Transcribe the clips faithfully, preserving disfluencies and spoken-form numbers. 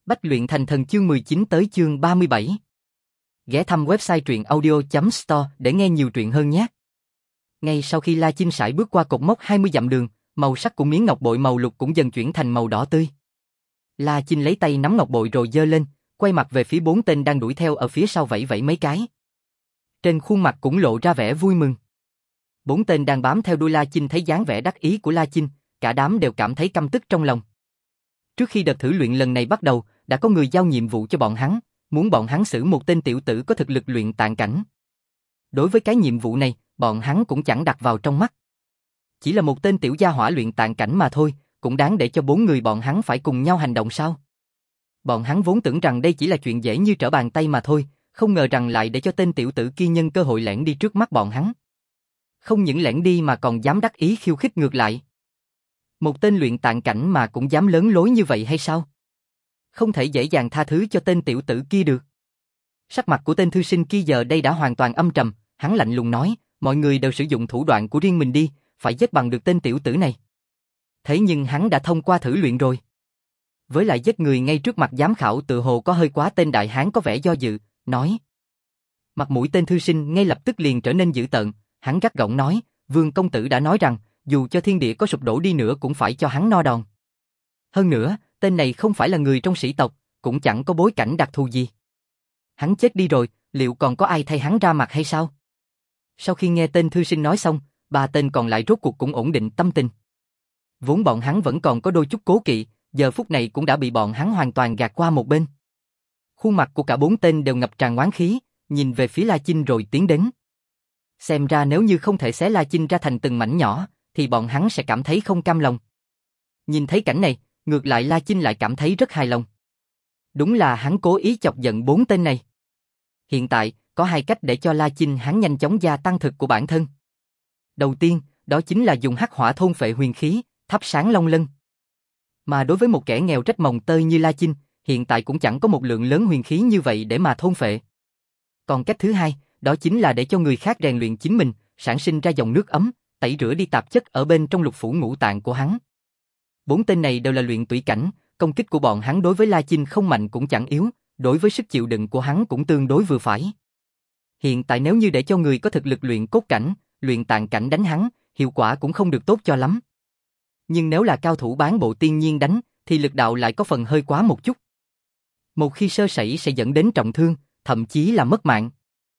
Bách luyện thành thần chương mười chín tới chương ba mươi bảy. Ghé thăm website truyện audio chấm store để nghe nhiều truyện hơn nhé. Ngay sau khi La Chinh sải bước qua cột mốc hai mươi dặm đường, màu sắc của miếng ngọc bội màu lục cũng dần chuyển thành màu đỏ tươi. La Chinh lấy tay nắm ngọc bội rồi giơ lên, quay mặt về phía bốn tên đang đuổi theo ở phía sau vẫy vẫy mấy cái. Trên khuôn mặt cũng lộ ra vẻ vui mừng. Bốn tên đang bám theo đuôi La Chinh thấy dáng vẻ đắc ý của La Chinh, cả đám đều cảm thấy căm tức trong lòng. Trước khi đợt thử luyện lần này bắt đầu, đã có người giao nhiệm vụ cho bọn hắn, muốn bọn hắn xử một tên tiểu tử có thực lực luyện tạng cảnh. Đối với cái nhiệm vụ này, bọn hắn cũng chẳng đặt vào trong mắt. Chỉ là một tên tiểu gia hỏa luyện tạng cảnh mà thôi, cũng đáng để cho bốn người bọn hắn phải cùng nhau hành động sao? Bọn hắn vốn tưởng rằng đây chỉ là chuyện dễ như trở bàn tay mà thôi, không ngờ rằng lại để cho tên tiểu tử kia nhân cơ hội lẻn đi trước mắt bọn hắn. Không những lẻn đi mà còn dám đắc ý khiêu khích ngược lại. Một tên luyện tạng cảnh mà cũng dám lớn lối như vậy hay sao? Không thể dễ dàng tha thứ cho tên tiểu tử kia được. Sắc mặt của tên thư sinh kia giờ đây đã hoàn toàn âm trầm, hắn lạnh lùng nói, mọi người đều sử dụng thủ đoạn của riêng mình đi, phải giết bằng được tên tiểu tử này. Thế nhưng hắn đã thông qua thử luyện rồi. Với lại giết người ngay trước mặt giám khảo tự hồ có hơi quá. Tên đại hán có vẻ do dự, nói. Mặt mũi tên thư sinh ngay lập tức liền trở nên dữ tợn, hắn gắt gỏng nói, Vương công tử đã nói rằng, dù cho thiên địa có sụp đổ đi nữa cũng phải cho hắn no đòn. Hơn nữa, tên này không phải là người trong sĩ tộc, cũng chẳng có bối cảnh đặc thù gì. Hắn chết đi rồi, liệu còn có ai thay hắn ra mặt hay sao? Sau khi nghe tên thư sinh nói xong, ba tên còn lại rốt cuộc cũng ổn định tâm tình. Vốn bọn hắn vẫn còn có đôi chút cố kỵ, giờ phút này cũng đã bị bọn hắn hoàn toàn gạt qua một bên. Khuôn mặt của cả bốn tên đều ngập tràn oán khí, nhìn về phía La Chinh rồi tiến đến. Xem ra nếu như không thể xé La Chinh ra thành từng mảnh nhỏ, thì bọn hắn sẽ cảm thấy không cam lòng. Nhìn thấy cảnh này, ngược lại La Chinh lại cảm thấy rất hài lòng. Đúng là hắn cố ý chọc giận bốn tên này. Hiện tại, có hai cách để cho La Chinh hắn nhanh chóng gia tăng thực của bản thân. Đầu tiên, đó chính là dùng hắc hỏa thôn phệ huyền khí, thắp sáng long lân. Mà đối với một kẻ nghèo rách mồng tơi như La Chinh, hiện tại cũng chẳng có một lượng lớn huyền khí như vậy để mà thôn phệ. Còn cách thứ hai, đó chính là để cho người khác rèn luyện chính mình, sản sinh ra dòng nước ấm, tẩy rửa đi tạp chất ở bên trong lục phủ ngũ tạng của hắn. Bốn tên này đều là luyện tủy cảnh, công kích của bọn hắn đối với La Chinh không mạnh cũng chẳng yếu, đối với sức chịu đựng của hắn cũng tương đối vừa phải. Hiện tại nếu như để cho người có thực lực luyện cốt cảnh, luyện tạng cảnh đánh hắn, hiệu quả cũng không được tốt cho lắm. Nhưng nếu là cao thủ bán bộ tiên nhiên đánh, thì lực đạo lại có phần hơi quá một chút. Một khi sơ sẩy sẽ dẫn đến trọng thương, thậm chí là mất mạng.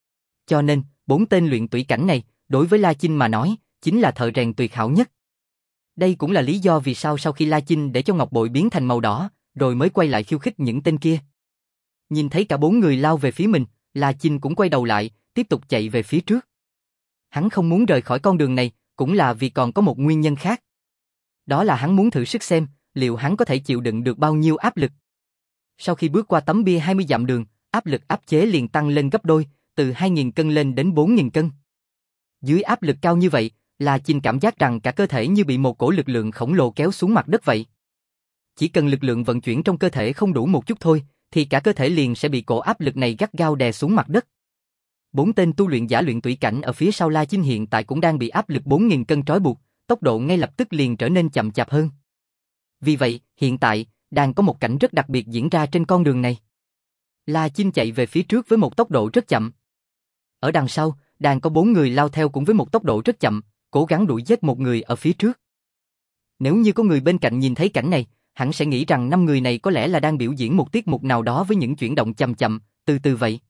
Cho nên, bốn tên luyện tủy cảnh này, đối với La Chinh mà nói, chính là thợ rèn tuyệt hảo nhất. Đây cũng là lý do vì sao sau khi La Chinh để cho ngọc bội biến thành màu đỏ, rồi mới quay lại khiêu khích những tên kia. Nhìn thấy cả bốn người lao về phía mình, La Chinh cũng quay đầu lại, tiếp tục chạy về phía trước. Hắn không muốn rời khỏi con đường này, cũng là vì còn có một nguyên nhân khác. Đó là hắn muốn thử sức xem, liệu hắn có thể chịu đựng được bao nhiêu áp lực. Sau khi bước qua tấm bia hai mươi dặm đường, áp lực áp chế liền tăng lên gấp đôi, từ hai nghìn cân lên đến bốn nghìn cân. Dưới áp lực cao như vậy, La Chinh cảm giác rằng cả cơ thể như bị một cổ lực lượng khổng lồ kéo xuống mặt đất vậy. Chỉ cần lực lượng vận chuyển trong cơ thể không đủ một chút thôi, thì cả cơ thể liền sẽ bị cổ áp lực này gắt gao đè xuống mặt đất. Bốn tên tu luyện giả luyện tủy cảnh ở phía sau La Chinh hiện tại cũng đang bị áp lực bốn nghìn cân trói buộc, tốc độ ngay lập tức liền trở nên chậm chạp hơn. Vì vậy, hiện tại, đang có một cảnh rất đặc biệt diễn ra trên con đường này. La Chinh chạy về phía trước với một tốc độ rất chậm. Ở đằng sau, đang có bốn người lao theo cũng với một tốc độ rất chậm, cố gắng đuổi giết một người ở phía trước. Nếu như có người bên cạnh nhìn thấy cảnh này, hắn sẽ nghĩ rằng năm người này có lẽ là đang biểu diễn một tiết mục nào đó với những chuyển động chậm chậm, từ từ vậy.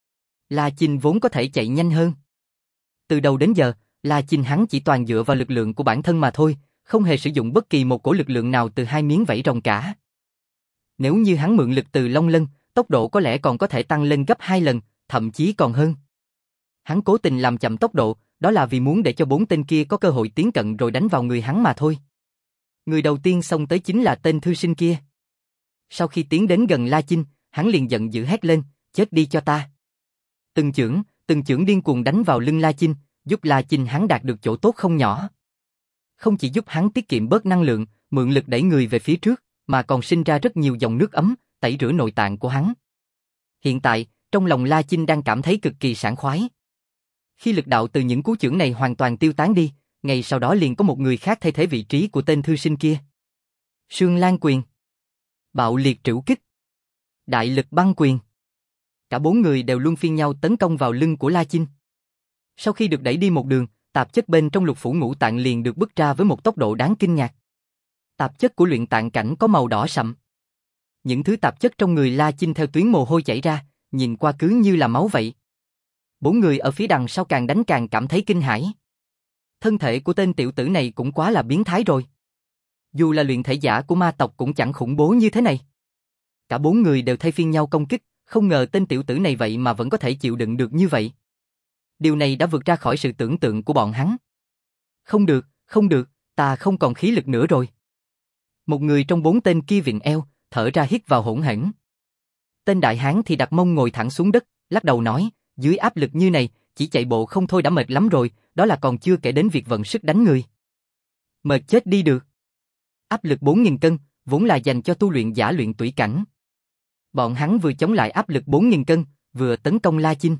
La Chinh vốn có thể chạy nhanh hơn. Từ đầu đến giờ, La Chinh hắn chỉ toàn dựa vào lực lượng của bản thân mà thôi, không hề sử dụng bất kỳ một cổ lực lượng nào từ hai miếng vảy rồng cả. Nếu như hắn mượn lực từ long lân, tốc độ có lẽ còn có thể tăng lên gấp hai lần, thậm chí còn hơn. Hắn cố tình làm chậm tốc độ, đó là vì muốn để cho bốn tên kia có cơ hội tiến cận rồi đánh vào người hắn mà thôi. Người đầu tiên xông tới chính là tên thư sinh kia. Sau khi tiến đến gần La Chinh, hắn liền giận dữ hét lên, chết đi cho ta. Từng chưởng, từng chưởng điên cuồng đánh vào lưng La Chinh, giúp La Chinh hắn đạt được chỗ tốt không nhỏ. Không chỉ giúp hắn tiết kiệm bớt năng lượng, mượn lực đẩy người về phía trước, mà còn sinh ra rất nhiều dòng nước ấm, tẩy rửa nội tạng của hắn. Hiện tại, trong lòng La Chinh đang cảm thấy cực kỳ sảng khoái. Khi lực đạo từ những cú chưởng này hoàn toàn tiêu tán đi, ngay sau đó liền có một người khác thay thế vị trí của tên thư sinh kia. Sương Lan Quyền. Bạo liệt trửu kích. Đại lực băng quyền. Cả bốn người đều luân phiên nhau tấn công vào lưng của La Chinh. Sau khi được đẩy đi một đường, tạp chất bên trong lục phủ ngũ tạng liền được bứt ra với một tốc độ đáng kinh ngạc. Tạp chất của luyện tạng cảnh có màu đỏ sậm. Những thứ tạp chất trong người La Chinh theo tuyến mồ hôi chảy ra, nhìn qua cứ như là máu vậy. Bốn người ở phía đằng sau càng đánh càng cảm thấy kinh hãi. Thân thể của tên tiểu tử này cũng quá là biến thái rồi. Dù là luyện thể giả của ma tộc cũng chẳng khủng bố như thế này. Cả bốn người đều thay phiên nhau công kích, không ngờ tên tiểu tử này vậy mà vẫn có thể chịu đựng được như vậy. Điều này đã vượt ra khỏi sự tưởng tượng của bọn hắn. Không được, không được, ta không còn khí lực nữa rồi. Một người trong bốn tên kia vịn eo, thở ra hít vào hỗn hển. Tên đại hán thì đặt mông ngồi thẳng xuống đất, lắc đầu nói, dưới áp lực như này, chỉ chạy bộ không thôi đã mệt lắm rồi, đó là còn chưa kể đến việc vận sức đánh người. Mệt chết đi được. Áp lực bốn nghìn cân, vốn là dành cho tu luyện giả luyện tủy cảnh. Bọn hắn vừa chống lại áp lực bốn nghìn cân, vừa tấn công La Chinh.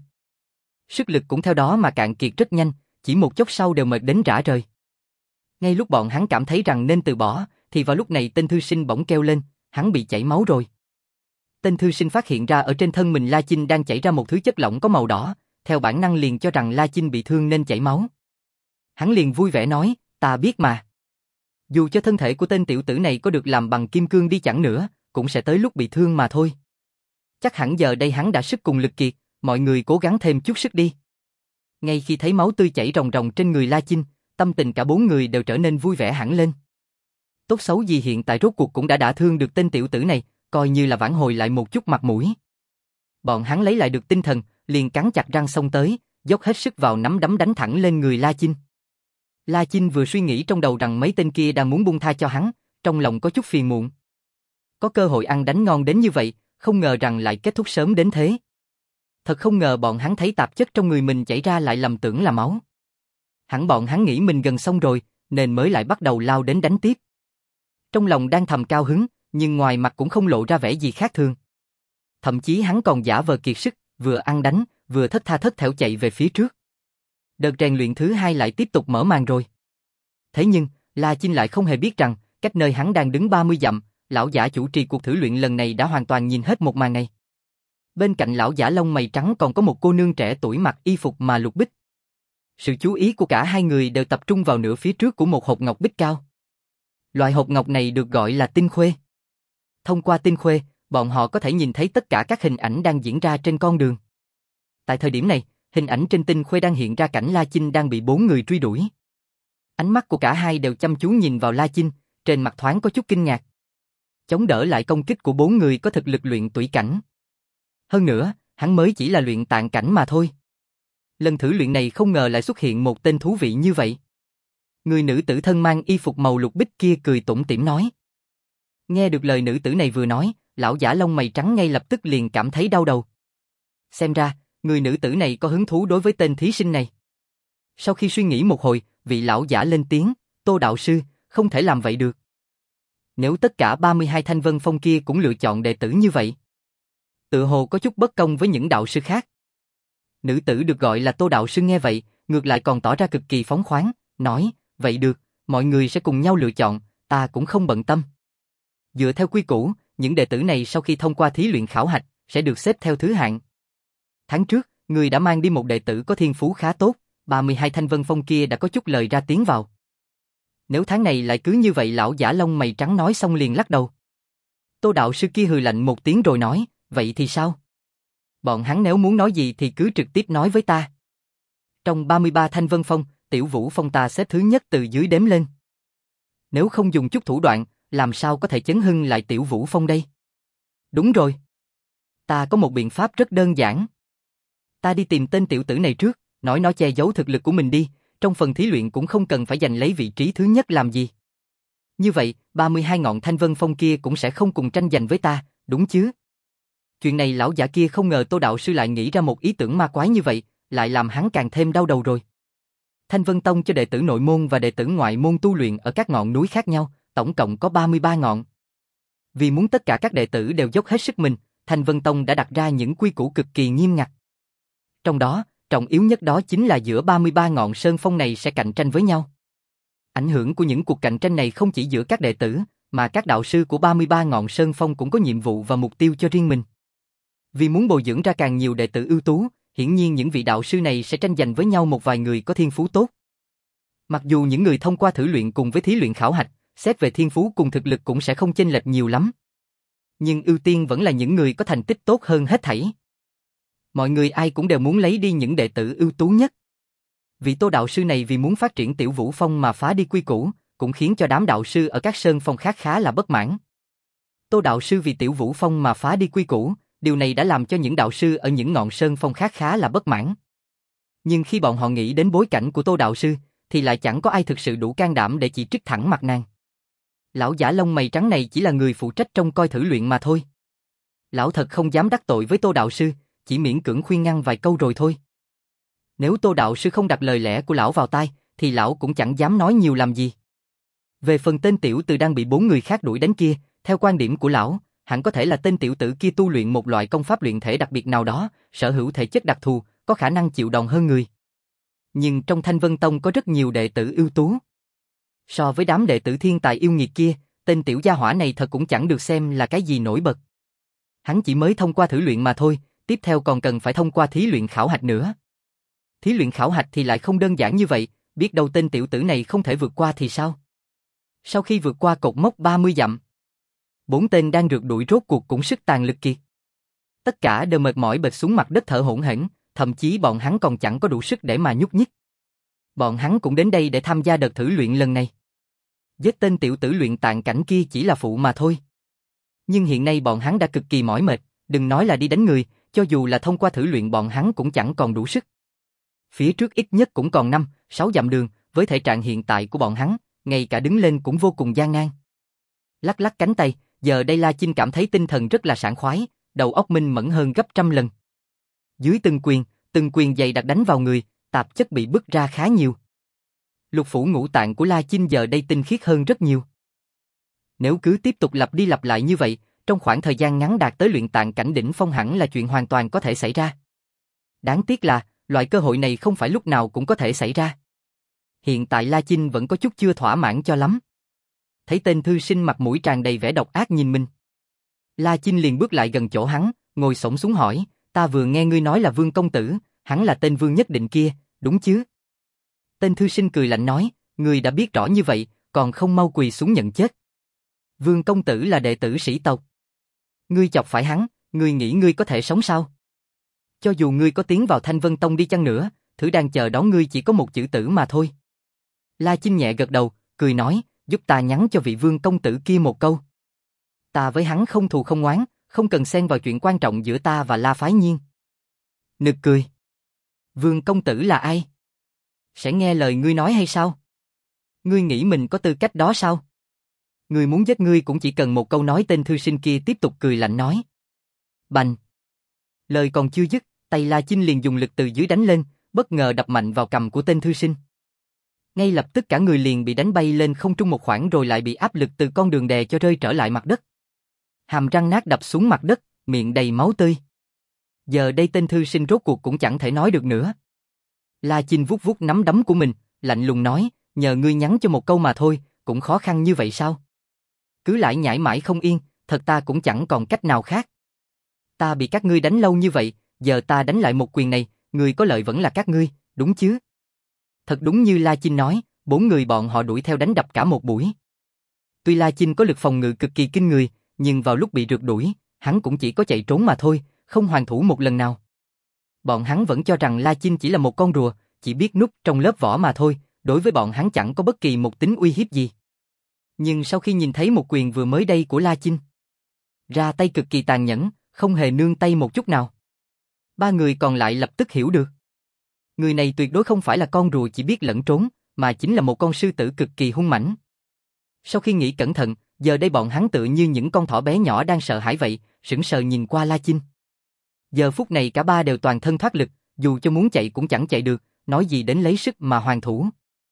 Sức lực cũng theo đó mà cạn kiệt rất nhanh, chỉ một chốc sau đều mệt đến rã rời. Ngay lúc bọn hắn cảm thấy rằng nên từ bỏ, thì vào lúc này tên thư sinh bỗng kêu lên, hắn bị chảy máu rồi. Tên thư sinh phát hiện ra ở trên thân mình La Chinh đang chảy ra một thứ chất lỏng có màu đỏ, theo bản năng liền cho rằng La Chinh bị thương nên chảy máu. Hắn liền vui vẻ nói, ta biết mà. Dù cho thân thể của tên tiểu tử này có được làm bằng kim cương đi chẳng nữa, cũng sẽ tới lúc bị thương mà thôi. Chắc hẳn giờ đây hắn đã sức cùng lực kiệt, mọi người cố gắng thêm chút sức đi. Ngay khi thấy máu tươi chảy ròng ròng trên người La Chinh, tâm tình cả bốn người đều trở nên vui vẻ hẳn lên. Tốt xấu gì hiện tại rốt cuộc cũng đã đả thương được tên tiểu tử này, coi như là vãn hồi lại một chút mặt mũi. Bọn hắn lấy lại được tinh thần, liền cắn chặt răng xông tới, dốc hết sức vào nắm đấm đánh thẳng lên người La Chinh. La Chinh vừa suy nghĩ trong đầu rằng mấy tên kia đang muốn buông tha cho hắn, trong lòng có chút phiền muộn. Có cơ hội ăn đánh ngon đến như vậy, không ngờ rằng lại kết thúc sớm đến thế. Thật không ngờ bọn hắn thấy tạp chất trong người mình chảy ra lại lầm tưởng là máu. Hẳn bọn hắn nghĩ mình gần xong rồi, nên mới lại bắt đầu lao đến đánh tiếp. Trong lòng đang thầm cao hứng, nhưng ngoài mặt cũng không lộ ra vẻ gì khác thường. Thậm chí hắn còn giả vờ kiệt sức, vừa ăn đánh, vừa thất tha thất thểu chạy về phía trước. Đợt rèn luyện thứ hai lại tiếp tục mở màn rồi. Thế nhưng, La Chinh lại không hề biết rằng, cách nơi hắn đang đứng ba mươi dặm, lão giả chủ trì cuộc thử luyện lần này đã hoàn toàn nhìn hết một màn này. Bên cạnh lão giả lông mày trắng còn có một cô nương trẻ tuổi mặc y phục mà lục bích. Sự chú ý của cả hai người đều tập trung vào nửa phía trước của một hộp ngọc bích cao. Loại hộp ngọc này được gọi là tinh khuê. Thông qua tinh khuê, bọn họ có thể nhìn thấy tất cả các hình ảnh đang diễn ra trên con đường. Tại thời điểm này, hình ảnh trên tinh khuê đang hiện ra cảnh La Chinh đang bị bốn người truy đuổi. Ánh mắt của cả hai đều chăm chú nhìn vào La Chinh, trên mặt thoáng có chút kinh ngạc. Chống đỡ lại công kích của bốn người có thực lực luyện tủy cảnh. Hơn nữa, hắn mới chỉ là luyện tạng cảnh mà thôi. Lần thử luyện này không ngờ lại xuất hiện một tên thú vị như vậy. Người nữ tử thân mang y phục màu lục bích kia cười tủm tỉm nói. Nghe được lời nữ tử này vừa nói, lão giả lông mày trắng ngay lập tức liền cảm thấy đau đầu. Xem ra, người nữ tử này có hứng thú đối với tên thí sinh này. Sau khi suy nghĩ một hồi, vị lão giả lên tiếng, Tô đạo sư, không thể làm vậy được. Nếu tất cả ba mươi hai thanh vân phong kia cũng lựa chọn đệ tử như vậy, tự hồ có chút bất công với những đạo sư khác. Nữ tử được gọi là Tô đạo sư nghe vậy, ngược lại còn tỏ ra cực kỳ phóng khoáng, nói, vậy được, mọi người sẽ cùng nhau lựa chọn, ta cũng không bận tâm. Dựa theo quy củ, những đệ tử này sau khi thông qua thí luyện khảo hạch, sẽ được xếp theo thứ hạng. Tháng trước, người đã mang đi một đệ tử có thiên phú khá tốt, ba mươi hai thanh vân phong kia đã có chút lời ra tiếng vào. Nếu tháng này lại cứ như vậy lão giả lông mày trắng nói xong liền lắc đầu. Tô đạo sư kia hừ lạnh một tiếng rồi nói, vậy thì sao? Bọn hắn nếu muốn nói gì thì cứ trực tiếp nói với ta. Trong ba mươi ba thanh vân phong, tiểu vũ phong ta xếp thứ nhất từ dưới đếm lên. Nếu không dùng chút thủ đoạn, làm sao có thể chấn hưng lại tiểu vũ phong đây? Đúng rồi. Ta có một biện pháp rất đơn giản. Ta đi tìm tên tiểu tử này trước, nói nó che giấu thực lực của mình đi, trong phần thí luyện cũng không cần phải giành lấy vị trí thứ nhất làm gì. Như vậy, ba mươi hai ngọn thanh vân phong kia cũng sẽ không cùng tranh giành với ta, đúng chứ? Chuyện này lão giả kia không ngờ Tô đạo sư lại nghĩ ra một ý tưởng ma quái như vậy, lại làm hắn càng thêm đau đầu rồi. Thanh Vân Tông cho đệ tử nội môn và đệ tử ngoại môn tu luyện ở các ngọn núi khác nhau, tổng cộng có ba mươi ba ngọn. Vì muốn tất cả các đệ tử đều dốc hết sức mình, Thanh Vân Tông đã đặt ra những quy củ cực kỳ nghiêm ngặt. Trong đó, trọng yếu nhất đó chính là giữa ba mươi ba ngọn sơn phong này sẽ cạnh tranh với nhau. Ảnh hưởng của những cuộc cạnh tranh này không chỉ giữa các đệ tử, mà các đạo sư của ba mươi ba ngọn sơn phong cũng có nhiệm vụ và mục tiêu cho riêng mình. Vì muốn bồi dưỡng ra càng nhiều đệ tử ưu tú, hiển nhiên những vị đạo sư này sẽ tranh giành với nhau một vài người có thiên phú tốt. Mặc dù những người thông qua thử luyện cùng với thí luyện khảo hạch, xét về thiên phú cùng thực lực cũng sẽ không chênh lệch nhiều lắm. Nhưng ưu tiên vẫn là những người có thành tích tốt hơn hết thảy. Mọi người ai cũng đều muốn lấy đi những đệ tử ưu tú nhất. Vị Tô đạo sư này vì muốn phát triển Tiểu Vũ Phong mà phá đi quy củ, cũng khiến cho đám đạo sư ở các sơn phong khác khá là bất mãn. Tô đạo sư vì Tiểu Vũ Phong mà phá đi quy củ, điều này đã làm cho những đạo sư ở những ngọn sơn phong khác khá là bất mãn. Nhưng khi bọn họ nghĩ đến bối cảnh của Tô đạo sư, thì lại chẳng có ai thực sự đủ can đảm để chỉ trích thẳng mặt nàng. Lão giả lông mày trắng này chỉ là người phụ trách trông coi thử luyện mà thôi. Lão thật không dám đắc tội với Tô đạo sư, chỉ miễn cưỡng khuyên ngăn vài câu rồi thôi. Nếu Tô đạo sư không đặt lời lẽ của lão vào tai, thì lão cũng chẳng dám nói nhiều làm gì. Về phần tên tiểu tử đang bị bốn người khác đuổi đánh kia, theo quan điểm của lão, hẳn có thể là tên tiểu tử kia tu luyện một loại công pháp luyện thể đặc biệt nào đó, sở hữu thể chất đặc thù, có khả năng chịu đòn hơn người. Nhưng trong Thanh Vân Tông có rất nhiều đệ tử ưu tú. So với đám đệ tử thiên tài yêu nghiệt kia, tên tiểu gia hỏa này thật cũng chẳng được xem là cái gì nổi bật. Hắn chỉ mới thông qua thử luyện mà thôi, tiếp theo còn cần phải thông qua thí luyện khảo hạch nữa. Thí luyện khảo hạch thì lại không đơn giản như vậy, biết đâu tên tiểu tử này không thể vượt qua thì sao? Sau khi vượt qua cột mốc ba mươi dặm, bốn tên đang rượt đuổi rốt cuộc cũng sức tàn lực kiệt. Tất cả đều mệt mỏi bệt xuống mặt đất thở hổn hển, thậm chí bọn hắn còn chẳng có đủ sức để mà nhúc nhích. Bọn hắn cũng đến đây để tham gia đợt thử luyện lần này. Giết tên tiểu tử luyện tạng cảnh kia chỉ là phụ mà thôi. Nhưng hiện nay bọn hắn đã cực kỳ mỏi mệt, đừng nói là đi đánh người, cho dù là thông qua thử luyện bọn hắn cũng chẳng còn đủ sức. Phía trước ít nhất cũng còn năm, sáu dặm đường, với thể trạng hiện tại của bọn hắn, ngay cả đứng lên cũng vô cùng gian nan. Lắc lắc cánh tay, giờ đây La Chinh cảm thấy tinh thần rất là sảng khoái, đầu óc minh mẫn hơn gấp trăm lần. Dưới từng quyền, từng quyền dày đặc đánh vào người, tạp chất bị bứt ra khá nhiều. Lục phủ ngũ tạng của La Chinh giờ đây tinh khiết hơn rất nhiều. Nếu cứ tiếp tục lặp đi lặp lại như vậy, trong khoảng thời gian ngắn đạt tới luyện tạng cảnh đỉnh phong hẳn là chuyện hoàn toàn có thể xảy ra. Đáng tiếc là, loại cơ hội này không phải lúc nào cũng có thể xảy ra. Hiện tại La Chinh vẫn có chút chưa thỏa mãn cho lắm. Thấy tên thư sinh mặt mũi tràn đầy vẻ độc ác nhìn mình, La Chinh liền bước lại gần chỗ hắn, ngồi xổm xuống hỏi, ta vừa nghe ngươi nói là Vương công tử, hắn là tên Vương nhất định kia, đúng chứ? Tên thư sinh cười lạnh nói, ngươi đã biết rõ như vậy, còn không mau quỳ xuống nhận chết. Vương công tử là đệ tử sĩ tộc. Ngươi chọc phải hắn, ngươi nghĩ ngươi có thể sống sao? Cho dù ngươi có tiến vào Thanh Vân Tông đi chăng nữa, thứ đang chờ đón ngươi chỉ có một chữ tử mà thôi. La Chinh nhẹ gật đầu, cười nói, giúp ta nhắn cho vị Vương công tử kia một câu. Ta với hắn không thù không oán, không cần xen vào chuyện quan trọng giữa ta và La Phái Nhiên. Nực cười. Vương công tử là ai? Sẽ nghe lời ngươi nói hay sao? Ngươi nghĩ mình có tư cách đó sao? Ngươi muốn giết ngươi cũng chỉ cần một câu nói. Tên thư sinh kia tiếp tục cười lạnh nói. Bành. Lời còn chưa dứt, tay La Chinh liền dùng lực từ dưới đánh lên, bất ngờ đập mạnh vào cằm của tên thư sinh. Ngay lập tức cả người liền bị đánh bay lên không trung một khoảng rồi lại bị áp lực từ con đường đè cho rơi trở lại mặt đất. Hàm răng nát đập xuống mặt đất, miệng đầy máu tươi. Giờ đây tên thư sinh rốt cuộc cũng chẳng thể nói được nữa. La Chinh vuốt vuốt nắm đấm của mình, lạnh lùng nói, nhờ ngươi nhắn cho một câu mà thôi, cũng khó khăn như vậy sao? Cứ lại nhảy mãi không yên, thật ta cũng chẳng còn cách nào khác. Ta bị các ngươi đánh lâu như vậy, giờ ta đánh lại một quyền này, người có lợi vẫn là các ngươi, đúng chứ? Thật đúng như La Chinh nói, bốn người bọn họ đuổi theo đánh đập cả một buổi. Tuy La Chinh có lực phòng ngự cực kỳ kinh người, nhưng vào lúc bị rượt đuổi, hắn cũng chỉ có chạy trốn mà thôi, không hoàn thủ một lần nào. Bọn hắn vẫn cho rằng La Chinh chỉ là một con rùa, chỉ biết núp trong lớp vỏ mà thôi, đối với bọn hắn chẳng có bất kỳ một tính uy hiếp gì. Nhưng sau khi nhìn thấy một quyền vừa mới đây của La Chinh, ra tay cực kỳ tàn nhẫn, không hề nương tay một chút nào, ba người còn lại lập tức hiểu được. Người này tuyệt đối không phải là con rùa chỉ biết lẫn trốn, mà chính là một con sư tử cực kỳ hung mãnh. Sau khi nghĩ cẩn thận, giờ đây bọn hắn tựa như những con thỏ bé nhỏ đang sợ hãi vậy, sững sờ nhìn qua La Chinh. Giờ phút này cả ba đều toàn thân thoát lực, dù cho muốn chạy cũng chẳng chạy được, nói gì đến lấy sức mà hoàn thủ.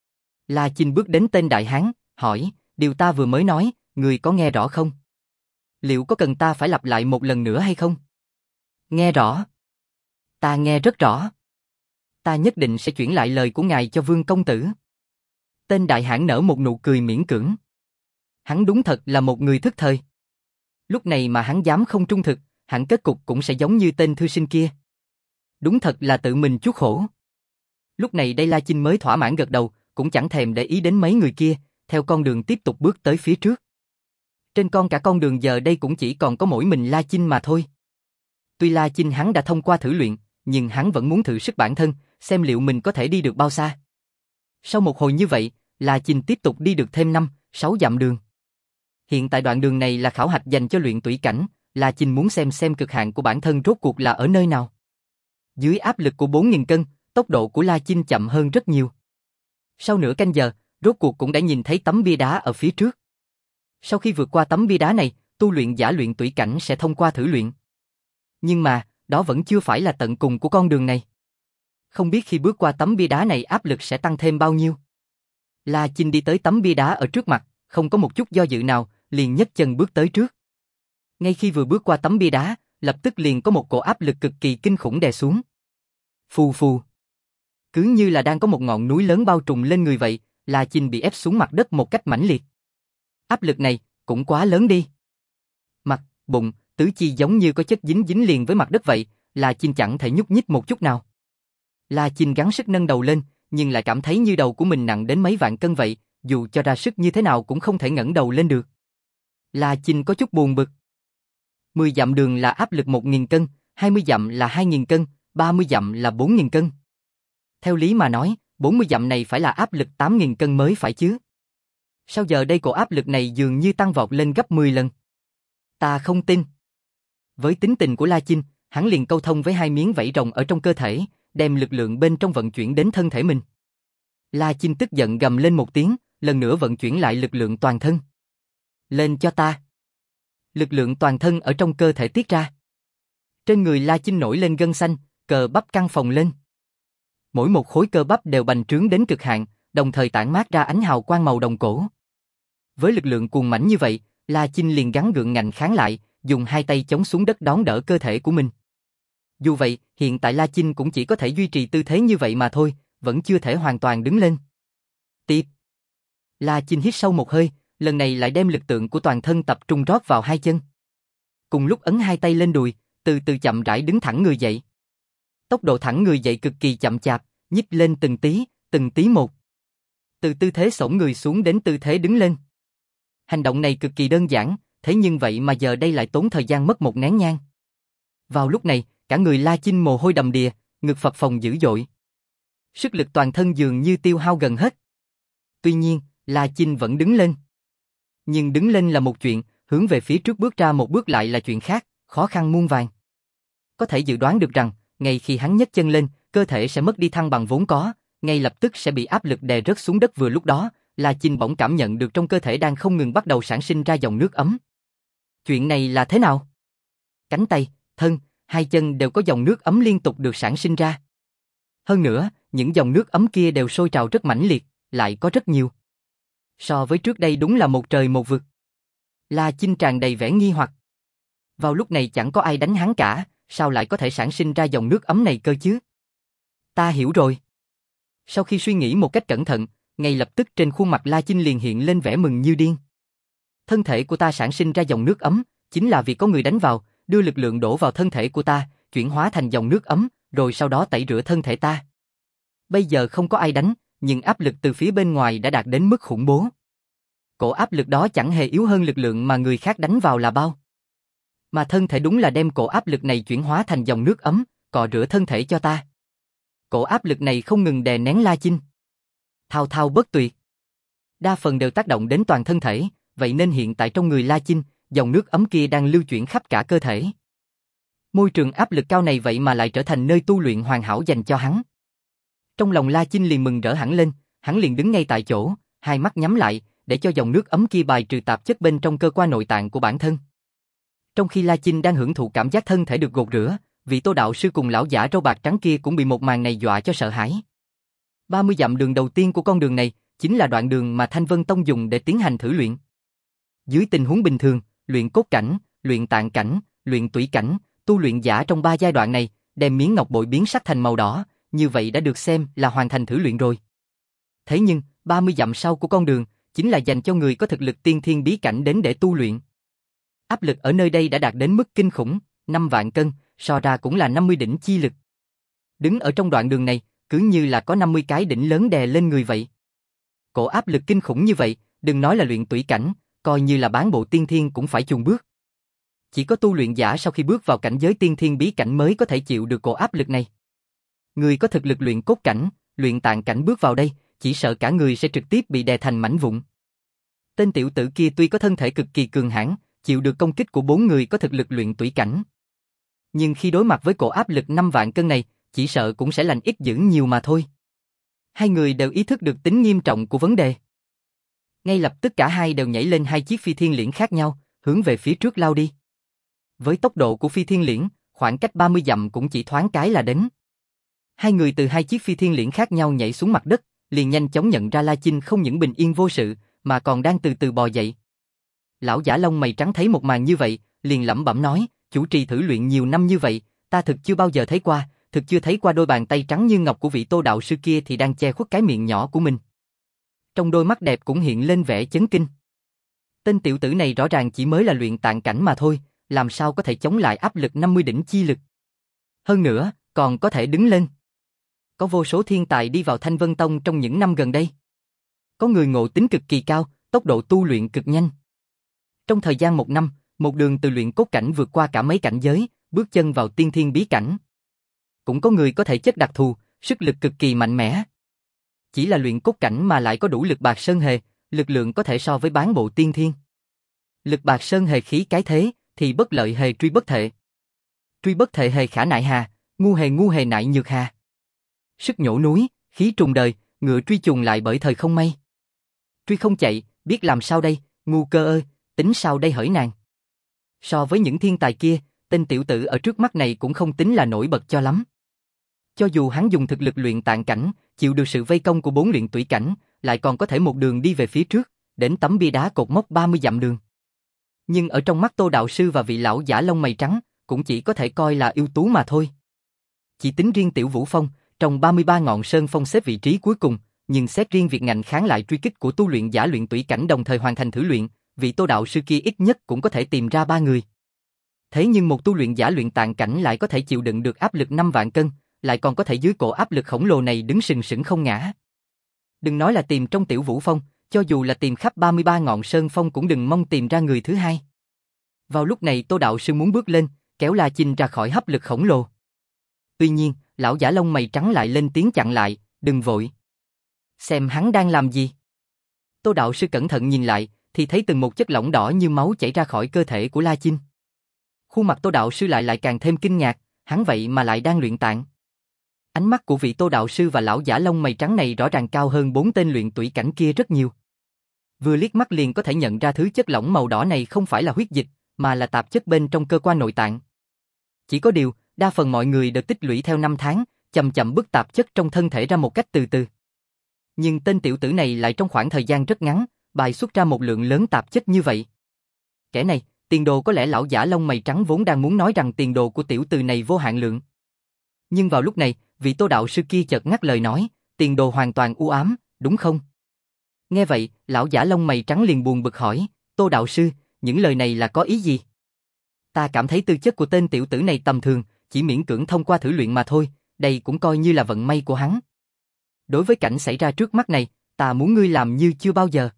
La Chinh bước đến tên đại hán, hỏi, điều ta vừa mới nói, người có nghe rõ không? Liệu có cần ta phải lặp lại một lần nữa hay không? Nghe rõ. Ta nghe rất rõ. Ta nhất định sẽ chuyển lại lời của ngài cho Vương công tử. Tên đại hãn nở một nụ cười miễn cưỡng. Hắn đúng thật là một người thức thời. Lúc này mà hắn dám không trung thực, hẳn kết cục cũng sẽ giống như tên thư sinh kia. Đúng thật là tự mình chuốc khổ. Lúc này đây La Chinh mới thỏa mãn gật đầu, cũng chẳng thèm để ý đến mấy người kia, theo con đường tiếp tục bước tới phía trước. Trên con cả con đường giờ đây cũng chỉ còn có mỗi mình La Chinh mà thôi. Tuy La Chinh hắn đã thông qua thử luyện, nhưng hắn vẫn muốn thử sức bản thân, xem liệu mình có thể đi được bao xa. Sau một hồi như vậy, La Chinh tiếp tục đi được thêm năm, sáu dặm đường. Hiện tại đoạn đường này là khảo hạch dành cho luyện tủy cảnh, La Chinh muốn xem xem cực hạn của bản thân rốt cuộc là ở nơi nào. Dưới áp lực của bốn nghìn cân, tốc độ của La Chinh chậm hơn rất nhiều. Sau nửa canh giờ, rốt cuộc cũng đã nhìn thấy tấm bia đá ở phía trước. Sau khi vượt qua tấm bia đá này, tu luyện giả luyện tủy cảnh sẽ thông qua thử luyện. Nhưng mà, đó vẫn chưa phải là tận cùng của con đường này. Không biết khi bước qua tấm bia đá này áp lực sẽ tăng thêm bao nhiêu. La Chinh đi tới tấm bia đá ở trước mặt, không có một chút do dự nào, liền nhấc chân bước tới trước. Ngay khi vừa bước qua tấm bia đá, lập tức liền có một cổ áp lực cực kỳ kinh khủng đè xuống. Phù phù. Cứ như là đang có một ngọn núi lớn bao trùm lên người vậy, La Chinh bị ép xuống mặt đất một cách mãnh liệt. Áp lực này, cũng quá lớn đi. Mặt, bụng, tứ chi giống như có chất dính dính liền với mặt đất vậy, La Chinh chẳng thể nhúc nhích một chút nào. La Chinh gắng sức nâng đầu lên, nhưng lại cảm thấy như đầu của mình nặng đến mấy vạn cân vậy, dù cho ra sức như thế nào cũng không thể ngẩng đầu lên được. La Chinh có chút buồn bực. mười dặm đường là áp lực một nghìn cân, hai mươi dặm là hai nghìn cân, ba mươi dặm là bốn nghìn cân. Theo lý mà nói, bốn mươi dặm này phải là áp lực tám nghìn cân mới phải chứ. Sao giờ đây cổ áp lực này dường như tăng vọt lên gấp mười lần? Ta không tin. Với tính tình của La Chinh, hắn liền câu thông với hai miếng vảy rồng ở trong cơ thể, đem lực lượng bên trong vận chuyển đến thân thể mình. La Chinh tức giận gầm lên một tiếng, lần nữa vận chuyển lại lực lượng toàn thân. Lên cho ta. Lực lượng toàn thân ở trong cơ thể tiết ra. Trên người La Chinh nổi lên gân xanh, cờ bắp căng phồng lên. Mỗi một khối cơ bắp đều bành trướng đến cực hạn, đồng thời tản mát ra ánh hào quang màu đồng cổ. Với lực lượng cuồng mãnh như vậy, La Chinh liền gắng gượng ngạnh kháng lại, dùng hai tay chống xuống đất đón đỡ cơ thể của mình. Dù vậy, hiện tại La Chinh cũng chỉ có thể duy trì tư thế như vậy mà thôi, vẫn chưa thể hoàn toàn đứng lên. Tiếp. La Chinh hít sâu một hơi, lần này lại đem lực lượng của toàn thân tập trung rót vào hai chân. Cùng lúc ấn hai tay lên đùi, từ từ chậm rãi đứng thẳng người dậy. Tốc độ thẳng người dậy cực kỳ chậm chạp, nhích lên từng tí, từng tí một. Từ tư thế xổm người xuống đến tư thế đứng lên. Hành động này cực kỳ đơn giản, thế nhưng vậy mà giờ đây lại tốn thời gian mất một nén nhang. Vào lúc này, cả người La Chinh mồ hôi đầm đìa, ngực phập phồng dữ dội. Sức lực toàn thân dường như tiêu hao gần hết. Tuy nhiên, La Chinh vẫn đứng lên. Nhưng đứng lên là một chuyện, hướng về phía trước bước ra một bước lại là chuyện khác, khó khăn muôn vàn. Có thể dự đoán được rằng, ngay khi hắn nhấc chân lên, cơ thể sẽ mất đi thăng bằng vốn có, ngay lập tức sẽ bị áp lực đè rớt xuống đất. Vừa lúc đó, La Chinh bỗng cảm nhận được trong cơ thể đang không ngừng bắt đầu sản sinh ra dòng nước ấm. Chuyện này là thế nào? Cánh tay, thân, hai chân đều có dòng nước ấm liên tục được sản sinh ra. Hơn nữa, những dòng nước ấm kia đều sôi trào rất mãnh liệt, lại có rất nhiều. So với trước đây đúng là một trời một vực. La Chinh tràn đầy vẻ nghi hoặc. Vào lúc này chẳng có ai đánh hắn cả, sao lại có thể sản sinh ra dòng nước ấm này cơ chứ? Ta hiểu rồi. Sau khi suy nghĩ một cách cẩn thận, ngay lập tức trên khuôn mặt La Chinh liền hiện lên vẻ mừng như điên. Thân thể của ta sản sinh ra dòng nước ấm, chính là vì có người đánh vào, đưa lực lượng đổ vào thân thể của ta, chuyển hóa thành dòng nước ấm, rồi sau đó tẩy rửa thân thể ta. Bây giờ không có ai đánh, nhưng áp lực từ phía bên ngoài đã đạt đến mức khủng bố. Cổ áp lực đó chẳng hề yếu hơn lực lượng mà người khác đánh vào là bao. Mà thân thể đúng là đem cổ áp lực này chuyển hóa thành dòng nước ấm, cọ rửa thân thể cho ta. Cổ áp lực này không ngừng đè nén La Chinh. Thao thao bất tuyệt. Đa phần đều tác động đến toàn thân thể, vậy nên hiện tại trong người La Chinh, dòng nước ấm kia đang lưu chuyển khắp cả cơ thể. Môi trường áp lực cao này vậy mà lại trở thành nơi tu luyện hoàn hảo dành cho hắn. Trong lòng La Chinh liền mừng rỡ hẳn lên, hắn liền đứng ngay tại chỗ, hai mắt nhắm lại, để cho dòng nước ấm kia bài trừ tạp chất bên trong cơ quan nội tạng của bản thân. Trong khi La Chinh đang hưởng thụ cảm giác thân thể được gột rửa, vị Tô đạo sư cùng lão giả râu bạc trắng kia cũng bị một màn này dọa cho sợ hãi. ba mươi dặm đường đầu tiên của con đường này, chính là đoạn đường mà Thanh Vân Tông dùng để tiến hành thử luyện. Dưới tình huống bình thường, luyện cốt cảnh, luyện tạng cảnh, luyện tủy cảnh, tu luyện giả trong ba giai đoạn này, đem miếng ngọc bội biến sắc thành màu đỏ, như vậy đã được xem là hoàn thành thử luyện rồi. Thế nhưng, ba mươi dặm sau của con đường, chính là dành cho người có thực lực tiên thiên bí cảnh đến để tu luyện. Áp lực ở nơi đây đã đạt đến mức kinh khủng, năm vạn cân, so ra cũng là năm mươi đỉnh chi lực. Đứng ở trong đoạn đường này, cứ như là có năm mươi cái đỉnh lớn đè lên người vậy. Cổ áp lực kinh khủng như vậy, đừng nói là luyện tủy cảnh, coi như là bán bộ tiên thiên cũng phải chùn bước. Chỉ có tu luyện giả sau khi bước vào cảnh giới tiên thiên bí cảnh mới có thể chịu được cổ áp lực này. Người có thực lực luyện cốt cảnh, luyện tạng cảnh bước vào đây, chỉ sợ cả người sẽ trực tiếp bị đè thành mảnh vụn. Tên tiểu tử kia tuy có thân thể cực kỳ cường hãn, chịu được công kích của bốn người có thực lực luyện tủy cảnh. Nhưng khi đối mặt với cổ áp lực năm vạn cân này, chỉ sợ cũng sẽ lành ít dữ nhiều mà thôi. Hai người đều ý thức được tính nghiêm trọng của vấn đề. Ngay lập tức cả hai đều nhảy lên hai chiếc phi thiên liễn khác nhau, hướng về phía trước lao đi. Với tốc độ của phi thiên liễn, khoảng cách ba mươi dặm cũng chỉ thoáng cái là đến. Hai người từ hai chiếc phi thiên liễn khác nhau nhảy xuống mặt đất, liền nhanh chóng nhận ra La Chinh không những bình yên vô sự, mà còn đang từ từ bò dậy. Lão giả lông mày trắng thấy một màn như vậy, liền lẩm bẩm nói, chủ trì thử luyện nhiều năm như vậy, ta thực chưa bao giờ thấy qua, thực chưa thấy qua đôi bàn tay trắng như ngọc của vị Tô đạo sư kia thì đang che khuất cái miệng nhỏ của mình. Trong đôi mắt đẹp cũng hiện lên vẻ chấn kinh. Tên tiểu tử này rõ ràng chỉ mới là luyện tạng cảnh mà thôi, làm sao có thể chống lại áp lực năm mươi đỉnh chi lực. Hơn nữa, còn có thể đứng lên. Có vô số thiên tài đi vào Thanh Vân Tông trong những năm gần đây. Có người ngộ tính cực kỳ cao, tốc độ tu luyện cực nhanh. Trong thời gian một năm, một đường từ luyện cốt cảnh vượt qua cả mấy cảnh giới, bước chân vào tiên thiên bí cảnh. Cũng có người có thể chất đặc thù, sức lực cực kỳ mạnh mẽ. Chỉ là luyện cốt cảnh mà lại có đủ lực bạc sơn hề, lực lượng có thể so với bán bộ tiên thiên. Lực bạc sơn hề khí cái thế, thì bất lợi hề truy bất thệ. Truy bất thệ hề khả nại hà, ngu hề ngu hề nại nhược hà. Sức nhổ núi, khí trùng đời, ngựa truy trùng lại bởi thời không may. Truy không chạy, biết làm sao đây, ngu cơ ơi, tính sao đây hỡi nàng. So với những thiên tài kia, tên tiểu tử ở trước mắt này cũng không tính là nổi bật cho lắm. Cho dù hắn dùng thực lực luyện tạng cảnh, chịu được sự vây công của bốn luyện tủy cảnh, lại còn có thể một đường đi về phía trước, đến tấm bia đá cột mốc ba mươi dặm đường. Nhưng ở trong mắt Tô đạo sư và vị lão giả lông mày trắng, cũng chỉ có thể coi là ưu tú mà thôi. Chỉ tính riêng Tiểu Vũ Phong, trong ba mươi ba ngọn sơn phong xếp vị trí cuối cùng, nhưng xét riêng việc ngạnh kháng lại truy kích của tu luyện giả luyện tủy cảnh đồng thời hoàn thành thử luyện, vị Tô đạo sư kia ít nhất cũng có thể tìm ra ba người. Thế nhưng một tu luyện giả luyện tạng cảnh lại có thể chịu đựng được áp lực năm vạn cân, lại còn có thể dưới cổ áp lực khổng lồ này đứng sừng sững không ngã. Đừng nói là tìm trong Tiểu Vũ Phong, cho dù là tìm khắp ba mươi ba ngọn sơn phong cũng đừng mong tìm ra người thứ hai. Vào lúc này Tô đạo sư muốn bước lên, kéo La Chinh ra khỏi hấp lực khổng lồ. Tuy nhiên, lão giả lông mày trắng lại lên tiếng chặn lại, đừng vội. Xem hắn đang làm gì. Tô đạo sư cẩn thận nhìn lại, thì thấy từng một chất lỏng đỏ như máu chảy ra khỏi cơ thể của La Chinh. Khuôn mặt Tô đạo sư lại lại càng thêm kinh ngạc, hắn vậy mà lại đang luyện tạng. Ánh mắt của vị Tô đạo sư và lão giả lông mày trắng này rõ ràng cao hơn bốn tên luyện tủy cảnh kia rất nhiều. Vừa liếc mắt liền có thể nhận ra thứ chất lỏng màu đỏ này không phải là huyết dịch, mà là tạp chất bên trong cơ quan nội tạng. Chỉ có điều, đa phần mọi người đều tích lũy theo năm tháng, chậm chậm bức tạp chất trong thân thể ra một cách từ từ. Nhưng tên tiểu tử này lại trong khoảng thời gian rất ngắn, bài xuất ra một lượng lớn tạp chất như vậy. Kẻ này, tiền đồ có lẽ lão giả lông mày trắng vốn đang muốn nói rằng tiền đồ của tiểu tử này vô hạn lượng. Nhưng vào lúc này, vị Tô đạo sư kia chợt ngắt lời nói, tiền đồ hoàn toàn u ám, đúng không? Nghe vậy, lão giả lông mày trắng liền buồn bực hỏi, Tô đạo sư, những lời này là có ý gì? Ta cảm thấy tư chất của tên tiểu tử này tầm thường, chỉ miễn cưỡng thông qua thử luyện mà thôi, đây cũng coi như là vận may của hắn. Đối với cảnh xảy ra trước mắt này, ta muốn ngươi làm như chưa bao giờ.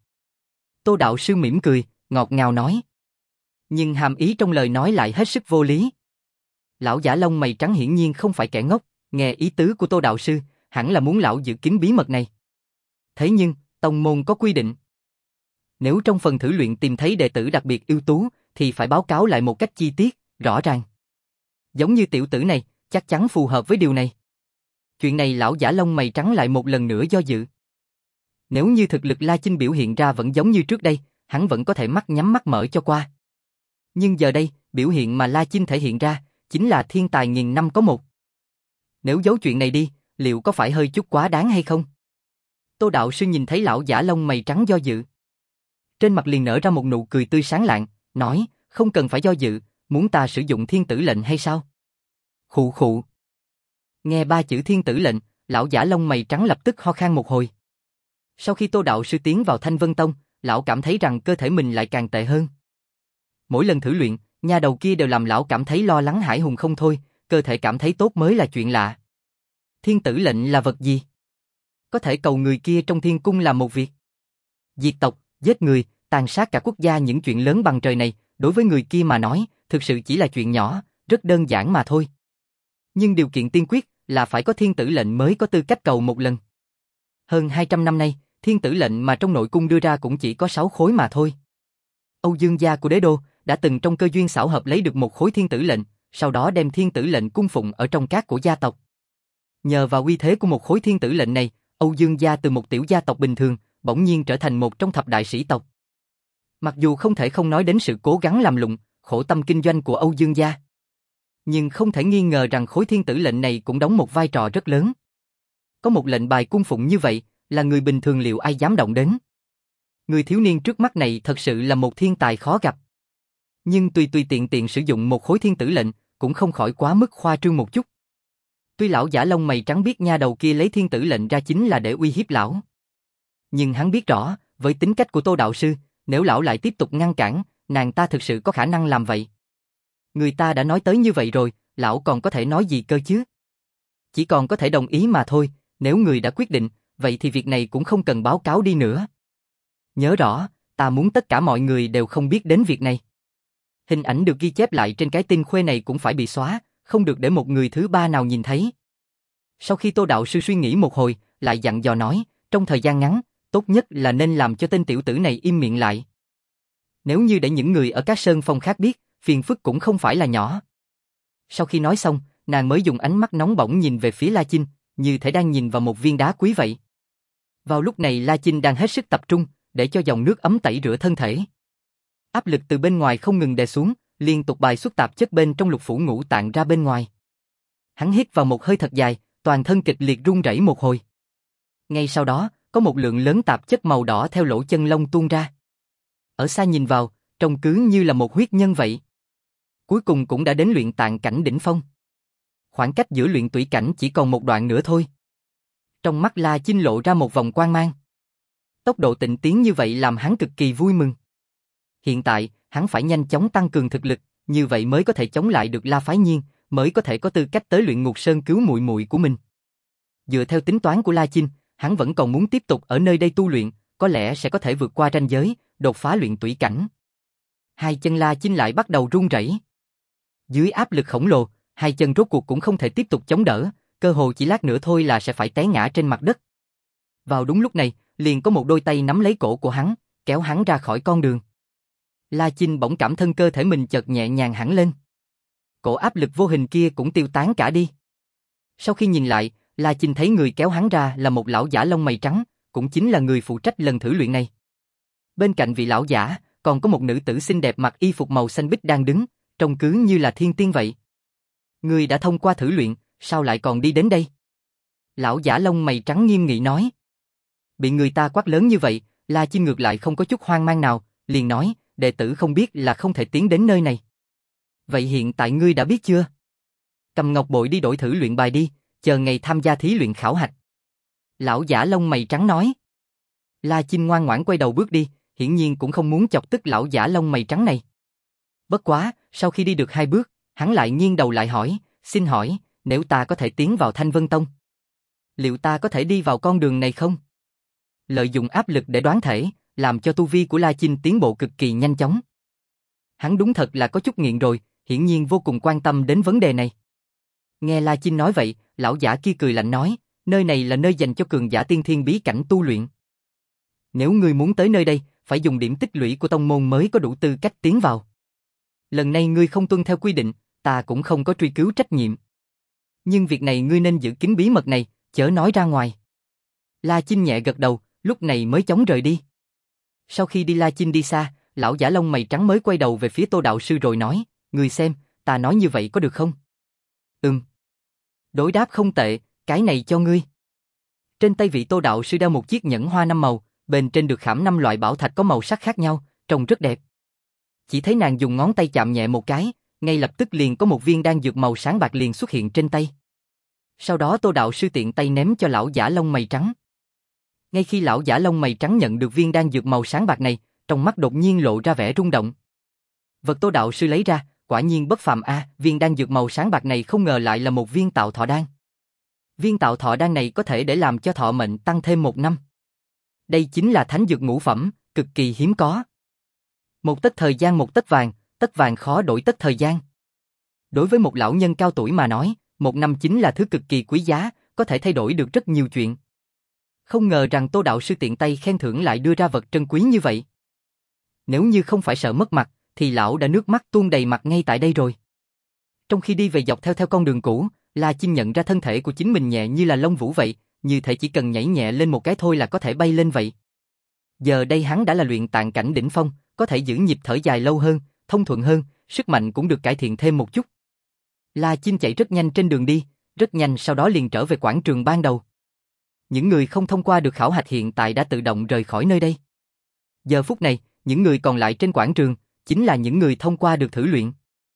Tô đạo sư mỉm cười, ngọt ngào nói. Nhưng hàm ý trong lời nói lại hết sức vô lý. Lão giả lông mày trắng hiển nhiên không phải kẻ ngốc, nghe ý tứ của Tô đạo sư, hẳn là muốn lão giữ kín bí mật này. Thế nhưng, tông môn có quy định. Nếu trong phần thử luyện tìm thấy đệ tử đặc biệt ưu tú, thì phải báo cáo lại một cách chi tiết, rõ ràng. Giống như tiểu tử này, chắc chắn phù hợp với điều này. Chuyện này lão giả lông mày trắng lại một lần nữa do dự. Nếu như thực lực La Chinh biểu hiện ra vẫn giống như trước đây, hắn vẫn có thể mắt nhắm mắt mở cho qua. Nhưng giờ đây, biểu hiện mà La Chinh thể hiện ra, chính là thiên tài nghìn năm có một. Nếu giấu chuyện này đi, liệu có phải hơi chút quá đáng hay không? Tô đạo sư nhìn thấy lão giả lông mày trắng do dự. Trên mặt liền nở ra một nụ cười tươi sáng lạng, nói, không cần phải do dự, muốn ta sử dụng thiên tử lệnh hay sao? Khụ khụ. Nghe ba chữ thiên tử lệnh, lão giả lông mày trắng lập tức ho khan một hồi. Sau khi Tô đạo sư tiến vào Thanh Vân Tông, lão cảm thấy rằng cơ thể mình lại càng tệ hơn. Mỗi lần thử luyện, nha đầu kia đều làm lão cảm thấy lo lắng hãi hùng không thôi, cơ thể cảm thấy tốt mới là chuyện lạ. Thiên tử lệnh là vật gì? Có thể cầu người kia trong thiên cung làm một việc. Diệt tộc, giết người, tàn sát cả quốc gia, những chuyện lớn bằng trời này, đối với người kia mà nói, thực sự chỉ là chuyện nhỏ, rất đơn giản mà thôi. Nhưng điều kiện tiên quyết là phải có thiên tử lệnh mới có tư cách cầu một lần. Hơn hai trăm năm nay, thiên tử lệnh mà trong nội cung đưa ra cũng chỉ có sáu khối mà thôi. Âu Dương gia của đế đô đã từng trong cơ duyên xảo hợp lấy được một khối thiên tử lệnh, sau đó đem thiên tử lệnh cung phụng ở trong các của gia tộc. Nhờ vào uy thế của một khối thiên tử lệnh này, Âu Dương gia từ một tiểu gia tộc bình thường, bỗng nhiên trở thành một trong thập đại sĩ tộc. Mặc dù không thể không nói đến sự cố gắng làm lụng, khổ tâm kinh doanh của Âu Dương gia, nhưng không thể nghi ngờ rằng khối thiên tử lệnh này cũng đóng một vai trò rất lớn. Có một lệnh bài cung phụng như vậy, là người bình thường liệu ai dám động đến. Người thiếu niên trước mắt này thật sự là một thiên tài khó gặp. Nhưng tùy tùy tiện tiện sử dụng một khối thiên tử lệnh, cũng không khỏi quá mức khoa trương một chút. Tuy lão giả lông mày trắng biết nha đầu kia lấy thiên tử lệnh ra chính là để uy hiếp lão. Nhưng hắn biết rõ, với tính cách của Tô đạo sư, nếu lão lại tiếp tục ngăn cản, nàng ta thực sự có khả năng làm vậy. Người ta đã nói tới như vậy rồi, lão còn có thể nói gì cơ chứ? Chỉ còn có thể đồng ý mà thôi, nếu người đã quyết định, vậy thì việc này cũng không cần báo cáo đi nữa. Nhớ rõ, ta muốn tất cả mọi người đều không biết đến việc này. Hình ảnh được ghi chép lại trên cái tinh khuê này cũng phải bị xóa, không được để một người thứ ba nào nhìn thấy. Sau khi Tô đạo sư suy nghĩ một hồi, lại dặn dò nói, trong thời gian ngắn, tốt nhất là nên làm cho tên tiểu tử này im miệng lại. Nếu như để những người ở các sơn phong khác biết, phiền phức cũng không phải là nhỏ. Sau khi nói xong, nàng mới dùng ánh mắt nóng bỏng nhìn về phía La Chinh, như thể đang nhìn vào một viên đá quý vậy. Vào lúc này La Chinh đang hết sức tập trung, để cho dòng nước ấm tẩy rửa thân thể. Áp lực từ bên ngoài không ngừng đè xuống, liên tục bài xuất tạp chất bên trong lục phủ ngũ tạng ra bên ngoài. Hắn hít vào một hơi thật dài, toàn thân kịch liệt run rẩy một hồi. Ngay sau đó, có một lượng lớn tạp chất màu đỏ theo lỗ chân lông tuôn ra. Ở xa nhìn vào, trông cứ như là một huyết nhân vậy. Cuối cùng cũng đã đến luyện tạng cảnh đỉnh phong. Khoảng cách giữa luyện tủy cảnh chỉ còn một đoạn nữa thôi. Trong mắt La Chinh lộ ra một vòng quang mang. Tốc độ tịnh tiến như vậy làm hắn cực kỳ vui mừng. Hiện tại, hắn phải nhanh chóng tăng cường thực lực, như vậy mới có thể chống lại được La Phái Nhiên, mới có thể có tư cách tới luyện ngục sơn cứu muội muội của mình. Dựa theo tính toán của La Chinh, hắn vẫn còn muốn tiếp tục ở nơi đây tu luyện, có lẽ sẽ có thể vượt qua ranh giới, đột phá luyện tủy cảnh. Hai chân La Chinh lại bắt đầu run rẩy. Dưới áp lực khổng lồ, hai chân rốt cuộc cũng không thể tiếp tục chống đỡ, cơ hồ chỉ lát nữa thôi là sẽ phải té ngã trên mặt đất. Vào đúng lúc này, liền có một đôi tay nắm lấy cổ của hắn, kéo hắn ra khỏi con đường. La Chinh bỗng cảm thân cơ thể mình chợt nhẹ nhàng hẳn lên. Cổ áp lực vô hình kia cũng tiêu tán cả đi. Sau khi nhìn lại, La Chinh thấy người kéo hắn ra là một lão giả lông mày trắng, cũng chính là người phụ trách lần thử luyện này. Bên cạnh vị lão giả, còn có một nữ tử xinh đẹp mặc y phục màu xanh biếc đang đứng, trông cứ như là thiên tiên vậy. Người đã thông qua thử luyện, sao lại còn đi đến đây? Lão giả lông mày trắng nghiêm nghị nói. Bị người ta quát lớn như vậy, La Chinh ngược lại không có chút hoang mang nào, liền nói, đệ tử không biết là không thể tiến đến nơi này. Vậy hiện tại ngươi đã biết chưa? Cầm ngọc bội đi đổi thử luyện bài đi, chờ ngày tham gia thí luyện khảo hạch. Lão giả lông mày trắng nói. La Chinh ngoan ngoãn quay đầu bước đi, hiển nhiên cũng không muốn chọc tức lão giả lông mày trắng này. Bất quá, sau khi đi được hai bước, hắn lại nghiêng đầu lại hỏi, xin hỏi, nếu ta có thể tiến vào Thanh Vân Tông, liệu ta có thể đi vào con đường này không? Lợi dụng áp lực để đoán thể, làm cho tu vi của La Chinh tiến bộ cực kỳ nhanh chóng. Hắn đúng thật là có chút nghiện rồi, hiển nhiên vô cùng quan tâm đến vấn đề này. Nghe La Chinh nói vậy, lão giả kia cười lạnh nói, nơi này là nơi dành cho cường giả tiên thiên bí cảnh tu luyện. Nếu ngươi muốn tới nơi đây, phải dùng điểm tích lũy của tông môn mới có đủ tư cách tiến vào. Lần này ngươi không tuân theo quy định, ta cũng không có truy cứu trách nhiệm. Nhưng việc này ngươi nên giữ kín bí mật này, chớ nói ra ngoài. La Chinh nhẹ gật đầu, lúc này mới chóng rời đi. Sau khi đi La Chinh đi xa, lão giả lông mày trắng mới quay đầu về phía Tô đạo sư rồi nói, ngươi xem, ta nói như vậy có được không? Ừm. Đối đáp không tệ, cái này cho ngươi. Trên tay vị Tô đạo sư đeo một chiếc nhẫn hoa năm màu, bên trên được khảm năm loại bảo thạch có màu sắc khác nhau, trông rất đẹp. Chỉ thấy nàng dùng ngón tay chạm nhẹ một cái, ngay lập tức liền có một viên đan dược màu sáng bạc liền xuất hiện trên tay. Sau đó Tô đạo sư tiện tay ném cho lão giả lông mày trắng. Ngay khi lão giả lông mày trắng nhận được viên đan dược màu sáng bạc này, trong mắt đột nhiên lộ ra vẻ rung động. Vật Tô đạo sư lấy ra, quả nhiên bất phàm a, viên đan dược màu sáng bạc này không ngờ lại là một viên tạo thọ đan. Viên tạo thọ đan này có thể để làm cho thọ mệnh tăng thêm một năm. Đây chính là thánh dược ngũ phẩm, cực kỳ hiếm có. Một tấc thời gian một tấc vàng, tấc vàng khó đổi tấc thời gian. Đối với một lão nhân cao tuổi mà nói, một năm chính là thứ cực kỳ quý giá, có thể thay đổi được rất nhiều chuyện. Không ngờ rằng Tô đạo sư tiện tay khen thưởng lại đưa ra vật trân quý như vậy. Nếu như không phải sợ mất mặt, thì lão đã nước mắt tuôn đầy mặt ngay tại đây rồi. Trong khi đi về dọc theo theo con đường cũ, La Chinh nhận ra thân thể của chính mình nhẹ như là lông vũ vậy, như thể chỉ cần nhảy nhẹ lên một cái thôi là có thể bay lên vậy. Giờ đây hắn đã là luyện tạng cảnh đỉnh phong, có thể giữ nhịp thở dài lâu hơn, thông thuận hơn, sức mạnh cũng được cải thiện thêm một chút. La Chinh chạy rất nhanh trên đường đi, rất nhanh sau đó liền trở về quảng trường ban đầu. Những người không thông qua được khảo hạch hiện tại đã tự động rời khỏi nơi đây. Giờ phút này, những người còn lại trên quảng trường, chính là những người thông qua được thử luyện.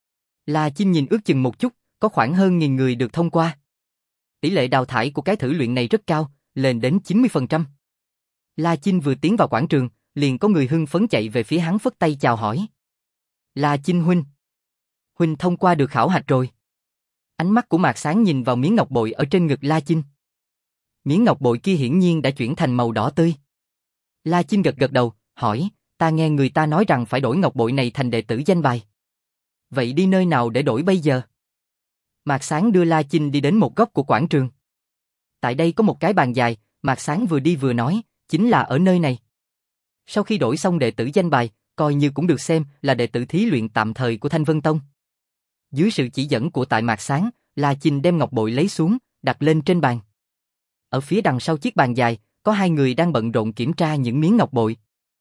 La Chinh nhìn ước chừng một chút, có khoảng hơn nghìn người được thông qua. Tỷ lệ đào thải của cái thử luyện này rất cao, lên đến chín mươi phần trăm. La Chinh vừa tiến vào quảng trường, liền có người hưng phấn chạy về phía hắn phất tay chào hỏi. La Chinh huynh. Huynh thông qua được khảo hạch rồi. Ánh mắt của Mạc Sáng nhìn vào miếng ngọc bội ở trên ngực La Chinh. Miếng ngọc bội kia hiển nhiên đã chuyển thành màu đỏ tươi. La Chinh gật gật đầu, hỏi, ta nghe người ta nói rằng phải đổi ngọc bội này thành đệ tử danh bài. Vậy đi nơi nào để đổi bây giờ? Mạc Sáng đưa La Chinh đi đến một góc của quảng trường. Tại đây có một cái bàn dài, Mạc Sáng vừa đi vừa nói, chính là ở nơi này. Sau khi đổi xong đệ tử danh bài, coi như cũng được xem là đệ tử thí luyện tạm thời của Thanh Vân Tông. Dưới sự chỉ dẫn của tại Mạc Sáng, La Chinh đem ngọc bội lấy xuống, đặt lên trên bàn. Ở phía đằng sau chiếc bàn dài, có hai người đang bận rộn kiểm tra những miếng ngọc bội.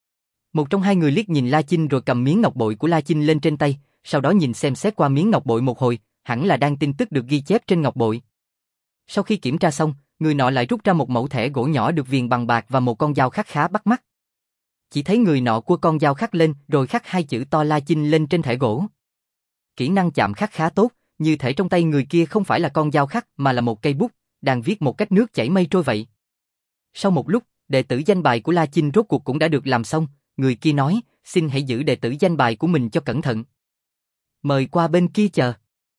Một trong hai người liếc nhìn La Chinh rồi cầm miếng ngọc bội của La Chinh lên trên tay, sau đó nhìn xem xét qua miếng ngọc bội một hồi, hẳn là đang tin tức được ghi chép trên ngọc bội. Sau khi kiểm tra xong, người nọ lại rút ra một mẩu thẻ gỗ nhỏ được viền bằng bạc và một con dao khắc khá bắt mắt. Chỉ thấy người nọ cua con dao khắc lên rồi khắc hai chữ to La Chinh lên trên thẻ gỗ. Kỹ năng chạm khắc khá tốt, như thể trong tay người kia không phải là con dao khắc mà là một cây bút, đang viết một cách nước chảy mây trôi vậy. Sau một lúc, đệ tử danh bài của La Chinh rốt cuộc cũng đã được làm xong, người kia nói, xin hãy giữ đệ tử danh bài của mình cho cẩn thận. Mời qua bên kia chờ.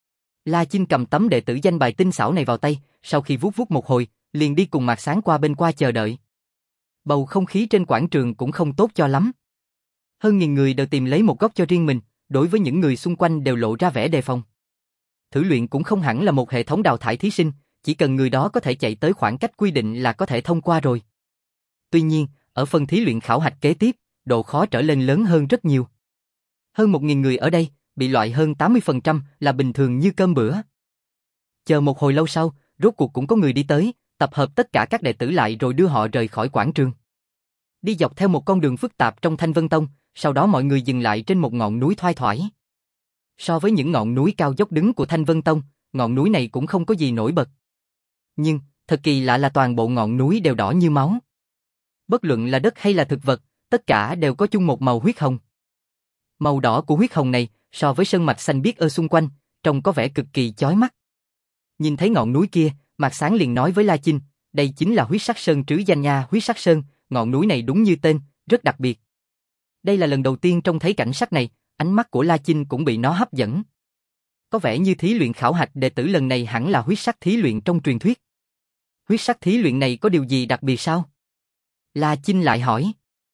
La Chinh cầm tấm đệ tử danh bài tinh xảo này vào tay, sau khi vuốt vuốt một hồi, liền đi cùng Mạc Sáng qua bên qua chờ đợi. Bầu không khí trên quảng trường cũng không tốt cho lắm. Hơn nghìn người đều tìm lấy một góc cho riêng mình, đối với những người xung quanh đều lộ ra vẻ đề phòng. Thử luyện cũng không hẳn là một hệ thống đào thải thí sinh, chỉ cần người đó có thể chạy tới khoảng cách quy định là có thể thông qua rồi. Tuy nhiên, ở phần thí luyện khảo hạch kế tiếp, độ khó trở lên lớn hơn rất nhiều. Hơn một nghìn người ở đây, bị loại hơn tám mươi phần trăm là bình thường như cơm bữa. Chờ một hồi lâu sau, rốt cuộc cũng có người đi tới, tập hợp tất cả các đệ tử lại rồi đưa họ rời khỏi quảng trường. Đi dọc theo một con đường phức tạp trong Thanh Vân Tông, sau đó mọi người dừng lại trên một ngọn núi thoai thoải. So với những ngọn núi cao dốc đứng của Thanh Vân Tông, ngọn núi này cũng không có gì nổi bật. Nhưng, thật kỳ lạ là toàn bộ ngọn núi đều đỏ như máu. Bất luận là đất hay là thực vật, tất cả đều có chung một màu huyết hồng. Màu đỏ của huyết hồng này, so với sơn mạch xanh biếc ở xung quanh, trông có vẻ cực kỳ chói mắt. Nhìn thấy ngọn núi kia, Mạc Sáng liền nói với La Chinh, đây chính là huyết sắc sơn trứ danh nha, huyết sắc sơn, ngọn núi này đúng như tên, rất đặc biệt. Đây là lần đầu tiên trông thấy cảnh sắc này, ánh mắt của La Chinh cũng bị nó hấp dẫn. Có vẻ như thí luyện khảo hạch đệ tử lần này hẳn là huyết sắc thí luyện trong truyền thuyết. Huyết sắc thí luyện này có điều gì đặc biệt sao? La Chinh lại hỏi.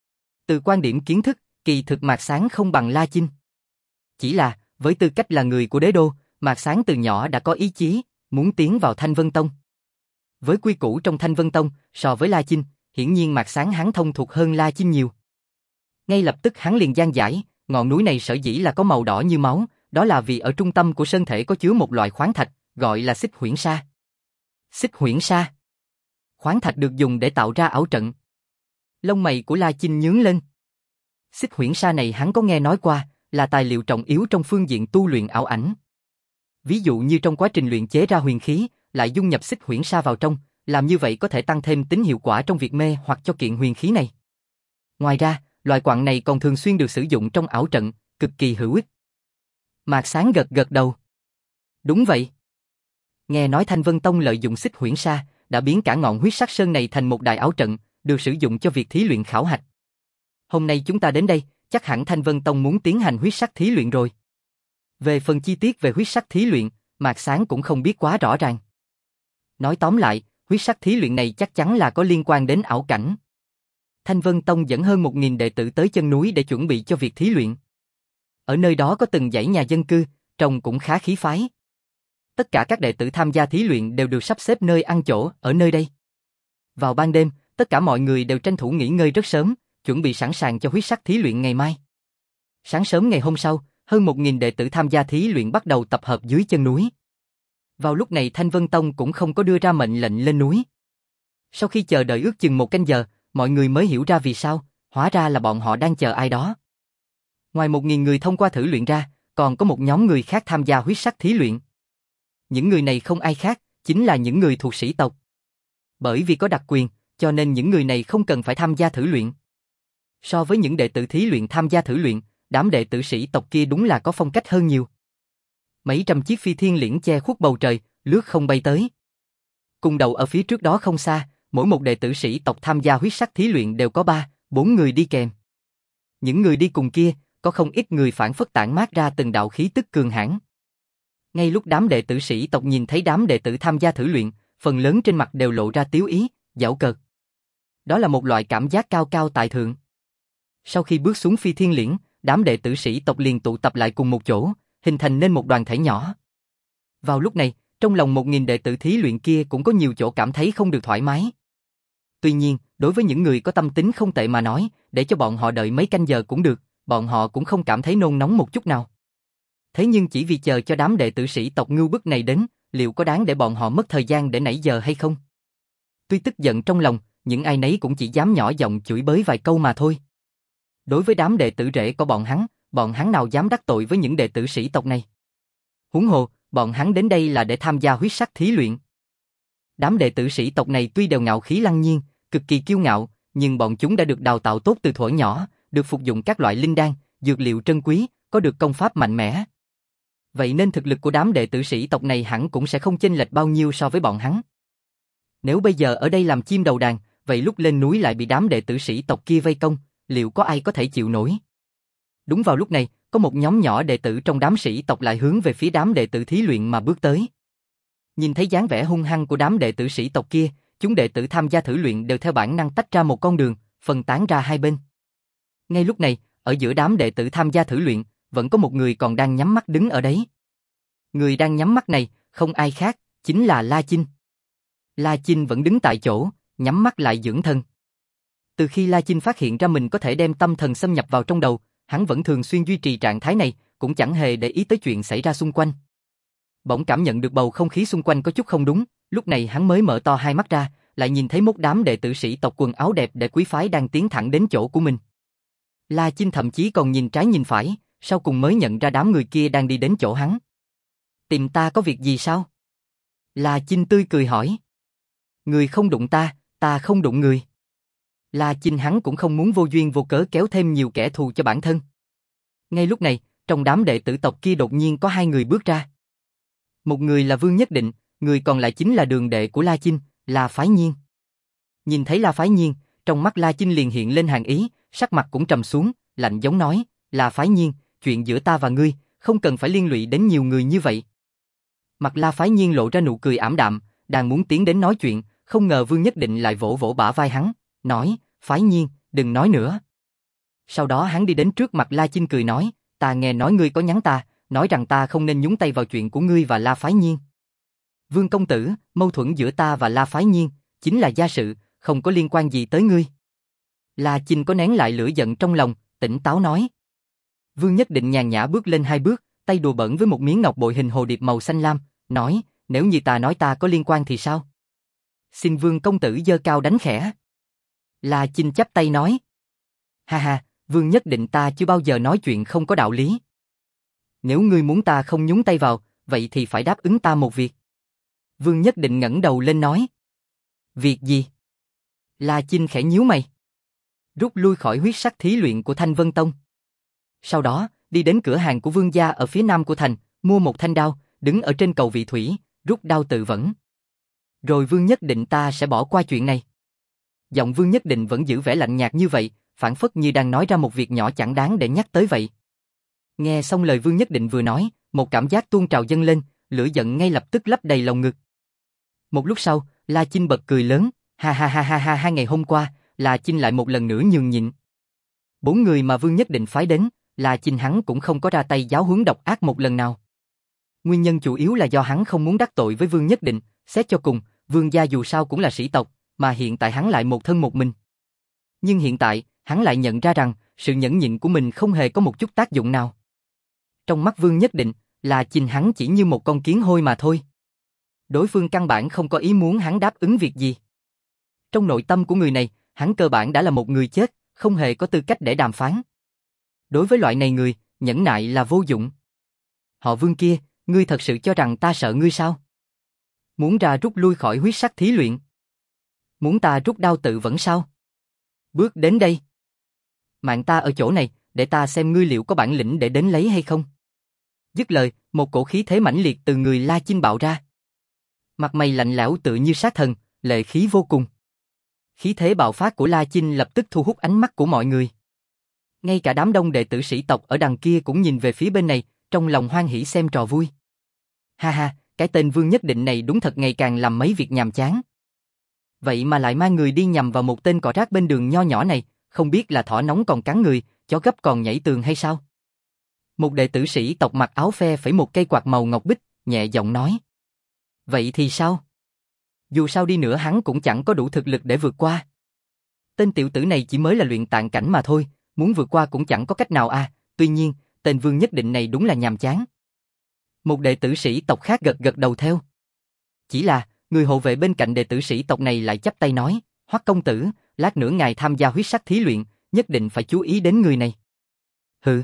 Từ quan điểm kiến thức, kỳ thực Mạc Sáng không bằng La Chinh. Chỉ là, với tư cách là người của đế đô, Mạc Sáng từ nhỏ đã có ý chí, muốn tiến vào Thanh Vân Tông. Với quy củ trong Thanh Vân Tông, so với La Chinh, hiển nhiên Mạc Sáng hắn thông thuộc hơn La Chinh nhiều. Ngay lập tức hắn liền giảng giải, ngọn núi này sở dĩ là có màu đỏ như máu, đó là vì ở trung tâm của sơn thể có chứa một loại khoáng thạch, gọi là xích huyễn sa. Xích huyễn sa. Khoáng thạch được dùng để tạo ra ảo trận. Lông mày của La Chinh nhướng lên. Xích huyễn sa này hắn có nghe nói qua, là tài liệu trọng yếu trong phương diện tu luyện ảo ảnh. Ví dụ như trong quá trình luyện chế ra huyền khí, lại dung nhập xích huyễn sa vào trong, làm như vậy có thể tăng thêm tính hiệu quả trong việc mê hoặc cho kiện huyền khí này. Ngoài ra, loại quặng này còn thường xuyên được sử dụng trong ảo trận, cực kỳ hữu ích. Mạc Sáng gật gật đầu. Đúng vậy. Nghe nói Thanh Vân Tông lợi dụng xích huyễn sa, đã biến cả ngọn huyết sắc sơn này thành một đại ảo trận, được sử dụng cho việc thí luyện khảo hạch. Hôm nay chúng ta đến đây, chắc hẳn Thanh Vân Tông muốn tiến hành huyết sắc thí luyện rồi. Về phần chi tiết về huyết sắc thí luyện, Mạc Sáng cũng không biết quá rõ ràng. Nói tóm lại, huyết sắc thí luyện này chắc chắn là có liên quan đến ảo cảnh. Thanh Vân Tông dẫn hơn một nghìn đệ tử tới chân núi để chuẩn bị cho việc thí luyện. Ở nơi đó có từng dãy nhà dân cư, trông cũng khá khí phái. Tất cả các đệ tử tham gia thí luyện đều được sắp xếp nơi ăn chỗ ở nơi đây. Vào ban đêm, tất cả mọi người đều tranh thủ nghỉ ngơi rất sớm, chuẩn bị sẵn sàng cho huyết sắc thí luyện ngày mai. Sáng sớm ngày hôm sau, hơn một nghìn đệ tử tham gia thí luyện bắt đầu tập hợp dưới chân núi. Vào lúc này Thanh Vân Tông cũng không có đưa ra mệnh lệnh lên núi. Sau khi chờ đợi ước chừng một canh giờ, mọi người mới hiểu ra vì sao, hóa ra là bọn họ đang chờ ai đó. Ngoài một nghìn người thông qua thử luyện ra, còn có một nhóm người khác tham gia huyết sắc thí luyện. Những người này không ai khác, chính là những người thuộc sĩ tộc. Bởi vì có đặc quyền, cho nên những người này không cần phải tham gia thử luyện. So với những đệ tử thí luyện tham gia thử luyện, đám đệ tử sĩ tộc kia đúng là có phong cách hơn nhiều. Mấy trăm chiếc phi thiên liễn che khuất bầu trời, lướt không bay tới. Cùng đầu ở phía trước đó không xa, mỗi một đệ tử sĩ tộc tham gia huyết sắc thí luyện đều có ba, bốn người đi kèm. Những người đi cùng kia, có không ít người phản phất tản mát ra từng đạo khí tức cường hãn. Ngay lúc đám đệ tử sĩ tộc nhìn thấy đám đệ tử tham gia thử luyện, phần lớn trên mặt đều lộ ra tiếu ý, giễu cợt. Đó là một loại cảm giác cao cao tại thượng. Sau khi bước xuống phi thiên liễn, đám đệ tử sĩ tộc liền tụ tập lại cùng một chỗ, hình thành nên một đoàn thể nhỏ. Vào lúc này, trong lòng một nghìn đệ tử thí luyện kia cũng có nhiều chỗ cảm thấy không được thoải mái. Tuy nhiên, đối với những người có tâm tính không tệ mà nói, để cho bọn họ đợi mấy canh giờ cũng được, bọn họ cũng không cảm thấy nôn nóng một chút nào. Thế nhưng chỉ vì chờ cho đám đệ tử sĩ tộc ngưu bức này đến, liệu có đáng để bọn họ mất thời gian để nãy giờ hay không? Tuy tức giận trong lòng, những ai nấy cũng chỉ dám nhỏ giọng chửi bới vài câu mà thôi. Đối với đám đệ tử rể của bọn hắn, bọn hắn nào dám đắc tội với những đệ tử sĩ tộc này? Huống hồ, bọn hắn đến đây là để tham gia huyết sắc thí luyện. Đám đệ tử sĩ tộc này tuy đều ngạo khí lăng nhiên, cực kỳ kiêu ngạo, nhưng bọn chúng đã được đào tạo tốt từ thuở nhỏ, được phục dụng các loại linh đan, dược liệu trân quý, có được công pháp mạnh mẽ. Vậy nên thực lực của đám đệ tử sĩ tộc này hẳn cũng sẽ không chênh lệch bao nhiêu so với bọn hắn. Nếu bây giờ ở đây làm chim đầu đàn, vậy lúc lên núi lại bị đám đệ tử sĩ tộc kia vây công, liệu có ai có thể chịu nổi? Đúng vào lúc này, có một nhóm nhỏ đệ tử trong đám sĩ tộc lại hướng về phía đám đệ tử thí luyện mà bước tới. Nhìn thấy dáng vẻ hung hăng của đám đệ tử sĩ tộc kia, chúng đệ tử tham gia thử luyện đều theo bản năng tách ra một con đường, phân tán ra hai bên. Ngay lúc này, ở giữa đám đệ tử tham gia thử luyện, vẫn có một người còn đang nhắm mắt đứng ở đấy. Người đang nhắm mắt này, không ai khác, chính là La Chinh. La Chinh vẫn đứng tại chỗ, nhắm mắt lại dưỡng thân. Từ khi La Chinh phát hiện ra mình có thể đem tâm thần xâm nhập vào trong đầu, hắn vẫn thường xuyên duy trì trạng thái này, cũng chẳng hề để ý tới chuyện xảy ra xung quanh. Bỗng cảm nhận được bầu không khí xung quanh có chút không đúng, lúc này hắn mới mở to hai mắt ra, lại nhìn thấy một đám đệ tử sĩ tộc quần áo đẹp để quý phái đang tiến thẳng đến chỗ của mình. La Chinh thậm chí còn nhìn trái nhìn phải, sau cùng mới nhận ra đám người kia đang đi đến chỗ hắn. Tìm ta có việc gì sao? La Chinh tươi cười hỏi. Người không đụng ta, ta không đụng người. La Chinh hắn cũng không muốn vô duyên vô cớ kéo thêm nhiều kẻ thù cho bản thân. Ngay lúc này, trong đám đệ tử tộc kia đột nhiên có hai người bước ra. Một người là Vương Nhất Định, người còn lại chính là đường đệ của La Chinh, La Phái Nhiên. Nhìn thấy La Phái Nhiên, trong mắt La Chinh liền hiện lên hàn ý, sắc mặt cũng trầm xuống, lạnh giống nói, La Phái Nhiên, chuyện giữa ta và ngươi, không cần phải liên lụy đến nhiều người như vậy. Mặt La Phái Nhiên lộ ra nụ cười ảm đạm, đang muốn tiến đến nói chuyện, không ngờ Vương Nhất Định lại vỗ vỗ bả vai hắn, nói, Phái Nhiên, đừng nói nữa. Sau đó hắn đi đến trước mặt La Chinh cười nói, ta nghe nói ngươi có nhắn ta, nói rằng ta không nên nhúng tay vào chuyện của ngươi và La Phái Nhiên. Vương công tử, mâu thuẫn giữa ta và La Phái Nhiên, chính là gia sự, không có liên quan gì tới ngươi. La Chinh có nén lại lửa giận trong lòng, tỉnh táo nói. Vương Nhất Định nhàn nhã bước lên hai bước, tay đùa bỡn với một miếng ngọc bội hình hồ điệp màu xanh lam, nói, nếu như ta nói ta có liên quan thì sao? Xin Vương công tử giơ cao đánh khẽ. La Chinh chắp tay nói. Ha ha, Vương Nhất Định ta chưa bao giờ nói chuyện không có đạo lý. Nếu ngươi muốn ta không nhúng tay vào, vậy thì phải đáp ứng ta một việc. Vương Nhất Định ngẩng đầu lên nói. Việc gì? La Chinh khẽ nhíu mày. Rút lui khỏi huyết sắc thí luyện của Thanh Vân Tông. Sau đó, đi đến cửa hàng của Vương gia ở phía nam của thành, mua một thanh đao, đứng ở trên cầu vị thủy, rút đao tự vẫn. Rồi Vương Nhất Định ta sẽ bỏ qua chuyện này. Giọng Vương Nhất Định vẫn giữ vẻ lạnh nhạt như vậy, phảng phất như đang nói ra một việc nhỏ chẳng đáng để nhắc tới vậy. Nghe xong lời Vương Nhất Định vừa nói, một cảm giác tuôn trào dâng lên, lửa giận ngay lập tức lấp đầy lòng ngực. Một lúc sau, La Chinh bật cười lớn, ha ha ha ha ha ha ngày hôm qua, La Chinh lại một lần nữa nhường nhịn. Bốn người mà Vương Nhất Định phái đến, La Chinh hắn cũng không có ra tay giáo huấn độc ác một lần nào. Nguyên nhân chủ yếu là do hắn không muốn đắc tội với Vương Nhất Định, xét cho cùng, Vương gia dù sao cũng là sĩ tộc, mà hiện tại hắn lại một thân một mình. Nhưng hiện tại, hắn lại nhận ra rằng, sự nhẫn nhịn của mình không hề có một chút tác dụng nào. Trong mắt Vương Nhất Định, La Chinh hắn chỉ như một con kiến hôi mà thôi. Đối phương căn bản không có ý muốn hắn đáp ứng việc gì. Trong nội tâm của người này, hắn cơ bản đã là một người chết, không hề có tư cách để đàm phán. Đối với loại này người, nhẫn nại là vô dụng. Họ Vương kia, ngươi thật sự cho rằng ta sợ ngươi sao? Muốn ra rút lui khỏi huyết sắc thí luyện? Muốn ta rút đao tự vẫn sao? Bước đến đây. Mạng ta ở chỗ này, để ta xem ngươi liệu có bản lĩnh để đến lấy hay không. Dứt lời, một cổ khí thế mãnh liệt từ người La Chinh bạo ra. Mặt mày lạnh lẽo tự như sát thần, lệ khí vô cùng. Khí thế bạo phát của La Chinh lập tức thu hút ánh mắt của mọi người. Ngay cả đám đông đệ tử sĩ tộc ở đằng kia cũng nhìn về phía bên này, trong lòng hoan hỉ xem trò vui. Ha ha, cái tên Vương Nhất Định này đúng thật ngày càng làm mấy việc nhàm chán. Vậy mà lại mang người đi nhằm vào một tên cỏ rác bên đường nho nhỏ này, không biết là thỏ nóng còn cắn người, chó gấp còn nhảy tường hay sao? Một đệ tử sĩ tộc mặc áo phe phẩy một cây quạt màu ngọc bích, nhẹ giọng nói. Vậy thì sao? Dù sao đi nữa hắn cũng chẳng có đủ thực lực để vượt qua. Tên tiểu tử này chỉ mới là luyện tạng cảnh mà thôi, muốn vượt qua cũng chẳng có cách nào à, tuy nhiên, tên Vương Nhất Định này đúng là nhàm chán. Một đệ tử sĩ tộc khác gật gật đầu theo. Chỉ là, người hộ vệ bên cạnh đệ tử sĩ tộc này lại chắp tay nói, Hoắc công tử, lát nữa ngài tham gia huyết sắc thí luyện, nhất định phải chú ý đến người này. Hừ.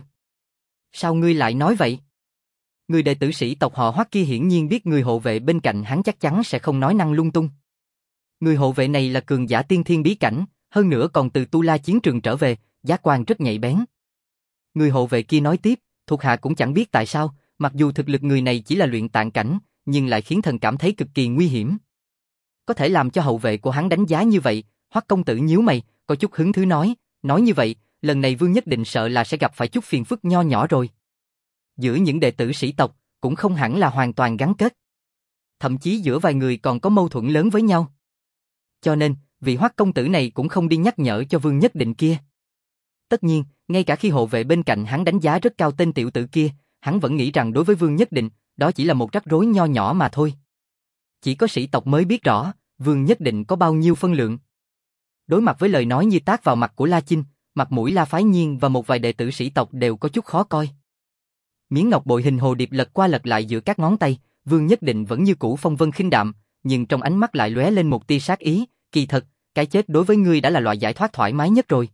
Sao ngươi lại nói vậy? Người đệ tử sĩ tộc họ Hoắc kia hiển nhiên biết người hộ vệ bên cạnh hắn chắc chắn sẽ không nói năng lung tung. Người hộ vệ này là cường giả tiên thiên bí cảnh, hơn nữa còn từ Tu La chiến trường trở về, giác quan rất nhạy bén. Người hộ vệ kia nói tiếp, thuộc hạ cũng chẳng biết tại sao, mặc dù thực lực người này chỉ là luyện tạng cảnh, nhưng lại khiến thần cảm thấy cực kỳ nguy hiểm. Có thể làm cho hậu vệ của hắn đánh giá như vậy, Hoắc công tử nhíu mày, có chút hứng thú nói, nói như vậy, lần này Vương Nhất Định sợ là sẽ gặp phải chút phiền phức nho nhỏ rồi. Giữa những đệ tử sĩ tộc, cũng không hẳn là hoàn toàn gắn kết. Thậm chí giữa vài người còn có mâu thuẫn lớn với nhau. Cho nên, vị Hoắc công tử này cũng không đi nhắc nhở cho Vương Nhất Định kia. Tất nhiên, ngay cả khi hộ vệ bên cạnh hắn đánh giá rất cao tên tiểu tử kia, hắn vẫn nghĩ rằng đối với Vương Nhất Định, đó chỉ là một rắc rối nho nhỏ mà thôi. Chỉ có sĩ tộc mới biết rõ, Vương Nhất Định có bao nhiêu phân lượng. Đối mặt với lời nói như tát vào mặt của La Chinh, mặt mũi La Phái Nhiên và một vài đệ tử sĩ tộc đều có chút khó coi. Miếng ngọc bội hình hồ điệp lật qua lật lại giữa các ngón tay, Vương Nhất Định vẫn như cũ phong vân khinh đạm, nhưng trong ánh mắt lại lóe lên một tia sát ý, kỳ thật, cái chết đối với ngươi đã là loại giải thoát thoải mái nhất rồi.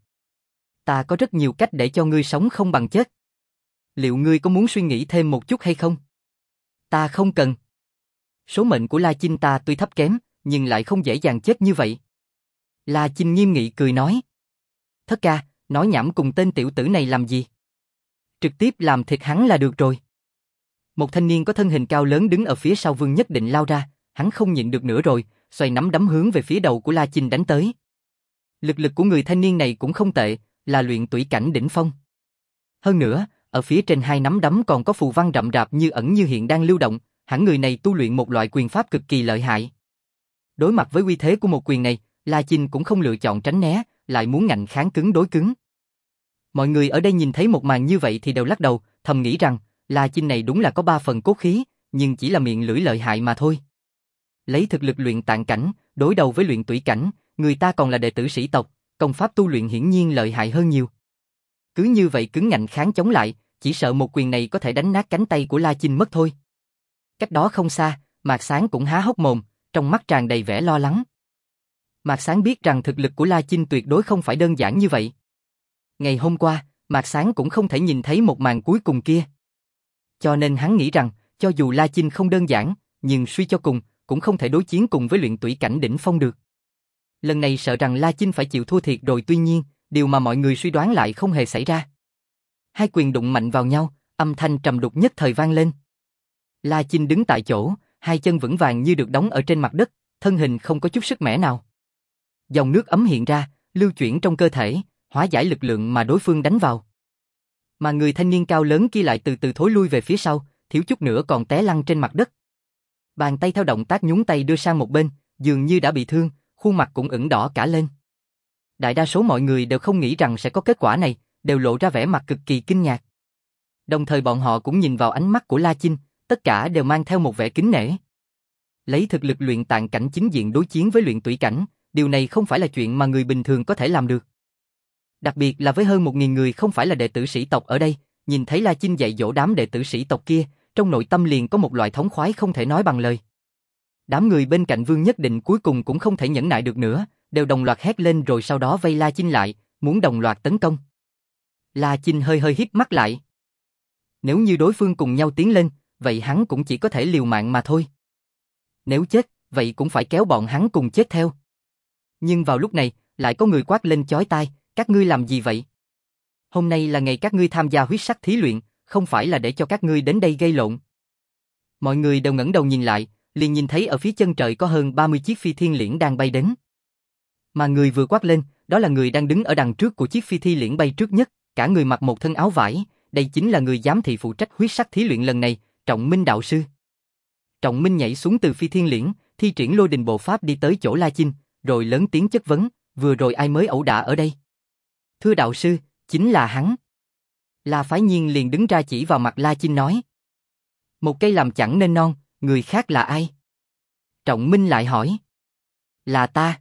Ta có rất nhiều cách để cho ngươi sống không bằng chết. Liệu ngươi có muốn suy nghĩ thêm một chút hay không? Ta không cần. Số mệnh của La Chinh ta tuy thấp kém, nhưng lại không dễ dàng chết như vậy. La Chinh nghiêm nghị cười nói. Thất ca, nói nhảm cùng tên tiểu tử này làm gì? Trực tiếp làm thịt hắn là được rồi. Một thanh niên có thân hình cao lớn đứng ở phía sau Vương Nhất Định lao ra, hắn không nhịn được nữa rồi, xoay nắm đấm hướng về phía đầu của La Chinh đánh tới. Lực lực của người thanh niên này cũng không tệ, là luyện tủy cảnh đỉnh phong. Hơn nữa, ở phía trên hai nắm đấm còn có phù văn rậm rạp như ẩn như hiện đang lưu động, hẳn người này tu luyện một loại quyền pháp cực kỳ lợi hại. Đối mặt với uy thế của một quyền này, La Chinh cũng không lựa chọn tránh né, lại muốn ngạnh kháng cứng đối cứng. Mọi người ở đây nhìn thấy một màn như vậy thì đều lắc đầu, thầm nghĩ rằng, La Chinh này đúng là có ba phần cốt khí, nhưng chỉ là miệng lưỡi lợi hại mà thôi. Lấy thực lực luyện tạng cảnh, đối đầu với luyện tủy cảnh, người ta còn là đệ tử sĩ tộc, công pháp tu luyện hiển nhiên lợi hại hơn nhiều. Cứ như vậy cứng ngạnh kháng chống lại, chỉ sợ một quyền này có thể đánh nát cánh tay của La Chinh mất thôi. Cách đó không xa, Mạc Sáng cũng há hốc mồm, trong mắt tràn đầy vẻ lo lắng. Mạc Sáng biết rằng thực lực của La Chinh tuyệt đối không phải đơn giản như vậy. Ngày hôm qua, Mạc Sáng cũng không thể nhìn thấy một màn cuối cùng kia. Cho nên hắn nghĩ rằng, cho dù La Chinh không đơn giản, nhưng suy cho cùng, cũng không thể đối chiến cùng với luyện tủy cảnh đỉnh phong được. Lần này sợ rằng La Chinh phải chịu thua thiệt rồi, tuy nhiên, điều mà mọi người suy đoán lại không hề xảy ra. Hai quyền đụng mạnh vào nhau, âm thanh trầm đục nhất thời vang lên. La Chinh đứng tại chỗ, hai chân vững vàng như được đóng ở trên mặt đất, thân hình không có chút sức mẻ nào. Dòng nước ấm hiện ra, lưu chuyển trong cơ thể, hóa giải lực lượng mà đối phương đánh vào. Mà người thanh niên cao lớn kia lại từ từ thối lui về phía sau, thiếu chút nữa còn té lăn trên mặt đất. Bàn tay theo động tác nhún tay đưa sang một bên, dường như đã bị thương, khuôn mặt cũng ửng đỏ cả lên. Đại đa số mọi người đều không nghĩ rằng sẽ có kết quả này, đều lộ ra vẻ mặt cực kỳ kinh ngạc. Đồng thời bọn họ cũng nhìn vào ánh mắt của La Chinh, tất cả đều mang theo một vẻ kính nể. Lấy thực lực luyện tạng cảnh chính diện đối chiến với luyện tủy cảnh, điều này không phải là chuyện mà người bình thường có thể làm được. Đặc biệt là với hơn một nghìn người không phải là đệ tử sĩ tộc ở đây, nhìn thấy La Chinh dạy dỗ đám đệ tử sĩ tộc kia, trong nội tâm liền có một loại thống khoái không thể nói bằng lời. Đám người bên cạnh Vương Nhất Định cuối cùng cũng không thể nhẫn nại được nữa, đều đồng loạt hét lên rồi sau đó vây La Chinh lại, muốn đồng loạt tấn công. La Chinh hơi hơi híp mắt lại. Nếu như đối phương cùng nhau tiến lên, vậy hắn cũng chỉ có thể liều mạng mà thôi. Nếu chết, vậy cũng phải kéo bọn hắn cùng chết theo. Nhưng vào lúc này, lại có người quát lên chói tai, các ngươi làm gì vậy? Hôm nay là ngày các ngươi tham gia huyết sắc thí luyện, không phải là để cho các ngươi đến đây gây lộn. Mọi người đều ngẩng đầu nhìn lại, liền nhìn thấy ở phía chân trời có hơn ba mươi chiếc phi thiên liễn đang bay đến. Mà người vừa quát lên, đó là người đang đứng ở đằng trước của chiếc phi thiên liễn bay trước nhất, cả người mặc một thân áo vải, đây chính là người giám thị phụ trách huyết sắc thí luyện lần này, Trọng Minh đạo sư. Trọng Minh nhảy xuống từ phi thiên liễn, thi triển lôi đình bộ pháp đi tới chỗ La Chinh, rồi lớn tiếng chất vấn, vừa rồi ai mới ẩu đả ở đây? Thưa đạo sư, chính là hắn. La Phái Nhiên liền đứng ra chỉ vào mặt La Chinh nói. Một cây làm chẳng nên non, người khác là ai? Trọng Minh lại hỏi. Là ta.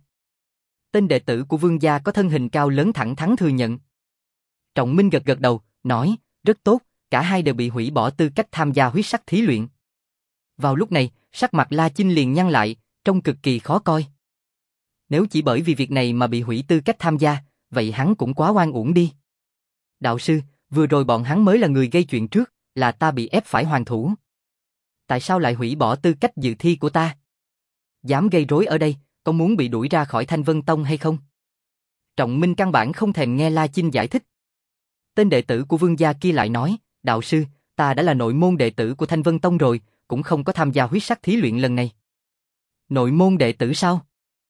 Tên đệ tử của Vương gia có thân hình cao lớn thẳng thắn thừa nhận. Trọng Minh gật gật đầu, nói, rất tốt, cả hai đều bị hủy bỏ tư cách tham gia huyết sắc thí luyện. Vào lúc này, sắc mặt La Chinh liền nhăn lại, trông cực kỳ khó coi. Nếu chỉ bởi vì việc này mà bị hủy tư cách tham gia, vậy hắn cũng quá oan uổng đi. Đạo sư, vừa rồi bọn hắn mới là người gây chuyện trước, là ta bị ép phải hoàn thủ. Tại sao lại hủy bỏ tư cách dự thi của ta? Dám gây rối ở đây, có muốn bị đuổi ra khỏi Thanh Vân Tông hay không? Trọng Minh căn bản không thèm nghe La Chinh giải thích. Tên đệ tử của Vương gia kia lại nói, đạo sư, ta đã là nội môn đệ tử của Thanh Vân Tông rồi, cũng không có tham gia huyết sắc thí luyện lần này. Nội môn đệ tử sao?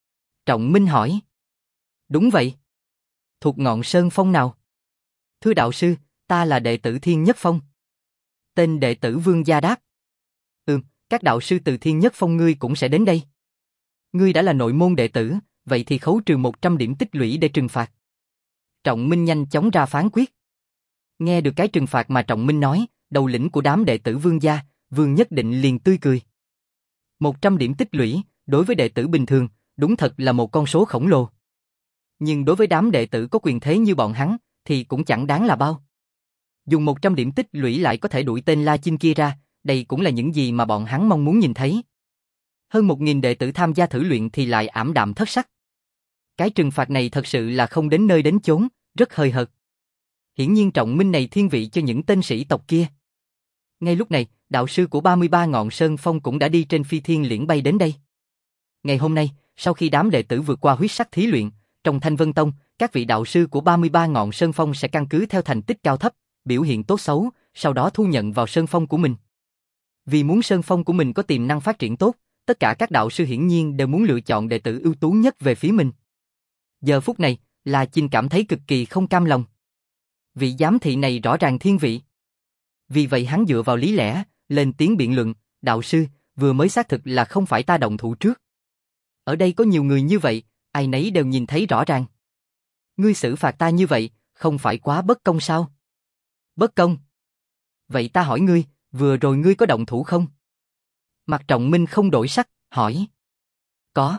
Trọng Minh hỏi. Đúng vậy. Thuộc ngọn sơn phong nào? Thưa đạo sư, ta là đệ tử Thiên Nhất Phong. Tên đệ tử Vương gia đáp. Ừm, các đạo sư từ Thiên Nhất Phong ngươi cũng sẽ đến đây. Ngươi đã là nội môn đệ tử, vậy thì khấu trừ một trăm điểm tích lũy để trừng phạt. Trọng Minh nhanh chóng ra phán quyết. Nghe được cái trừng phạt mà Trọng Minh nói, đầu lĩnh của đám đệ tử Vương gia, Vương Nhất Định liền tươi cười. một trăm điểm tích lũy, đối với đệ tử bình thường, đúng thật là một con số khổng lồ. Nhưng đối với đám đệ tử có quyền thế như bọn hắn, thì cũng chẳng đáng là bao. Dùng một trăm điểm tích lũy lại có thể đuổi tên La Chinh kia ra, đây cũng là những gì mà bọn hắn mong muốn nhìn thấy. Hơn một nghìn đệ tử tham gia thử luyện thì lại ảm đạm thất sắc. Cái trừng phạt này thật sự là không đến nơi đến chốn, rất hời hợt. Hiển nhiên Trọng Minh này thiên vị cho những tên sĩ tộc kia. Ngay lúc này, đạo sư của ba mươi ba ngọn sơn phong cũng đã đi trên phi thiên liễn bay đến đây. Ngày hôm nay, sau khi đám đệ tử vượt qua huyết sắc thí luyện, trong Thanh Vân Tông, các vị đạo sư của ba mươi ba ngọn sơn phong sẽ căn cứ theo thành tích cao thấp, biểu hiện tốt xấu, sau đó thu nhận vào sơn phong của mình. Vì muốn sơn phong của mình có tiềm năng phát triển tốt, tất cả các đạo sư hiển nhiên đều muốn lựa chọn đệ tử ưu tú nhất về phía mình. Giờ phút này, La Chinh cảm thấy cực kỳ không cam lòng. Vị giám thị này rõ ràng thiên vị. Vì vậy hắn dựa vào lý lẽ, lên tiếng biện luận, đạo sư, vừa mới xác thực là không phải ta động thủ trước. Ở đây có nhiều người như vậy, ai nấy đều nhìn thấy rõ ràng. Ngươi xử phạt ta như vậy, không phải quá bất công sao? Bất công? Vậy ta hỏi ngươi, vừa rồi ngươi có động thủ không? Mặt Trọng Minh không đổi sắc, hỏi. Có.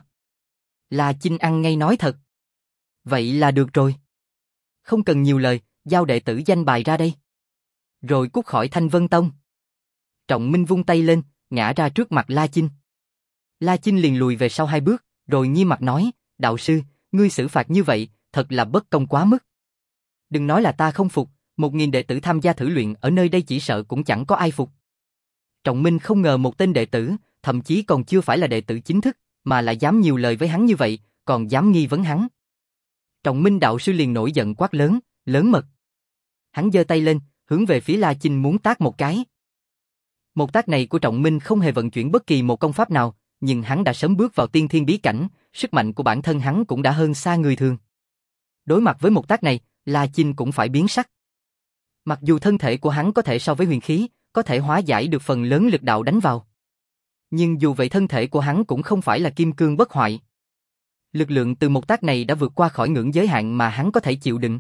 La Chinh ăn ngay nói thật. Vậy là được rồi. Không cần nhiều lời, giao đệ tử danh bài ra đây. Rồi cút khỏi Thanh Vân Tông. Trọng Minh vung tay lên, ngã ra trước mặt La Chinh. La Chinh liền lùi về sau hai bước, rồi nghiêm mặt nói, đạo sư, ngươi xử phạt như vậy, thật là bất công quá mức. Đừng nói là ta không phục, một nghìn đệ tử tham gia thử luyện ở nơi đây chỉ sợ cũng chẳng có ai phục. Trọng Minh không ngờ một tên đệ tử, thậm chí còn chưa phải là đệ tử chính thức, mà lại dám nhiều lời với hắn như vậy, còn dám nghi vấn hắn. Trọng Minh đạo sư liền nổi giận quát lớn, lớn mật. Hắn giơ tay lên, hướng về phía La Chinh muốn tát một cái. Một tát này của Trọng Minh không hề vận chuyển bất kỳ một công pháp nào, nhưng hắn đã sớm bước vào tiên thiên bí cảnh, sức mạnh của bản thân hắn cũng đã hơn xa người thường. Đối mặt với một tác này, La Chinh cũng phải biến sắc. Mặc dù thân thể của hắn có thể so với huyền khí, có thể hóa giải được phần lớn lực đạo đánh vào. Nhưng dù vậy thân thể của hắn cũng không phải là kim cương bất hoại. Lực lượng từ một tác này đã vượt qua khỏi ngưỡng giới hạn mà hắn có thể chịu đựng.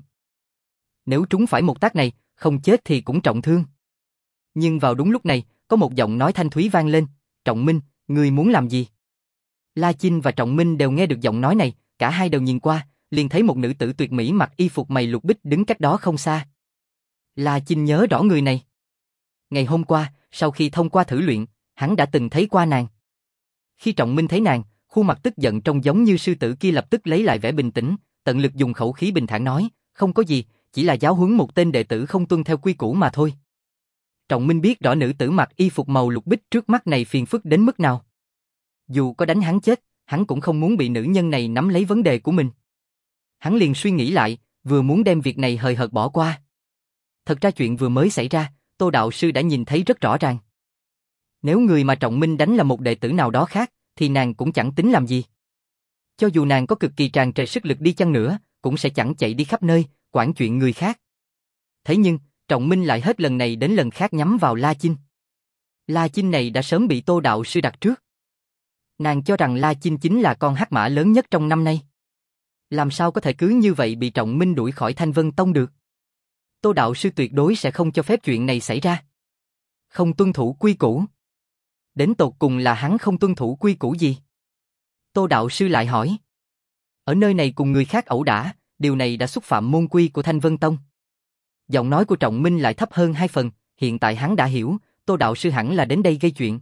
Nếu trúng phải một tác này, không chết thì cũng trọng thương. Nhưng vào đúng lúc này, có một giọng nói thanh thúy vang lên, Trọng Minh, ngươi muốn làm gì? La Chinh và Trọng Minh đều nghe được giọng nói này, cả hai đều nhìn qua, liền thấy một nữ tử tuyệt mỹ mặc y phục mày lục bích đứng cách đó không xa. La Chinh nhớ rõ người này. Ngày hôm qua, sau khi thông qua thử luyện, hắn đã từng thấy qua nàng. Khi Trọng Minh thấy nàng, khuôn mặt tức giận trông giống như sư tử kia lập tức lấy lại vẻ bình tĩnh, tận lực dùng khẩu khí bình thản nói, không có gì, chỉ là giáo huấn một tên đệ tử không tuân theo quy củ mà thôi. Trọng Minh biết rõ nữ tử mặc y phục màu lục bích trước mắt này phiền phức đến mức nào. Dù có đánh hắn chết, hắn cũng không muốn bị nữ nhân này nắm lấy vấn đề của mình. Hắn liền suy nghĩ lại, vừa muốn đem việc này hời hợt bỏ qua. Thật ra chuyện vừa mới xảy ra, Tô đạo sư đã nhìn thấy rất rõ ràng. Nếu người mà Trọng Minh đánh là một đệ tử nào đó khác, thì nàng cũng chẳng tính làm gì. Cho dù nàng có cực kỳ tràn trề sức lực đi chăng nữa, cũng sẽ chẳng chạy đi khắp nơi, quản chuyện người khác. Thế nhưng, Trọng Minh lại hết lần này đến lần khác nhắm vào La Chinh. La Chinh này đã sớm bị Tô đạo sư đặt trước. Nàng cho rằng La Chinh chính là con hắc mã lớn nhất trong năm nay. Làm sao có thể cứ như vậy bị Trọng Minh đuổi khỏi Thanh Vân Tông được? Tô đạo sư tuyệt đối sẽ không cho phép chuyện này xảy ra. Không tuân thủ quy củ. Đến tột cùng là hắn không tuân thủ quy củ gì? Tô đạo sư lại hỏi. Ở nơi này cùng người khác ẩu đả, điều này đã xúc phạm môn quy của Thanh Vân Tông. Giọng nói của Trọng Minh lại thấp hơn hai phần, hiện tại hắn đã hiểu, Tô đạo sư hẳn là đến đây gây chuyện.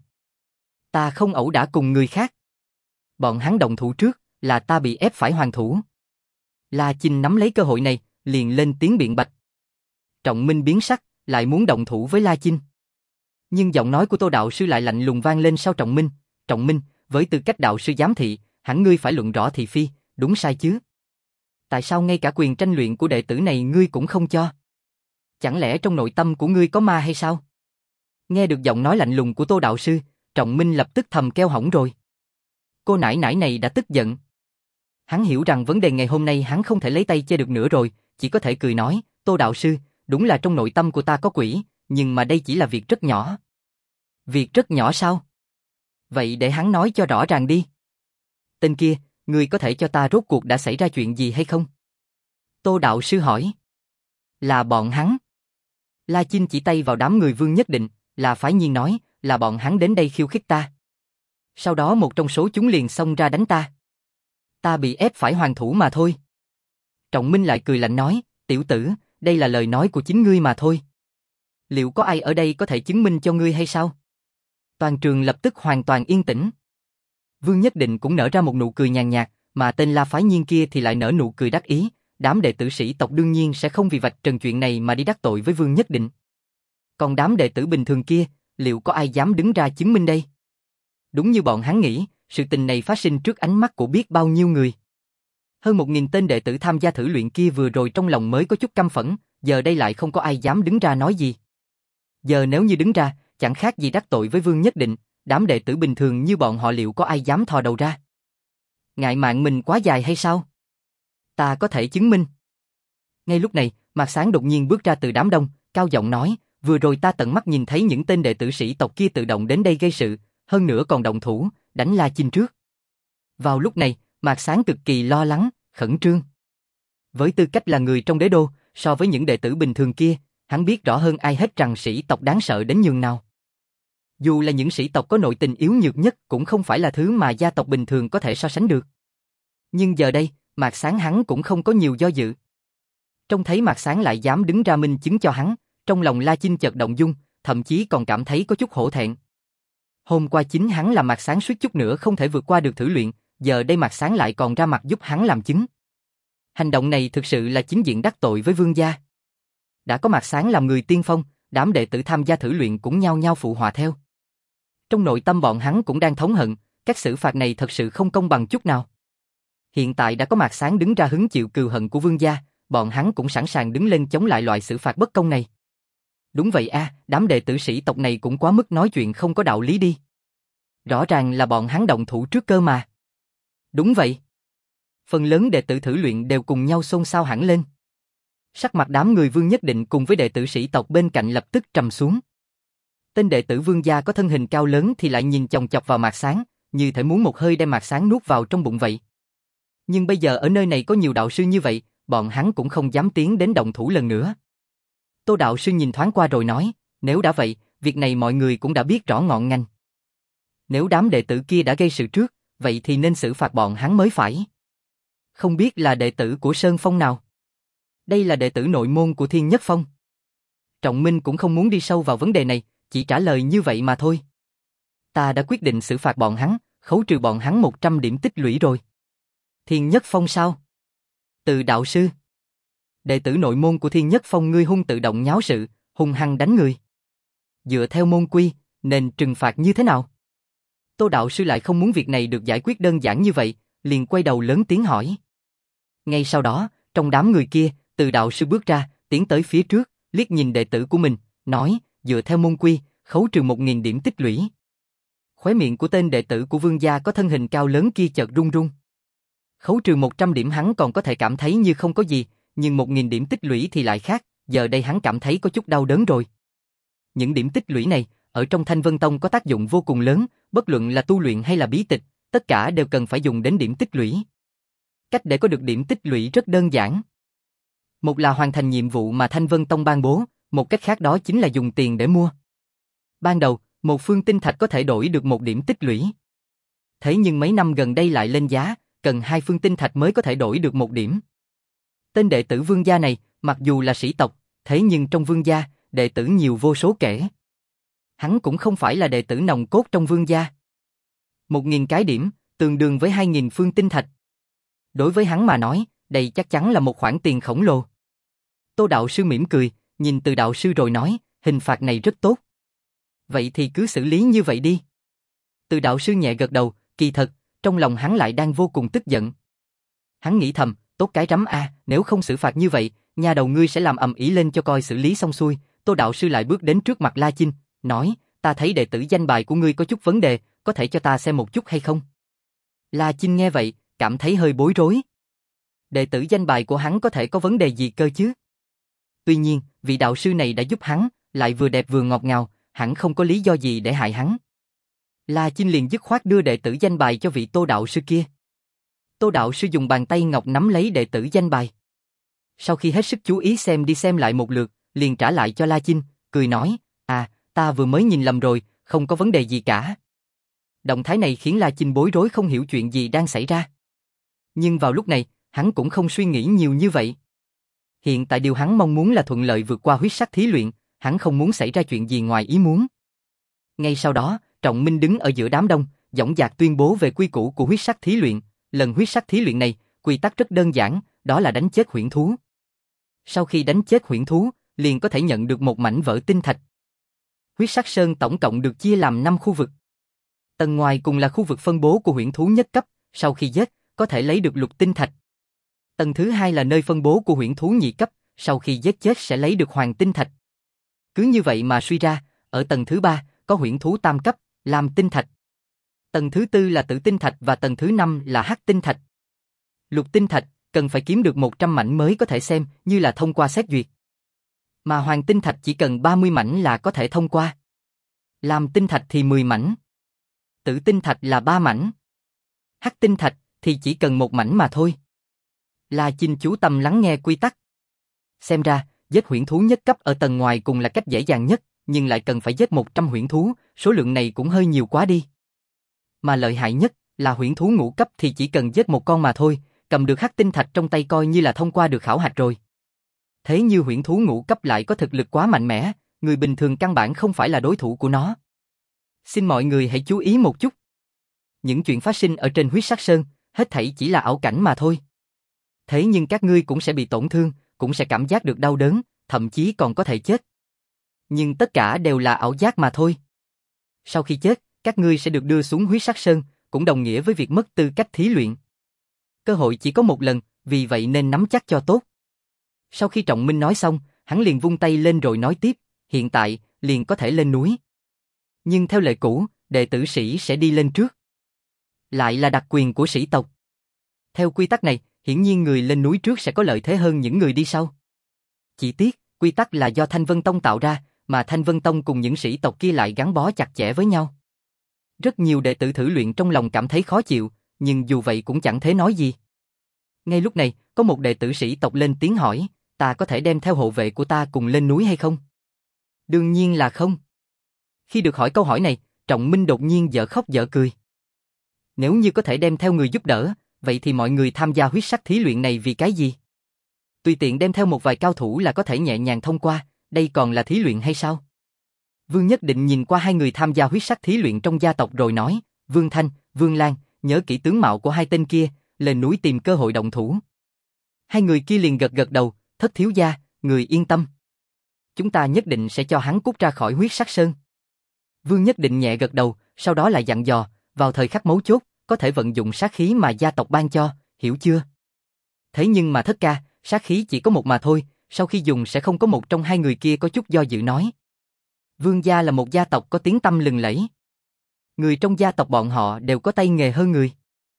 Ta không ẩu đả cùng người khác. Bọn hắn động thủ trước, là ta bị ép phải hoàn thủ. La Chinh nắm lấy cơ hội này, liền lên tiếng biện bạch. Trọng Minh biến sắc, lại muốn động thủ với La Chinh. Nhưng giọng nói của Tô đạo sư lại lạnh lùng vang lên sau Trọng Minh. Trọng Minh, với tư cách đạo sư giám thị, hẳn ngươi phải luận rõ thị phi, đúng sai chứ? Tại sao ngay cả quyền tranh luyện của đệ tử này ngươi cũng không cho? Chẳng lẽ trong nội tâm của ngươi có ma hay sao? Nghe được giọng nói lạnh lùng của Tô đạo sư, Trọng Minh lập tức thầm kêu hỏng rồi. Cô nải nải này đã tức giận. Hắn hiểu rằng vấn đề ngày hôm nay hắn không thể lấy tay che được nữa rồi, chỉ có thể cười nói, Tô đạo sư, đúng là trong nội tâm của ta có quỷ, nhưng mà đây chỉ là việc rất nhỏ. Việc rất nhỏ sao? Vậy để hắn nói cho rõ ràng đi. Tên kia, ngươi có thể cho ta rốt cuộc đã xảy ra chuyện gì hay không? Tô đạo sư hỏi. Là bọn hắn. La Chinh chỉ tay vào đám người Vương Nhất Định, là phái nhiên nói, là bọn hắn đến đây khiêu khích ta. Sau đó một trong số chúng liền xông ra đánh ta. Ta bị ép phải hoàn thủ mà thôi. Trọng Minh lại cười lạnh nói, tiểu tử, đây là lời nói của chính ngươi mà thôi. Liệu có ai ở đây có thể chứng minh cho ngươi hay sao? Toàn trường lập tức hoàn toàn yên tĩnh. Vương Nhất Định cũng nở ra một nụ cười nhàn nhạt, mà tên La phái nhiên kia thì lại nở nụ cười đắc ý. Đám đệ tử sĩ tộc đương nhiên sẽ không vì vạch trần chuyện này mà đi đắc tội với Vương Nhất Định. Còn đám đệ tử bình thường kia, liệu có ai dám đứng ra chứng minh đây? Đúng như bọn hắn nghĩ, sự tình này phát sinh trước ánh mắt của biết bao nhiêu người. Hơn một nghìn tên đệ tử tham gia thử luyện kia vừa rồi trong lòng mới có chút căm phẫn, giờ đây lại không có ai dám đứng ra nói gì. Giờ nếu như đứng ra, chẳng khác gì đắc tội với Vương Nhất Định, đám đệ tử bình thường như bọn họ liệu có ai dám thò đầu ra? Ngại mạng mình quá dài hay sao? Ta có thể chứng minh. Ngay lúc này, Mạc Sáng đột nhiên bước ra từ đám đông, cao giọng nói, vừa rồi ta tận mắt nhìn thấy những tên đệ tử sĩ tộc kia tự động đến đây gây sự, hơn nữa còn động thủ, đánh La Chinh trước. Vào lúc này, Mạc Sáng cực kỳ lo lắng, khẩn trương. Với tư cách là người trong đế đô, so với những đệ tử bình thường kia, hắn biết rõ hơn ai hết rằng sĩ tộc đáng sợ đến nhường nào. Dù là những sĩ tộc có nội tình yếu nhược nhất cũng không phải là thứ mà gia tộc bình thường có thể so sánh được. Nhưng giờ đây, Mạc Sáng hắn cũng không có nhiều do dự. Trông thấy Mạc Sáng lại dám đứng ra minh chứng cho hắn, trong lòng La Chinh chợt động dung, thậm chí còn cảm thấy có chút hổ thẹn. Hôm qua chính hắn làm Mạc Sáng suýt chút nữa không thể vượt qua được thử luyện, giờ đây Mạc Sáng lại còn ra mặt giúp hắn làm chứng. Hành động này thực sự là chính diện đắc tội với Vương gia. Đã có Mạc Sáng làm người tiên phong, đám đệ tử tham gia thử luyện cũng nhao nhao phụ họa theo. Trong nội tâm bọn hắn cũng đang thống hận, các xử phạt này thật sự không công bằng chút nào. Hiện tại đã có Mạc Sáng đứng ra hứng chịu cừu hận của Vương gia, bọn hắn cũng sẵn sàng đứng lên chống lại loại xử phạt bất công này. Đúng vậy a, à, đám đệ tử sĩ tộc này cũng quá mức nói chuyện không có đạo lý đi. Rõ ràng là bọn hắn động thủ trước cơ mà. Đúng vậy. Phần lớn đệ tử thử luyện đều cùng nhau xôn xao hẳn lên. Sắc mặt đám người Vương Nhất Định cùng với đệ tử sĩ tộc bên cạnh lập tức trầm xuống. Tên đệ tử Vương gia có thân hình cao lớn thì lại nhìn chòng chọc vào Mạc Sáng, như thể muốn một hơi đem Mạc Sáng nuốt vào trong bụng vậy. Nhưng bây giờ ở nơi này có nhiều đạo sư như vậy, bọn hắn cũng không dám tiến đến động thủ lần nữa. Tô đạo sư nhìn thoáng qua rồi nói, nếu đã vậy, việc này mọi người cũng đã biết rõ ngọn ngành. Nếu đám đệ tử kia đã gây sự trước, vậy thì nên xử phạt bọn hắn mới phải. Không biết là đệ tử của Sơn Phong nào? Đây là đệ tử nội môn của Thiên Nhất Phong. Trọng Minh cũng không muốn đi sâu vào vấn đề này, chỉ trả lời như vậy mà thôi. Ta đã quyết định xử phạt bọn hắn, khấu trừ bọn hắn một trăm điểm tích lũy rồi. Thiên Nhất Phong sao? Từ đạo sư. Đệ tử nội môn của Thiên Nhất Phong ngươi hung tự động nháo sự, hung hăng đánh người. Dựa theo môn quy, nên trừng phạt như thế nào? Tô đạo sư lại không muốn việc này được giải quyết đơn giản như vậy, liền quay đầu lớn tiếng hỏi. Ngay sau đó, trong đám người kia, Từ đạo sư bước ra, tiến tới phía trước, liếc nhìn đệ tử của mình, nói, dựa theo môn quy, khấu trừ một nghìn điểm tích lũy. Khóe miệng của tên đệ tử của Vương gia có thân hình cao lớn kia chợt run run. Khấu trừ một trăm điểm hắn còn có thể cảm thấy như không có gì, nhưng một nghìn điểm tích lũy thì lại khác, giờ đây hắn cảm thấy có chút đau đớn rồi. Những điểm tích lũy này, ở trong Thanh Vân Tông có tác dụng vô cùng lớn, bất luận là tu luyện hay là bí tịch, tất cả đều cần phải dùng đến điểm tích lũy. Cách để có được điểm tích lũy rất đơn giản. Một là hoàn thành nhiệm vụ mà Thanh Vân Tông ban bố, một cách khác đó chính là dùng tiền để mua. Ban đầu, một phương tinh thạch có thể đổi được một điểm tích lũy. Thế nhưng mấy năm gần đây lại lên giá, cần hai phương tinh thạch mới có thể đổi được một điểm. Tên đệ tử Vương gia này, mặc dù là sĩ tộc, thế nhưng trong Vương gia, đệ tử nhiều vô số kể. Hắn cũng không phải là đệ tử nòng cốt trong Vương gia. Một nghìn cái điểm, tương đương với hai nghìn phương tinh thạch. Đối với hắn mà nói, đây chắc chắn là một khoản tiền khổng lồ. Tô đạo sư mỉm cười, nhìn Từ đạo sư rồi nói, hình phạt này rất tốt. Vậy thì cứ xử lý như vậy đi. Từ đạo sư nhẹ gật đầu, kỳ thật, trong lòng hắn lại đang vô cùng tức giận. Hắn nghĩ thầm, tốt cái rắm a, nếu không xử phạt như vậy, nhà đầu ngươi sẽ làm ầm ĩ lên cho coi xử lý xong xuôi. Tô đạo sư lại bước đến trước mặt La Chinh, nói, ta thấy đệ tử danh bài của ngươi có chút vấn đề, có thể cho ta xem một chút hay không? La Chinh nghe vậy, cảm thấy hơi bối rối. Đệ tử danh bài của hắn có thể có vấn đề gì cơ chứ? Tuy nhiên, vị đạo sư này đã giúp hắn, lại vừa đẹp vừa ngọt ngào, hẳn không có lý do gì để hại hắn. La Chinh liền dứt khoát đưa đệ tử danh bài cho vị Tô đạo sư kia. Tô đạo sư dùng bàn tay ngọc nắm lấy đệ tử danh bài. Sau khi hết sức chú ý xem đi xem lại một lượt, liền trả lại cho La Chinh, cười nói, à, ta vừa mới nhìn lầm rồi, không có vấn đề gì cả. Động thái này khiến La Chinh bối rối không hiểu chuyện gì đang xảy ra. Nhưng vào lúc này, hắn cũng không suy nghĩ nhiều như vậy. Hiện tại điều hắn mong muốn là thuận lợi vượt qua huyết sắc thí luyện, hắn không muốn xảy ra chuyện gì ngoài ý muốn. Ngay sau đó, Trọng Minh đứng ở giữa đám đông, dõng dạc tuyên bố về quy củ của huyết sắc thí luyện. Lần huyết sắc thí luyện này, quy tắc rất đơn giản, đó là đánh chết huyễn thú. Sau khi đánh chết huyễn thú, liền có thể nhận được một mảnh vỡ tinh thạch. Huyết sắc sơn tổng cộng được chia làm năm khu vực. Tầng ngoài cùng là khu vực phân bố của huyễn thú nhất cấp, sau khi giết, có thể lấy được lục tinh thạch. Tầng thứ hai là nơi phân bố của huyễn thú nhị cấp, sau khi giết chết sẽ lấy được hoàng tinh thạch. Cứ như vậy mà suy ra, ở tầng thứ ba có huyễn thú tam cấp, lam tinh thạch. Tầng thứ tư là tử tinh thạch và tầng thứ năm là hắc tinh thạch. Lục tinh thạch cần phải kiếm được một trăm mảnh mới có thể xem như là thông qua xét duyệt. Mà hoàng tinh thạch chỉ cần ba mươi mảnh là có thể thông qua. Lam tinh thạch thì mười mảnh. Tử tinh thạch là ba mảnh. Hắc tinh thạch thì chỉ cần một mảnh mà thôi. La Chinh chú tâm lắng nghe quy tắc. Xem ra, giết huyễn thú nhất cấp ở tầng ngoài cùng là cách dễ dàng nhất, nhưng lại cần phải giết một trăm huyễn thú, số lượng này cũng hơi nhiều quá đi. Mà lợi hại nhất là huyễn thú ngũ cấp thì chỉ cần giết một con mà thôi, cầm được hắc tinh thạch trong tay coi như là thông qua được khảo hạch rồi. Thế như huyễn thú ngũ cấp lại có thực lực quá mạnh mẽ, người bình thường căn bản không phải là đối thủ của nó. Xin mọi người hãy chú ý một chút. Những chuyện phát sinh ở trên huyết sắc sơn, hết thảy chỉ là ảo cảnh mà thôi. Thế nhưng các ngươi cũng sẽ bị tổn thương, cũng sẽ cảm giác được đau đớn, thậm chí còn có thể chết. Nhưng tất cả đều là ảo giác mà thôi. Sau khi chết, các ngươi sẽ được đưa xuống huyết sắc sơn, cũng đồng nghĩa với việc mất tư cách thí luyện. Cơ hội chỉ có một lần, vì vậy nên nắm chắc cho tốt. Sau khi Trọng Minh nói xong, hắn liền vung tay lên rồi nói tiếp, hiện tại, liền có thể lên núi. Nhưng theo lệ cũ, đệ tử sĩ sẽ đi lên trước. Lại là đặc quyền của sĩ tộc. Theo quy tắc này, hiển nhiên người lên núi trước sẽ có lợi thế hơn những người đi sau. Chỉ tiếc, quy tắc là do Thanh Vân Tông tạo ra, mà Thanh Vân Tông cùng những sĩ tộc kia lại gắn bó chặt chẽ với nhau. Rất nhiều đệ tử thử luyện trong lòng cảm thấy khó chịu, nhưng dù vậy cũng chẳng thể nói gì. Ngay lúc này, có một đệ tử sĩ tộc lên tiếng hỏi, ta có thể đem theo hộ vệ của ta cùng lên núi hay không? Đương nhiên là không. Khi được hỏi câu hỏi này, Trọng Minh đột nhiên dở khóc dở cười. Nếu như có thể đem theo người giúp đỡ, vậy thì mọi người tham gia huyết sắc thí luyện này vì cái gì? Tùy tiện đem theo một vài cao thủ là có thể nhẹ nhàng thông qua, đây còn là thí luyện hay sao? Vương Nhất Định nhìn qua hai người tham gia huyết sắc thí luyện trong gia tộc rồi nói, Vương Thanh, Vương Lan, nhớ kỹ tướng mạo của hai tên kia, lên núi tìm cơ hội động thủ. Hai người kia liền gật gật đầu, Thất thiếu gia, người yên tâm. Chúng ta nhất định sẽ cho hắn cút ra khỏi huyết sắc sơn. Vương Nhất Định nhẹ gật đầu, sau đó lại dặn dò, vào thời khắc mấu chốt, có thể vận dụng sát khí mà gia tộc ban cho, hiểu chưa? Thế nhưng mà Thất ca, sát khí chỉ có một mà thôi, sau khi dùng sẽ không có một trong hai người kia có chút do dự nói. Vương gia là một gia tộc có tiếng tăm lừng lẫy. Người trong gia tộc bọn họ đều có tay nghề hơn người.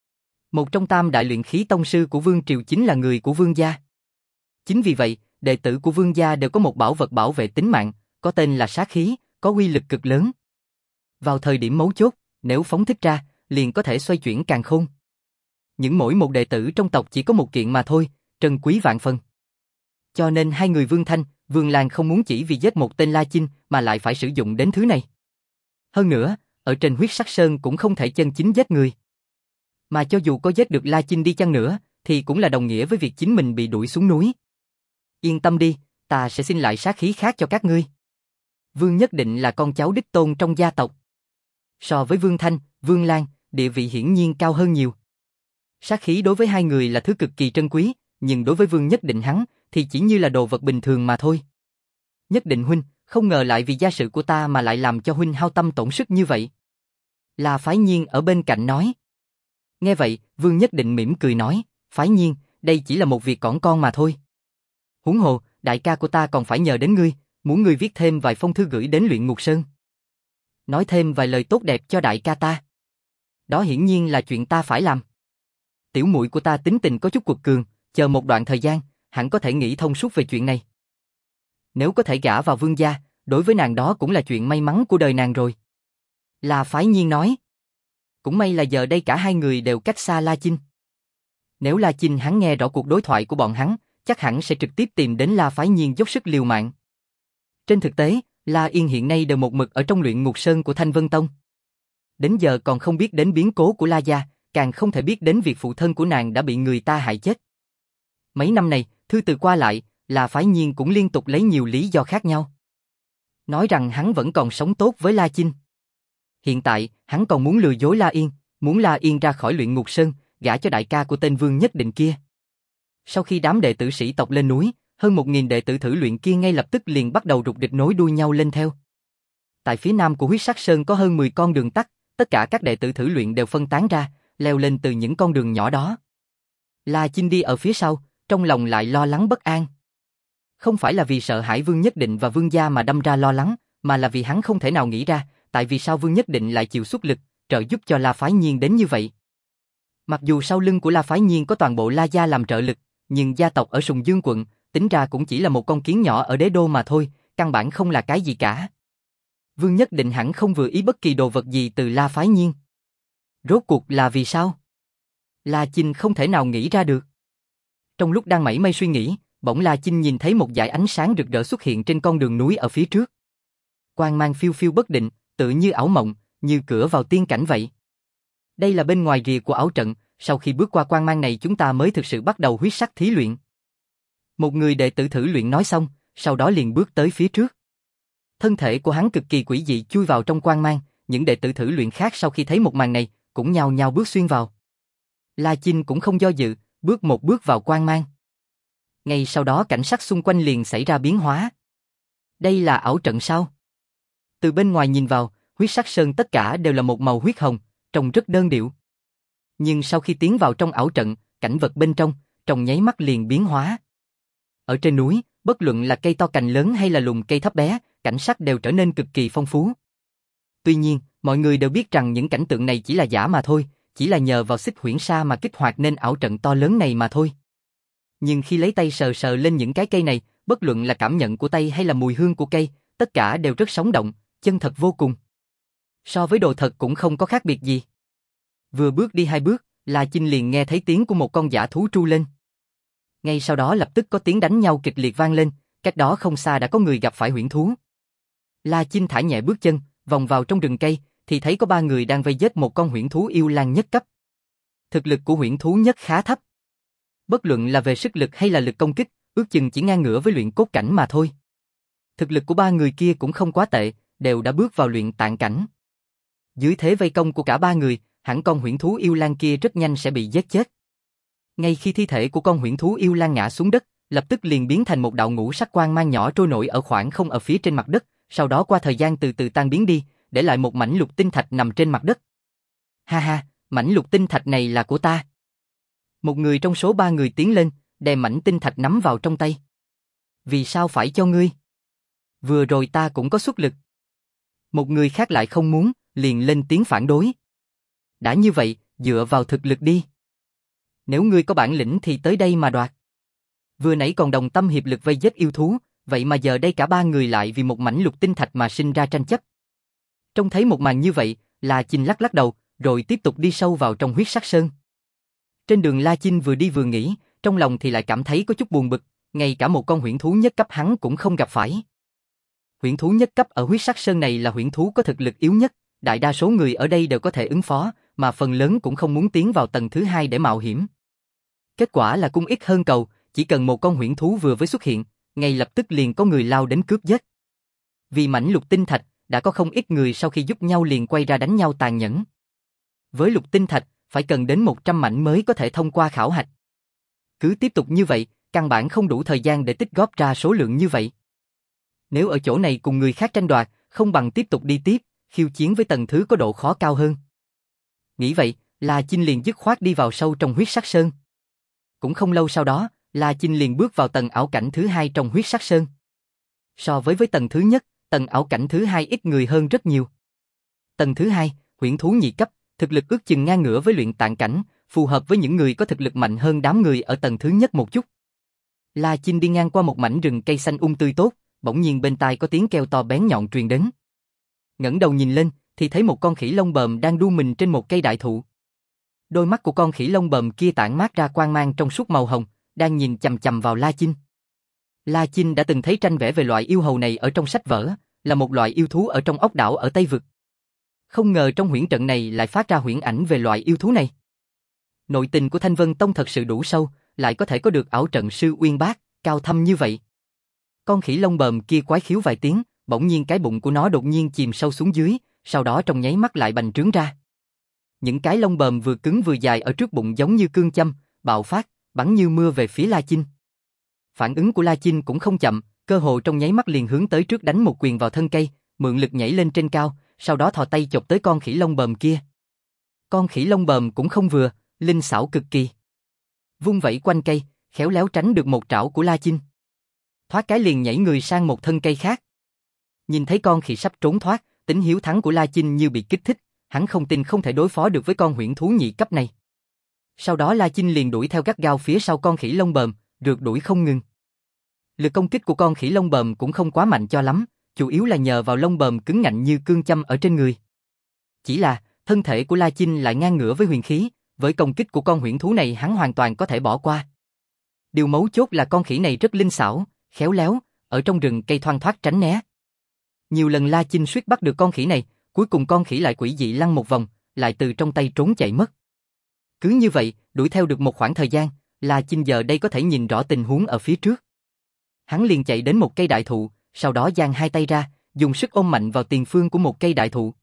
Một trong tam đại luyện khí tông sư của Vương Triều chính là người của Vương gia. Chính vì vậy, đệ tử của Vương gia đều có một bảo vật bảo vệ tính mạng, có tên là sát khí, có uy lực cực lớn. Vào thời điểm mấu chốt, nếu phóng thích ra, liền có thể xoay chuyển càn khôn. Những mỗi một đệ tử trong tộc chỉ có một kiện mà thôi, trân quý vạn phần. Cho nên hai người Vương Thanh, Vương Lan không muốn chỉ vì giết một tên La Chinh mà lại phải sử dụng đến thứ này. Hơn nữa, ở trên huyết sắc sơn cũng không thể chân chính giết người. Mà cho dù có giết được La Chinh đi chăng nữa, thì cũng là đồng nghĩa với việc chính mình bị đuổi xuống núi. Yên tâm đi, ta sẽ xin lại sát khí khác cho các ngươi. Vương Nhất Định là con cháu đích tôn trong gia tộc. So với Vương Thanh, Vương Lan, địa vị hiển nhiên cao hơn nhiều. Sát khí đối với hai người là thứ cực kỳ trân quý, nhưng đối với Vương Nhất Định hắn, thì chỉ như là đồ vật bình thường mà thôi. Nhất Định huynh, không ngờ lại vì gia sự của ta mà lại làm cho huynh hao tâm tổn sức như vậy. La Phái Nhiên ở bên cạnh nói. Nghe vậy, Vương Nhất Định mỉm cười nói, Phái Nhiên, đây chỉ là một việc cỏn con mà thôi. Huống hồ, đại ca của ta còn phải nhờ đến ngươi, muốn ngươi viết thêm vài phong thư gửi đến Luyện Ngục Sơn. Nói thêm vài lời tốt đẹp cho đại ca ta. Đó hiển nhiên là chuyện ta phải làm. Tiểu muội của ta tính tình có chút quật cường, chờ một đoạn thời gian, hẳn có thể nghĩ thông suốt về chuyện này. Nếu có thể gả vào Vương gia, đối với nàng đó cũng là chuyện may mắn của đời nàng rồi. La Phái Nhiên nói. Cũng may là giờ đây cả hai người đều cách xa La Chinh. Nếu La Chinh hắn nghe rõ cuộc đối thoại của bọn hắn, chắc hẳn sẽ trực tiếp tìm đến La Phái Nhiên dốc sức liều mạng. Trên thực tế, La Yên hiện nay đều một mực ở trong Luyện Ngục Sơn của Thanh Vân Tông. Đến giờ còn không biết đến biến cố của La gia, càng không thể biết đến việc phụ thân của nàng đã bị người ta hại chết. Mấy năm này, thư từ qua lại, La Phái Nhiên cũng liên tục lấy nhiều lý do khác nhau. Nói rằng hắn vẫn còn sống tốt với La Chinh. Hiện tại, hắn còn muốn lừa dối La Yên, muốn La Yên ra khỏi Luyện Ngục Sơn, gả cho đại ca của tên Vương Nhất Định kia. Sau khi đám đệ tử sĩ tộc lên núi, hơn một nghìn đệ tử thử luyện kia ngay lập tức liền bắt đầu rục rịch nối đuôi nhau lên theo. Tại phía nam của huyết sắc sơn có hơn mười con đường tắt, tất cả các đệ tử thử luyện đều phân tán ra, leo lên từ những con đường nhỏ đó. La Chinh đi ở phía sau, trong lòng lại lo lắng bất an. Không phải là vì sợ hãi Vương Nhất Định và Vương gia mà đâm ra lo lắng, mà là vì hắn không thể nào nghĩ ra, tại vì sao Vương Nhất Định lại chịu xuất lực, trợ giúp cho La Phái Nhiên đến như vậy. Mặc dù sau lưng của La Phái Nhiên có toàn bộ La gia làm trợ lực, nhưng gia tộc ở Sùng Dương quận, tính ra cũng chỉ là một con kiến nhỏ ở đế đô mà thôi, căn bản không là cái gì cả. Vương Nhất Định hẳn không vừa ý bất kỳ đồ vật gì từ La Phái Nhiên. Rốt cuộc là vì sao? La Chinh không thể nào nghĩ ra được. Trong lúc đang mải mê suy nghĩ, bỗng La Chinh nhìn thấy một dải ánh sáng rực rỡ xuất hiện trên con đường núi ở phía trước. Quang mang phiêu phiêu bất định, tự như ảo mộng, như cửa vào tiên cảnh vậy. Đây là bên ngoài rìa của ảo trận, sau khi bước qua quang mang này chúng ta mới thực sự bắt đầu huyết sắc thí luyện. Một người đệ tử thử luyện nói xong, sau đó liền bước tới phía trước. Thân thể của hắn cực kỳ quỷ dị chui vào trong quang mang, những đệ tử thử luyện khác sau khi thấy một màn này, cũng nhao nhao bước xuyên vào. La Chinh cũng không do dự, bước một bước vào quang mang. Ngay sau đó cảnh sắc xung quanh liền xảy ra biến hóa. Đây là ảo trận sao? Từ bên ngoài nhìn vào, huyết sắc sơn tất cả đều là một màu huyết hồng, trông rất đơn điệu. Nhưng sau khi tiến vào trong ảo trận, cảnh vật bên trong, trong nháy mắt liền biến hóa. Ở trên núi, bất luận là cây to cành lớn hay là lùm cây thấp bé, cảnh sắc đều trở nên cực kỳ phong phú. Tuy nhiên, Mọi người đều biết rằng những cảnh tượng này chỉ là giả mà thôi, chỉ là nhờ vào xích huyễn sa mà kích hoạt nên ảo trận to lớn này mà thôi. Nhưng khi lấy tay sờ sờ lên những cái cây này, bất luận là cảm nhận của tay hay là mùi hương của cây, tất cả đều rất sống động, chân thật vô cùng. So với đồ thật cũng không có khác biệt gì. Vừa bước đi hai bước, La Chinh liền nghe thấy tiếng của một con dã thú tru lên. Ngay sau đó lập tức có tiếng đánh nhau kịch liệt vang lên, cách đó không xa đã có người gặp phải huyễn thú. La Chinh thả nhẹ bước chân, vòng vào trong rừng cây, thì thấy có ba người đang vây giết một con huyễn thú yêu lang nhất cấp. Thực lực của huyễn thú nhất khá thấp. Bất luận là về sức lực hay là lực công kích, ước chừng chỉ ngang ngửa với luyện cốt cảnh mà thôi. Thực lực của ba người kia cũng không quá tệ, đều đã bước vào luyện tạng cảnh. Dưới thế vây công của cả ba người, hẳn con huyễn thú yêu lang kia rất nhanh sẽ bị giết chết. Ngay khi thi thể của con huyễn thú yêu lang ngã xuống đất, lập tức liền biến thành một đạo ngũ sắc quang mang nhỏ trôi nổi ở khoảng không ở phía trên mặt đất, sau đó qua thời gian từ từ tan biến đi, để lại một mảnh lục tinh thạch nằm trên mặt đất. Ha ha, mảnh lục tinh thạch này là của ta. Một người trong số ba người tiến lên, đem mảnh tinh thạch nắm vào trong tay. Vì sao phải cho ngươi? Vừa rồi ta cũng có xuất lực. Một người khác lại không muốn, liền lên tiếng phản đối. Đã như vậy, dựa vào thực lực đi. Nếu ngươi có bản lĩnh thì tới đây mà đoạt. Vừa nãy còn đồng tâm hiệp lực vây giết yêu thú, vậy mà giờ đây cả ba người lại vì một mảnh lục tinh thạch mà sinh ra tranh chấp. Trông thấy một màn như vậy, La Chinh lắc lắc đầu, rồi tiếp tục đi sâu vào trong huyết sắc sơn. Trên đường La Chinh vừa đi vừa nghĩ, trong lòng thì lại cảm thấy có chút buồn bực, ngay cả một con huyễn thú nhất cấp hắn cũng không gặp phải. Huyễn thú nhất cấp ở huyết sắc sơn này là huyễn thú có thực lực yếu nhất, đại đa số người ở đây đều có thể ứng phó, mà phần lớn cũng không muốn tiến vào tầng thứ hai để mạo hiểm. Kết quả là cung ít hơn cầu, chỉ cần một con huyễn thú vừa mới xuất hiện, ngay lập tức liền có người lao đến cướp giết. Vì mảnh lục tinh thạch, đã có không ít người sau khi giúp nhau liền quay ra đánh nhau tàn nhẫn. Với lục tinh thạch, phải cần đến một trăm mảnh mới có thể thông qua khảo hạch. Cứ tiếp tục như vậy, căn bản không đủ thời gian để tích góp ra số lượng như vậy. Nếu ở chỗ này cùng người khác tranh đoạt, không bằng tiếp tục đi tiếp, khiêu chiến với tầng thứ có độ khó cao hơn. Nghĩ vậy, La Chinh liền dứt khoát đi vào sâu trong huyết sắc sơn. Cũng không lâu sau đó, La Chinh liền bước vào tầng ảo cảnh thứ hai trong huyết sắc sơn. So với với tầng thứ nhất, tầng ảo cảnh thứ hai ít người hơn rất nhiều. Tầng thứ hai, huyễn thú nhị cấp, thực lực ước chừng ngang ngửa với luyện tạng cảnh, phù hợp với những người có thực lực mạnh hơn đám người ở tầng thứ nhất một chút. La Chinh đi ngang qua một mảnh rừng cây xanh um tươi tốt, bỗng nhiên bên tai có tiếng kêu to bén nhọn truyền đến. Ngẩng đầu nhìn lên, thì thấy một con khỉ lông bờm đang đu mình trên một cây đại thụ. Đôi mắt của con khỉ lông bờm kia tản mát ra quang mang trong suốt màu hồng, đang nhìn chằm chằm vào La Chinh. La Chinh đã từng thấy tranh vẽ về loại yêu hầu này ở trong sách vở, là một loại yêu thú ở trong ốc đảo ở Tây Vực. Không ngờ trong huyễn trận này lại phát ra huyễn ảnh về loại yêu thú này. Nội tình của Thanh Vân Tông thật sự đủ sâu, lại có thể có được ảo trận sư uyên bác, cao thâm như vậy. Con khỉ lông bờm kia quái khiếu vài tiếng, bỗng nhiên cái bụng của nó đột nhiên chìm sâu xuống dưới, sau đó trong nháy mắt lại bành trướng ra. Những cái lông bờm vừa cứng vừa dài ở trước bụng giống như cương châm, bạo phát, bắn như mưa về phía La Chinh. Phản ứng của La Chinh cũng không chậm, cơ hồ trong nháy mắt liền hướng tới trước đánh một quyền vào thân cây, mượn lực nhảy lên trên cao, sau đó thò tay chộp tới con khỉ lông bờm kia. Con khỉ lông bờm cũng không vừa, linh xảo cực kỳ. Vung vẩy quanh cây, khéo léo tránh được một trảo của La Chinh. Thoát cái liền nhảy người sang một thân cây khác. Nhìn thấy con khỉ sắp trốn thoát, tính hiếu thắng của La Chinh như bị kích thích, hắn không tin không thể đối phó được với con huyễn thú nhị cấp này. Sau đó La Chinh liền đuổi theo gắt gao phía sau con khỉ lông bờm, rượt đuổi không ngừng. Lực công kích của con khỉ lông bờm cũng không quá mạnh cho lắm, chủ yếu là nhờ vào lông bờm cứng ngạnh như cương châm ở trên người. Chỉ là, thân thể của La Chinh lại ngang ngửa với huyền khí, với công kích của con huyễn thú này hắn hoàn toàn có thể bỏ qua. Điều mấu chốt là con khỉ này rất linh xảo, khéo léo, ở trong rừng cây thoăn thoắt tránh né. Nhiều lần La Chinh suýt bắt được con khỉ này, cuối cùng con khỉ lại quỷ dị lăn một vòng, lại từ trong tay trốn chạy mất. Cứ như vậy, đuổi theo được một khoảng thời gian, La Chinh giờ đây có thể nhìn rõ tình huống ở phía trước. Hắn liền chạy đến một cây đại thụ, sau đó giang hai tay ra, dùng sức ôm mạnh vào tiền phương của một cây đại thụ.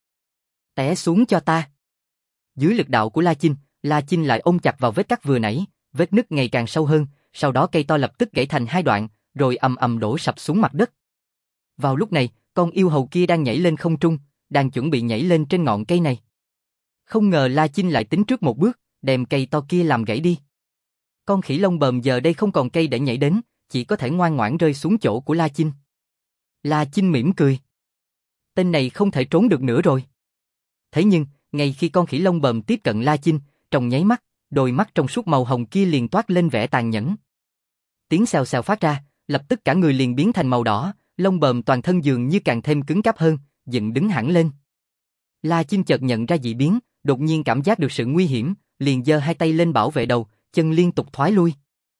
Té xuống cho ta. Dưới lực đạo của La Chinh, La Chinh lại ôm chặt vào vết cắt vừa nãy, vết nứt ngày càng sâu hơn, sau đó cây to lập tức gãy thành hai đoạn, rồi ầm ầm đổ sập xuống mặt đất. Vào lúc này, con yêu hầu kia đang nhảy lên không trung, đang chuẩn bị nhảy lên trên ngọn cây này. Không ngờ La Chinh lại tính trước một bước, đem cây to kia làm gãy đi. Con khỉ lông bờm giờ đây không còn cây để nhảy đến, chỉ có thể ngoan ngoãn rơi xuống chỗ của La Chinh. La Chinh mỉm cười. Tên này không thể trốn được nữa rồi. Thế nhưng, ngay khi con khỉ lông bờm tiếp cận La Chinh, trong nháy mắt, đôi mắt trong suốt màu hồng kia liền toát lên vẻ tàn nhẫn. Tiếng xèo xèo phát ra, lập tức cả người liền biến thành màu đỏ, lông bờm toàn thân dường như càng thêm cứng cáp hơn, dựng đứng hẳn lên. La Chinh chợt nhận ra dị biến, đột nhiên cảm giác được sự nguy hiểm, liền giơ hai tay lên bảo vệ đầu, chân liên tục thoái lui.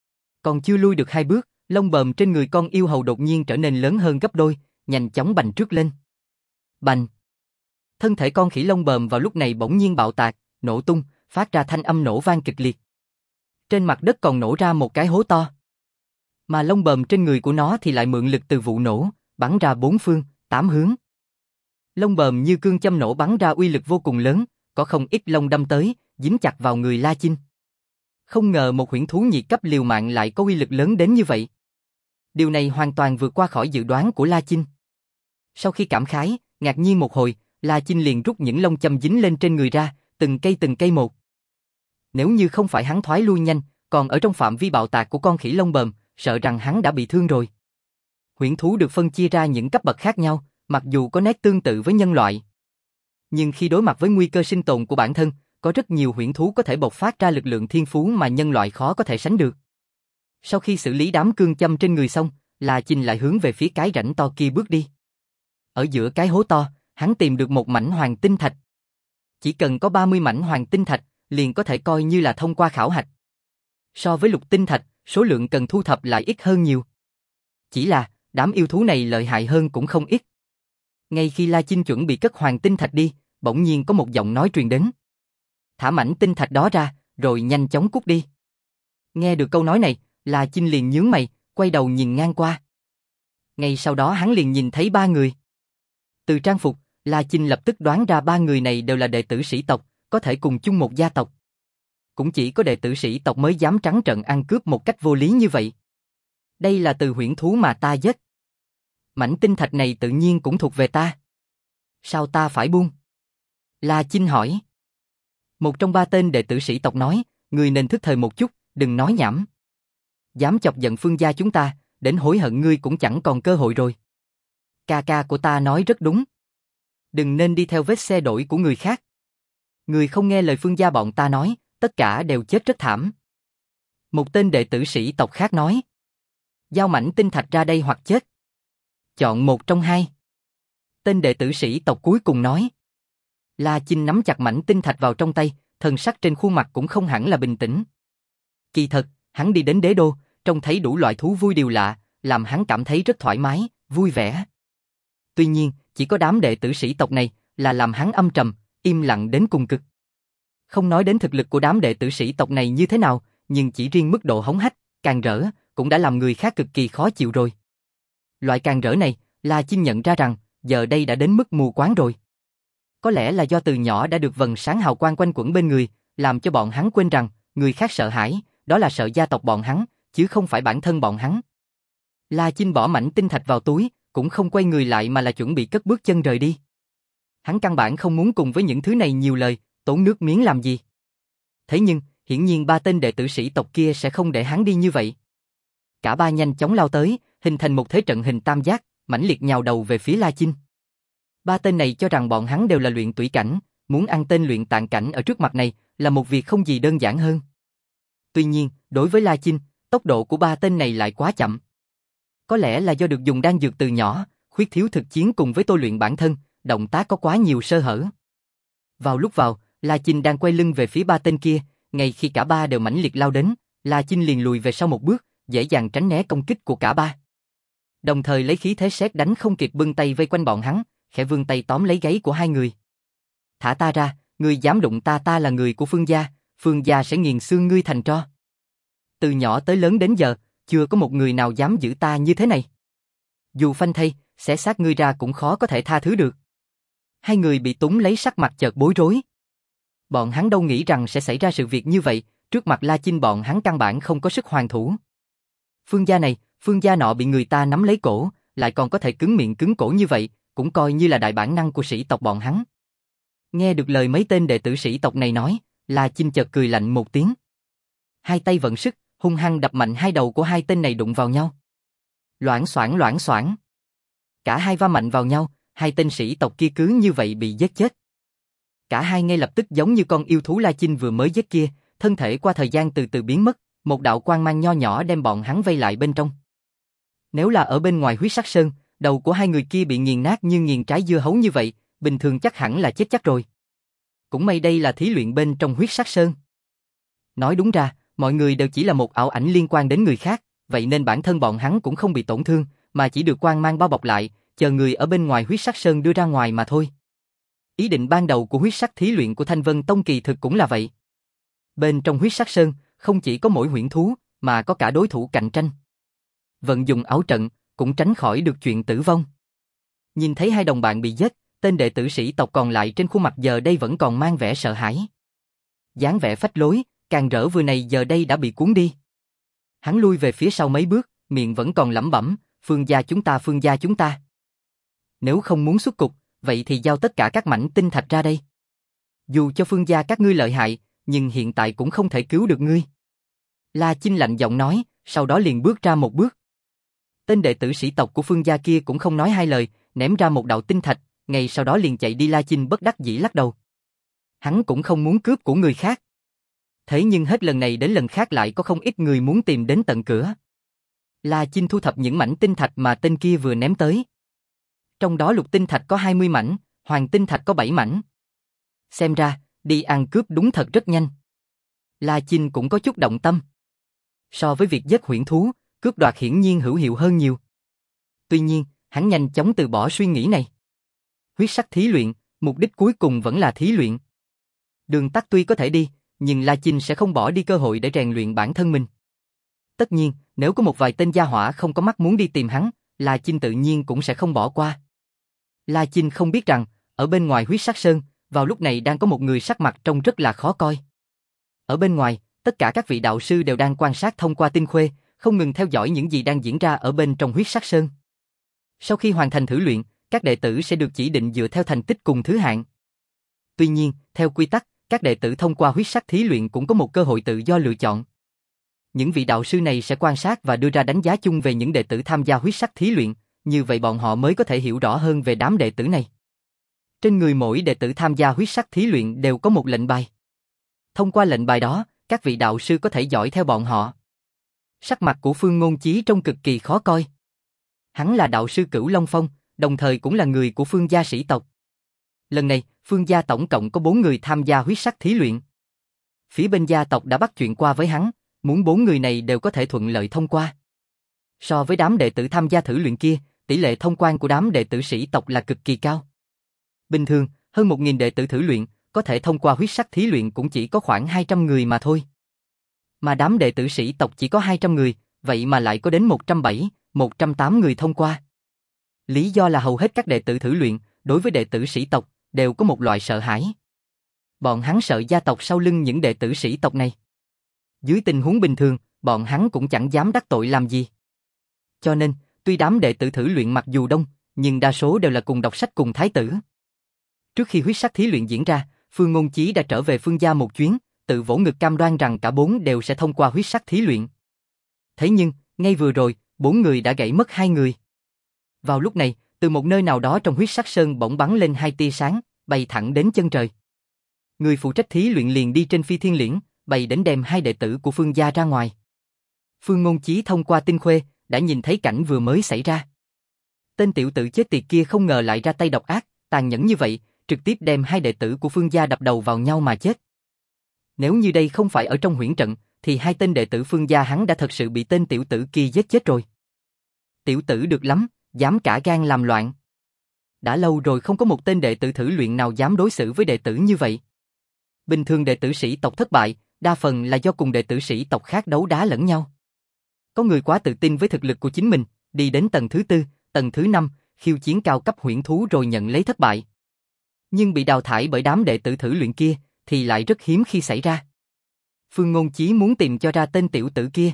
Còn chưa lui được hai bước, lông bờm trên người con yêu hầu đột nhiên trở nên lớn hơn gấp đôi, nhanh chóng bành trước lên. Bành! Thân thể con khỉ lông bờm vào lúc này bỗng nhiên bạo tạc, nổ tung, phát ra thanh âm nổ vang kịch liệt. Trên mặt đất còn nổ ra một cái hố to. Mà lông bờm trên người của nó thì lại mượn lực từ vụ nổ, bắn ra bốn phương, tám hướng. Lông bờm như cương châm nổ bắn ra uy lực vô cùng lớn, có không ít lông đâm tới, dính chặt vào người La Chinh. Không ngờ một huyễn thú nhiệt cấp liều mạng lại có uy lực lớn đến như vậy. Điều này hoàn toàn vượt qua khỏi dự đoán của La Chinh. Sau khi cảm khái, ngạc nhiên một hồi, La Chinh liền rút những lông châm dính lên trên người ra, từng cây từng cây một. Nếu như không phải hắn thoái lui nhanh, còn ở trong phạm vi bạo tạc của con khỉ lông bờm, sợ rằng hắn đã bị thương rồi. Huyễn thú được phân chia ra những cấp bậc khác nhau, mặc dù có nét tương tự với nhân loại. Nhưng khi đối mặt với nguy cơ sinh tồn của bản thân, có rất nhiều huyễn thú có thể bộc phát ra lực lượng thiên phú mà nhân loại khó có thể sánh được. Sau khi xử lý đám cương châm trên người xong, La Chinh lại hướng về phía cái rãnh to kia bước đi. Ở giữa cái hố to, hắn tìm được một mảnh hoàng tinh thạch. Chỉ cần có ba mươi mảnh hoàng tinh thạch, liền có thể coi như là thông qua khảo hạch. So với lục tinh thạch, số lượng cần thu thập lại ít hơn nhiều. Chỉ là, đám yêu thú này lợi hại hơn cũng không ít. Ngay khi La Chinh chuẩn bị cất hoàng tinh thạch đi, bỗng nhiên có một giọng nói truyền đến. Thả mảnh tinh thạch đó ra, rồi nhanh chóng cút đi. Nghe được câu nói này, La Chinh liền nhướng mày, quay đầu nhìn ngang qua. Ngay sau đó hắn liền nhìn thấy ba người. Từ trang phục, La Chinh lập tức đoán ra ba người này đều là đệ tử sĩ tộc, có thể cùng chung một gia tộc. Cũng chỉ có đệ tử sĩ tộc mới dám trắng trợn ăn cướp một cách vô lý như vậy. Đây là từ huyễn thú mà ta giết. Mảnh tinh thạch này tự nhiên cũng thuộc về ta. Sao ta phải buông? La Chinh hỏi. Một trong ba tên đệ tử sĩ tộc nói, ngươi nên thức thời một chút, đừng nói nhảm. Dám chọc giận Phương gia chúng ta, đến hối hận ngươi cũng chẳng còn cơ hội rồi. Ca ca của ta nói rất đúng. Đừng nên đi theo vết xe đổ của người khác. Người không nghe lời Phương gia bọn ta nói, tất cả đều chết rất thảm. Một tên đệ tử sĩ tộc khác nói. Giao mảnh tinh thạch ra đây hoặc chết. Chọn một trong hai. Tên đệ tử sĩ tộc cuối cùng nói. La Chinh nắm chặt mảnh tinh thạch vào trong tay, thần sắc trên khuôn mặt cũng không hẳn là bình tĩnh. Kỳ thật, hắn đi đến đế đô, trông thấy đủ loại thú vui điều lạ, làm hắn cảm thấy rất thoải mái, vui vẻ. Tuy nhiên, chỉ có đám đệ tử sĩ tộc này là làm hắn âm trầm, im lặng đến cùng cực. Không nói đến thực lực của đám đệ tử sĩ tộc này như thế nào, nhưng chỉ riêng mức độ hống hách, càng rỡ, cũng đã làm người khác cực kỳ khó chịu rồi. Loại càng rỡ này, La Chinh nhận ra rằng, giờ đây đã đến mức mù quáng rồi. Có lẽ là do từ nhỏ đã được vầng sáng hào quang quanh quẩn bên người, làm cho bọn hắn quên rằng, người khác sợ hãi, đó là sợ gia tộc bọn hắn, chứ không phải bản thân bọn hắn. La Chinh bỏ mảnh tinh thạch vào túi, cũng không quay người lại mà là chuẩn bị cất bước chân rời đi. Hắn căn bản không muốn cùng với những thứ này nhiều lời, tốn nước miếng làm gì. Thế nhưng, hiển nhiên ba tên đệ tử sĩ tộc kia sẽ không để hắn đi như vậy. Cả ba nhanh chóng lao tới, hình thành một thế trận hình tam giác, mãnh liệt nhào đầu về phía La Chinh. Ba tên này cho rằng bọn hắn đều là luyện tủy cảnh, muốn ăn tên luyện tạng cảnh ở trước mặt này là một việc không gì đơn giản hơn. Tuy nhiên, đối với La Chinh, tốc độ của ba tên này lại quá chậm. Có lẽ là do được dùng đan dược từ nhỏ, khuyết thiếu thực chiến cùng với tôi luyện bản thân, động tác có quá nhiều sơ hở. Vào lúc vào, La Chinh đang quay lưng về phía ba tên kia, ngay khi cả ba đều mãnh liệt lao đến, La Chinh liền lùi về sau một bước, dễ dàng tránh né công kích của cả ba. Đồng thời lấy khí thế sét đánh không kịp bưng tay vây quanh bọn hắn, khẽ vươn tay tóm lấy gáy của hai người. Thả ta ra, ngươi dám đụng ta ta là người của Phương gia, Phương gia sẽ nghiền xương ngươi thành tro. Từ nhỏ tới lớn đến giờ, chưa có một người nào dám giữ ta như thế này. Dù phanh thây, xé xác ngươi ra cũng khó có thể tha thứ được. Hai người bị túng lấy sắc mặt chợt bối rối. Bọn hắn đâu nghĩ rằng sẽ xảy ra sự việc như vậy, trước mặt La Chinh bọn hắn căn bản không có sức hoàn thủ. Phương gia này, Phương gia nọ bị người ta nắm lấy cổ, lại còn có thể cứng miệng cứng cổ như vậy, cũng coi như là đại bản năng của sĩ tộc bọn hắn. Nghe được lời mấy tên đệ tử sĩ tộc này nói, La Chinh chợt cười lạnh một tiếng. Hai tay vận sức, hung hăng đập mạnh hai đầu của hai tên này đụng vào nhau. Loảng xoảng loảng xoảng. Cả hai va mạnh vào nhau, hai tên sĩ tộc kia cứ như vậy bị giết chết. Cả hai ngay lập tức giống như con yêu thú La Chinh vừa mới giết kia, thân thể qua thời gian từ từ biến mất, một đạo quang mang nho nhỏ đem bọn hắn vây lại bên trong. Nếu là ở bên ngoài huyết sắc sơn, đầu của hai người kia bị nghiền nát như nghiền trái dưa hấu như vậy, bình thường chắc hẳn là chết chắc rồi. Cũng may đây là thí luyện bên trong huyết sắc sơn. Nói đúng ra, mọi người đều chỉ là một ảo ảnh liên quan đến người khác, vậy nên bản thân bọn hắn cũng không bị tổn thương, mà chỉ được quang mang bao bọc lại, chờ người ở bên ngoài huyết sắc sơn đưa ra ngoài mà thôi. Ý định ban đầu của huyết sắc thí luyện của Thanh Vân Tông kỳ thực cũng là vậy. Bên trong huyết sắc sơn, không chỉ có mỗi huyễn thú, mà có cả đối thủ cạnh tranh. Vận dụng ảo trận, cũng tránh khỏi được chuyện tử vong. Nhìn thấy hai đồng bạn bị giết, tên đệ tử sĩ tộc còn lại trên khuôn mặt giờ đây vẫn còn mang vẻ sợ hãi. Dáng vẻ phách lối, càng rỡ vừa này giờ đây đã bị cuốn đi. Hắn lui về phía sau mấy bước, miệng vẫn còn lẩm bẩm, Phương gia chúng ta, Phương gia chúng ta. Nếu không muốn xuất cục, vậy thì giao tất cả các mảnh tinh thạch ra đây. Dù cho Phương gia các ngươi lợi hại, nhưng hiện tại cũng không thể cứu được ngươi. La Chinh lạnh giọng nói, sau đó liền bước ra một bước. Tên đệ tử sĩ tộc của Phương gia kia cũng không nói hai lời, ném ra một đạo tinh thạch, ngay sau đó liền chạy đi. La Chinh bất đắc dĩ lắc đầu. Hắn cũng không muốn cướp của người khác. Thế nhưng hết lần này đến lần khác lại có không ít người muốn tìm đến tận cửa. La Chinh thu thập những mảnh tinh thạch mà tên kia vừa ném tới. Trong đó lục tinh thạch có hai mươi mảnh, hoàng tinh thạch có bảy mảnh. Xem ra, đi ăn cướp đúng thật rất nhanh. La Chinh cũng có chút động tâm. So với việc giết huyễn thú, cướp đoạt hiển nhiên hữu hiệu hơn nhiều. Tuy nhiên, hắn nhanh chóng từ bỏ suy nghĩ này. Huyết sắc thí luyện, mục đích cuối cùng vẫn là thí luyện. Đường tắt tuy có thể đi, nhưng La Chinh sẽ không bỏ đi cơ hội để rèn luyện bản thân mình. Tất nhiên, nếu có một vài tên gia hỏa không có mắt muốn đi tìm hắn, La Chinh tự nhiên cũng sẽ không bỏ qua. La Chinh không biết rằng, ở bên ngoài huyết sắc sơn, vào lúc này đang có một người sắc mặt trông rất là khó coi. Ở bên ngoài, tất cả các vị đạo sư đều đang quan sát thông qua tinh khuê, không ngừng theo dõi những gì đang diễn ra ở bên trong huyết sắc sơn. Sau khi hoàn thành thử luyện, các đệ tử sẽ được chỉ định dựa theo thành tích cùng thứ hạng. Tuy nhiên, theo quy tắc, các đệ tử thông qua huyết sắc thí luyện cũng có một cơ hội tự do lựa chọn. Những vị đạo sư này sẽ quan sát và đưa ra đánh giá chung về những đệ tử tham gia huyết sắc thí luyện, như vậy bọn họ mới có thể hiểu rõ hơn về đám đệ tử này. Trên người mỗi đệ tử tham gia huyết sắc thí luyện đều có một lệnh bài. Thông qua lệnh bài đó, các vị đạo sư có thể dõi theo bọn họ. Sắc mặt của Phương Ngôn Chí trông cực kỳ khó coi. Hắn là đạo sư Cửu Long Phong, đồng thời cũng là người của Phương gia sĩ tộc. Lần này, Phương gia tổng cộng có bốn người tham gia huyết sắc thí luyện. Phía bên gia tộc đã bắt chuyện qua với hắn, muốn bốn người này đều có thể thuận lợi thông qua. So với đám đệ tử tham gia thử luyện kia, tỷ lệ thông quan của đám đệ tử sĩ tộc là cực kỳ cao. Bình thường, hơn một nghìn đệ tử thử luyện, có thể thông qua huyết sắc thí luyện cũng chỉ có khoảng hai trăm người mà thôi. Mà đám đệ tử sĩ tộc chỉ có hai trăm người, vậy mà lại có đến một trăm bảy, một trăm tám người thông qua. Lý do là hầu hết các đệ tử thử luyện, đối với đệ tử sĩ tộc, đều có một loại sợ hãi. Bọn hắn sợ gia tộc sau lưng những đệ tử sĩ tộc này. Dưới tình huống bình thường, bọn hắn cũng chẳng dám đắc tội làm gì. Cho nên, tuy đám đệ tử thử luyện mặc dù đông, nhưng đa số đều là cùng đọc sách cùng thái tử. Trước khi huyết sắc thí luyện diễn ra, Phương Ngôn Chí đã trở về Phương gia một chuyến, tự vỗ ngực cam đoan rằng cả bốn đều sẽ thông qua huyết sắc thí luyện. Thế nhưng, ngay vừa rồi, bốn người đã gãy mất hai người. Vào lúc này, từ một nơi nào đó trong huyết sắc sơn bỗng bắn lên hai tia sáng, bay thẳng đến chân trời. Người phụ trách thí luyện liền đi trên phi thiên liễn, bay đến đem hai đệ tử của Phương gia ra ngoài. Phương Ngôn Chí thông qua tinh khuê, đã nhìn thấy cảnh vừa mới xảy ra. Tên tiểu tử chết tiệt kia không ngờ lại ra tay độc ác, tàn nhẫn như vậy, trực tiếp đem hai đệ tử của Phương gia đập đầu vào nhau mà chết. Nếu như đây không phải ở trong huyễn trận, thì hai tên đệ tử Phương gia hắn đã thật sự bị tên tiểu tử kia giết chết rồi. Tiểu tử được lắm, dám cả gan làm loạn. Đã lâu rồi không có một tên đệ tử thử luyện nào dám đối xử với đệ tử như vậy. Bình thường đệ tử sĩ tộc thất bại, đa phần là do cùng đệ tử sĩ tộc khác đấu đá lẫn nhau. Có người quá tự tin với thực lực của chính mình, đi đến tầng thứ tư, tầng thứ năm, khiêu chiến cao cấp huyễn thú rồi nhận lấy thất bại. Nhưng bị đào thải bởi đám đệ tử thử luyện kia, thì lại rất hiếm khi xảy ra. Phương Ngôn Chí muốn tìm cho ra tên tiểu tử kia.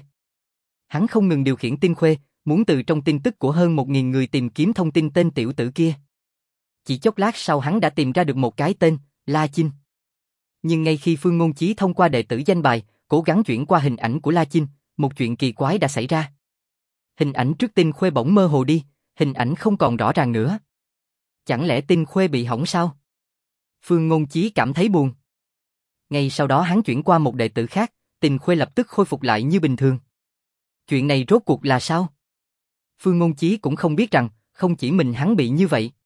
Hắn không ngừng điều khiển tinh khuê, muốn từ trong tin tức của hơn một nghìn người tìm kiếm thông tin tên tiểu tử kia. Chỉ chốc lát sau hắn đã tìm ra được một cái tên, La Chinh. Nhưng ngay khi Phương Ngôn Chí thông qua đệ tử danh bài, cố gắng chuyển qua hình ảnh của La Chinh, một chuyện kỳ quái đã xảy ra. Hình ảnh trước tinh khuê bỗng mơ hồ đi, hình ảnh không còn rõ ràng nữa. Chẳng lẽ tinh khuê bị hỏng sao? Phương Ngôn Chí cảm thấy buồn. Ngay sau đó hắn chuyển qua một đệ tử khác, Tình Khuê lập tức khôi phục lại như bình thường. Chuyện này rốt cuộc là sao? Phương Ngôn Chí cũng không biết rằng, không chỉ mình hắn bị như vậy.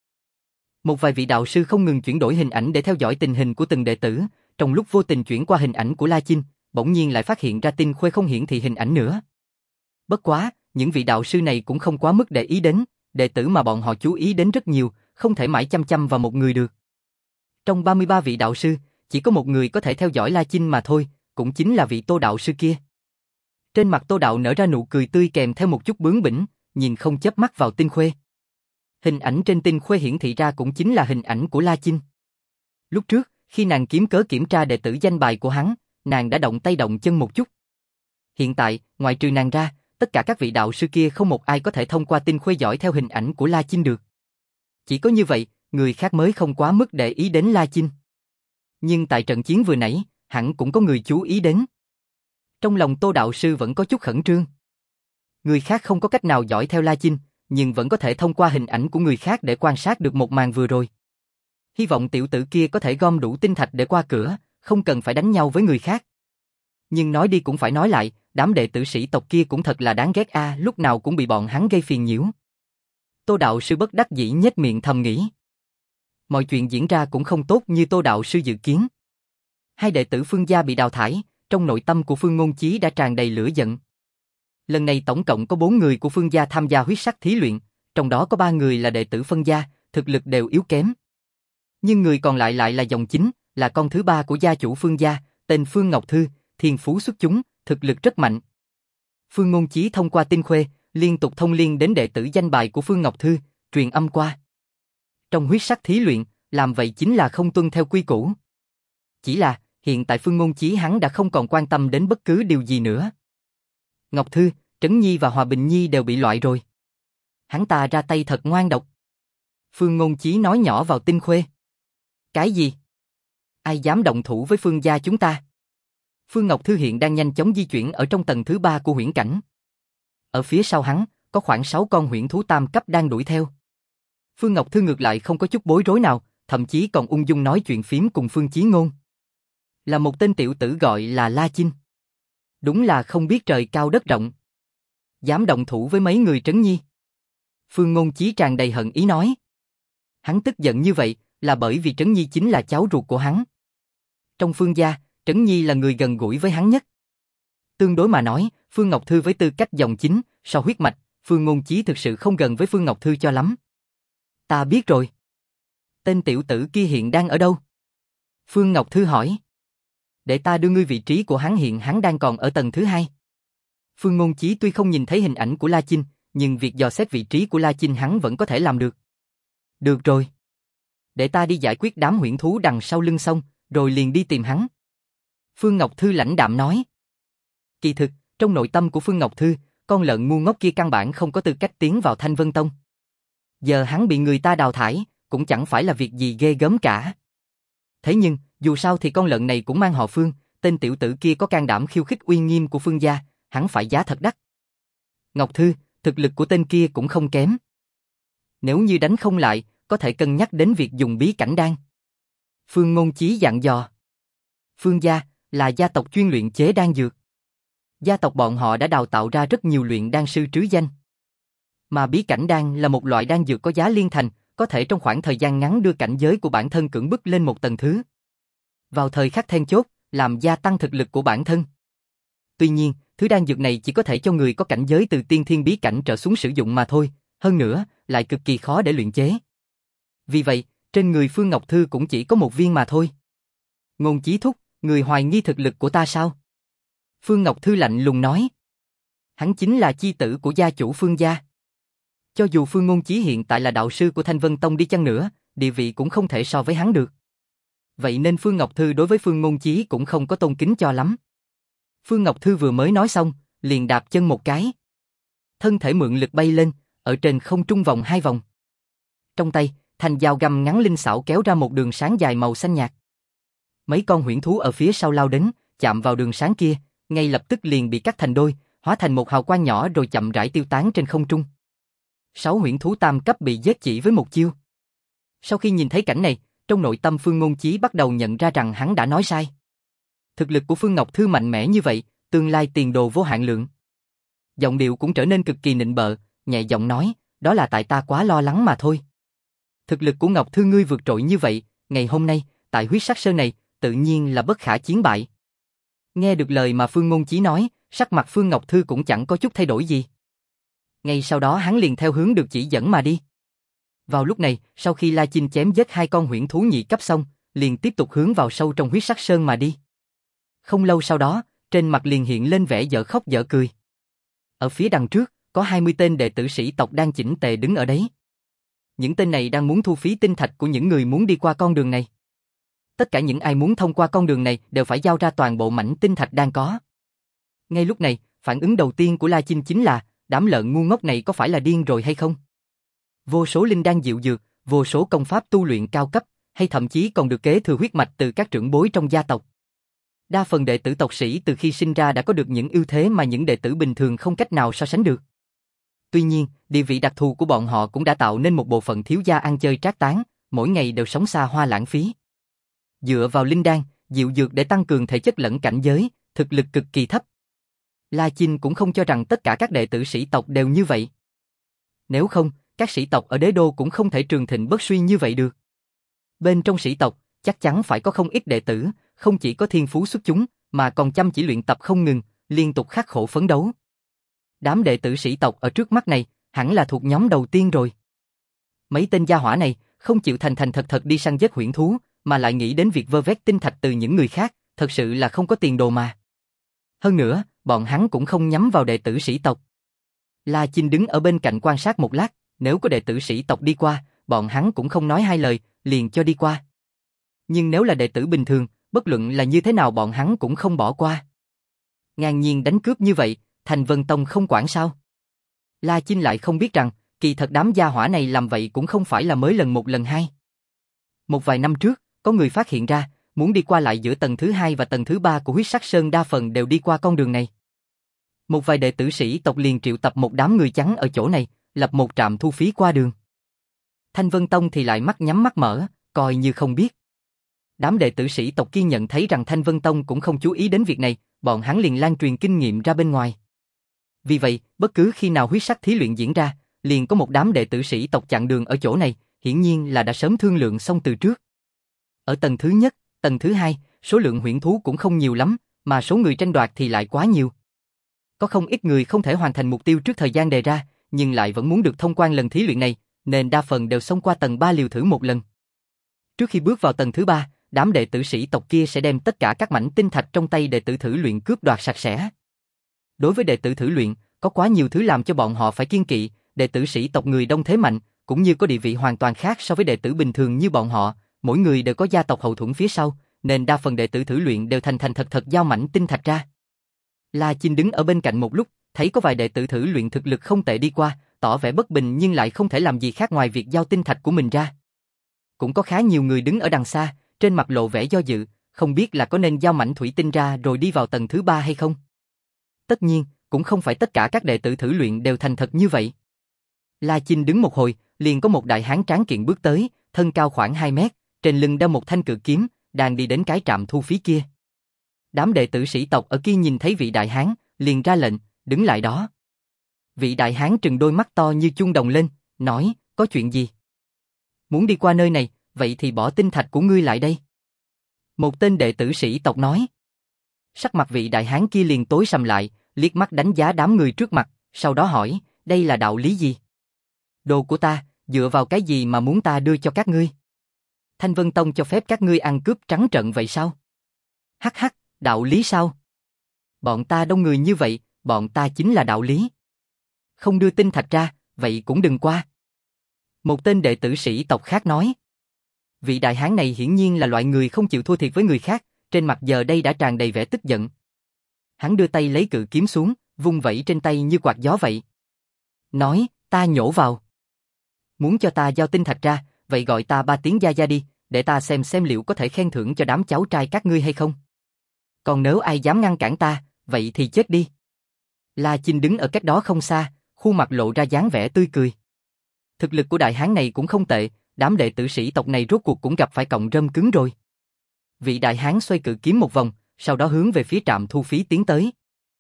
Một vài vị đạo sư không ngừng chuyển đổi hình ảnh để theo dõi tình hình của từng đệ tử, trong lúc vô tình chuyển qua hình ảnh của La Chinh, bỗng nhiên lại phát hiện ra Tinh Khuê không hiển thị hình ảnh nữa. Bất quá, những vị đạo sư này cũng không quá mức để ý đến, đệ tử mà bọn họ chú ý đến rất nhiều, không thể mãi chăm chăm vào một người được. Trong ba mươi ba vị đạo sư, chỉ có một người có thể theo dõi La Chinh mà thôi, cũng chính là vị Tô đạo sư kia. Trên mặt Tô đạo nở ra nụ cười tươi kèm theo một chút bướng bỉnh, nhìn không chớp mắt vào Tinh Khuê. Hình ảnh trên Tinh Khuê hiển thị ra cũng chính là hình ảnh của La Chinh. Lúc trước, khi nàng kiếm cớ kiểm tra đệ tử danh bài của hắn, nàng đã động tay động chân một chút. Hiện tại, ngoại trừ nàng ra, tất cả các vị đạo sư kia không một ai có thể thông qua Tinh Khuê dõi theo hình ảnh của La Chinh được. Chỉ có như vậy, người khác mới không quá mức để ý đến La Chinh. Nhưng tại trận chiến vừa nãy, hẳn cũng có người chú ý đến. Trong lòng Tô đạo sư vẫn có chút khẩn trương. Người khác không có cách nào dõi theo La Chinh, nhưng vẫn có thể thông qua hình ảnh của người khác để quan sát được một màn vừa rồi. Hy vọng tiểu tử kia có thể gom đủ tinh thạch để qua cửa, không cần phải đánh nhau với người khác. Nhưng nói đi cũng phải nói lại, đám đệ tử sĩ tộc kia cũng thật là đáng ghét a, lúc nào cũng bị bọn hắn gây phiền nhiễu. Tô đạo sư bất đắc dĩ nhếch miệng thầm nghĩ. Mọi chuyện diễn ra cũng không tốt như Tô đạo sư dự kiến. Hai đệ tử Phương gia bị đào thải, trong nội tâm của Phương Ngôn Chí đã tràn đầy lửa giận. Lần này tổng cộng có bốn người của Phương gia tham gia huyết sắc thí luyện, trong đó có ba người là đệ tử phân gia, thực lực đều yếu kém. Nhưng người còn lại lại là dòng chính, là con thứ ba của gia chủ Phương gia, tên Phương Ngọc Thư, thiên phú xuất chúng, thực lực rất mạnh. Phương Ngôn Chí thông qua Tinh Khuê, liên tục thông liên đến đệ tử danh bài của Phương Ngọc Thư, truyền âm qua. Trong huyết sắc thí luyện, làm vậy chính là không tuân theo quy củ. Chỉ là, hiện tại Phương Ngôn Chí hắn đã không còn quan tâm đến bất cứ điều gì nữa. Ngọc Thư, Trấn Nhi và Hòa Bình Nhi đều bị loại rồi. Hắn ta ra tay thật ngoan độc. Phương Ngôn Chí nói nhỏ vào Tinh Khuê. Cái gì? Ai dám động thủ với Phương gia chúng ta? Phương Ngọc Thư hiện đang nhanh chóng di chuyển ở trong tầng thứ ba của huyễn cảnh. Ở phía sau hắn, có khoảng sáu con huyễn thú tam cấp đang đuổi theo. Phương Ngọc Thư ngược lại không có chút bối rối nào, thậm chí còn ung dung nói chuyện phím cùng Phương Chí Ngôn. Là một tên tiểu tử gọi là La Chinh. Đúng là không biết trời cao đất rộng. Dám động thủ với mấy người Trấn Nhi. Phương Ngôn Chí tràn đầy hận ý nói. Hắn tức giận như vậy là bởi vì Trấn Nhi chính là cháu ruột của hắn. Trong Phương gia, Trấn Nhi là người gần gũi với hắn nhất. Tương đối mà nói, Phương Ngọc Thư với tư cách dòng chính, so huyết mạch, Phương Ngôn Chí thực sự không gần với Phương Ngọc Thư cho lắm. Ta biết rồi. Tên tiểu tử kia hiện đang ở đâu? Phương Ngọc Thư hỏi. Để ta đưa ngươi vị trí của hắn, hiện hắn đang còn ở tầng thứ hai. Phương Ngôn Chí tuy không nhìn thấy hình ảnh của La Chinh, nhưng việc dò xét vị trí của La Chinh hắn vẫn có thể làm được. Được rồi. Để ta đi giải quyết đám huyễn thú đằng sau lưng xong, rồi liền đi tìm hắn. Phương Ngọc Thư lãnh đạm nói. Kỳ thực, trong nội tâm của Phương Ngọc Thư, con lợn ngu ngốc kia căn bản không có tư cách tiến vào Thanh Vân Tông. Giờ hắn bị người ta đào thải, cũng chẳng phải là việc gì ghê gớm cả. Thế nhưng, dù sao thì con lợn này cũng mang họ Phương, tên tiểu tử kia có can đảm khiêu khích uy nghiêm của Phương gia, hắn phải giá thật đắt. Ngọc Thư, thực lực của tên kia cũng không kém. Nếu như đánh không lại, có thể cân nhắc đến việc dùng bí cảnh đan. Phương Ngôn Chí dặn dò. Phương gia là gia tộc chuyên luyện chế đan dược. Gia tộc bọn họ đã đào tạo ra rất nhiều luyện đan sư trứ danh. Mà bí cảnh đan là một loại đan dược có giá liên thành, có thể trong khoảng thời gian ngắn đưa cảnh giới của bản thân cưỡng bức lên một tầng thứ. Vào thời khắc then chốt, làm gia tăng thực lực của bản thân. Tuy nhiên, thứ đan dược này chỉ có thể cho người có cảnh giới từ tiên thiên bí cảnh trở xuống sử dụng mà thôi, hơn nữa, lại cực kỳ khó để luyện chế. Vì vậy, trên người Phương Ngọc Thư cũng chỉ có một viên mà thôi. Ngôn Chí thúc, người hoài nghi thực lực của ta sao? Phương Ngọc Thư lạnh lùng nói. Hắn chính là chi tử của gia chủ Phương gia. Cho dù Phương Ngôn Chí hiện tại là đạo sư của Thanh Vân Tông đi chăng nữa, địa vị cũng không thể so với hắn được. Vậy nên Phương Ngọc Thư đối với Phương Ngôn Chí cũng không có tôn kính cho lắm. Phương Ngọc Thư vừa mới nói xong, liền đạp chân một cái. Thân thể mượn lực bay lên, ở trên không trung vòng hai vòng. Trong tay, thanh dao găm ngắn linh xảo kéo ra một đường sáng dài màu xanh nhạt. Mấy con huyễn thú ở phía sau lao đến, chạm vào đường sáng kia, ngay lập tức liền bị cắt thành đôi, hóa thành một hào quang nhỏ rồi chậm rãi tiêu tán trên không trung. Sáu huyễn thú tam cấp bị giết chỉ với một chiêu. Sau khi nhìn thấy cảnh này, trong nội tâm Phương Ngôn Chí bắt đầu nhận ra rằng hắn đã nói sai. Thực lực của Phương Ngọc Thư mạnh mẽ như vậy, tương lai tiền đồ vô hạn lượng. Giọng điệu cũng trở nên cực kỳ nịnh bợ, nhẹ giọng nói, đó là tại ta quá lo lắng mà thôi. Thực lực của Ngọc Thư ngươi vượt trội như vậy, ngày hôm nay, tại huyết sắc sơn này, tự nhiên là bất khả chiến bại. Nghe được lời mà Phương Ngôn Chí nói, sắc mặt Phương Ngọc Thư cũng chẳng có chút thay đổi gì. Ngay sau đó hắn liền theo hướng được chỉ dẫn mà đi. Vào lúc này, sau khi La Chinh chém giết hai con huyễn thú nhị cấp xong, liền tiếp tục hướng vào sâu trong huyết sắc sơn mà đi. Không lâu sau đó, trên mặt liền hiện lên vẻ dở khóc dở cười. Ở phía đằng trước, có hai mươi tên đệ tử sĩ tộc đang chỉnh tề đứng ở đấy. Những tên này đang muốn thu phí tinh thạch của những người muốn đi qua con đường này. Tất cả những ai muốn thông qua con đường này đều phải giao ra toàn bộ mảnh tinh thạch đang có. Ngay lúc này, phản ứng đầu tiên của La Chinh chính là, đám lợn ngu ngốc này có phải là điên rồi hay không? Vô số linh đan diệu dược, vô số công pháp tu luyện cao cấp, hay thậm chí còn được kế thừa huyết mạch từ các trưởng bối trong gia tộc. Đa phần đệ tử tộc sĩ từ khi sinh ra đã có được những ưu thế mà những đệ tử bình thường không cách nào so sánh được. Tuy nhiên, địa vị đặc thù của bọn họ cũng đã tạo nên một bộ phận thiếu gia ăn chơi trác tán, mỗi ngày đều sống xa hoa lãng phí. Dựa vào linh đan, diệu dược để tăng cường thể chất lẫn cảnh giới, thực lực cực kỳ thấp. La Chinh cũng không cho rằng tất cả các đệ tử sĩ tộc đều như vậy. Nếu không, các sĩ tộc ở đế đô cũng không thể trường thịnh bất suy như vậy được. Bên trong sĩ tộc, chắc chắn phải có không ít đệ tử, không chỉ có thiên phú xuất chúng, mà còn chăm chỉ luyện tập không ngừng, liên tục khắc khổ phấn đấu. Đám đệ tử sĩ tộc ở trước mắt này, hẳn là thuộc nhóm đầu tiên rồi. Mấy tên gia hỏa này, không chịu thành thành thật thật đi săn giết huyễn thú, mà lại nghĩ đến việc vơ vét tinh thạch từ những người khác, thật sự là không có tiền đồ mà. Hơn nữa, bọn hắn cũng không nhắm vào đệ tử sĩ tộc. La Chinh đứng ở bên cạnh quan sát một lát, nếu có đệ tử sĩ tộc đi qua, bọn hắn cũng không nói hai lời, liền cho đi qua. Nhưng nếu là đệ tử bình thường, bất luận là như thế nào bọn hắn cũng không bỏ qua. Ngang nhiên đánh cướp như vậy, Thành Vân Tông không quản sao? La Chinh lại không biết rằng, kỳ thật đám gia hỏa này làm vậy cũng không phải là mới lần một lần hai. Một vài năm trước, có người phát hiện ra, muốn đi qua lại giữa tầng thứ hai và tầng thứ ba của huyết sắc sơn đa phần đều đi qua con đường này. Một vài đệ tử sĩ tộc liền triệu tập một đám người trắng ở chỗ này, lập một trạm thu phí qua đường. Thanh Vân Tông thì lại mắt nhắm mắt mở, coi như không biết. Đám đệ tử sĩ tộc kia nhận thấy rằng Thanh Vân Tông cũng không chú ý đến việc này, bọn hắn liền lan truyền kinh nghiệm ra bên ngoài. Vì vậy, bất cứ khi nào huyết sắc thí luyện diễn ra, liền có một đám đệ tử sĩ tộc chặn đường ở chỗ này, hiển nhiên là đã sớm thương lượng xong từ trước. Ở tầng thứ nhất, tầng thứ hai, số lượng huyễn thú cũng không nhiều lắm, mà số người tranh đoạt thì lại quá nhiều. Có không ít người không thể hoàn thành mục tiêu trước thời gian đề ra, nhưng lại vẫn muốn được thông quan lần thí luyện này, nên đa phần đều xông qua tầng ba liều thử một lần. Trước khi bước vào tầng thứ ba, đám đệ tử sĩ tộc kia sẽ đem tất cả các mảnh tinh thạch trong tay đệ tử thử luyện cướp đoạt sạch sẽ. Đối với đệ tử thử luyện, có quá nhiều thứ làm cho bọn họ phải kiêng kỵ, đệ tử sĩ tộc người đông thế mạnh, cũng như có địa vị hoàn toàn khác so với đệ tử bình thường như bọn họ, mỗi người đều có gia tộc hậu thuẫn phía sau, nên đa phần đệ tử thử luyện đều thành thành thật thật giao mảnh tinh thạch ra. La Chinh đứng ở bên cạnh một lúc, thấy có vài đệ tử thử luyện thực lực không tệ đi qua, tỏ vẻ bất bình nhưng lại không thể làm gì khác ngoài việc giao tinh thạch của mình ra. Cũng có khá nhiều người đứng ở đằng xa, trên mặt lộ vẻ do dự, không biết là có nên giao mảnh thủy tinh ra rồi đi vào tầng thứ ba hay không. Tất nhiên, cũng không phải tất cả các đệ tử thử luyện đều thành thật như vậy. La Chinh đứng một hồi, liền có một đại hán tráng kiện bước tới, thân cao khoảng hai mét, trên lưng đeo một thanh cự kiếm, đang đi đến cái trạm thu phí kia. Đám đệ tử sĩ tộc ở kia nhìn thấy vị đại hán, liền ra lệnh, đứng lại đó. Vị đại hán trừng đôi mắt to như chuông đồng lên, nói, có chuyện gì? Muốn đi qua nơi này, vậy thì bỏ tinh thạch của ngươi lại đây. Một tên đệ tử sĩ tộc nói. Sắc mặt vị đại hán kia liền tối sầm lại, liếc mắt đánh giá đám người trước mặt, sau đó hỏi, đây là đạo lý gì? Đồ của ta, dựa vào cái gì mà muốn ta đưa cho các ngươi? Thanh Vân Tông cho phép các ngươi ăn cướp trắng trợn vậy sao? Hắc hắc, đạo lý sao? Bọn ta đông người như vậy, bọn ta chính là đạo lý. Không đưa tinh thạch ra, vậy cũng đừng qua. Một tên đệ tử sĩ tộc khác nói. Vị đại hán này hiển nhiên là loại người không chịu thua thiệt với người khác, trên mặt giờ đây đã tràn đầy vẻ tức giận. Hắn đưa tay lấy cự kiếm xuống, vung vẩy trên tay như quạt gió vậy. Nói, ta nhổ vào. Muốn cho ta giao tinh thạch ra, vậy gọi ta ba tiếng gia gia đi, để ta xem xem liệu có thể khen thưởng cho đám cháu trai các ngươi hay không. Còn nếu ai dám ngăn cản ta, vậy thì chết đi. La Chinh đứng ở cách đó không xa, khuôn mặt lộ ra dáng vẻ tươi cười. Thực lực của đại hán này cũng không tệ, đám đệ tử sĩ tộc này rốt cuộc cũng gặp phải cọng rơm cứng rồi. Vị đại hán xoay cự kiếm một vòng, sau đó hướng về phía trạm thu phí tiến tới.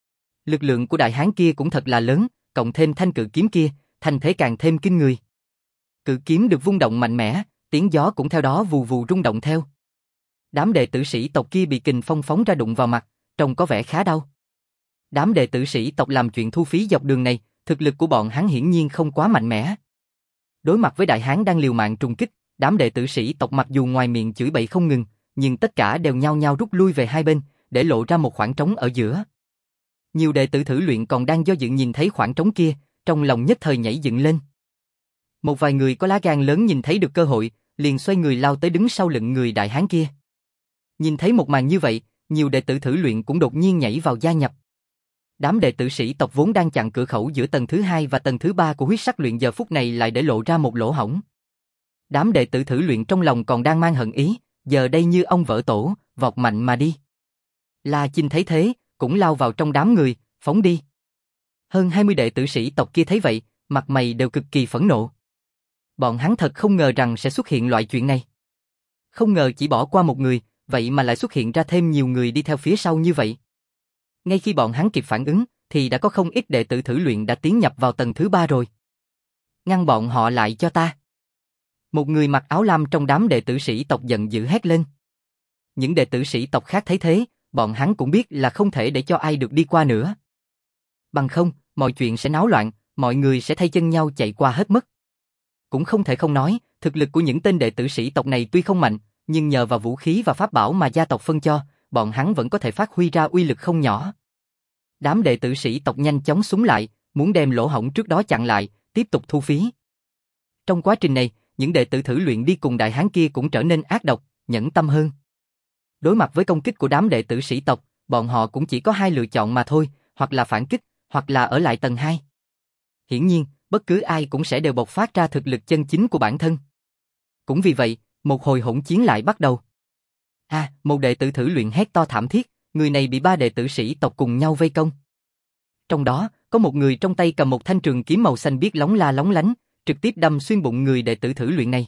Lực lượng của đại hán kia cũng thật là lớn, cộng thêm thanh cự kiếm kia, thành thế càng thêm kinh người. Cự kiếm được vung động mạnh mẽ, tiếng gió cũng theo đó vù vù rung động theo. Đám đệ tử sĩ tộc kia bị kình phong phóng ra đụng vào mặt, trông có vẻ khá đau. Đám đệ tử sĩ tộc làm chuyện thu phí dọc đường này, thực lực của bọn hắn hiển nhiên không quá mạnh mẽ. Đối mặt với đại hán đang liều mạng trùng kích, đám đệ tử sĩ tộc mặc dù ngoài miệng chửi bậy không ngừng, nhưng tất cả đều nhao nhao rút lui về hai bên, để lộ ra một khoảng trống ở giữa. Nhiều đệ tử thử luyện còn đang do dự nhìn thấy khoảng trống kia, trong lòng nhất thời nhảy dựng lên. Một vài người có lá gan lớn nhìn thấy được cơ hội, liền xoay người lao tới đứng sau lưng người đại hán kia. Nhìn thấy một màn như vậy, nhiều đệ tử thử luyện cũng đột nhiên nhảy vào gia nhập. Đám đệ tử sĩ tộc vốn đang chặn cửa khẩu giữa tầng thứ hai và tầng thứ ba của huyết sắc luyện giờ phút này lại để lộ ra một lỗ hổng. Đám đệ tử thử luyện trong lòng còn đang mang hận ý, giờ đây như ông vỡ tổ, vọt mạnh mà đi. La Chinh thấy thế, cũng lao vào trong đám người, phóng đi. Hơn hai mươi đệ tử sĩ tộc kia thấy vậy, mặt mày đều cực kỳ phẫn nộ. Bọn hắn thật không ngờ rằng sẽ xuất hiện loại chuyện này. Không ngờ chỉ bỏ qua một người, vậy mà lại xuất hiện ra thêm nhiều người đi theo phía sau như vậy. Ngay khi bọn hắn kịp phản ứng, thì đã có không ít đệ tử thử luyện đã tiến nhập vào tầng thứ ba rồi. Ngăn bọn họ lại cho ta. Một người mặc áo lam trong đám đệ tử sĩ tộc giận dữ hét lên. Những đệ tử sĩ tộc khác thấy thế, bọn hắn cũng biết là không thể để cho ai được đi qua nữa. Bằng không, mọi chuyện sẽ náo loạn, mọi người sẽ thay chân nhau chạy qua hết mất. Cũng không thể không nói, thực lực của những tên đệ tử sĩ tộc này tuy không mạnh, nhưng nhờ vào vũ khí và pháp bảo mà gia tộc phân cho, bọn hắn vẫn có thể phát huy ra uy lực không nhỏ. Đám đệ tử sĩ tộc nhanh chóng xúm lại, muốn đem lỗ hổng trước đó chặn lại, tiếp tục thu phí. Trong quá trình này, những đệ tử thử luyện đi cùng đại hán kia cũng trở nên ác độc, nhẫn tâm hơn. Đối mặt với công kích của đám đệ tử sĩ tộc, bọn họ cũng chỉ có hai lựa chọn mà thôi, hoặc là phản kích, hoặc là ở lại tầng hai. Hiển nhiên, bất cứ ai cũng sẽ đều bộc phát ra thực lực chân chính của bản thân. Cũng vì vậy, một hồi hỗn chiến lại bắt đầu. À, một đệ tử thử luyện hét to thảm thiết, người này bị ba đệ tử sĩ tộc cùng nhau vây công. Trong đó, có một người trong tay cầm một thanh trường kiếm màu xanh biếc lóng la lóng lánh, trực tiếp đâm xuyên bụng người đệ tử thử luyện này.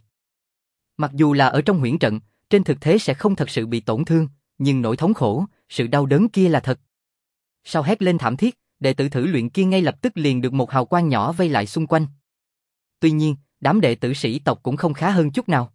Mặc dù là ở trong huyễn trận, trên thực thế sẽ không thật sự bị tổn thương, nhưng nỗi thống khổ, sự đau đớn kia là thật. Sau hét lên thảm thiết, đệ tử thử luyện kia ngay lập tức liền được một hào quang nhỏ vây lại xung quanh. Tuy nhiên, đám đệ tử sĩ tộc cũng không khá hơn chút nào.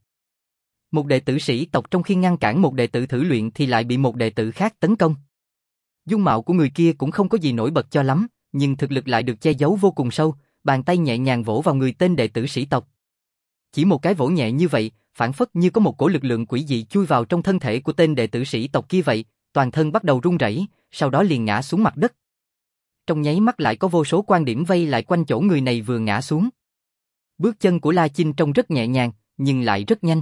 Một đệ tử sĩ tộc trong khi ngăn cản một đệ tử thử luyện thì lại bị một đệ tử khác tấn công. Dung mạo của người kia cũng không có gì nổi bật cho lắm, nhưng thực lực lại được che giấu vô cùng sâu, bàn tay nhẹ nhàng vỗ vào người tên đệ tử sĩ tộc. Chỉ một cái vỗ nhẹ như vậy, phản phất như có một cổ lực lượng quỷ dị chui vào trong thân thể của tên đệ tử sĩ tộc kia vậy, toàn thân bắt đầu run rẩy, sau đó liền ngã xuống mặt đất. Trong nháy mắt lại có vô số quan điểm vây lại quanh chỗ người này vừa ngã xuống. Bước chân của La Chinh trông rất nhẹ nhàng, nhưng lại rất nhanh.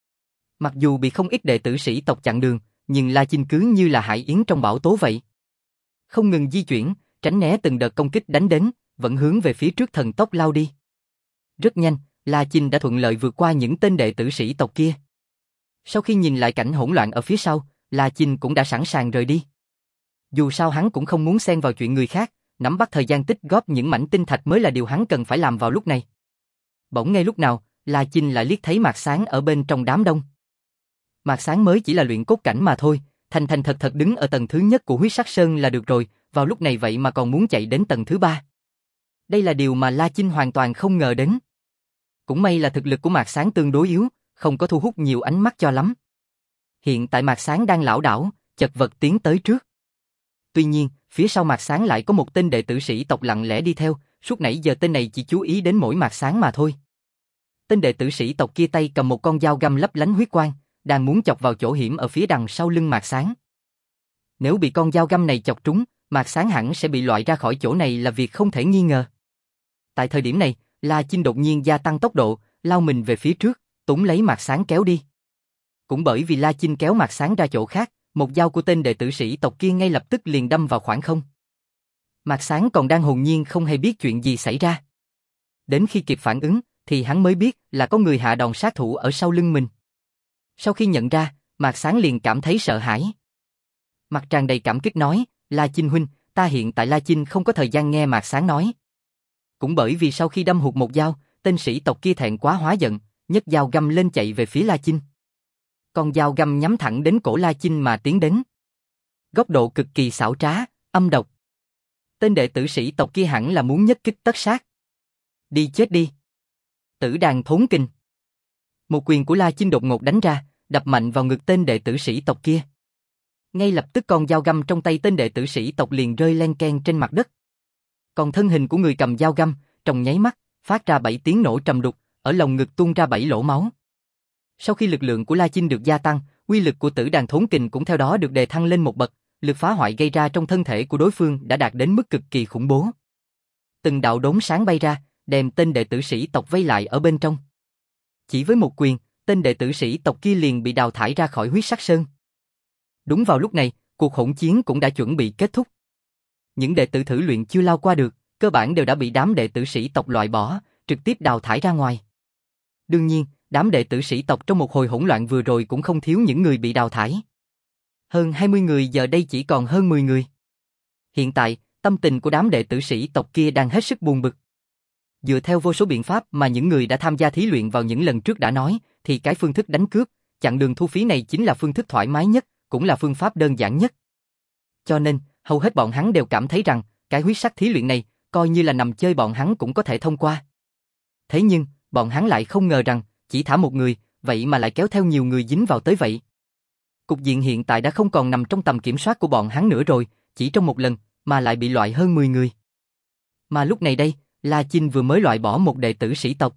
Mặc dù bị không ít đệ tử sĩ tộc chặn đường, nhưng La Chinh cứ như là hải yến trong bão tố vậy. Không ngừng di chuyển, tránh né từng đợt công kích đánh đến, vẫn hướng về phía trước thần tốc lao đi. Rất nhanh, La Chinh đã thuận lợi vượt qua những tên đệ tử sĩ tộc kia. Sau khi nhìn lại cảnh hỗn loạn ở phía sau, La Chinh cũng đã sẵn sàng rời đi. Dù sao hắn cũng không muốn xen vào chuyện người khác, nắm bắt thời gian tích góp những mảnh tinh thạch mới là điều hắn cần phải làm vào lúc này. Bỗng ngay lúc nào, La Chinh lại liếc thấy Mạc Sáng ở bên trong đám đông. Mạc Sáng mới chỉ là luyện cốt cảnh mà thôi, thành thành thật thật đứng ở tầng thứ nhất của huyết sắc sơn là được rồi, vào lúc này vậy mà còn muốn chạy đến tầng thứ ba. Đây là điều mà La Chinh hoàn toàn không ngờ đến. Cũng may là thực lực của Mạc Sáng tương đối yếu, không có thu hút nhiều ánh mắt cho lắm. Hiện tại Mạc Sáng đang lảo đảo, chật vật tiến tới trước. Tuy nhiên, phía sau Mạc Sáng lại có một tên đệ tử sĩ tộc lặng lẽ đi theo, suốt nãy giờ tên này chỉ chú ý đến mỗi Mạc Sáng mà thôi. Tên đệ tử sĩ tộc kia tay cầm một con dao găm lấp lánh huyết quang, đang muốn chọc vào chỗ hiểm ở phía đằng sau lưng Mạc Sáng. Nếu bị con dao găm này chọc trúng, Mạc Sáng hẳn sẽ bị loại ra khỏi chỗ này là việc không thể nghi ngờ. Tại thời điểm này, La Chinh đột nhiên gia tăng tốc độ, lao mình về phía trước, túm lấy Mạc Sáng kéo đi. Cũng bởi vì La Chinh kéo Mạc Sáng ra chỗ khác, một dao của tên đệ tử sĩ tộc kia ngay lập tức liền đâm vào khoảng không. Mạc Sáng còn đang hồn nhiên không hay biết chuyện gì xảy ra. Đến khi kịp phản ứng, thì hắn mới biết là có người hạ đòn sát thủ ở sau lưng mình. Sau khi nhận ra, Mạc Sáng liền cảm thấy sợ hãi. Mặt tràn đầy cảm kích nói, La Chinh huynh, ta hiện tại La Chinh không có thời gian nghe Mạc Sáng nói. Cũng bởi vì sau khi đâm hụt một dao, tên sĩ tộc kia thẹn quá hóa giận, nhấc dao găm lên chạy về phía La Chinh. Con dao găm nhắm thẳng đến cổ La Chinh mà tiến đến. Góc độ cực kỳ xảo trá, âm độc. Tên đệ tử sĩ tộc kia hẳn là muốn nhất kích tất sát. Đi chết đi. Tử đàn thốn kình. Một quyền của La Chinh đột ngột đánh ra, đập mạnh vào ngực tên đệ tử sĩ tộc kia. Ngay lập tức con dao găm trong tay tên đệ tử sĩ tộc liền rơi len keng trên mặt đất. Còn thân hình của người cầm dao găm, trong nháy mắt, phát ra bảy tiếng nổ trầm đục, ở lồng ngực tuôn ra bảy lỗ máu. Sau khi lực lượng của La Chinh được gia tăng, uy lực của tử đàn thốn kình cũng theo đó được đề thăng lên một bậc, lực phá hoại gây ra trong thân thể của đối phương đã đạt đến mức cực kỳ khủng bố. Từng đạo đốm sáng bay ra, đem tên đệ tử sĩ tộc vây lại ở bên trong. Chỉ với một quyền, tên đệ tử sĩ tộc kia liền bị đào thải ra khỏi huyết sắc sơn. Đúng vào lúc này, cuộc hỗn chiến cũng đã chuẩn bị kết thúc. Những đệ tử thử luyện chưa lao qua được, cơ bản đều đã bị đám đệ tử sĩ tộc loại bỏ, trực tiếp đào thải ra ngoài. Đương nhiên, đám đệ tử sĩ tộc trong một hồi hỗn loạn vừa rồi cũng không thiếu những người bị đào thải. Hơn hai mươi người giờ đây chỉ còn hơn mười người. Hiện tại, tâm tình của đám đệ tử sĩ tộc kia đang hết sức buồn bực. Dựa theo vô số biện pháp mà những người đã tham gia thí luyện vào những lần trước đã nói, thì cái phương thức đánh cướp, chặn đường thu phí này chính là phương thức thoải mái nhất, cũng là phương pháp đơn giản nhất. Cho nên, hầu hết bọn hắn đều cảm thấy rằng, cái huyết sắc thí luyện này, coi như là nằm chơi bọn hắn cũng có thể thông qua. Thế nhưng, bọn hắn lại không ngờ rằng, chỉ thả một người, vậy mà lại kéo theo nhiều người dính vào tới vậy. Cục diện hiện tại đã không còn nằm trong tầm kiểm soát của bọn hắn nữa rồi, chỉ trong một lần, mà lại bị loại hơn mười người. Mà lúc này đây, La Chinh vừa mới loại bỏ một đệ tử sĩ tộc.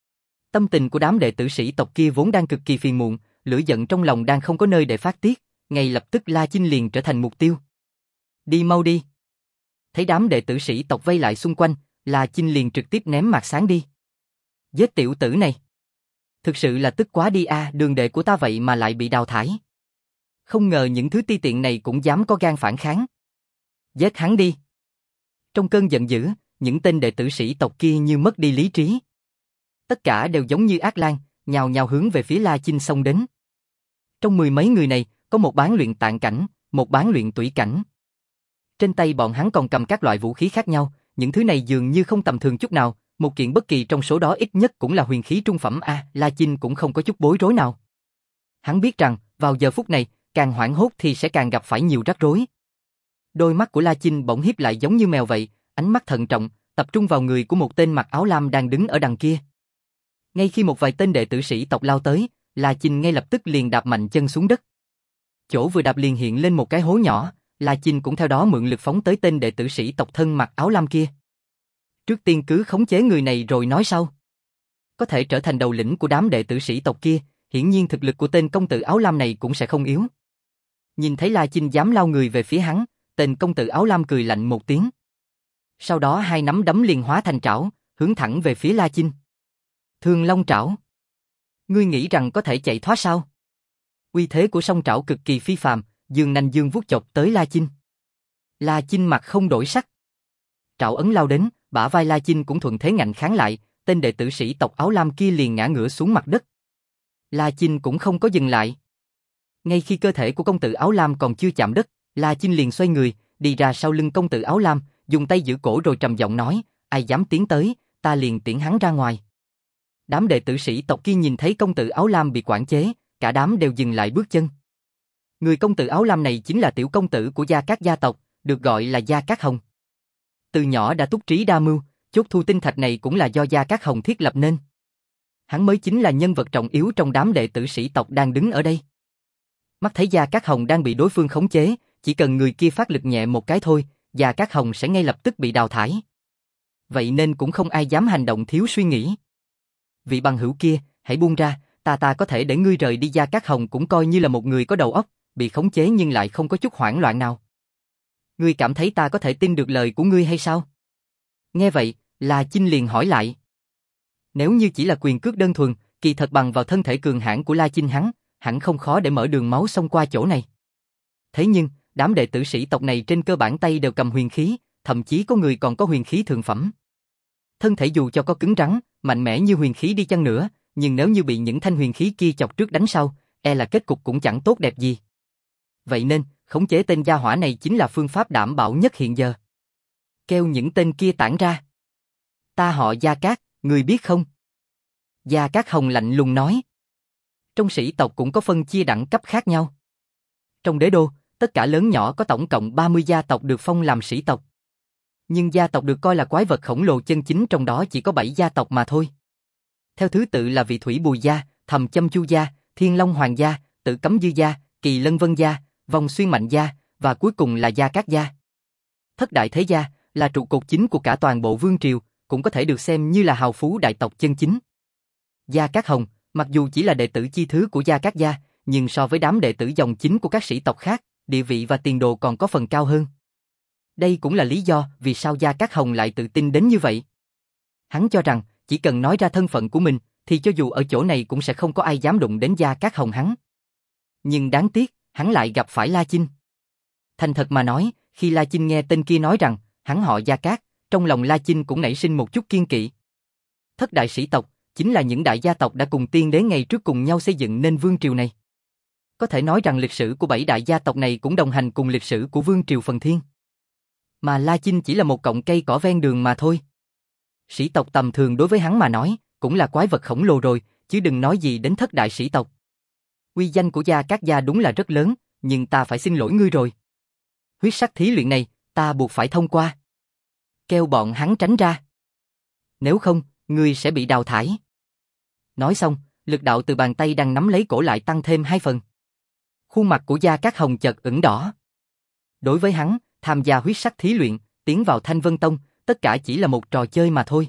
Tâm tình của đám đệ tử sĩ tộc kia vốn đang cực kỳ phiền muộn, lửa giận trong lòng đang không có nơi để phát tiết, ngay lập tức La Chinh liền trở thành mục tiêu. Đi mau đi. Thấy đám đệ tử sĩ tộc vây lại xung quanh, La Chinh liền trực tiếp ném mạc sáng đi. Giết tiểu tử này. Thực sự là tức quá đi a, à, đường đệ của ta vậy mà lại bị đào thải. Không ngờ những thứ ti tiện này cũng dám có gan phản kháng. Giết hắn đi. Trong cơn giận dữ, những tên đệ tử sĩ tộc kia như mất đi lý trí. Tất cả đều giống như ác lang, nhào nhào hướng về phía La Chinh xông đến. Trong mười mấy người này, có một bán luyện tạng cảnh, một bán luyện tủy cảnh. Trên tay bọn hắn còn cầm các loại vũ khí khác nhau, những thứ này dường như không tầm thường chút nào, một kiện bất kỳ trong số đó ít nhất cũng là huyền khí trung phẩm a, à, La Chinh cũng không có chút bối rối nào. Hắn biết rằng, vào giờ phút này, càng hoảng hốt thì sẽ càng gặp phải nhiều rắc rối. Đôi mắt của La Chinh bỗng híp lại giống như mèo vậy, ánh mắt thận trọng, tập trung vào người của một tên mặc áo lam đang đứng ở đằng kia. Ngay khi một vài tên đệ tử sĩ tộc lao tới, La Chinh ngay lập tức liền đạp mạnh chân xuống đất. Chỗ vừa đạp liền hiện lên một cái hố nhỏ, La Chinh cũng theo đó mượn lực phóng tới tên đệ tử sĩ tộc thân mặc áo lam kia. Trước tiên cứ khống chế người này rồi nói sau. Có thể trở thành đầu lĩnh của đám đệ tử sĩ tộc kia, hiển nhiên thực lực của tên công tử áo lam này cũng sẽ không yếu. Nhìn thấy La Chinh dám lao người về phía hắn, tên công tử áo lam cười lạnh một tiếng. Sau đó hai nắm đấm liền hóa thành trảo, hướng thẳng về phía La Chinh. Thương Long trảo. Ngươi nghĩ rằng có thể chạy thoát sao? Uy thế của song trảo cực kỳ phi phàm, dương nanh dương vuốt chộp tới La Chinh. La Chinh mặt không đổi sắc. Trảo ấn lao đến, bả vai La Chinh cũng thuận thế ngạnh kháng lại, tên đệ tử sĩ tộc áo lam kia liền ngã ngửa xuống mặt đất. La Chinh cũng không có dừng lại. Ngay khi cơ thể của công tử áo lam còn chưa chạm đất, La Chinh liền xoay người, đi ra sau lưng công tử áo lam, dùng tay giữ cổ rồi trầm giọng nói, ai dám tiến tới, ta liền tiễn hắn ra ngoài. Đám đệ tử sĩ tộc kia nhìn thấy công tử áo lam bị quản chế, cả đám đều dừng lại bước chân. Người công tử áo lam này chính là tiểu công tử của Gia Cát gia tộc, được gọi là Gia Cát Hồng. Từ nhỏ đã túc trí đa mưu, chốt thu tinh thạch này cũng là do Gia Cát Hồng thiết lập nên. Hắn mới chính là nhân vật trọng yếu trong đám đệ tử sĩ tộc đang đứng ở đây. Mắt thấy Gia Cát Hồng đang bị đối phương khống chế, chỉ cần người kia phát lực nhẹ một cái thôi, Gia Cát Hồng sẽ ngay lập tức bị đào thải. Vậy nên cũng không ai dám hành động thiếu suy nghĩ. Vị bằng hữu kia, hãy buông ra, ta ta có thể để ngươi rời đi. Gia Cát Hồng cũng coi như là một người có đầu óc, bị khống chế nhưng lại không có chút hoảng loạn nào. Ngươi cảm thấy ta có thể tin được lời của ngươi hay sao? Nghe vậy, La Chinh liền hỏi lại. Nếu như chỉ là quyền cước đơn thuần, kỳ thật bằng vào thân thể cường hãn của La Chinh hắn, hẳn không khó để mở đường máu xông qua chỗ này. Thế nhưng, đám đệ tử sĩ tộc này trên cơ bản tay đều cầm huyền khí, thậm chí có người còn có huyền khí thượng phẩm. Thân thể dù cho có cứng rắn, mạnh mẽ như huyền khí đi chăng nữa, nhưng nếu như bị những thanh huyền khí kia chọc trước đánh sau, e là kết cục cũng chẳng tốt đẹp gì. Vậy nên, khống chế tên gia hỏa này chính là phương pháp đảm bảo nhất hiện giờ. Kêu những tên kia tản ra. Ta họ Gia Cát, người biết không? Gia Cát Hồng lạnh lùng nói. Trong sĩ tộc cũng có phân chia đẳng cấp khác nhau. Trong đế đô, tất cả lớn nhỏ có tổng cộng ba mươi gia tộc được phong làm sĩ tộc. Nhưng gia tộc được coi là quái vật khổng lồ chân chính trong đó chỉ có bảy gia tộc mà thôi. Theo thứ tự là Vị Thủy Bùi gia, Thầm Châm Chu gia, Thiên Long Hoàng gia, Tự Cấm Dư gia, Kỳ Lân Vân gia, Vong Xuyên Mạnh gia và cuối cùng là Gia Cát gia. Thất đại thế gia là trụ cột chính của cả toàn bộ vương triều, cũng có thể được xem như là hào phú đại tộc chân chính. Gia Cát Hồng, mặc dù chỉ là đệ tử chi thứ của Gia Cát gia, nhưng so với đám đệ tử dòng chính của các sĩ tộc khác, địa vị và tiền đồ còn có phần cao hơn. Đây cũng là lý do vì sao Gia Cát Hồng lại tự tin đến như vậy. Hắn cho rằng, chỉ cần nói ra thân phận của mình, thì cho dù ở chỗ này cũng sẽ không có ai dám đụng đến Gia Cát Hồng hắn. Nhưng đáng tiếc, hắn lại gặp phải La Chinh. Thành thật mà nói, khi La Chinh nghe tên kia nói rằng, hắn họ Gia Cát, trong lòng La Chinh cũng nảy sinh một chút kiên kỵ. Thất đại sĩ tộc, chính là những đại gia tộc đã cùng tiên đế ngày trước cùng nhau xây dựng nên vương triều này. Có thể nói rằng lịch sử của bảy đại gia tộc này cũng đồng hành cùng lịch sử của vương triều Phần Thiên. Mà La Chinh chỉ là một cọng cây cỏ ven đường mà thôi. Sĩ tộc tầm thường đối với hắn mà nói, cũng là quái vật khổng lồ rồi, chứ đừng nói gì đến thất đại sĩ tộc. Uy danh của Gia Cát gia đúng là rất lớn, nhưng ta phải xin lỗi ngươi rồi. Huyết sắc thí luyện này, ta buộc phải thông qua. Kêu bọn hắn tránh ra. Nếu không, ngươi sẽ bị đào thải. Nói xong, lực đạo từ bàn tay đang nắm lấy cổ lại tăng thêm hai phần. Khuôn mặt của Gia Cát Hồng chợt ửng đỏ. Đối với hắn, tham gia huyết sắc thí luyện, tiến vào Thanh Vân Tông, tất cả chỉ là một trò chơi mà thôi.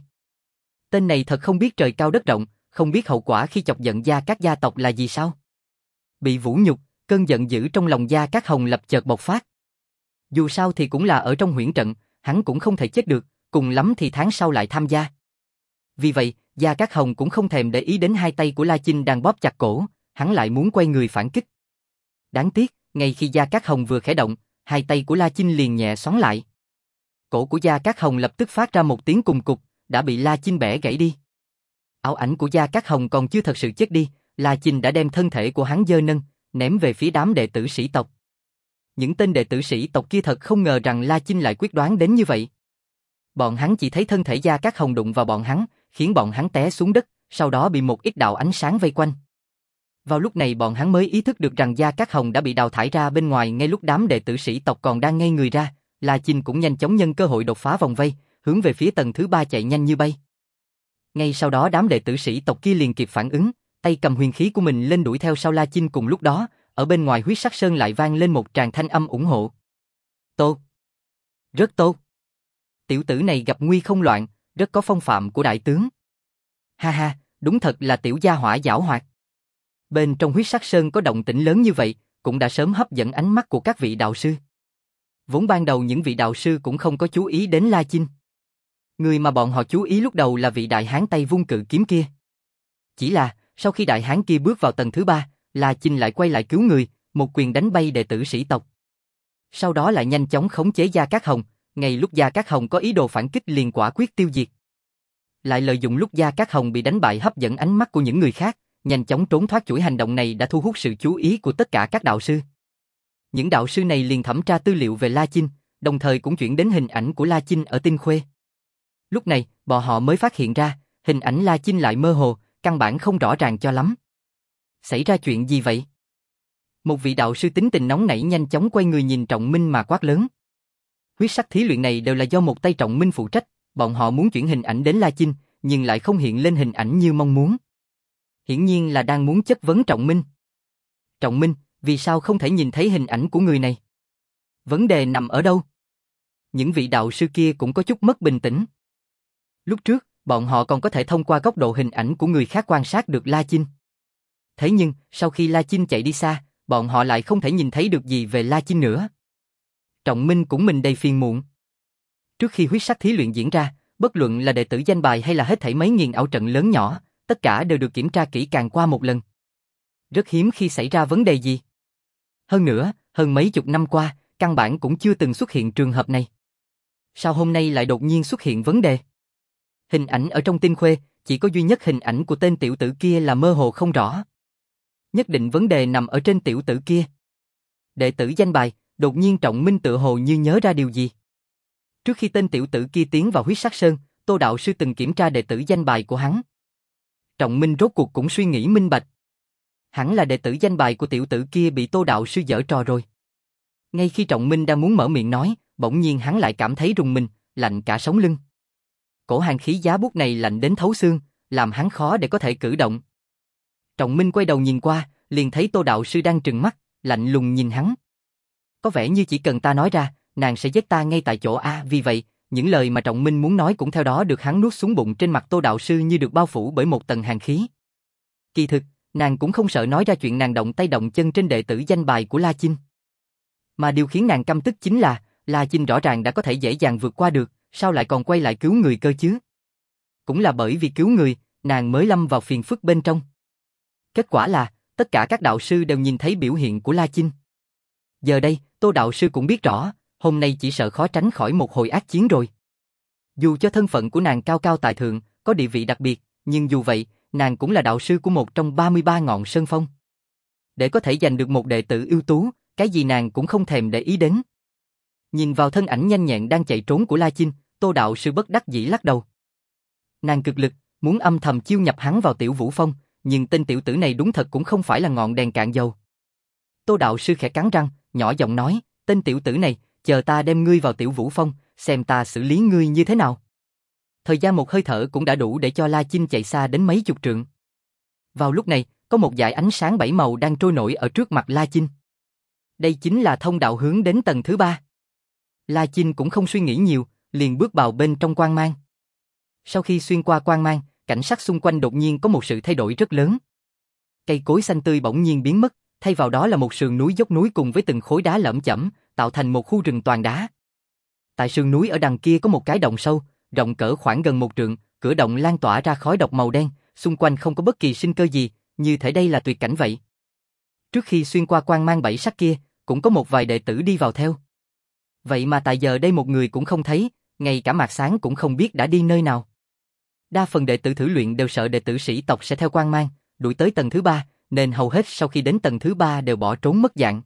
Tên này thật không biết trời cao đất rộng, không biết hậu quả khi chọc giận Gia Cát gia tộc là gì sao? Bị vũ nhục, cơn giận dữ trong lòng Gia Cát Hồng lập chợt bộc phát. Dù sao thì cũng là ở trong huyễn trận, hắn cũng không thể chết được, cùng lắm thì tháng sau lại tham gia. Vì vậy, Gia Cát Hồng cũng không thèm để ý đến hai tay của La Chinh đang bóp chặt cổ, hắn lại muốn quay người phản kích. Đáng tiếc, ngay khi Gia Cát Hồng vừa khẽ động, hai tay của La Chinh liền nhẹ xoắn lại. Cổ của Gia Cát Hồng lập tức phát ra một tiếng cùng cục, đã bị La Chinh bẻ gãy đi. Ảo ảnh của Gia Cát Hồng còn chưa thật sự chết đi, La Chinh đã đem thân thể của hắn giơ nâng, ném về phía đám đệ tử sĩ tộc. Những tên đệ tử sĩ tộc kia thật không ngờ rằng La Chinh lại quyết đoán đến như vậy. Bọn hắn chỉ thấy thân thể Gia Cát Hồng đụng vào bọn hắn, khiến bọn hắn té xuống đất, sau đó bị một ít đạo ánh sáng vây quanh. Vào lúc này bọn hắn mới ý thức được rằng Gia Cát Hồng đã bị đào thải ra bên ngoài ngay lúc đám đệ tử sĩ tộc còn đang ngây người ra, La Chinh cũng nhanh chóng nhân cơ hội đột phá vòng vây, hướng về phía tầng thứ ba chạy nhanh như bay. Ngay sau đó đám đệ tử sĩ tộc kia liền kịp phản ứng, tay cầm huyền khí của mình lên đuổi theo sau La Chinh cùng lúc đó, ở bên ngoài huyết sắc sơn lại vang lên một tràng thanh âm ủng hộ. Tốt! Rất tốt! Tiểu tử này gặp nguy không loạn, rất có phong phạm của đại tướng. Ha ha, đúng thật là tiểu gia hỏa giảo hoạt. Bên trong huyết sắc sơn có động tĩnh lớn như vậy, cũng đã sớm hấp dẫn ánh mắt của các vị đạo sư. Vốn ban đầu những vị đạo sư cũng không có chú ý đến La Chinh. Người mà bọn họ chú ý lúc đầu là vị đại hán tay vung cự kiếm kia. Chỉ là, sau khi đại hán kia bước vào tầng thứ ba, La Chinh lại quay lại cứu người, một quyền đánh bay đệ tử sĩ tộc. Sau đó lại nhanh chóng khống chế Gia Cát Hồng, ngay lúc Gia Cát Hồng có ý đồ phản kích liền quả quyết tiêu diệt. Lại lợi dụng lúc Gia Cát Hồng bị đánh bại hấp dẫn ánh mắt của những người khác, nhanh chóng trốn thoát. Chuỗi hành động này đã thu hút sự chú ý của tất cả các đạo sư. Những đạo sư này liền thẩm tra tư liệu về La Chinh, đồng thời cũng chuyển đến hình ảnh của La Chinh ở Tinh Khuê. Lúc này, bọn họ mới phát hiện ra, hình ảnh La Chinh lại mơ hồ, căn bản không rõ ràng cho lắm. Xảy ra chuyện gì vậy? Một vị đạo sư tính tình nóng nảy nhanh chóng quay người nhìn Trọng Minh mà quát lớn. Huyết sắc thí luyện này đều là do một tay Trọng Minh phụ trách, bọn họ muốn chuyển hình ảnh đến La Chinh, nhưng lại không hiện lên hình ảnh như mong muốn. Hiển nhiên là đang muốn chất vấn Trọng Minh. Trọng Minh, vì sao không thể nhìn thấy hình ảnh của người này? Vấn đề nằm ở đâu? Những vị đạo sư kia cũng có chút mất bình tĩnh. Lúc trước, bọn họ còn có thể thông qua góc độ hình ảnh của người khác quan sát được La Chinh. Thế nhưng, sau khi La Chinh chạy đi xa, bọn họ lại không thể nhìn thấy được gì về La Chinh nữa. Trọng Minh cũng mình đầy phiền muộn. Trước khi huyết sắc thí luyện diễn ra, bất luận là đệ tử danh bài hay là hết thảy mấy nghìn ảo trận lớn nhỏ, tất cả đều được kiểm tra kỹ càng qua một lần. Rất hiếm khi xảy ra vấn đề gì. Hơn nữa, hơn mấy chục năm qua, căn bản cũng chưa từng xuất hiện trường hợp này. Sao hôm nay lại đột nhiên xuất hiện vấn đề? Hình ảnh ở trong Tinh Khuê, chỉ có duy nhất hình ảnh của tên tiểu tử kia là mơ hồ không rõ. Nhất định vấn đề nằm ở trên tiểu tử kia. Đệ tử danh bài, đột nhiên Trọng Minh tự hồ như nhớ ra điều gì. Trước khi tên tiểu tử kia tiến vào huyết sắc sơn, Tô đạo sư từng kiểm tra đệ tử danh bài của hắn. Trọng Minh rốt cuộc cũng suy nghĩ minh bạch. Hẳn là đệ tử danh bài của tiểu tử kia bị Tô đạo sư giở trò rồi. Ngay khi Trọng Minh đang muốn mở miệng nói, bỗng nhiên hắn lại cảm thấy rùng mình, lạnh cả sống lưng. Cổ hàn khí giá bút này lạnh đến thấu xương, làm hắn khó để có thể cử động. Trọng Minh quay đầu nhìn qua, liền thấy Tô đạo sư đang trừng mắt, lạnh lùng nhìn hắn. Có vẻ như chỉ cần ta nói ra, nàng sẽ giết ta ngay tại chỗ a, à, vì vậy, những lời mà Trọng Minh muốn nói cũng theo đó được hắn nuốt xuống bụng. Trên mặt Tô đạo sư như được bao phủ bởi một tầng hàn khí. Kỳ thực, nàng cũng không sợ nói ra chuyện nàng động tay động chân trên đệ tử danh bài của La Chinh. Mà điều khiến nàng căm tức chính là, La Chinh rõ ràng đã có thể dễ dàng vượt qua được, sao lại còn quay lại cứu người cơ chứ? Cũng là bởi vì cứu người, nàng mới lâm vào phiền phức bên trong. Kết quả là, tất cả các đạo sư đều nhìn thấy biểu hiện của La Chinh. Giờ đây, Tô đạo sư cũng biết rõ, hôm nay chỉ sợ khó tránh khỏi một hồi ác chiến rồi. Dù cho thân phận của nàng cao cao tại thượng, có địa vị đặc biệt, nhưng dù vậy, nàng cũng là đạo sư của một trong ba mươi ba ngọn sơn phong. Để có thể giành được một đệ tử ưu tú, cái gì nàng cũng không thèm để ý đến. Nhìn vào thân ảnh nhanh nhẹn đang chạy trốn của La Chinh, Tô đạo sư bất đắc dĩ lắc đầu. Nàng cực lực, muốn âm thầm chiêu nhập hắn vào Tiểu Vũ Phong, nhưng tên tiểu tử này đúng thật cũng không phải là ngọn đèn cạn dầu. Tô đạo sư khẽ cắn răng, nhỏ giọng nói, tên tiểu tử này, chờ ta đem ngươi vào Tiểu Vũ Phong, xem ta xử lý ngươi như thế nào. Thời gian một hơi thở cũng đã đủ để cho La Chinh chạy xa đến mấy chục trượng. Vào lúc này, có một dải ánh sáng bảy màu đang trôi nổi ở trước mặt La Chinh. Đây chính là thông đạo hướng đến tầng thứ ba. La Chinh cũng không suy nghĩ nhiều, liền bước vào bên trong quang mang. Sau khi xuyên qua quang mang, cảnh sắc xung quanh đột nhiên có một sự thay đổi rất lớn. Cây cối xanh tươi bỗng nhiên biến mất, thay vào đó là một sườn núi dốc núi cùng với từng khối đá lởm chởm, tạo thành một khu rừng toàn đá. Tại sườn núi ở đằng kia có một cái động sâu, rộng cỡ khoảng gần một trượng, cửa động lan tỏa ra khói độc màu đen, xung quanh không có bất kỳ sinh cơ gì, như thể đây là tuyệt cảnh vậy. Trước khi xuyên qua quang mang bảy sắc kia, cũng có một vài đệ tử đi vào theo. Vậy mà tại giờ đây một người cũng không thấy, ngay cả Mạc Sáng cũng không biết đã đi nơi nào. Đa phần đệ tử thử luyện đều sợ đệ tử sĩ tộc sẽ theo quang mang, đuổi tới tầng thứ ba, nên hầu hết sau khi đến tầng thứ ba đều bỏ trốn mất dạng.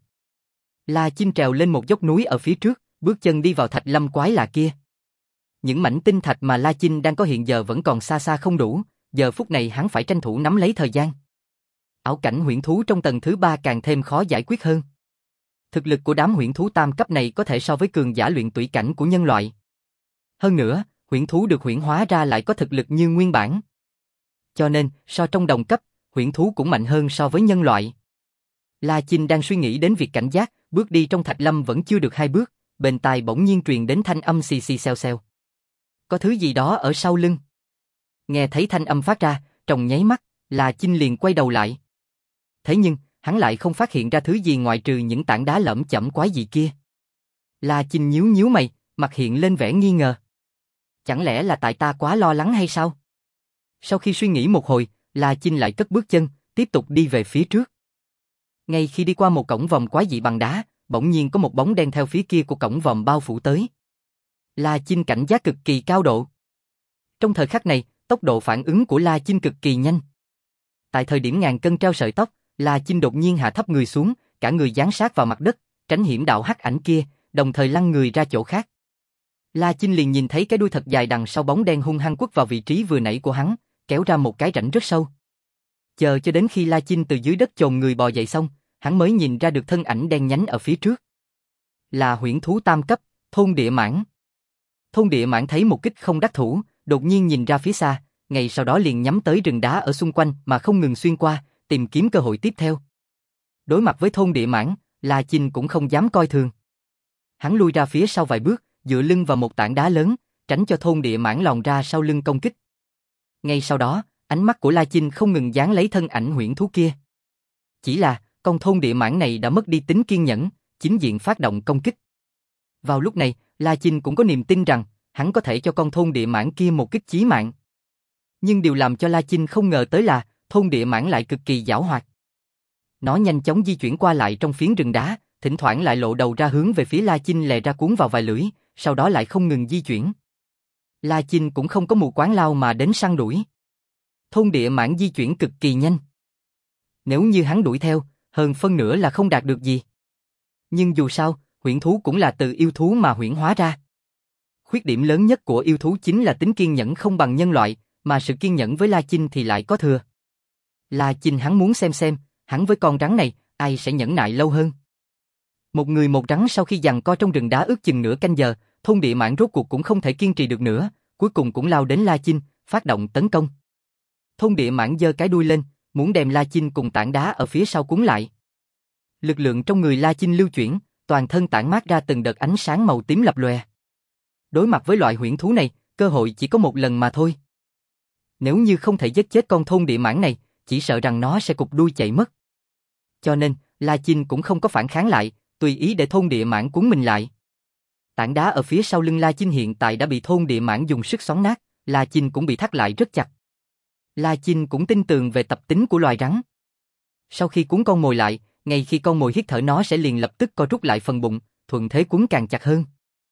La Chinh trèo lên một dốc núi ở phía trước, bước chân đi vào thạch lâm quái lạ kia. Những mảnh tinh thạch mà La Chinh đang có hiện giờ vẫn còn xa xa không đủ, giờ phút này hắn phải tranh thủ nắm lấy thời gian. Ảo cảnh huyễn thú trong tầng thứ ba càng thêm khó giải quyết hơn. Thực lực của đám huyễn thú tam cấp này có thể so với cường giả luyện tủy cảnh của nhân loại. Hơn nữa, huyễn thú được huyễn hóa ra lại có thực lực như nguyên bản. Cho nên, so trong đồng cấp, huyễn thú cũng mạnh hơn so với nhân loại. La Chinh đang suy nghĩ đến việc cảnh giác, bước đi trong thạch lâm vẫn chưa được hai bước, bên tai bỗng nhiên truyền đến thanh âm xì xì xèo xèo. Có thứ gì đó ở sau lưng. Nghe thấy thanh âm phát ra, trong nháy mắt, La Chinh liền quay đầu lại. Thế nhưng, hắn lại không phát hiện ra thứ gì ngoại trừ những tảng đá lởm chởm quái dị kia. La Chinh nhíu nhíu mày, mặt hiện lên vẻ nghi ngờ. Chẳng lẽ là tại ta quá lo lắng hay sao? Sau khi suy nghĩ một hồi, La Chinh lại cất bước chân, tiếp tục đi về phía trước. Ngay khi đi qua một cổng vòm quái dị bằng đá, bỗng nhiên có một bóng đen theo phía kia của cổng vòm bao phủ tới. La Chinh cảnh giác cực kỳ cao độ. Trong thời khắc này, tốc độ phản ứng của La Chinh cực kỳ nhanh. Tại thời điểm ngàn cân treo sợi tóc, La Chinh đột nhiên hạ thấp người xuống, cả người dán sát vào mặt đất, tránh hiểm đạo hắc ảnh kia, đồng thời lăn người ra chỗ khác. La Chinh liền nhìn thấy cái đuôi thật dài đằng sau bóng đen hung hăng quất vào vị trí vừa nãy của hắn, kéo ra một cái rãnh rất sâu. Chờ cho đến khi La Chinh từ dưới đất chồm người bò dậy xong, hắn mới nhìn ra được thân ảnh đen nhánh ở phía trước. Là huyễn thú tam cấp, Thôn Địa Mãng. Thôn Địa Mãng thấy một kích không đắc thủ, đột nhiên nhìn ra phía xa, ngay sau đó liền nhắm tới rừng đá ở xung quanh mà không ngừng xuyên qua, tìm kiếm cơ hội tiếp theo. Đối mặt với Thôn Địa Mãng, La Chinh cũng không dám coi thường. Hắn lui ra phía sau vài bước, dựa lưng vào một tảng đá lớn, tránh cho Thôn Địa Mãng lòn ra sau lưng công kích. Ngay sau đó, ánh mắt của La Chinh không ngừng dán lấy thân ảnh huyễn thú kia. Chỉ là, con Thôn Địa Mãng này đã mất đi tính kiên nhẫn, chính diện phát động công kích. Vào lúc này, La Chinh cũng có niềm tin rằng, hắn có thể cho con Thôn Địa Mãng kia một kích chí mạng. Nhưng điều làm cho La Chinh không ngờ tới là, Thôn Địa Mãng lại cực kỳ giảo hoạt. Nó nhanh chóng di chuyển qua lại trong phiến rừng đá, thỉnh thoảng lại lộ đầu ra hướng về phía La Chinh lè ra cuốn vào vài lưỡi, sau đó lại không ngừng di chuyển. La Chinh cũng không có mù quáng lao mà đến săn đuổi. Thôn Địa Mãng di chuyển cực kỳ nhanh. Nếu như hắn đuổi theo, hơn phân nửa là không đạt được gì. Nhưng dù sao, huyễn thú cũng là từ yêu thú mà huyễn hóa ra. Khuyết điểm lớn nhất của yêu thú chính là tính kiên nhẫn không bằng nhân loại, mà sự kiên nhẫn với La Chinh thì lại có thừa. La Chinh hắn muốn xem xem, hắn với con rắn này, ai sẽ nhẫn nại lâu hơn. Một người một rắn sau khi giằng co trong rừng đá ước chừng nửa canh giờ, thôn địa mãng rốt cuộc cũng không thể kiên trì được nữa, cuối cùng cũng lao đến La Chinh, phát động tấn công. Thôn địa mãng giơ cái đuôi lên, muốn đem La Chinh cùng tảng đá ở phía sau cuốn lại. Lực lượng trong người La Chinh lưu chuyển, toàn thân tản mát ra từng đợt ánh sáng màu tím lập lòe. Đối mặt với loại huyễn thú này, cơ hội chỉ có một lần mà thôi. Nếu như không thể giết chết con thôn địa mãng này, chỉ sợ rằng nó sẽ cụp đuôi chạy mất. Cho nên, La Chinh cũng không có phản kháng lại, tùy ý để thôn địa mãng cuốn mình lại. Tảng đá ở phía sau lưng La Chinh hiện tại đã bị thôn địa mãng dùng sức xoắn nát, La Chinh cũng bị thắt lại rất chặt. La Chinh cũng tin tường về tập tính của loài rắn. Sau khi cuốn con mồi lại, ngay khi con mồi hít thở nó sẽ liền lập tức co rút lại phần bụng, thuận thế cuốn càng chặt hơn.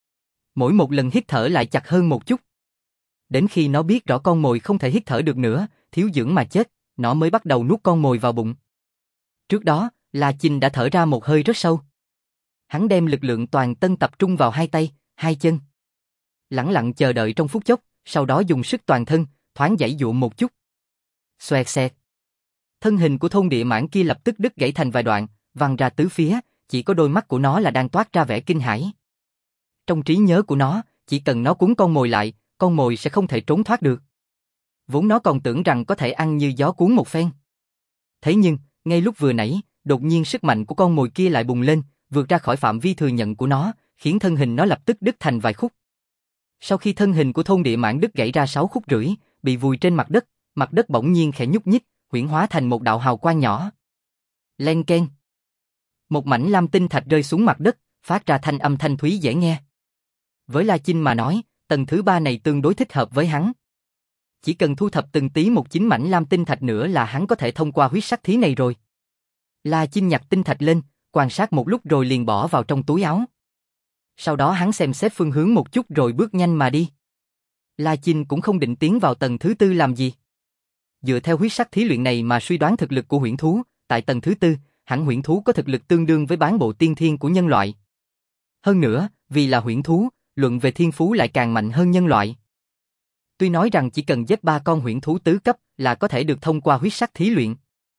Mỗi một lần hít thở lại chặt hơn một chút. Đến khi nó biết rõ con mồi không thể hít thở được nữa, thiếu dưỡng mà chết, nó mới bắt đầu nuốt con mồi vào bụng. Trước đó, La Chinh đã thở ra một hơi rất sâu. Hắn đem lực lượng toàn tân tập trung vào hai tay, hai chân. Lẳng lặng chờ đợi trong phút chốc, sau đó dùng sức toàn thân, thoáng giãy giụa một chút. Xoẹt xẹt. Thân hình của thôn địa mãng kia lập tức đứt gãy thành vài đoạn, văng ra tứ phía, chỉ có đôi mắt của nó là đang toát ra vẻ kinh hãi. Trong trí nhớ của nó, chỉ cần nó cuốn con mồi lại, con mồi sẽ không thể trốn thoát được. Vốn nó còn tưởng rằng có thể ăn như gió cuốn một phen. Thế nhưng, ngay lúc vừa nãy, đột nhiên sức mạnh của con mồi kia lại bùng lên, vượt ra khỏi phạm vi thừa nhận của nó, khiến thân hình nó lập tức đứt thành vài khúc. Sau khi thân hình của thôn địa mãng đứt gãy ra sáu khúc rưỡi, bị vùi trên mặt đất, mặt đất bỗng nhiên khẽ nhúc nhích, huyễn hóa thành một đạo hào quang nhỏ. Len keng. Một mảnh lam tinh thạch rơi xuống mặt đất, phát ra thanh âm thanh thúy dễ nghe. Với La Chinh mà nói, tầng thứ ba này tương đối thích hợp với hắn. Chỉ cần thu thập từng tí một chín mảnh lam tinh thạch nữa là hắn có thể thông qua huyết sắc thí này rồi. La Chinh nhặt tinh thạch lên, quan sát một lúc rồi liền bỏ vào trong túi áo. Sau đó hắn xem xét phương hướng một chút rồi bước nhanh mà đi. La Chinh cũng không định tiến vào tầng thứ tư làm gì. Dựa theo huyết sắc thí luyện này mà suy đoán thực lực của huyễn thú, tại tầng thứ tư, hẳn huyễn thú có thực lực tương đương với bán bộ tiên thiên của nhân loại. Hơn nữa, vì là huyễn thú, luận về thiên phú lại càng mạnh hơn nhân loại. Tuy nói rằng chỉ cần giết ba con huyễn thú tứ cấp là có thể được thông qua huyết sắc thí luyện.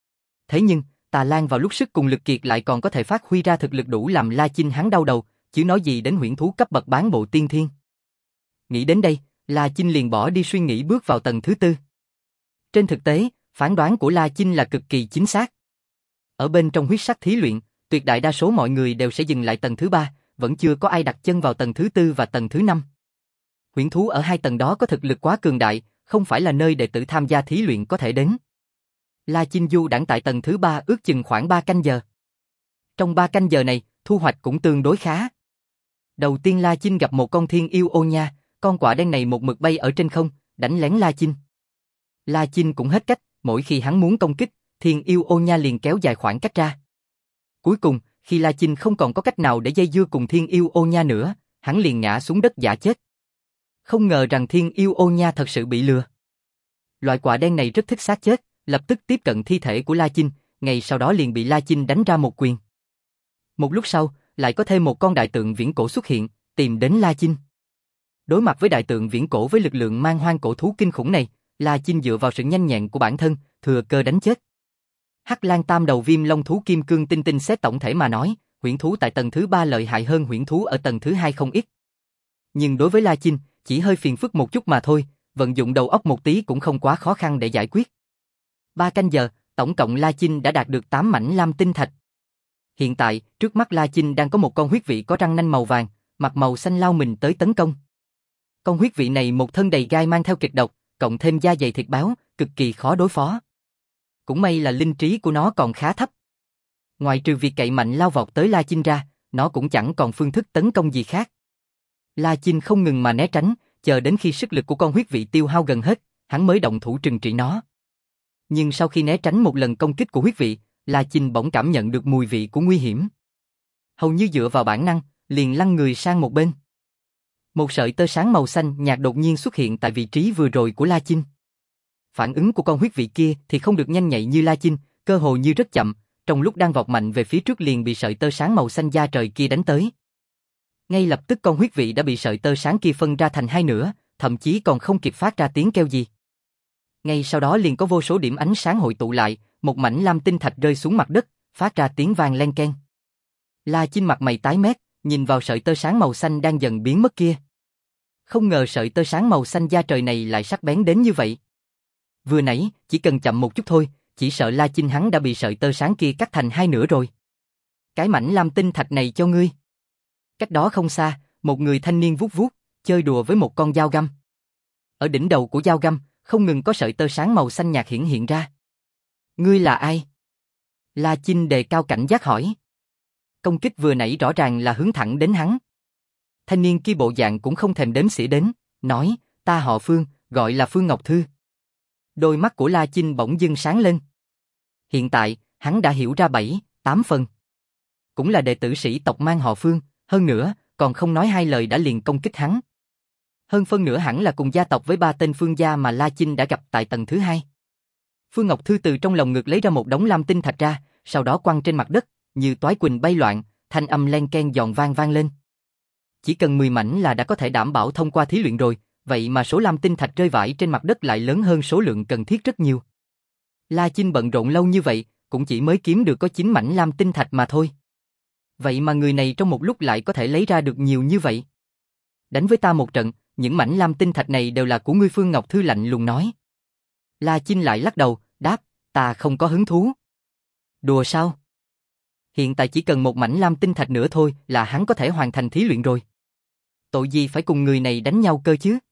Thế nhưng, Tà Lan vào lúc sức cùng lực kiệt lại còn có thể phát huy ra thực lực đủ làm La Chinh hắn đau đầu, chứ nói gì đến huyễn thú cấp bậc bán bộ tiên thiên. Nghĩ đến đây, La Chinh liền bỏ đi suy nghĩ bước vào tầng thứ tư. Trên thực tế, phán đoán của La Chinh là cực kỳ chính xác. Ở bên trong huyết sắc thí luyện, tuyệt đại đa số mọi người đều sẽ dừng lại tầng thứ ba, vẫn chưa có ai đặt chân vào tầng thứ tư và tầng thứ năm. Huyễn thú ở hai tầng đó có thực lực quá cường đại, không phải là nơi đệ tử tham gia thí luyện có thể đến. La Chinh du đãng tại tầng thứ ba ước chừng khoảng ba canh giờ. Trong ba canh giờ này, thu hoạch cũng tương đối khá. Đầu tiên La Chinh gặp một con thiên yêu ô nha, con quạ đen này một mực bay ở trên không, đánh lén La Chinh. La Chinh cũng hết cách, mỗi khi hắn muốn công kích, thiên yêu ô nha liền kéo dài khoảng cách ra. Cuối cùng, khi La Chinh không còn có cách nào để dây dưa cùng thiên yêu ô nha nữa, hắn liền ngã xuống đất giả chết. Không ngờ rằng thiên yêu ô nha thật sự bị lừa. Loại quạ đen này rất thích xác chết, lập tức tiếp cận thi thể của La Chinh, ngay sau đó liền bị La Chinh đánh ra một quyền. Một lúc sau, lại có thêm một con đại tượng viễn cổ xuất hiện, tìm đến La Chinh. Đối mặt với đại tượng viễn cổ với lực lượng man hoang cổ thú kinh khủng này, La Chinh dựa vào sự nhanh nhẹn của bản thân, thừa cơ đánh chết. Hắc Lang tam đầu viêm long thú kim cương tinh tinh xét tổng thể mà nói, huyễn thú tại tầng thứ ba lợi hại hơn huyễn thú ở tầng thứ hai không ít. Nhưng đối với La Chinh, chỉ hơi phiền phức một chút mà thôi, vận dụng đầu óc một tí cũng không quá khó khăn để giải quyết. Ba canh giờ, tổng cộng La Chinh đã đạt được tám mảnh lam tinh thạch. Hiện tại, trước mắt La Chinh đang có một con huyết vị có răng nanh màu vàng, mặt màu xanh lao mình tới tấn công. Con huyết vị này một thân đầy gai mang theo kịch độc, cộng thêm da dày thịt béo, cực kỳ khó đối phó. Cũng may là linh trí của nó còn khá thấp. Ngoài trừ việc cậy mạnh lao vọt tới La Chinh ra, nó cũng chẳng còn phương thức tấn công gì khác. La Chinh không ngừng mà né tránh, chờ đến khi sức lực của con huyết vị tiêu hao gần hết, hắn mới động thủ trừng trị nó. Nhưng sau khi né tránh một lần công kích của huyết vị, La Chinh bỗng cảm nhận được mùi vị của nguy hiểm. Hầu như dựa vào bản năng, liền lăn người sang một bên. Một sợi tơ sáng màu xanh nhạt đột nhiên xuất hiện tại vị trí vừa rồi của La Chinh. Phản ứng của con huyết vị kia thì không được nhanh nhạy như La Chinh, cơ hồ như rất chậm, trong lúc đang vọt mạnh về phía trước liền bị sợi tơ sáng màu xanh da trời kia đánh tới. Ngay lập tức con huyết vị đã bị sợi tơ sáng kia phân ra thành hai nửa, thậm chí còn không kịp phát ra tiếng kêu gì. Ngay sau đó liền có vô số điểm ánh sáng hội tụ lại, một mảnh lam tinh thạch rơi xuống mặt đất, phát ra tiếng vang len keng. La Chinh mặt mày tái mét, nhìn vào sợi tơ sáng màu xanh đang dần biến mất kia. Không ngờ sợi tơ sáng màu xanh da trời này lại sắc bén đến như vậy. Vừa nãy, chỉ cần chậm một chút thôi, chỉ sợ La Chinh hắn đã bị sợi tơ sáng kia cắt thành hai nửa rồi. Cái mảnh lam tinh thạch này cho ngươi. Cách đó không xa, một người thanh niên vuốt vuốt, chơi đùa với một con dao găm. Ở đỉnh đầu của dao găm, không ngừng có sợi tơ sáng màu xanh nhạt hiển hiện ra. Ngươi là ai? La Chinh đề cao cảnh giác hỏi. Công kích vừa nãy rõ ràng là hướng thẳng đến hắn. Thanh niên kia bộ dạng cũng không thèm đếm xỉa đến, nói, ta họ Phương, gọi là Phương Ngọc Thư. Đôi mắt của La Chinh bỗng dưng sáng lên. Hiện tại, hắn đã hiểu ra bảy, tám phần. Cũng là đệ tử sĩ tộc mang họ Phương, hơn nữa, còn không nói hai lời đã liền công kích hắn. Hơn phân nửa hẳn là cùng gia tộc với ba tên Phương gia mà La Chinh đã gặp tại tầng thứ hai. Phương Ngọc Thư từ trong lồng ngực lấy ra một đống lam tinh thạch ra, sau đó quăng trên mặt đất, như toái quỳnh bay loạn, thanh âm len ken giòn vang vang lên. Chỉ cần mười mảnh là đã có thể đảm bảo thông qua thí luyện rồi, vậy mà số lam tinh thạch rơi vãi trên mặt đất lại lớn hơn số lượng cần thiết rất nhiều. La Chinh bận rộn lâu như vậy, cũng chỉ mới kiếm được có chín mảnh lam tinh thạch mà thôi. Vậy mà người này trong một lúc lại có thể lấy ra được nhiều như vậy. Đánh với ta một trận, những mảnh lam tinh thạch này đều là của ngươi. Phương Ngọc Thư lạnh lùng nói. La Chinh lại lắc đầu, đáp, ta không có hứng thú. Đùa sao? Hiện tại chỉ cần một mảnh lam tinh thạch nữa thôi là hắn có thể hoàn thành thí luyện rồi. Tội gì phải cùng người này đánh nhau cơ chứ?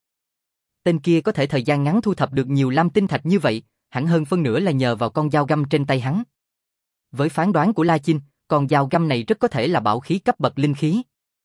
Tên kia có thể thời gian ngắn thu thập được nhiều lam tinh thạch như vậy, hẳn hơn phân nửa là nhờ vào con dao găm trên tay hắn. Với phán đoán của La Chinh, con dao găm này rất có thể là bảo khí cấp bậc linh khí.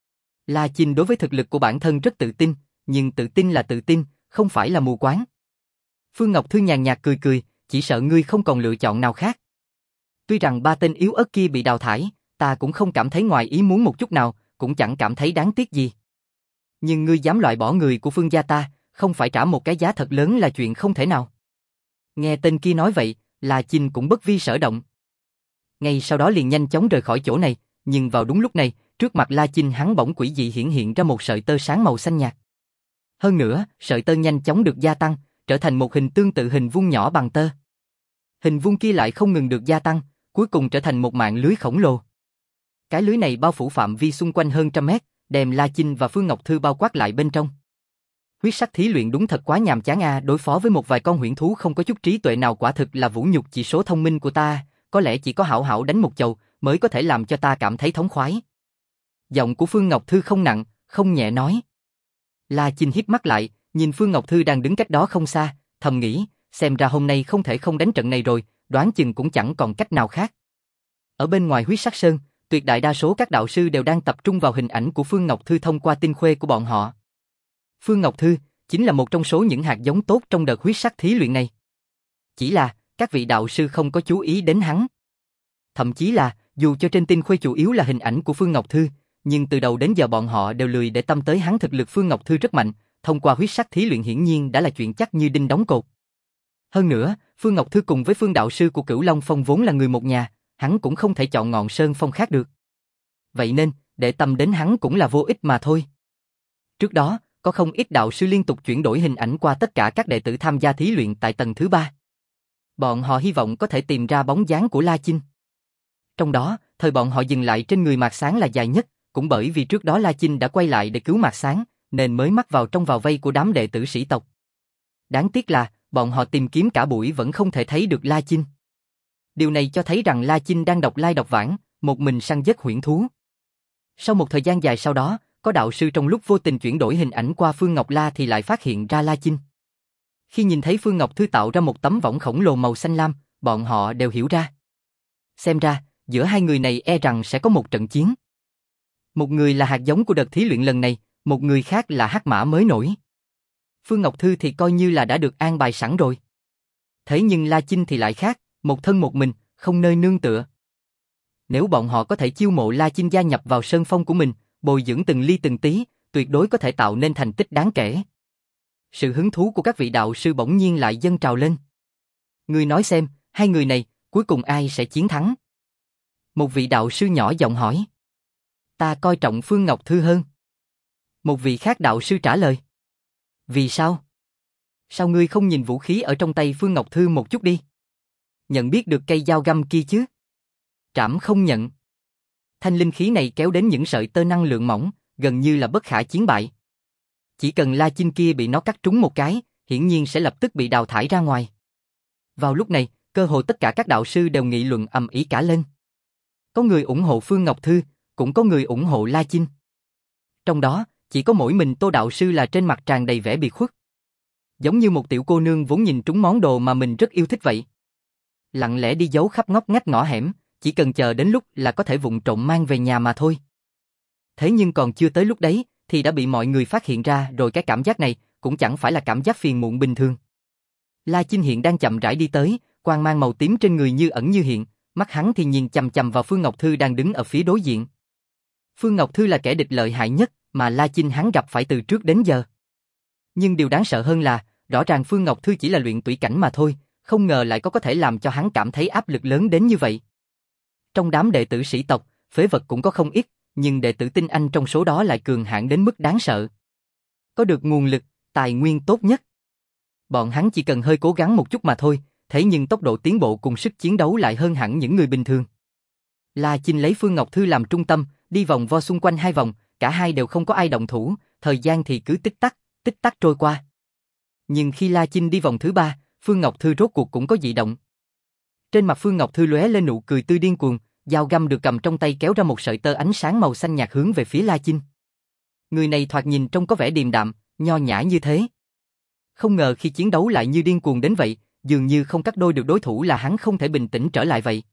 La Chinh đối với thực lực của bản thân rất tự tin, nhưng tự tin là tự tin, không phải là mù quáng. Phương Ngọc Thư nhàn nhạt cười cười, chỉ sợ ngươi không còn lựa chọn nào khác. Tuy rằng ba tên yếu ớt kia bị đào thải, ta cũng không cảm thấy ngoài ý muốn một chút nào, cũng chẳng cảm thấy đáng tiếc gì. Nhưng ngươi dám loại bỏ người của Phương gia ta, không phải trả một cái giá thật lớn là chuyện không thể nào. Nghe tên kia nói vậy, La Chinh cũng bất vi sở động. Ngay sau đó liền nhanh chóng rời khỏi chỗ này, nhưng vào đúng lúc này, trước mặt La Chinh hắn bỗng quỷ dị hiển hiện ra một sợi tơ sáng màu xanh nhạt. Hơn nữa, sợi tơ nhanh chóng được gia tăng, trở thành một hình tương tự hình vuông nhỏ bằng tơ. Hình vuông kia lại không ngừng được gia tăng, cuối cùng trở thành một mạng lưới khổng lồ. Cái lưới này bao phủ phạm vi xung quanh hơn trăm mét, đem La Chinh và Phương Ngọc Thư bao quát lại bên trong. Huyết sắc thí luyện đúng thật quá nhàm chán a, đối phó với một vài con huyễn thú không có chút trí tuệ nào quả thực là vũ nhục chỉ số thông minh của ta, có lẽ chỉ có hảo hảo đánh một chầu mới có thể làm cho ta cảm thấy thống khoái. Giọng của Phương Ngọc Thư không nặng, không nhẹ nói. La Chinh híp mắt lại, nhìn Phương Ngọc Thư đang đứng cách đó không xa, thầm nghĩ, xem ra hôm nay không thể không đánh trận này rồi, đoán chừng cũng chẳng còn cách nào khác. Ở bên ngoài huyết sắc sơn, tuyệt đại đa số các đạo sư đều đang tập trung vào hình ảnh của Phương Ngọc Thư thông qua tinh khuê của bọn họ. Phương Ngọc Thư chính là một trong số những hạt giống tốt trong đợt huyết sắc thí luyện này. Chỉ là, các vị đạo sư không có chú ý đến hắn. Thậm chí là, dù cho trên tinh khuê chủ yếu là hình ảnh của Phương Ngọc Thư, nhưng từ đầu đến giờ bọn họ đều lười để tâm tới hắn. Thực lực Phương Ngọc Thư rất mạnh, thông qua huyết sắc thí luyện hiển nhiên đã là chuyện chắc như đinh đóng cột. Hơn nữa, Phương Ngọc Thư cùng với Phương đạo sư của Cửu Long Phong vốn là người một nhà, hắn cũng không thể chọn ngọn sơn phong khác được. Vậy nên, để tâm đến hắn cũng là vô ích mà thôi. Trước đó, có không ít đạo sư liên tục chuyển đổi hình ảnh qua tất cả các đệ tử tham gia thí luyện tại tầng thứ ba. Bọn họ hy vọng có thể tìm ra bóng dáng của La Chinh. Trong đó, thời bọn họ dừng lại trên người Mạc Sáng là dài nhất, cũng bởi vì trước đó La Chinh đã quay lại để cứu Mạc Sáng, nên mới mắc vào trong vào vây của đám đệ tử sĩ tộc. Đáng tiếc là, bọn họ tìm kiếm cả buổi vẫn không thể thấy được La Chinh. Điều này cho thấy rằng La Chinh đang độc lai độc vãng, một mình săn giết huyễn thú. Sau một thời gian dài sau đó, có đạo sư trong lúc vô tình chuyển đổi hình ảnh qua Phương Ngọc La thì lại phát hiện ra La Chinh. Khi nhìn thấy Phương Ngọc Thư tạo ra một tấm võng khổng lồ màu xanh lam, bọn họ đều hiểu ra. Xem ra, giữa hai người này e rằng sẽ có một trận chiến. Một người là hạt giống của đợt thí luyện lần này, một người khác là hắc mã mới nổi. Phương Ngọc Thư thì coi như là đã được an bài sẵn rồi. Thế nhưng La Chinh thì lại khác, một thân một mình, không nơi nương tựa. Nếu bọn họ có thể chiêu mộ La Chinh gia nhập vào sơn phong của mình, bồi dưỡng từng ly từng tí, tuyệt đối có thể tạo nên thành tích đáng kể. Sự hứng thú của các vị đạo sư bỗng nhiên lại dâng trào lên. Ngươi nói xem, hai người này, cuối cùng ai sẽ chiến thắng? Một vị đạo sư nhỏ giọng hỏi. Ta coi trọng Phương Ngọc Thư hơn. Một vị khác đạo sư trả lời. Vì sao? Sao ngươi không nhìn vũ khí ở trong tay Phương Ngọc Thư một chút đi? Nhận biết được cây dao găm kia chứ? Trảm không nhận. Thanh linh khí này kéo đến những sợi tơ năng lượng mỏng, gần như là bất khả chiến bại. Chỉ cần La Chinh kia bị nó cắt trúng một cái, hiển nhiên sẽ lập tức bị đào thải ra ngoài. Vào lúc này, cơ hồ tất cả các đạo sư đều nghị luận ầm ĩ cả lên. Có người ủng hộ Phương Ngọc Thư, cũng có người ủng hộ La Chinh. Trong đó, chỉ có mỗi mình Tô đạo sư là trên mặt tràn đầy vẻ biệt khuất. Giống như một tiểu cô nương vốn nhìn trúng món đồ mà mình rất yêu thích vậy. Lặng lẽ đi giấu khắp ngóc ngách ngõ hẻm, chỉ cần chờ đến lúc là có thể vụng trộm mang về nhà mà thôi. Thế nhưng còn chưa tới lúc đấy, thì đã bị mọi người phát hiện ra rồi. Cái cảm giác này cũng chẳng phải là cảm giác phiền muộn bình thường. La Chinh hiện đang chậm rãi đi tới, quang mang màu tím trên người như ẩn như hiện, mắt hắn thì nhìn chằm chằm vào Phương Ngọc Thư đang đứng ở phía đối diện. Phương Ngọc Thư là kẻ địch lợi hại nhất mà La Chinh hắn gặp phải từ trước đến giờ. Nhưng điều đáng sợ hơn là, rõ ràng Phương Ngọc Thư chỉ là luyện tủy cảnh mà thôi, không ngờ lại có có thể làm cho hắn cảm thấy áp lực lớn đến như vậy. Trong đám đệ tử sĩ tộc, phế vật cũng có không ít, nhưng đệ tử tinh anh trong số đó lại cường hãn đến mức đáng sợ. Có được nguồn lực, tài nguyên tốt nhất. Bọn hắn chỉ cần hơi cố gắng một chút mà thôi, thế nhưng tốc độ tiến bộ cùng sức chiến đấu lại hơn hẳn những người bình thường. La Chinh lấy Phương Ngọc Thư làm trung tâm, đi vòng vo xung quanh hai vòng, cả hai đều không có ai động thủ, thời gian thì cứ tích tắc, tích tắc trôi qua. Nhưng khi La Chinh đi vòng thứ ba, Phương Ngọc Thư rốt cuộc cũng có dị động. Trên mặt Phương Ngọc Thư lóe lên nụ cười tươi điên cuồng, dao găm được cầm trong tay kéo ra một sợi tơ ánh sáng màu xanh nhạt hướng về phía La Chinh. Người này thoạt nhìn trông có vẻ điềm đạm, nho nhã như thế. Không ngờ khi chiến đấu lại như điên cuồng đến vậy, dường như không cắt đôi được đối thủ là hắn không thể bình tĩnh trở lại vậy.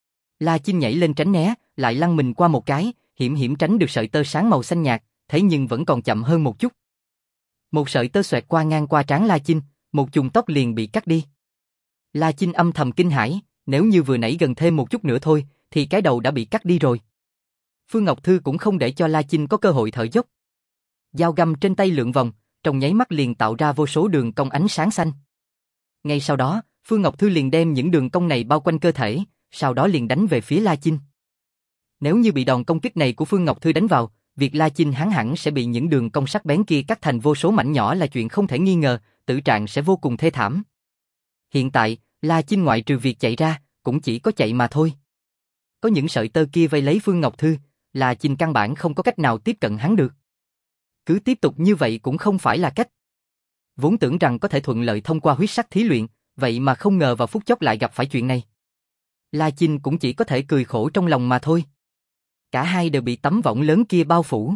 La Chinh nhảy lên tránh né, lại lăn mình qua một cái, hiểm hiểm tránh được sợi tơ sáng màu xanh nhạt, thế nhưng vẫn còn chậm hơn một chút. Một sợi tơ xoẹt qua ngang qua trán La Chinh, một chùm tóc liền bị cắt đi. La Chinh âm thầm kinh hãi, nếu như vừa nãy gần thêm một chút nữa thôi, thì cái đầu đã bị cắt đi rồi. Phương Ngọc Thư cũng không để cho La Chinh có cơ hội thở dốc. Dao găm trên tay lượn vòng, trong nháy mắt liền tạo ra vô số đường cong ánh sáng xanh. Ngay sau đó, Phương Ngọc Thư liền đem những đường cong này bao quanh cơ thể, sau đó liền đánh về phía La Chinh. Nếu như bị đòn công kích này của Phương Ngọc Thư đánh vào, việc La Chinh hắn hẳn sẽ bị những đường cong sắc bén kia cắt thành vô số mảnh nhỏ là chuyện không thể nghi ngờ, tử trạng sẽ vô cùng thê thảm. Hiện tại, La Chinh ngoại trừ việc chạy ra, cũng chỉ có chạy mà thôi. Có những sợi tơ kia vây lấy Phương Ngọc Thư, La Chinh căn bản không có cách nào tiếp cận hắn được. Cứ tiếp tục như vậy cũng không phải là cách. Vốn tưởng rằng có thể thuận lợi thông qua huyết sắc thí luyện, vậy mà không ngờ vào phút chốc lại gặp phải chuyện này. La Chinh cũng chỉ có thể cười khổ trong lòng mà thôi. Cả hai đều bị tấm võng lớn kia bao phủ.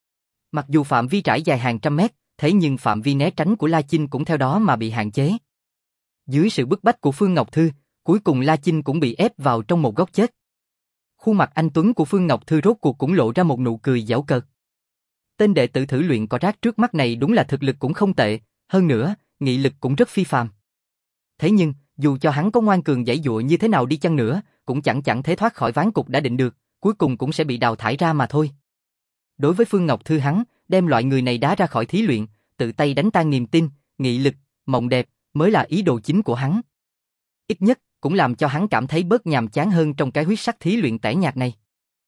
Mặc dù phạm vi trải dài hàng trăm mét, thế nhưng phạm vi né tránh của La Chinh cũng theo đó mà bị hạn chế. Dưới sự bức bách của Phương Ngọc Thư, cuối cùng La Chinh cũng bị ép vào trong một góc chết. Khuôn mặt anh tuấn của Phương Ngọc Thư rốt cuộc cũng lộ ra một nụ cười giễu cợt. Tên đệ tử thử luyện cỏ rác trước mắt này đúng là thực lực cũng không tệ, hơn nữa, nghị lực cũng rất phi phàm. Thế nhưng, dù cho hắn có ngoan cường giãy giụa như thế nào đi chăng nữa, cũng chẳng chẳng thể thoát khỏi ván cục đã định được, cuối cùng cũng sẽ bị đào thải ra mà thôi. Đối với Phương Ngọc Thư hắn, đem loại người này đá ra khỏi thí luyện, tự tay đánh tan niềm tin, nghị lực, mộng đẹp, mới là ý đồ chính của hắn. Ít nhất, cũng làm cho hắn cảm thấy bớt nhàm chán hơn trong cái huyết sắc thí luyện tẻ nhạt này.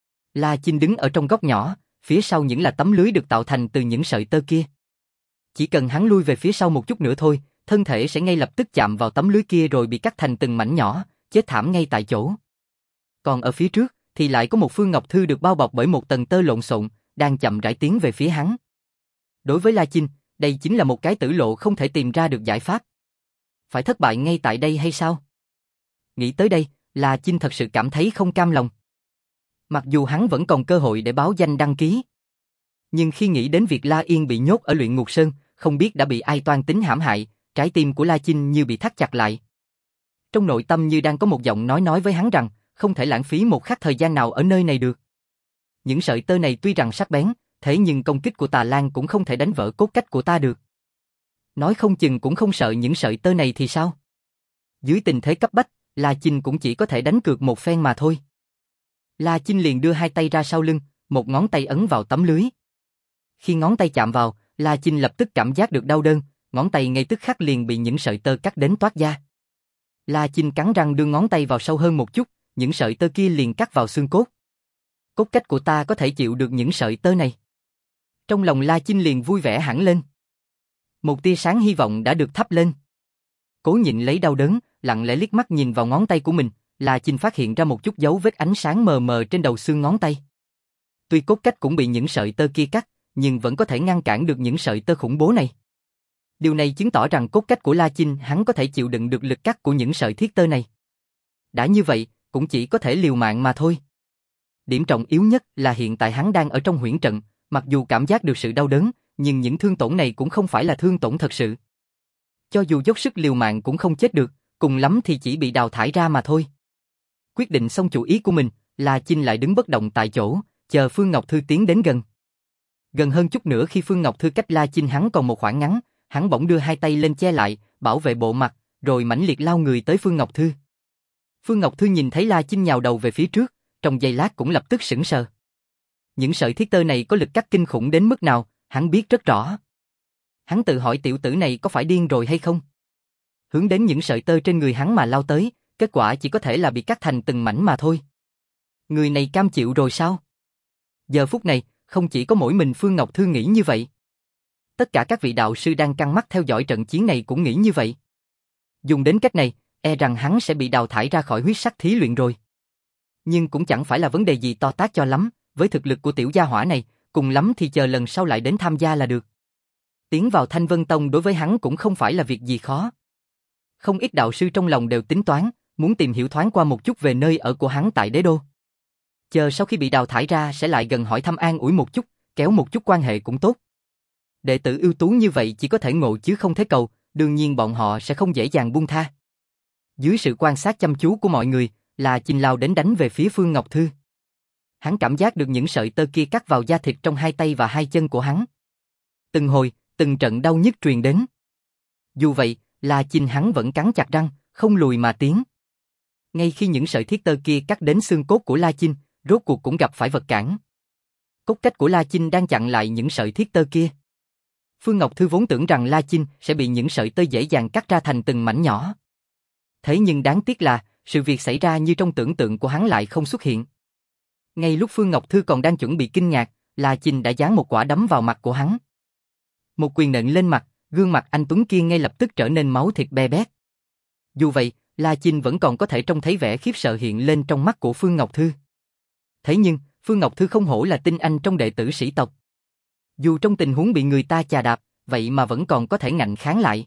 La Chinh đứng ở trong góc nhỏ, phía sau những là tấm lưới được tạo thành từ những sợi tơ kia. Chỉ cần hắn lui về phía sau một chút nữa thôi, thân thể sẽ ngay lập tức chạm vào tấm lưới kia rồi bị cắt thành từng mảnh nhỏ, chết thảm ngay tại chỗ. Còn ở phía trước, thì lại có một Phương Ngọc Thư được bao bọc bởi một tầng tơ lộn xộn, đang chậm rãi tiến về phía hắn. Đối với La Chinh, đây chính là một cái tử lộ không thể tìm ra được giải pháp. Phải thất bại ngay tại đây hay sao? Nghĩ tới đây, La Chinh thật sự cảm thấy không cam lòng. Mặc dù hắn vẫn còn cơ hội để báo danh đăng ký. Nhưng khi nghĩ đến việc La Yên bị nhốt ở luyện ngục sơn, không biết đã bị ai toan tính hãm hại, trái tim của La Chinh như bị thắt chặt lại. Trong nội tâm như đang có một giọng nói nói với hắn rằng, không thể lãng phí một khắc thời gian nào ở nơi này được. Những sợi tơ này tuy rằng sắc bén, thế nhưng công kích của Tà Lan cũng không thể đánh vỡ cốt cách của ta được. Nói không chừng cũng không sợ những sợi tơ này thì sao? Dưới tình thế cấp bách, La Chinh cũng chỉ có thể đánh cược một phen mà thôi. La Chinh liền đưa hai tay ra sau lưng, một ngón tay ấn vào tấm lưới. Khi ngón tay chạm vào, La Chinh lập tức cảm giác được đau đớn, ngón tay ngay tức khắc liền bị những sợi tơ cắt đến toát da. La Chinh cắn răng đưa ngón tay vào sâu hơn một chút, những sợi tơ kia liền cắt vào xương cốt. Cốt cách của ta có thể chịu được những sợi tơ này. Trong lòng La Chinh liền vui vẻ hẳn lên. Một tia sáng hy vọng đã được thắp lên. Cố nhịn lấy đau đớn, lặng lẽ liếc mắt nhìn vào ngón tay của mình, La Chinh phát hiện ra một chút dấu vết ánh sáng mờ mờ trên đầu xương ngón tay. Tuy cốt cách cũng bị những sợi tơ kia cắt, nhưng vẫn có thể ngăn cản được những sợi tơ khủng bố này. Điều này chứng tỏ rằng cốt cách của La Chinh hắn có thể chịu đựng được lực cắt của những sợi thiết tơ này. Đã như vậy, cũng chỉ có thể liều mạng mà thôi. Điểm trọng yếu nhất là hiện tại hắn đang ở trong huyễn trận, mặc dù cảm giác được sự đau đớn, nhưng những thương tổn này cũng không phải là thương tổn thật sự. Cho dù dốc sức liều mạng cũng không chết được, cùng lắm thì chỉ bị đào thải ra mà thôi. Quyết định xong chủ ý của mình, La Chinh lại đứng bất động tại chỗ, chờ Phương Ngọc Thư tiến đến gần. Gần hơn chút nữa khi Phương Ngọc Thư cách La Chinh hắn còn một khoảng ngắn, hắn bỗng đưa hai tay lên che lại, bảo vệ bộ mặt, rồi mãnh liệt lao người tới Phương Ngọc Thư. Phương Ngọc Thư nhìn thấy La Chinh nhào đầu về phía trước, trong giây lát cũng lập tức sững sờ. Những sợi thiết tơ này có lực cắt kinh khủng đến mức nào, hắn biết rất rõ. Hắn tự hỏi tiểu tử này có phải điên rồi hay không? Hướng đến những sợi tơ trên người hắn mà lao tới, kết quả chỉ có thể là bị cắt thành từng mảnh mà thôi. Người này cam chịu rồi sao? Giờ phút này, không chỉ có mỗi mình Phương Ngọc Thư nghĩ như vậy. Tất cả các vị đạo sư đang căng mắt theo dõi trận chiến này cũng nghĩ như vậy. Dùng đến cách này, e rằng hắn sẽ bị đào thải ra khỏi huyết sắc thí luyện rồi. Nhưng cũng chẳng phải là vấn đề gì to tát cho lắm, với thực lực của tiểu gia hỏa này, cùng lắm thì chờ lần sau lại đến tham gia là được. Tiến vào Thanh Vân Tông đối với hắn cũng không phải là việc gì khó. Không ít đạo sư trong lòng đều tính toán, muốn tìm hiểu thoáng qua một chút về nơi ở của hắn tại đế đô. Chờ sau khi bị đào thải ra sẽ lại gần hỏi thăm an ủi một chút, kéo một chút quan hệ cũng tốt. Đệ tử ưu tú như vậy chỉ có thể ngộ chứ không thể cầu, đương nhiên bọn họ sẽ không dễ dàng buông tha. Dưới sự quan sát chăm chú của mọi người, La Chinh lao đến đánh về phía Phương Ngọc Thư. Hắn cảm giác được những sợi tơ kia cắt vào da thịt trong hai tay và hai chân của hắn. Từng hồi, từng trận đau nhức truyền đến. Dù vậy, La Chinh hắn vẫn cắn chặt răng, không lùi mà tiến. Ngay khi những sợi thiết tơ kia cắt đến xương cốt của La Chinh, rốt cuộc cũng gặp phải vật cản. Cốt cách của La Chinh đang chặn lại những sợi thiết tơ kia. Phương Ngọc Thư vốn tưởng rằng La Chinh sẽ bị những sợi tơ dễ dàng cắt ra thành từng mảnh nhỏ. Thế nhưng đáng tiếc là, sự việc xảy ra như trong tưởng tượng của hắn lại không xuất hiện. Ngay lúc Phương Ngọc Thư còn đang chuẩn bị kinh ngạc, La Chinh đã giáng một quả đấm vào mặt của hắn. Một quyền nện lên mặt, gương mặt anh tuấn kia ngay lập tức trở nên máu thịt be bét. Dù vậy, La Chinh vẫn còn có thể trông thấy vẻ khiếp sợ hiện lên trong mắt của Phương Ngọc Thư. Thế nhưng, Phương Ngọc Thư không hổ là tinh anh trong đệ tử sĩ tộc. Dù trong tình huống bị người ta chà đạp, vậy mà vẫn còn có thể ngạnh kháng lại.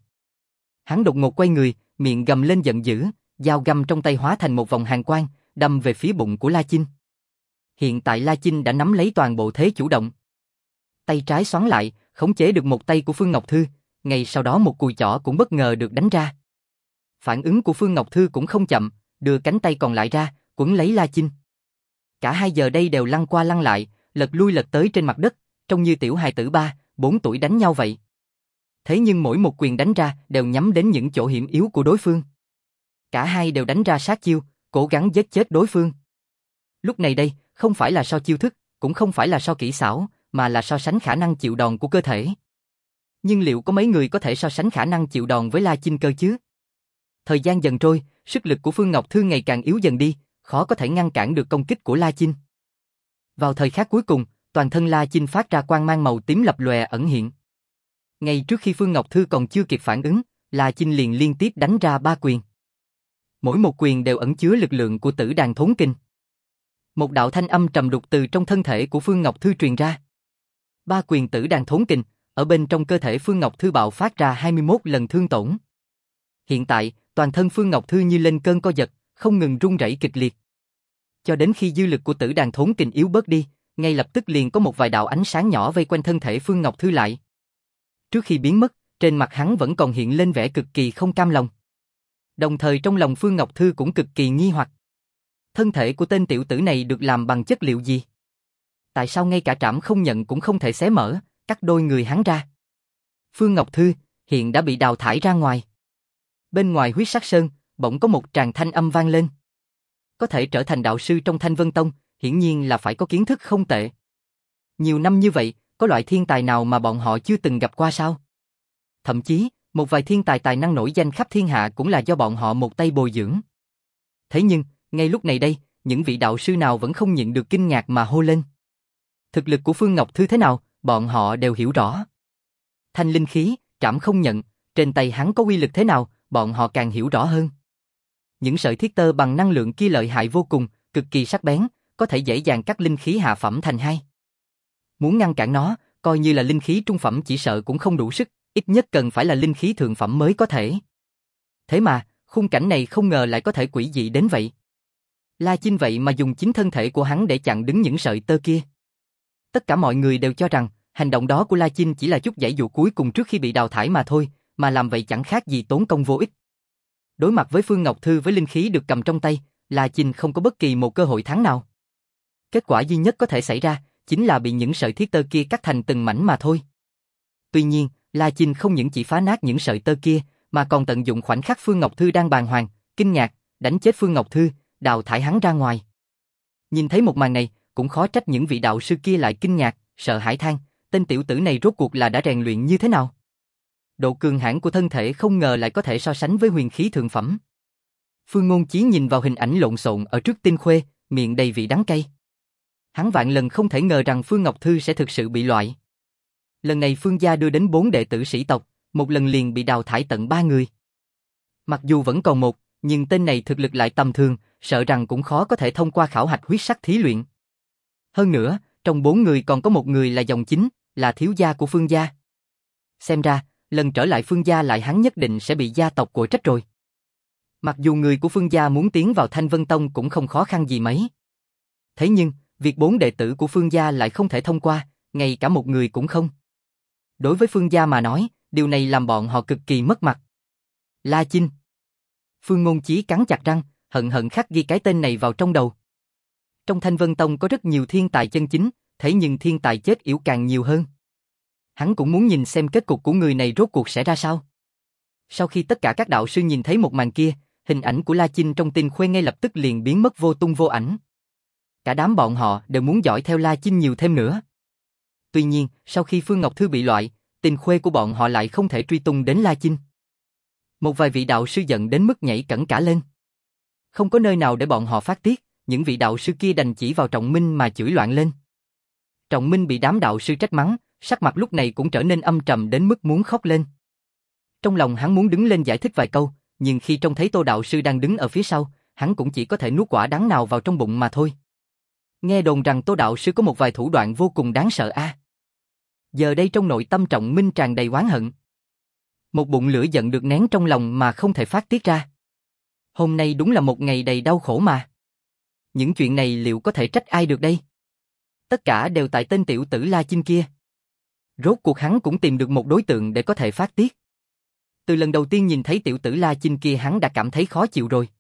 Hắn đột ngột quay người, miệng gầm lên giận dữ, dao găm trong tay hóa thành một vòng hàn quang, đâm về phía bụng của La Chinh. Hiện tại La Chinh đã nắm lấy toàn bộ thế chủ động. Tay trái xoắn lại, khống chế được một tay của Phương Ngọc Thư, ngay sau đó một cùi chỏ cũng bất ngờ được đánh ra. Phản ứng của Phương Ngọc Thư cũng không chậm, đưa cánh tay còn lại ra, quấn lấy La Chinh. Cả hai giờ đây đều lăn qua lăn lại, lật lui lật tới trên mặt đất, trông như tiểu hài tử ba, bốn tuổi đánh nhau vậy. Thế nhưng mỗi một quyền đánh ra đều nhắm đến những chỗ hiểm yếu của đối phương. Cả hai đều đánh ra sát chiêu, cố gắng giết chết đối phương. Lúc này đây, không phải là so chiêu thức, cũng không phải là so kỹ xảo, mà là so sánh khả năng chịu đòn của cơ thể. Nhưng liệu có mấy người có thể so sánh khả năng chịu đòn với La Chinh cơ chứ? Thời gian dần trôi, sức lực của Phương Ngọc Thư ngày càng yếu dần đi, khó có thể ngăn cản được công kích của La Chinh. Vào thời khắc cuối cùng, toàn thân La Chinh phát ra quang mang màu tím lập lòe ẩn hiện. Ngay trước khi Phương Ngọc Thư còn chưa kịp phản ứng, La Chinh liền liên tiếp đánh ra ba quyền. Mỗi một quyền đều ẩn chứa lực lượng của Tử Đàn Thốn Kình. Một đạo thanh âm trầm đục từ trong thân thể của Phương Ngọc Thư truyền ra. Ba quyền Tử Đàn Thốn Kình, ở bên trong cơ thể Phương Ngọc Thư bạo phát ra hai mươi mốt lần thương tổn. Hiện tại, toàn thân Phương Ngọc Thư như lên cơn co giật, không ngừng run rẩy kịch liệt. Cho đến khi dư lực của Tử Đàn Thốn Kình yếu bớt đi, ngay lập tức liền có một vài đạo ánh sáng nhỏ vây quanh thân thể Phương Ngọc Thư lại. Trước khi biến mất, trên mặt hắn vẫn còn hiện lên vẻ cực kỳ không cam lòng. Đồng thời trong lòng Phương Ngọc Thư cũng cực kỳ nghi hoặc. Thân thể của tên tiểu tử này được làm bằng chất liệu gì? Tại sao ngay cả trảm không nhận cũng không thể xé mở, cắt đôi người hắn ra? Phương Ngọc Thư hiện đã bị đào thải ra ngoài. Bên ngoài Huyết Sắc Sơn, bỗng có một tràng thanh âm vang lên. Có thể trở thành đạo sư trong Thanh Vân Tông, hiển nhiên là phải có kiến thức không tệ. Nhiều năm như vậy, có loại thiên tài nào mà bọn họ chưa từng gặp qua sao? Thậm chí, một vài thiên tài tài năng nổi danh khắp thiên hạ cũng là do bọn họ một tay bồi dưỡng. Thế nhưng, ngay lúc này đây, những vị đạo sư nào vẫn không nhịn được kinh ngạc mà hô lên. Thực lực của Phương Ngọc Thư thế nào, bọn họ đều hiểu rõ. Thanh linh khí, trảm không nhận, trên tay hắn có uy lực thế nào, bọn họ càng hiểu rõ hơn. Những sợi thiết tơ bằng năng lượng kia lợi hại vô cùng, cực kỳ sắc bén, có thể dễ dàng cắt linh khí hạ phẩm thành hai. Muốn ngăn cản nó, coi như là linh khí trung phẩm chỉ sợ cũng không đủ sức, ít nhất cần phải là linh khí thượng phẩm mới có thể. Thế mà, khung cảnh này không ngờ lại có thể quỷ dị đến vậy. La Chinh vậy mà dùng chính thân thể của hắn để chặn đứng những sợi tơ kia. Tất cả mọi người đều cho rằng, hành động đó của La Chinh chỉ là chút giãy dụ cuối cùng trước khi bị đào thải mà thôi, mà làm vậy chẳng khác gì tốn công vô ích. Đối mặt với Phương Ngọc Thư với linh khí được cầm trong tay, La Chinh không có bất kỳ một cơ hội thắng nào. Kết quả duy nhất có thể xảy ra, chính là bị những sợi thiết tơ kia cắt thành từng mảnh mà thôi. Tuy nhiên, La Chinh không những chỉ phá nát những sợi tơ kia, mà còn tận dụng khoảnh khắc Phương Ngọc Thư đang bàng hoàng, kinh ngạc, đánh chết Phương Ngọc Thư, đào thải hắn ra ngoài. Nhìn thấy một màn này, cũng khó trách những vị đạo sư kia lại kinh ngạc, sợ hãi than, tên tiểu tử này rốt cuộc là đã rèn luyện như thế nào? Độ cường hãn của thân thể không ngờ lại có thể so sánh với huyền khí thượng phẩm. Phương Ngôn Chí nhìn vào hình ảnh lộn xộn ở trước Tinh Khuê, miệng đầy vị đắng cay. Hắn vạn lần không thể ngờ rằng Phương Ngọc Thư sẽ thực sự bị loại. Lần này Phương gia đưa đến bốn đệ tử sĩ tộc, một lần liền bị đào thải tận ba người. Mặc dù vẫn còn một, nhưng tên này thực lực lại tầm thường, sợ rằng cũng khó có thể thông qua khảo hạch huyết sắc thí luyện. Hơn nữa, trong bốn người còn có một người là dòng chính, là thiếu gia của Phương gia. Xem ra, lần trở lại Phương gia lại hắn nhất định sẽ bị gia tộc của trách rồi. Mặc dù người của Phương gia muốn tiến vào Thanh Vân Tông cũng không khó khăn gì mấy. Thế nhưng, việc bốn đệ tử của Phương gia lại không thể thông qua, ngay cả một người cũng không. Đối với Phương gia mà nói, điều này làm bọn họ cực kỳ mất mặt. La Chinh. Phương Ngôn Chí cắn chặt răng, hận hận khắc ghi cái tên này vào trong đầu. Trong Thanh Vân Tông có rất nhiều thiên tài chân chính, thế nhưng thiên tài chết yểu càng nhiều hơn. Hắn cũng muốn nhìn xem kết cục của người này rốt cuộc sẽ ra sao. Sau khi tất cả các đạo sư nhìn thấy một màn kia, hình ảnh của La Chinh trong Tinh Khuê ngay lập tức liền biến mất vô tung vô ảnh. Cả đám bọn họ đều muốn dõi theo La Chinh nhiều thêm nữa. Tuy nhiên, sau khi Phương Ngọc Thư bị loại, Tinh Khuê của bọn họ lại không thể truy tung đến La Chinh. Một vài vị đạo sư giận đến mức nhảy cẫng cả lên. Không có nơi nào để bọn họ phát tiết, những vị đạo sư kia đành chỉ vào Trọng Minh mà chửi loạn lên. Trọng Minh bị đám đạo sư trách mắng, sắc mặt lúc này cũng trở nên âm trầm đến mức muốn khóc lên. Trong lòng hắn muốn đứng lên giải thích vài câu, nhưng khi trông thấy Tô đạo sư đang đứng ở phía sau, hắn cũng chỉ có thể nuốt quả đắng nào vào trong bụng mà thôi. Nghe đồn rằng Tô đạo sư có một vài thủ đoạn vô cùng đáng sợ a. À. Giờ đây trong nội tâm Trọng Minh tràn đầy oán hận. Một bụng lửa giận được nén trong lòng mà không thể phát tiết ra. Hôm nay đúng là một ngày đầy đau khổ mà. Những chuyện này liệu có thể trách ai được đây? Tất cả đều tại tên tiểu tử La Chinh kia. Rốt cuộc hắn cũng tìm được một đối tượng để có thể phát tiết. Từ lần đầu tiên nhìn thấy tiểu tử La Chinh kia hắn đã cảm thấy khó chịu rồi.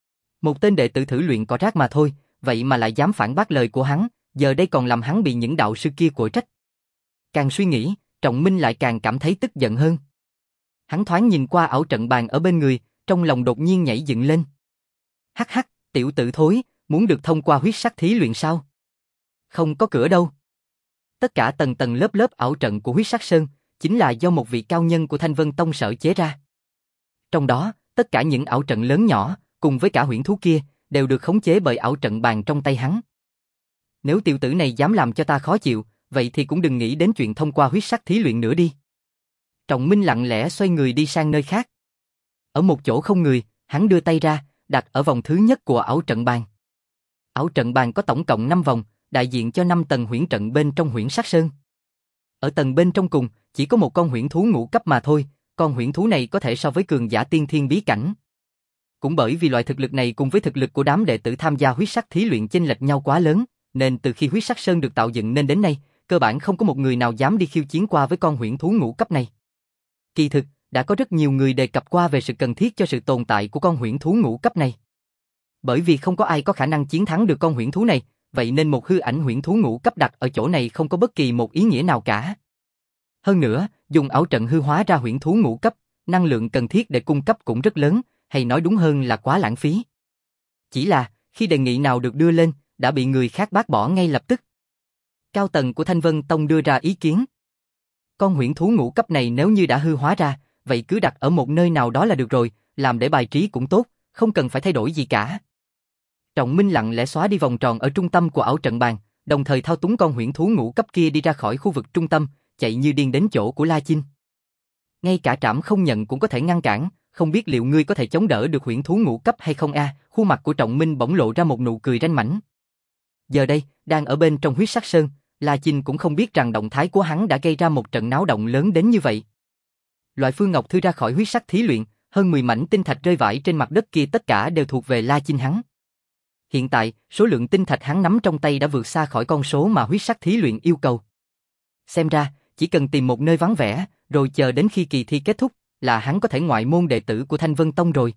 Một tên đệ tử thử luyện cỏ rác mà thôi, vậy mà lại dám phản bác lời của hắn, giờ đây còn làm hắn bị những đạo sư kia quở trách. Càng suy nghĩ, Trọng Minh lại càng cảm thấy tức giận hơn. Hắn thoáng nhìn qua ảo trận bàn ở bên người, trong lòng đột nhiên nhảy dựng lên. Hắc hắc, tiểu tử thối, muốn được thông qua huyết sắc thí luyện sao? Không có cửa đâu. Tất cả tầng tầng lớp lớp ảo trận của huyết sắc sơn, chính là do một vị cao nhân của Thanh Vân Tông sở chế ra. Trong đó, tất cả những ảo trận lớn nhỏ, cùng với cả huyễn thú kia, đều được khống chế bởi ảo trận bàn trong tay hắn. Nếu tiểu tử này dám làm cho ta khó chịu, vậy thì cũng đừng nghĩ đến chuyện thông qua huyết sắc thí luyện nữa đi. Trọng Minh lặng lẽ xoay người đi sang nơi khác. Ở một chỗ không người, hắn đưa tay ra, đặt ở vòng thứ nhất của ảo trận bàn. Ảo trận bàn có tổng cộng năm vòng, đại diện cho năm tầng huyễn trận bên trong huyễn sắc sơn. Ở tầng bên trong cùng, chỉ có một con huyễn thú ngũ cấp mà thôi, con huyễn thú này có thể so với cường giả tiên thiên bí cảnh. Cũng bởi vì loại thực lực này cùng với thực lực của đám đệ tử tham gia huyết sắc thí luyện chênh lệch nhau quá lớn, nên từ khi huyết sắc sơn được tạo dựng nên đến nay, cơ bản không có một người nào dám đi khiêu chiến qua với con huyễn thú ngũ cấp này. Kỳ thực, đã có rất nhiều người đề cập qua về sự cần thiết cho sự tồn tại của con huyễn thú ngũ cấp này. Bởi vì không có ai có khả năng chiến thắng được con huyễn thú này, vậy nên một hư ảnh huyễn thú ngũ cấp đặt ở chỗ này không có bất kỳ một ý nghĩa nào cả. Hơn nữa, dùng ảo trận hư hóa ra huyễn thú ngũ cấp, năng lượng cần thiết để cung cấp cũng rất lớn, hay nói đúng hơn là quá lãng phí. Chỉ là, khi đề nghị nào được đưa lên, đã bị người khác bác bỏ ngay lập tức. Cao tầng của Thanh Vân Tông đưa ra ý kiến. Con huyễn thú ngũ cấp này nếu như đã hư hóa ra, vậy cứ đặt ở một nơi nào đó là được rồi, làm để bài trí cũng tốt, không cần phải thay đổi gì cả. Trọng Minh lặng lẽ xóa đi vòng tròn ở trung tâm của ảo trận bàn, đồng thời thao túng con huyễn thú ngũ cấp kia đi ra khỏi khu vực trung tâm, chạy như điên đến chỗ của La Chinh. Ngay cả trảm không nhận cũng có thể ngăn cản, không biết liệu ngươi có thể chống đỡ được huyễn thú ngũ cấp hay không a? Khuôn mặt của Trọng Minh bỗng lộ ra một nụ cười ranh mãnh. Giờ đây, đang ở bên trong huyết sắc sơn, La Chinh cũng không biết rằng động thái của hắn đã gây ra một trận náo động lớn đến như vậy. Loại Phương Ngọc Thư ra khỏi huyết sắc thí luyện, hơn mười mảnh tinh thạch rơi vãi trên mặt đất kia tất cả đều thuộc về La Chinh hắn. Hiện tại, số lượng tinh thạch hắn nắm trong tay đã vượt xa khỏi con số mà huyết sắc thí luyện yêu cầu. Xem ra, chỉ cần tìm một nơi vắng vẻ, rồi chờ đến khi kỳ thi kết thúc, là hắn có thể ngoại môn đệ tử của Thanh Vân Tông rồi.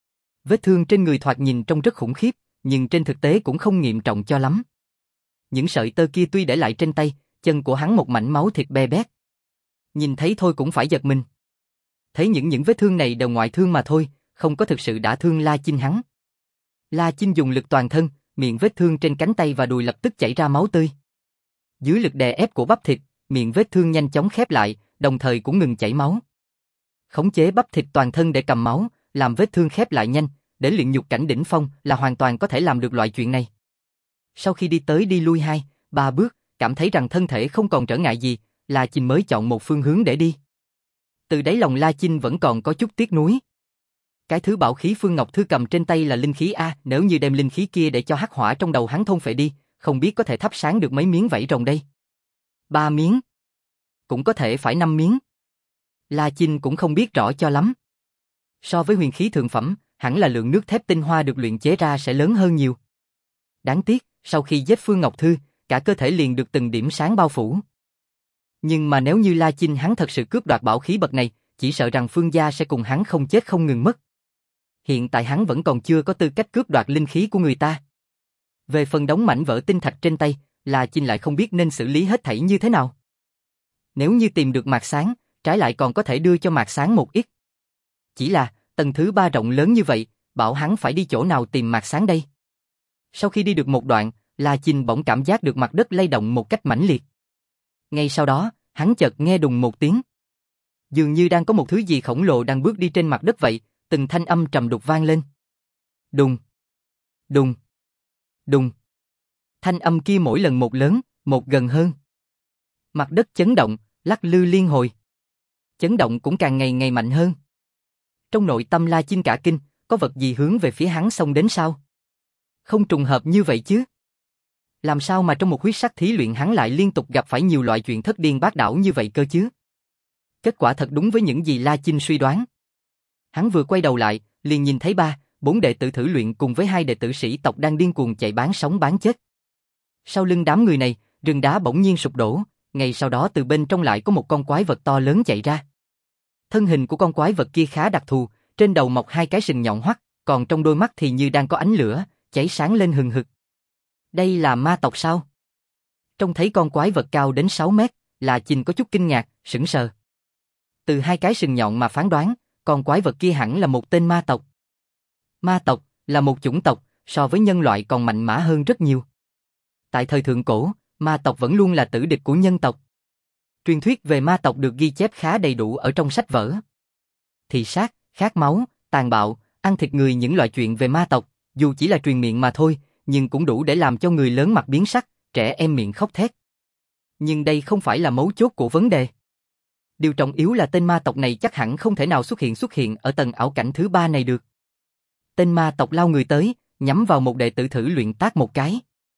Vết thương trên người thoạt nhìn trông rất khủng khiếp, nhưng trên thực tế cũng không nghiêm trọng cho lắm. Những sợi tơ kia tuy để lại trên tay, chân của hắn một mảnh máu thịt be bét. Nhìn thấy thôi cũng phải giật mình. Thấy những những vết thương này đều ngoại thương mà thôi, không có thực sự đã thương La Chinh hắn. La Chinh dùng lực toàn thân, miệng vết thương trên cánh tay và đùi lập tức chảy ra máu tươi. Dưới lực đè ép của bắp thịt, miệng vết thương nhanh chóng khép lại, đồng thời cũng ngừng chảy máu. Khống chế bắp thịt toàn thân để cầm máu, làm vết thương khép lại nhanh, để luyện nhục cảnh đỉnh phong là hoàn toàn có thể làm được loại chuyện này. Sau khi đi tới đi lui hai, ba bước, cảm thấy rằng thân thể không còn trở ngại gì, La Chinh mới chọn một phương hướng để đi. Từ đáy lòng La Chinh vẫn còn có chút tiếc nuối. Cái thứ bảo khí Phương Ngọc Thư cầm trên tay là linh khí A, nếu như đem linh khí kia để cho hắc hỏa trong đầu hắn thôn phệ đi, không biết có thể thắp sáng được mấy miếng vảy rồng đây. Ba miếng. Cũng có thể phải năm miếng. La Chinh cũng không biết rõ cho lắm. So với huyền khí thượng phẩm, hẳn là lượng nước thép tinh hoa được luyện chế ra sẽ lớn hơn nhiều. Đáng tiếc, sau khi giết Phương Ngọc Thư, cả cơ thể liền được từng điểm sáng bao phủ. Nhưng mà nếu như La Chinh hắn thật sự cướp đoạt bảo khí bậc này, chỉ sợ rằng Phương gia sẽ cùng hắn không chết không ngừng mất. Hiện tại hắn vẫn còn chưa có tư cách cướp đoạt linh khí của người ta. Về phần đống mảnh vỡ tinh thạch trên tay, La Chinh lại không biết nên xử lý hết thảy như thế nào. Nếu như tìm được Mạc Sáng, trái lại còn có thể đưa cho Mạc Sáng một ít. Chỉ là, tầng thứ ba rộng lớn như vậy, bảo hắn phải đi chỗ nào tìm Mạc Sáng đây? Sau khi đi được một đoạn, La Chinh bỗng cảm giác được mặt đất lay động một cách mãnh liệt. Ngay sau đó, hắn chợt nghe đùng một tiếng. Dường như đang có một thứ gì khổng lồ đang bước đi trên mặt đất vậy, từng thanh âm trầm đục vang lên. Đùng, đùng, đùng. Thanh âm kia mỗi lần một lớn, một gần hơn. Mặt đất chấn động, lắc lư liên hồi. Chấn động cũng càng ngày ngày mạnh hơn. Trong nội tâm La Chinh cả kinh, có vật gì hướng về phía hắn xông đến sao? Không trùng hợp như vậy chứ? Làm sao mà trong một huyết sắc thí luyện hắn lại liên tục gặp phải nhiều loại chuyện thất điên bát đảo như vậy cơ chứ? Kết quả thật đúng với những gì La Chinh suy đoán. Hắn vừa quay đầu lại, liền nhìn thấy ba, bốn đệ tử thử luyện cùng với hai đệ tử sĩ tộc đang điên cuồng chạy bán sống bán chết. Sau lưng đám người này, rừng đá bỗng nhiên sụp đổ, ngay sau đó từ bên trong lại có một con quái vật to lớn chạy ra. Thân hình của con quái vật kia khá đặc thù, trên đầu mọc hai cái sừng nhọn hoắt, còn trong đôi mắt thì như đang có ánh lửa, cháy sáng lên hừng hực. Đây là ma tộc sao? Trông thấy con quái vật cao đến sáu mét, La Chinh có chút kinh ngạc, sững sờ. Từ hai cái sừng nhọn mà phán đoán, con quái vật kia hẳn là một tên ma tộc. Ma tộc là một chủng tộc, so với nhân loại còn mạnh mẽ hơn rất nhiều. Tại thời thượng cổ, ma tộc vẫn luôn là tử địch của nhân tộc. Truyền thuyết về ma tộc được ghi chép khá đầy đủ ở trong sách vở. Thị sát, khát máu, tàn bạo, ăn thịt người, những loại chuyện về ma tộc, dù chỉ là truyền miệng mà thôi, nhưng cũng đủ để làm cho người lớn mặt biến sắc, trẻ em miệng khóc thét. Nhưng đây không phải là mấu chốt của vấn đề. Điều trọng yếu là tên ma tộc này chắc hẳn không thể nào xuất hiện xuất hiện ở tầng ảo cảnh thứ ba này được. Tên ma tộc lao người tới, nhắm vào một đệ tử thử luyện tát một cái.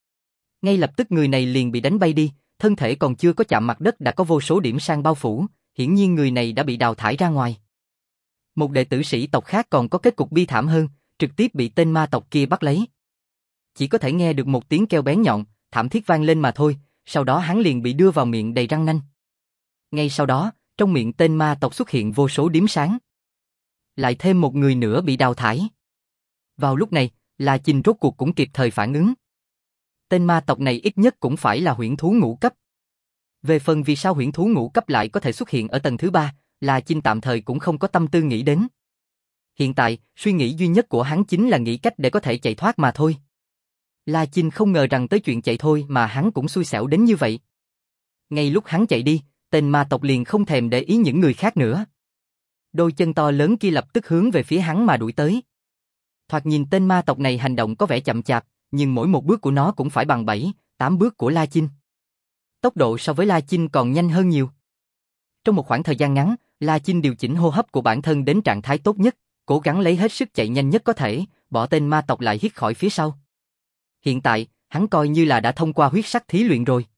Ngay lập tức người này liền bị đánh bay đi, thân thể còn chưa có chạm mặt đất đã có vô số điểm sang bao phủ, hiển nhiên người này đã bị đào thải ra ngoài. Một đệ tử sĩ tộc khác còn có kết cục bi thảm hơn, trực tiếp bị tên ma tộc kia bắt lấy. Chỉ có thể nghe được một tiếng kêu bén nhọn, thảm thiết vang lên mà thôi, sau đó hắn liền bị đưa vào miệng đầy răng nanh. Ngay sau đó, trong miệng tên ma tộc xuất hiện vô số điểm sáng. Lại thêm một người nữa bị đào thải. Vào lúc này, La Chinh rốt cuộc cũng kịp thời phản ứng. Tên ma tộc này ít nhất cũng phải là huyễn thú ngũ cấp. Về phần vì sao huyễn thú ngũ cấp lại có thể xuất hiện ở tầng thứ ba, La Chinh tạm thời cũng không có tâm tư nghĩ đến. Hiện tại, suy nghĩ duy nhất của hắn chính là nghĩ cách để có thể chạy thoát mà thôi. La Chinh không ngờ rằng tới chuyện chạy thôi mà hắn cũng xui xẻo đến như vậy. Ngay lúc hắn chạy đi, tên ma tộc liền không thèm để ý những người khác nữa. Đôi chân to lớn kia lập tức hướng về phía hắn mà đuổi tới. Thoạt nhìn tên ma tộc này hành động có vẻ chậm chạp, nhưng mỗi một bước của nó cũng phải bằng bảy, tám bước của La Chinh. Tốc độ so với La Chinh còn nhanh hơn nhiều. Trong một khoảng thời gian ngắn, La Chinh điều chỉnh hô hấp của bản thân đến trạng thái tốt nhất, cố gắng lấy hết sức chạy nhanh nhất có thể, bỏ tên ma tộc lại hít khỏi phía sau. Hiện tại, hắn coi như là đã thông qua huyết sắc thí luyện rồi.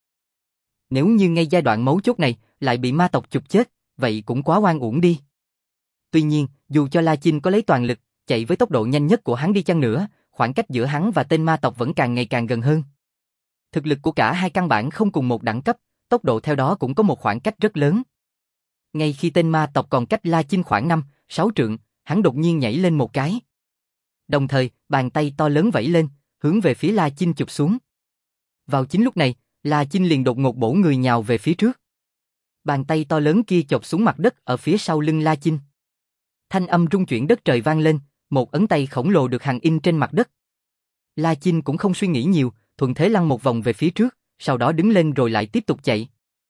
Nếu như ngay giai đoạn mấu chốt này lại bị ma tộc chụp chết, vậy cũng quá oan uổng đi. Tuy nhiên, dù cho La Chinh có lấy toàn lực, chạy với tốc độ nhanh nhất của hắn đi chăng nữa, khoảng cách giữa hắn và tên ma tộc vẫn càng ngày càng gần hơn. Thực lực của cả hai căn bản không cùng một đẳng cấp, tốc độ theo đó cũng có một khoảng cách rất lớn. Ngay khi tên ma tộc còn cách La Chinh khoảng năm, sáu trượng, hắn đột nhiên nhảy lên một cái. Đồng thời, bàn tay to lớn vẫy lên, hướng về phía La Chinh chụp xuống. Vào chính lúc này, La Chinh liền đột ngột bổ người nhào về phía trước. Bàn tay to lớn kia chộp xuống mặt đất ở phía sau lưng La Chinh. Thanh âm rung chuyển đất trời vang lên, một ấn tay khổng lồ được hằn in trên mặt đất. La Chinh cũng không suy nghĩ nhiều, thuận thế lăn một vòng về phía trước, sau đó đứng lên rồi lại tiếp tục chạy.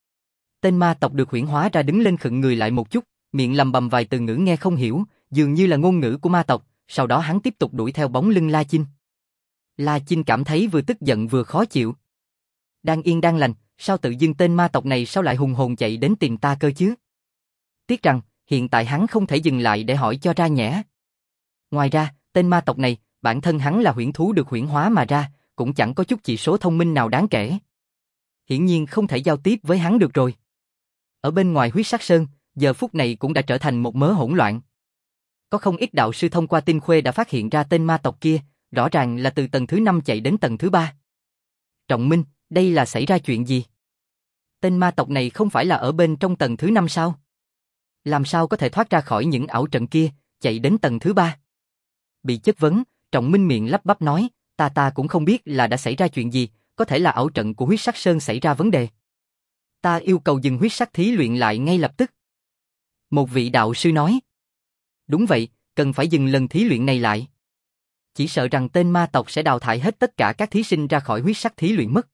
Tên ma tộc được huyễn hóa ra đứng lên khựng người lại một chút, miệng lầm bầm vài từ ngữ nghe không hiểu, dường như là ngôn ngữ của ma tộc, sau đó hắn tiếp tục đuổi theo bóng lưng La Chinh. La Chinh cảm thấy vừa tức giận vừa khó chịu. Đang yên đang lành, sao tự dưng tên ma tộc này sao lại hùng hồn chạy đến tìm ta cơ chứ? Tiếc rằng, hiện tại hắn không thể dừng lại để hỏi cho ra nhẽ. Ngoài ra, tên ma tộc này, bản thân hắn là huyễn thú được huyễn hóa mà ra, cũng chẳng có chút chỉ số thông minh nào đáng kể. Hiển nhiên không thể giao tiếp với hắn được rồi. Ở bên ngoài huyết sắc sơn, giờ phút này cũng đã trở thành một mớ hỗn loạn. Có không ít đạo sư thông qua tinh khuê đã phát hiện ra tên ma tộc kia, rõ ràng là từ tầng thứ năm chạy đến tầng thứ ba. Trọng Minh, đây là xảy ra chuyện gì? Tên ma tộc này không phải là ở bên trong tầng thứ năm sao? Làm sao có thể thoát ra khỏi những ảo trận kia, chạy đến tầng thứ ba? Bị chất vấn, Trọng Minh miệng lắp bắp nói, ta ta cũng không biết là đã xảy ra chuyện gì, có thể là ảo trận của huyết sắc sơn xảy ra vấn đề. Ta yêu cầu dừng huyết sắc thí luyện lại ngay lập tức. Một vị đạo sư nói. Đúng vậy, cần phải dừng lần thí luyện này lại. Chỉ sợ rằng tên ma tộc sẽ đào thải hết tất cả các thí sinh ra khỏi huyết sắc thí luyện mất.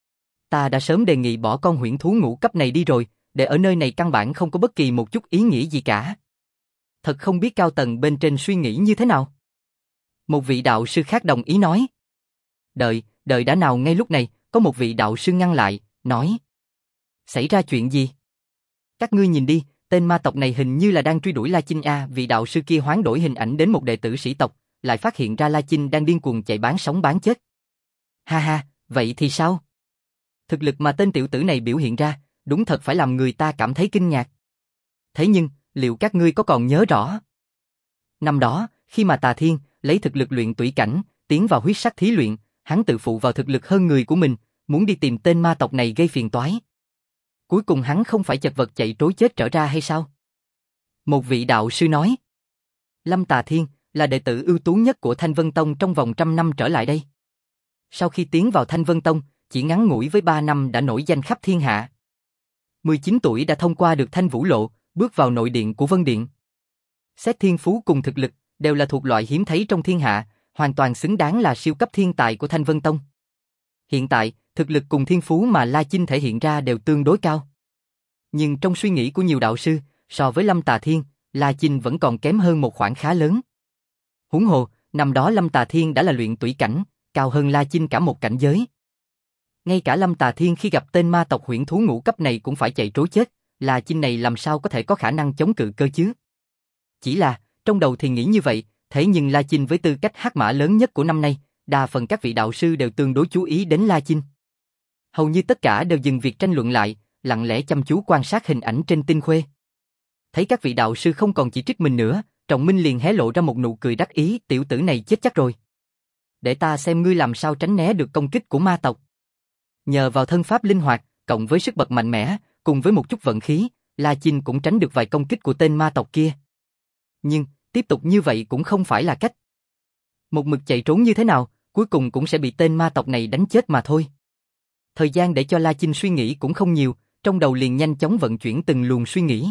Ta đã sớm đề nghị bỏ con huyễn thú ngũ cấp này đi rồi, để ở nơi này căn bản không có bất kỳ một chút ý nghĩa gì cả. Thật không biết cao tầng bên trên suy nghĩ như thế nào. Một vị đạo sư khác đồng ý nói. Đợi, đợi đã nào ngay lúc này, có một vị đạo sư ngăn lại, nói. Xảy ra chuyện gì? Các ngươi nhìn đi, tên ma tộc này hình như là đang truy đuổi La Chinh a. Vị đạo sư kia hoán đổi hình ảnh đến một đệ tử sĩ tộc, lại phát hiện ra La Chinh đang điên cuồng chạy bán sống bán chết. Ha ha, vậy thì sao? Thực lực mà tên tiểu tử này biểu hiện ra, đúng thật phải làm người ta cảm thấy kinh ngạc. Thế nhưng, liệu các ngươi có còn nhớ rõ? Năm đó, khi mà Tà Thiên lấy thực lực luyện tủy cảnh, tiến vào huyết sắc thí luyện, hắn tự phụ vào thực lực hơn người của mình, muốn đi tìm tên ma tộc này gây phiền toái. Cuối cùng hắn không phải chật vật chạy trối chết trở ra hay sao? Một vị đạo sư nói. Lâm Tà Thiên là đệ tử ưu tú nhất của Thanh Vân Tông trong vòng trăm năm trở lại đây. Sau khi tiến vào Thanh Vân Tông, chỉ ngắn ngủi với ba năm đã nổi danh khắp thiên hạ. mười chín tuổi đã thông qua được Thanh Vũ Lộ, bước vào nội điện của Vân Điện. Xét thiên phú cùng thực lực, đều là thuộc loại hiếm thấy trong thiên hạ, hoàn toàn xứng đáng là siêu cấp thiên tài của Thanh Vân Tông. Hiện tại, thực lực cùng thiên phú mà La Chinh thể hiện ra đều tương đối cao. Nhưng trong suy nghĩ của nhiều đạo sư, so với Lâm Tà Thiên, La Chinh vẫn còn kém hơn một khoảng khá lớn. Huống hồ, năm đó Lâm Tà Thiên đã là luyện tủy cảnh, cao hơn La Chinh cả một cảnh giới. Ngay cả Lâm Tà Thiên khi gặp tên ma tộc huyễn thú ngũ cấp này cũng phải chạy trối chết, La Chinh này làm sao có thể có khả năng chống cự cơ chứ? Chỉ là, trong đầu thì nghĩ như vậy, thế nhưng La Chinh với tư cách hắc mã lớn nhất của năm nay, đa phần các vị đạo sư đều tương đối chú ý đến La Chinh. Hầu như tất cả đều dừng việc tranh luận lại, lặng lẽ chăm chú quan sát hình ảnh trên tinh khuê. Thấy các vị đạo sư không còn chỉ trích mình nữa, Trọng Minh liền hé lộ ra một nụ cười đắc ý, tiểu tử này chết chắc rồi. Để ta xem ngươi làm sao tránh né được công kích của ma tộc. Nhờ vào thân pháp linh hoạt, cộng với sức bật mạnh mẽ, cùng với một chút vận khí, La Chinh cũng tránh được vài công kích của tên ma tộc kia. Nhưng, tiếp tục như vậy cũng không phải là cách. Một mực chạy trốn như thế nào, cuối cùng cũng sẽ bị tên ma tộc này đánh chết mà thôi. Thời gian để cho La Chinh suy nghĩ cũng không nhiều, trong đầu liền nhanh chóng vận chuyển từng luồng suy nghĩ.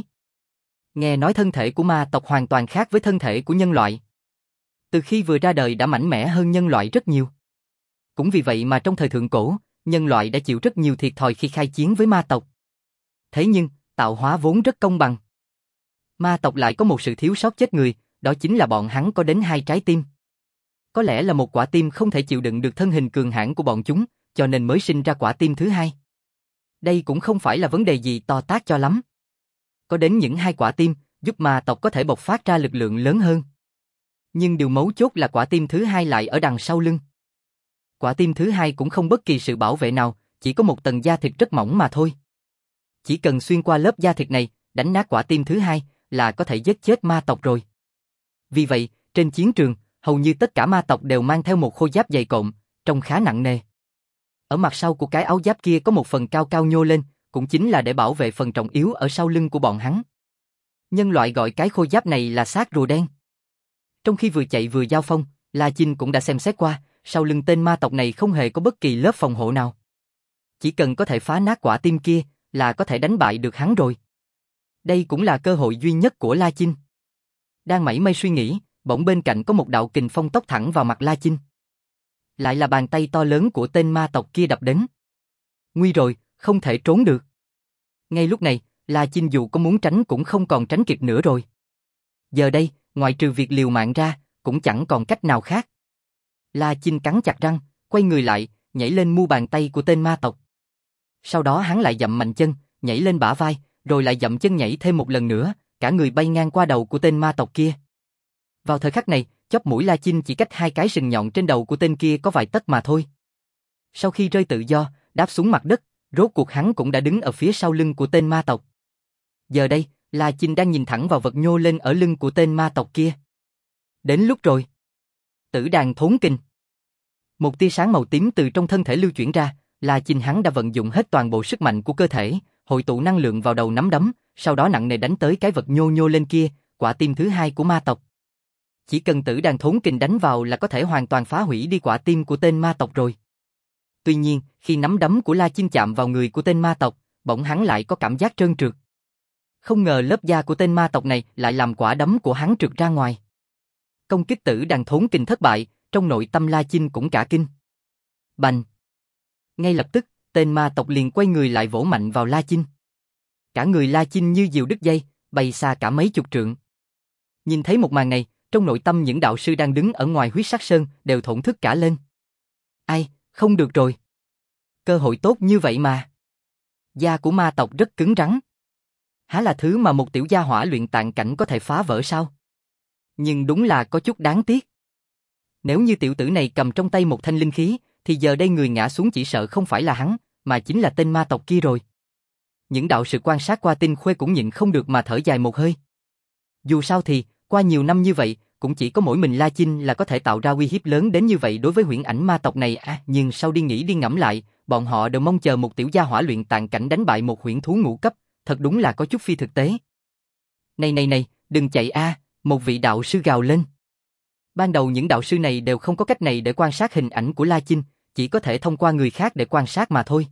Nghe nói thân thể của ma tộc hoàn toàn khác với thân thể của nhân loại. Từ khi vừa ra đời đã mạnh mẽ hơn nhân loại rất nhiều. Cũng vì vậy mà trong thời thượng cổ, nhân loại đã chịu rất nhiều thiệt thòi khi khai chiến với ma tộc. Thế nhưng, tạo hóa vốn rất công bằng. Ma tộc lại có một sự thiếu sót chết người, đó chính là bọn hắn có đến hai trái tim. Có lẽ là một quả tim không thể chịu đựng được thân hình cường hãn của bọn chúng, cho nên mới sinh ra quả tim thứ hai. Đây cũng không phải là vấn đề gì to tát cho lắm. có đến những hai quả tim, giúp ma tộc có thể bộc phát ra lực lượng lớn hơn. Nhưng điều mấu chốt là quả tim thứ hai lại ở đằng sau lưng. Quả tim thứ hai cũng không bất kỳ sự bảo vệ nào, chỉ có một tầng da thịt rất mỏng mà thôi. Chỉ cần xuyên qua lớp da thịt này, đánh nát quả tim thứ hai, là có thể giết chết ma tộc rồi. Vì vậy, trên chiến trường, hầu như tất cả ma tộc đều mang theo một khôi giáp dày cộm, trông khá nặng nề. Ở mặt sau của cái áo giáp kia có một phần cao cao nhô lên, cũng chính là để bảo vệ phần trọng yếu ở sau lưng của bọn hắn. Nhân loại gọi cái khôi giáp này là xác rùa đen. Trong khi vừa chạy vừa giao phong, La Chinh cũng đã xem xét qua, sau lưng tên ma tộc này không hề có bất kỳ lớp phòng hộ nào. Chỉ cần có thể phá nát quả tim kia, là có thể đánh bại được hắn rồi. Đây cũng là cơ hội duy nhất của La Chinh. Đang mải mê suy nghĩ, bỗng bên cạnh có một đạo kình phong tốc thẳng vào mặt La Chinh. Lại là bàn tay to lớn của tên ma tộc kia đập đến. Nguy rồi, không thể trốn được. Ngay lúc này, La Chinh dù có muốn tránh cũng không còn tránh kịp nữa rồi. Giờ đây, ngoại trừ việc liều mạng ra, cũng chẳng còn cách nào khác. La Chinh cắn chặt răng, quay người lại, nhảy lên mu bàn tay của tên ma tộc. Sau đó hắn lại dậm mạnh chân, nhảy lên bả vai, rồi lại dậm chân nhảy thêm một lần nữa, cả người bay ngang qua đầu của tên ma tộc kia. Vào thời khắc này, chóp mũi La Chinh chỉ cách hai cái sừng nhọn trên đầu của tên kia có vài tấc mà thôi. Sau khi rơi tự do, đáp xuống mặt đất, rốt cuộc hắn cũng đã đứng ở phía sau lưng của tên ma tộc. Giờ đây, La Chinh đang nhìn thẳng vào vật nhô lên ở lưng của tên ma tộc kia. Đến lúc rồi. Tử đàn thốn kinh. Một tia sáng màu tím từ trong thân thể lưu chuyển ra, La Chinh hắn đã vận dụng hết toàn bộ sức mạnh của cơ thể, hội tụ năng lượng vào đầu nắm đấm, sau đó nặng nề đánh tới cái vật nhô nhô lên kia, quả tim thứ hai của ma tộc. Chỉ cần tử đàn thốn kình đánh vào là có thể hoàn toàn phá hủy đi quả tim của tên ma tộc rồi. Tuy nhiên, khi nắm đấm của La Chinh chạm vào người của tên ma tộc, bỗng hắn lại có cảm giác trơn trượt. Không ngờ lớp da của tên ma tộc này lại làm quả đấm của hắn trượt ra ngoài. Công kích tử đàn thốn kình thất bại, trong nội tâm La Chinh cũng cả kinh. Bành! Ngay lập tức, tên ma tộc liền quay người lại vỗ mạnh vào La Chinh. Cả người La Chinh như diều đứt dây, bay xa cả mấy chục trượng. Nhìn thấy một màn này, trong nội tâm những đạo sư đang đứng ở ngoài Huyết Sắc Sơn đều thổn thức cả lên. Ai, không được rồi. Cơ hội tốt như vậy mà. Da của ma tộc rất cứng rắn. Há là thứ mà một tiểu gia hỏa luyện tạng cảnh có thể phá vỡ sao? Nhưng đúng là có chút đáng tiếc. Nếu như tiểu tử này cầm trong tay một thanh linh khí, thì giờ đây người ngã xuống chỉ sợ không phải là hắn, mà chính là tên ma tộc kia rồi. Những đạo士quan sát qua tinh khuê cũng nhịn không được mà thở dài một hơi. Dù sao thì, qua nhiều năm như vậy, cũng chỉ có mỗi mình La Chinh là có thể tạo ra uy hiếp lớn đến như vậy đối với huyễn ảnh ma tộc này à, nhưng sau đi nghĩ đi ngẫm lại, bọn họ đều mong chờ một tiểu gia hỏa luyện tạng cảnh đánh bại một huyễn thú ngũ cấp, thật đúng là có chút phi thực tế. Này này này, đừng chạy a, à, một vị đạo sư gào lên. Ban đầu những đạo sư này đều không có cách này để quan sát hình ảnh của La Chinh, chỉ có thể thông qua người khác để quan sát mà thôi.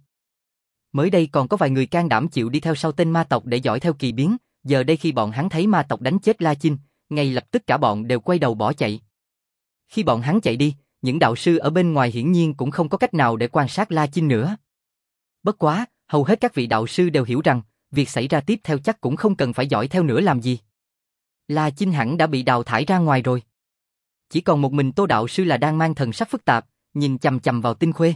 Mới đây còn có vài người can đảm chịu đi theo sau tên ma tộc để dõi theo kỳ biến, giờ đây khi bọn hắn thấy ma tộc đánh chết La Chinh, ngay lập tức cả bọn đều quay đầu bỏ chạy. Khi bọn hắn chạy đi, những đạo sư ở bên ngoài hiển nhiên cũng không có cách nào để quan sát La Chinh nữa. Bất quá, hầu hết các vị đạo sư đều hiểu rằng, việc xảy ra tiếp theo chắc cũng không cần phải dõi theo nữa làm gì. La Chinh hẳn đã bị đào thải ra ngoài rồi. Chỉ còn một mình Tô đạo sư là đang mang thần sắc phức tạp, nhìn chằm chằm vào Tinh Khuê.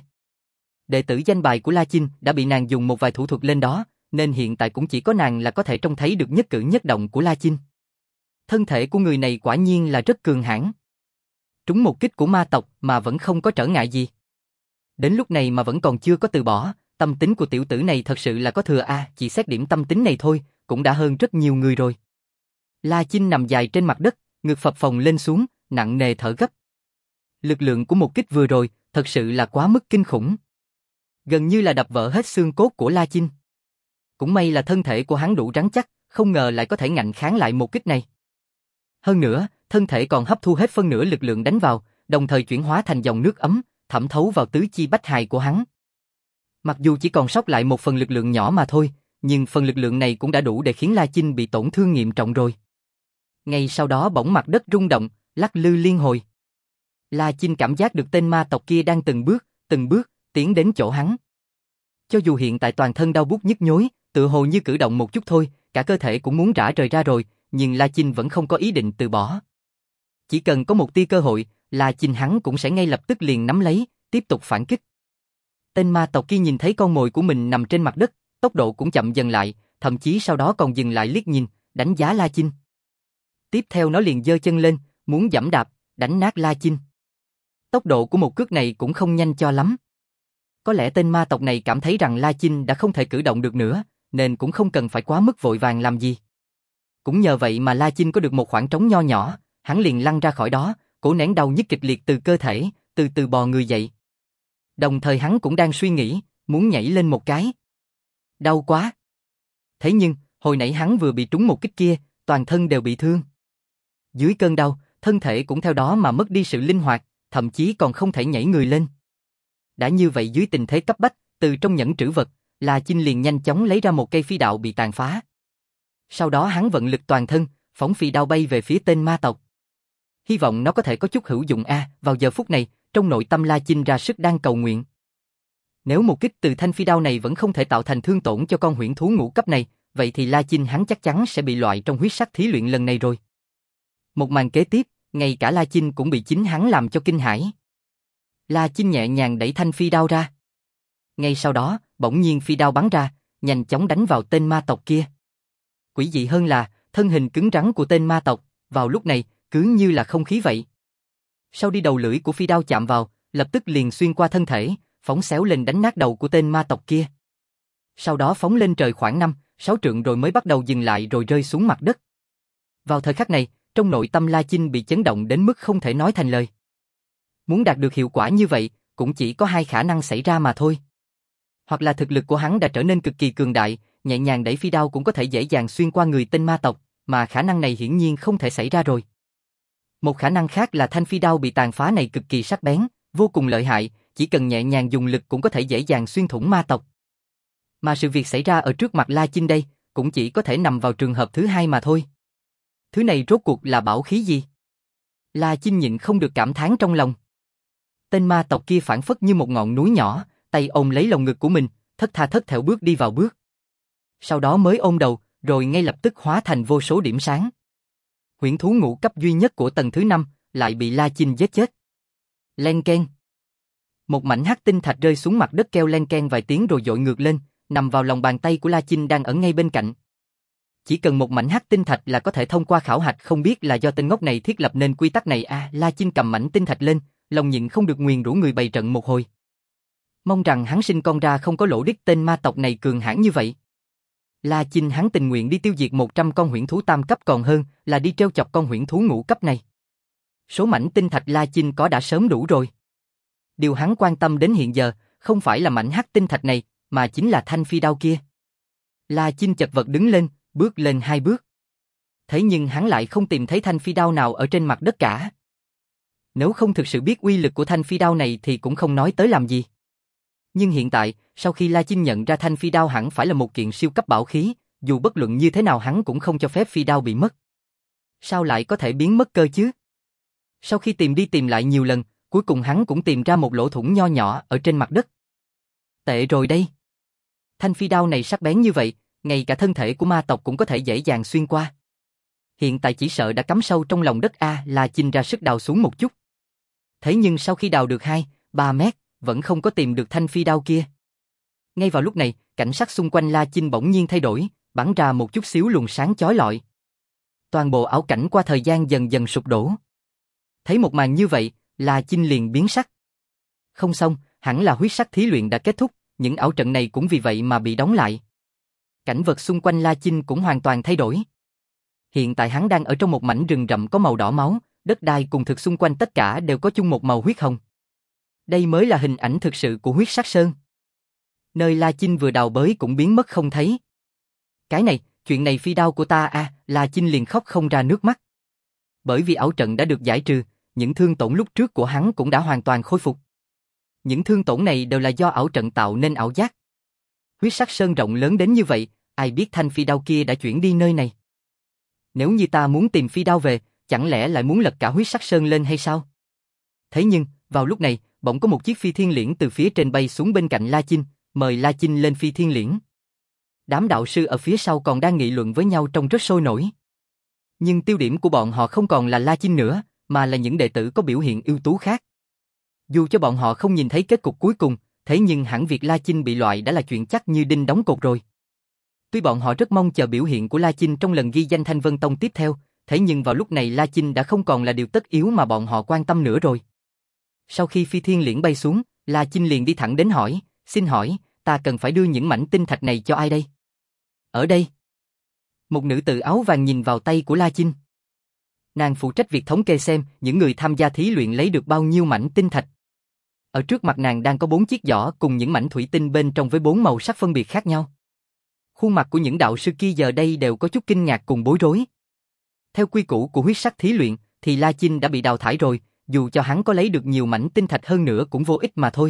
Đệ tử danh bài của La Chinh đã bị nàng dùng một vài thủ thuật lên đó, nên hiện tại cũng chỉ có nàng là có thể trông thấy được nhất cử nhất động của La Chinh. Thân thể của người này quả nhiên là rất cường hãn. Trúng một kích của ma tộc mà vẫn không có trở ngại gì. Đến lúc này mà vẫn còn chưa có từ bỏ, tâm tính của tiểu tử này thật sự là có thừa a, à, chỉ xét điểm tâm tính này thôi, cũng đã hơn rất nhiều người rồi. La Chinh nằm dài trên mặt đất, ngực phập phồng lên xuống, nặng nề thở gấp. Lực lượng của một kích vừa rồi, thật sự là quá mức kinh khủng. Gần như là đập vỡ hết xương cốt của La Chinh. Cũng may là thân thể của hắn đủ rắn chắc, không ngờ lại có thể ngạnh kháng lại một kích này. Hơn nữa, thân thể còn hấp thu hết phân nửa lực lượng đánh vào, đồng thời chuyển hóa thành dòng nước ấm, thẩm thấu vào tứ chi bách hài của hắn. Mặc dù chỉ còn sót lại một phần lực lượng nhỏ mà thôi, nhưng phần lực lượng này cũng đã đủ để khiến La Chinh bị tổn thương nghiêm trọng rồi. Ngay sau đó bỗng mặt đất rung động, lắc lư liên hồi. La Chinh cảm giác được tên ma tộc kia đang từng bước, từng bước, tiến đến chỗ hắn. Cho dù hiện tại toàn thân đau buốt nhức nhối, tự hồ như cử động một chút thôi, cả cơ thể cũng muốn rã rời ra rồi, nhưng La Chinh vẫn không có ý định từ bỏ. Chỉ cần có một tia cơ hội, La Chinh hắn cũng sẽ ngay lập tức liền nắm lấy, tiếp tục phản kích. Tên ma tộc kia nhìn thấy con mồi của mình nằm trên mặt đất, tốc độ cũng chậm dần lại, thậm chí sau đó còn dừng lại liếc nhìn, đánh giá La Chinh. Tiếp theo nó liền giơ chân lên, muốn giẫm đạp, đánh nát La Chinh. Tốc độ của một cước này cũng không nhanh cho lắm. Có lẽ tên ma tộc này cảm thấy rằng La Chinh đã không thể cử động được nữa, nên cũng không cần phải quá mức vội vàng làm gì. Cũng nhờ vậy mà La Chinh có được một khoảng trống nho nhỏ, hắn liền lăn ra khỏi đó, cổ nén đau nhức kịch liệt từ cơ thể, từ từ bò người dậy. Đồng thời hắn cũng đang suy nghĩ, muốn nhảy lên một cái. Đau quá. Thế nhưng, hồi nãy hắn vừa bị trúng một kích kia, toàn thân đều bị thương. Dưới cơn đau, thân thể cũng theo đó mà mất đi sự linh hoạt, thậm chí còn không thể nhảy người lên. Đã như vậy dưới tình thế cấp bách, từ trong nhẫn trữ vật, La Chinh liền nhanh chóng lấy ra một cây phi đao bị tàn phá. Sau đó hắn vận lực toàn thân, phóng phi đao bay về phía tên ma tộc. Hy vọng nó có thể có chút hữu dụng a. À, vào giờ phút này, trong nội tâm La Chinh ra sức đang cầu nguyện. Nếu một kích từ thanh phi đao này vẫn không thể tạo thành thương tổn cho con huyễn thú ngũ cấp này, vậy thì La Chinh hắn chắc chắn sẽ bị loại trong huyết sắc thí luyện lần này rồi. Một màn kế tiếp, ngay cả La Chinh cũng bị chính hắn làm cho kinh hãi. La Chinh nhẹ nhàng đẩy thanh phi đao ra. Ngay sau đó, bỗng nhiên phi đao bắn ra, nhanh chóng đánh vào tên ma tộc kia. Quỷ dị hơn là, thân hình cứng rắn của tên ma tộc, vào lúc này, cứ như là không khí vậy. Sau đi đầu lưỡi của phi đao chạm vào, lập tức liền xuyên qua thân thể, phóng xéo lên đánh nát đầu của tên ma tộc kia. Sau đó phóng lên trời khoảng năm, sáu trượng rồi mới bắt đầu dừng lại rồi rơi xuống mặt đất. Vào thời khắc này, trong nội tâm La Chinh bị chấn động đến mức không thể nói thành lời. Muốn đạt được hiệu quả như vậy, cũng chỉ có hai khả năng xảy ra mà thôi. Hoặc là thực lực của hắn đã trở nên cực kỳ cường đại, nhẹ nhàng đẩy phi đao cũng có thể dễ dàng xuyên qua người tên ma tộc, mà khả năng này hiển nhiên không thể xảy ra rồi. Một khả năng khác là thanh phi đao bị tàn phá này cực kỳ sắc bén, vô cùng lợi hại, chỉ cần nhẹ nhàng dùng lực cũng có thể dễ dàng xuyên thủng ma tộc. Mà sự việc xảy ra ở trước mặt La Chinh đây, cũng chỉ có thể nằm vào trường hợp thứ hai mà thôi. Thứ này rốt cuộc là bảo khí gì? La Chinh nhịn không được cảm thán trong lòng. Tên ma tộc kia phảng phất như một ngọn núi nhỏ, tay ôm lấy lồng ngực của mình, thất tha thất thểu bước đi vào bước. Sau đó mới ôm đầu, rồi ngay lập tức hóa thành vô số điểm sáng. Huyễn thú ngũ cấp duy nhất của tầng thứ năm, lại bị La Chinh giết chết. Len keng. Một mảnh hắc tinh thạch rơi xuống mặt đất kêu len keng vài tiếng rồi dội ngược lên, nằm vào lòng bàn tay của La Chinh đang ở ngay bên cạnh. Chỉ cần một mảnh hắc tinh thạch là có thể thông qua khảo hạch, không biết là do tên ngốc này thiết lập nên quy tắc này à. La Chinh cầm mảnh tinh thạch lên, lòng nhịn không được nguyền rủa người bày trận một hồi. Mong rằng hắn sinh con ra không có lỗ đít tên ma tộc này cường hãn như vậy. La Chinh hắn tình nguyện đi tiêu diệt một trăm con huyễn thú tam cấp còn hơn là đi trêu chọc con huyễn thú ngũ cấp này. Số mảnh tinh thạch La Chinh có đã sớm đủ rồi. Điều hắn quan tâm đến hiện giờ không phải là mảnh hắc tinh thạch này, mà chính là thanh phi đao kia. La Chinh chật vật đứng lên, bước lên hai bước. Thế nhưng hắn lại không tìm thấy thanh phi đao nào ở trên mặt đất cả. Nếu không thực sự biết uy lực của thanh phi đao này thì cũng không nói tới làm gì. Nhưng hiện tại, sau khi La Chinh nhận ra thanh phi đao hẳn phải là một kiện siêu cấp bảo khí, dù bất luận như thế nào hắn cũng không cho phép phi đao bị mất. Sao lại có thể biến mất cơ chứ? Sau khi tìm đi tìm lại nhiều lần, cuối cùng hắn cũng tìm ra một lỗ thủng nho nhỏ ở trên mặt đất. Tệ rồi đây. Thanh phi đao này sắc bén như vậy, ngay cả thân thể của ma tộc cũng có thể dễ dàng xuyên qua. Hiện tại chỉ sợ đã cắm sâu trong lòng đất a. La Chinh ra sức đào xuống một chút. Thế nhưng sau khi đào được hai, ba mét, vẫn không có tìm được thanh phi đao kia. Ngay vào lúc này, cảnh sắc xung quanh La Chinh bỗng nhiên thay đổi, bắn ra một chút xíu luồng sáng chói lọi. Toàn bộ ảo cảnh qua thời gian dần dần sụp đổ. Thấy một màn như vậy, La Chinh liền biến sắc. Không xong, hẳn là huyết sắc thí luyện đã kết thúc, những ảo trận này cũng vì vậy mà bị đóng lại. Cảnh vật xung quanh La Chinh cũng hoàn toàn thay đổi. Hiện tại hắn đang ở trong một mảnh rừng rậm có màu đỏ máu, đất đai cùng thực xung quanh tất cả đều có chung một màu huyết hồng. Đây mới là hình ảnh thực sự của huyết sắc sơn. Nơi La Chinh vừa đào bới cũng biến mất không thấy. Cái này, chuyện này phi đao của ta à, La Chinh liền khóc không ra nước mắt. Bởi vì ảo trận đã được giải trừ, những thương tổn lúc trước của hắn cũng đã hoàn toàn khôi phục. Những thương tổn này đều là do ảo trận tạo nên ảo giác. Huyết sắc sơn rộng lớn đến như vậy, ai biết thanh phi đao kia đã chuyển đi nơi này. Nếu như ta muốn tìm phi đao về, chẳng lẽ lại muốn lật cả huyết sắc sơn lên hay sao? Thế nhưng, vào lúc này, bỗng có một chiếc phi thiên liễn từ phía trên bay xuống bên cạnh La Chinh, mời La Chinh lên phi thiên liễn. Đám đạo sư ở phía sau còn đang nghị luận với nhau trông rất sôi nổi. Nhưng tiêu điểm của bọn họ không còn là La Chinh nữa, mà là những đệ tử có biểu hiện ưu tú khác. Dù cho bọn họ không nhìn thấy kết cục cuối cùng, thế nhưng hẳn việc La Chinh bị loại đã là chuyện chắc như đinh đóng cột rồi. Tuy bọn họ rất mong chờ biểu hiện của La Chinh trong lần ghi danh Thanh Vân Tông tiếp theo, thế nhưng vào lúc này La Chinh đã không còn là điều tất yếu mà bọn họ quan tâm nữa rồi. Sau khi phi thiên liễn bay xuống, La Chinh liền đi thẳng đến hỏi, xin hỏi, ta cần phải đưa những mảnh tinh thạch này cho ai đây? Ở đây. Một nữ tử áo vàng nhìn vào tay của La Chinh. Nàng phụ trách việc thống kê xem những người tham gia thí luyện lấy được bao nhiêu mảnh tinh thạch. Ở trước mặt nàng đang có bốn chiếc giỏ cùng những mảnh thủy tinh bên trong với bốn màu sắc phân biệt khác nhau. Khuôn mặt của những đạo sư kia giờ đây đều có chút kinh ngạc cùng bối rối. Theo quy củ của huyết sắc thí luyện, thì La Chinh đã bị đào thải rồi, dù cho hắn có lấy được nhiều mảnh tinh thạch hơn nữa cũng vô ích mà thôi.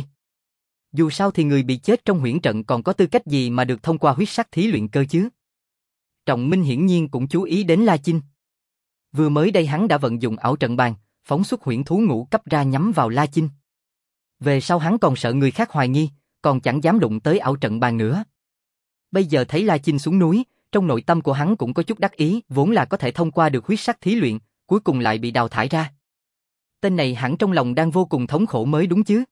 Dù sao thì người bị chết trong huyễn trận còn có tư cách gì mà được thông qua huyết sắc thí luyện cơ chứ? Trọng Minh hiển nhiên cũng chú ý đến La Chinh. Vừa mới đây hắn đã vận dụng ảo trận bàn, phóng xuất huyễn thú ngũ cấp ra nhắm vào La Chinh. Về sau hắn còn sợ người khác hoài nghi, còn chẳng dám đụng tới ảo trận bàn nữa. Bây giờ thấy La Chinh xuống núi, trong nội tâm của hắn cũng có chút đắc ý, vốn là có thể thông qua được huyết sắc thí luyện, cuối cùng lại bị đào thải ra. Tên này hẳn trong lòng đang vô cùng thống khổ mới đúng chứ.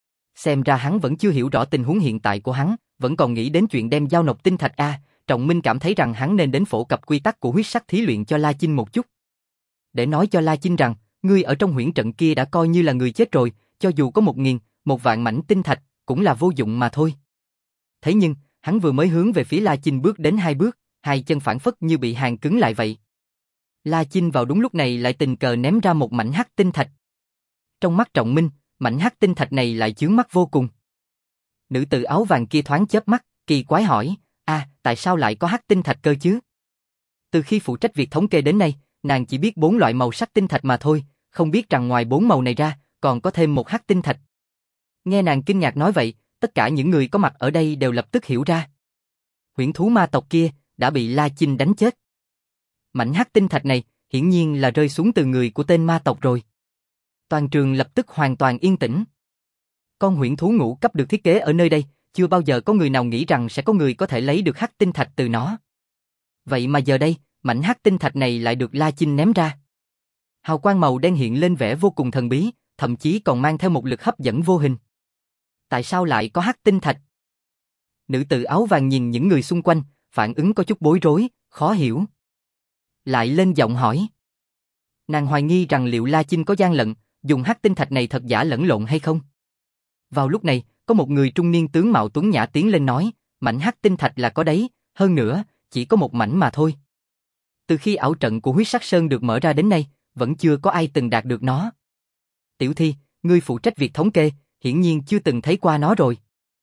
Xem ra hắn vẫn chưa hiểu rõ tình huống hiện tại của hắn, vẫn còn nghĩ đến chuyện đem giao nộp tinh thạch a. Trọng Minh cảm thấy rằng hắn nên đến phổ cập quy tắc của huyết sắc thí luyện cho La Chinh một chút. Để nói cho La Chinh rằng, ngươi ở trong huyễn trận kia đã coi như là người chết rồi, cho dù có một nghìn, một vạn mảnh tinh thạch, cũng là vô dụng mà thôi. Thế nhưng, hắn vừa mới hướng về phía La Chinh bước đến hai bước, hai chân phản phất như bị hàn cứng lại vậy. La Chinh vào đúng lúc này lại tình cờ ném ra một mảnh hắc tinh thạch. Trong mắt Trọng Minh, mảnh hắc tinh thạch này lại chướng mắt vô cùng. Nữ tử áo vàng kia thoáng chớp mắt, kỳ quái hỏi, à, tại sao lại có hắc tinh thạch cơ chứ? Từ khi phụ trách việc thống kê đến nay, nàng chỉ biết bốn loại màu sắc tinh thạch mà thôi, không biết rằng ngoài bốn màu này ra, còn có thêm một hắc tinh thạch. Nghe nàng kinh ngạc nói vậy, tất cả những người có mặt ở đây đều lập tức hiểu ra. Huyễn thú ma tộc kia đã bị La Chinh đánh chết. Mảnh hắc tinh thạch này hiển nhiên là rơi xuống từ người của tên ma tộc rồi. Toàn trường lập tức hoàn toàn yên tĩnh. Con huyễn thú ngũ cấp được thiết kế ở nơi đây, chưa bao giờ có người nào nghĩ rằng sẽ có người có thể lấy được hắc tinh thạch từ nó. Vậy mà giờ đây, mảnh hắc tinh thạch này lại được La Chinh ném ra. Hào quang màu đen hiện lên vẻ vô cùng thần bí, thậm chí còn mang theo một lực hấp dẫn vô hình. Tại sao lại có hắc tinh thạch? Nữ tử áo vàng nhìn những người xung quanh, phản ứng có chút bối rối, khó hiểu. Lại lên giọng hỏi. Nàng hoài nghi rằng liệu La Chinh có gian lận, dùng hắc tinh thạch này thật giả lẫn lộn hay không? Vào lúc này, có một người trung niên tướng mạo tuấn nhã tiến lên nói, mảnh hắc tinh thạch là có đấy, hơn nữa, chỉ có một mảnh mà thôi. Từ khi ảo trận của huyết sắc sơn được mở ra đến nay, vẫn chưa có ai từng đạt được nó. Tiểu thi, ngươi phụ trách việc thống kê, hiển nhiên chưa từng thấy qua nó rồi.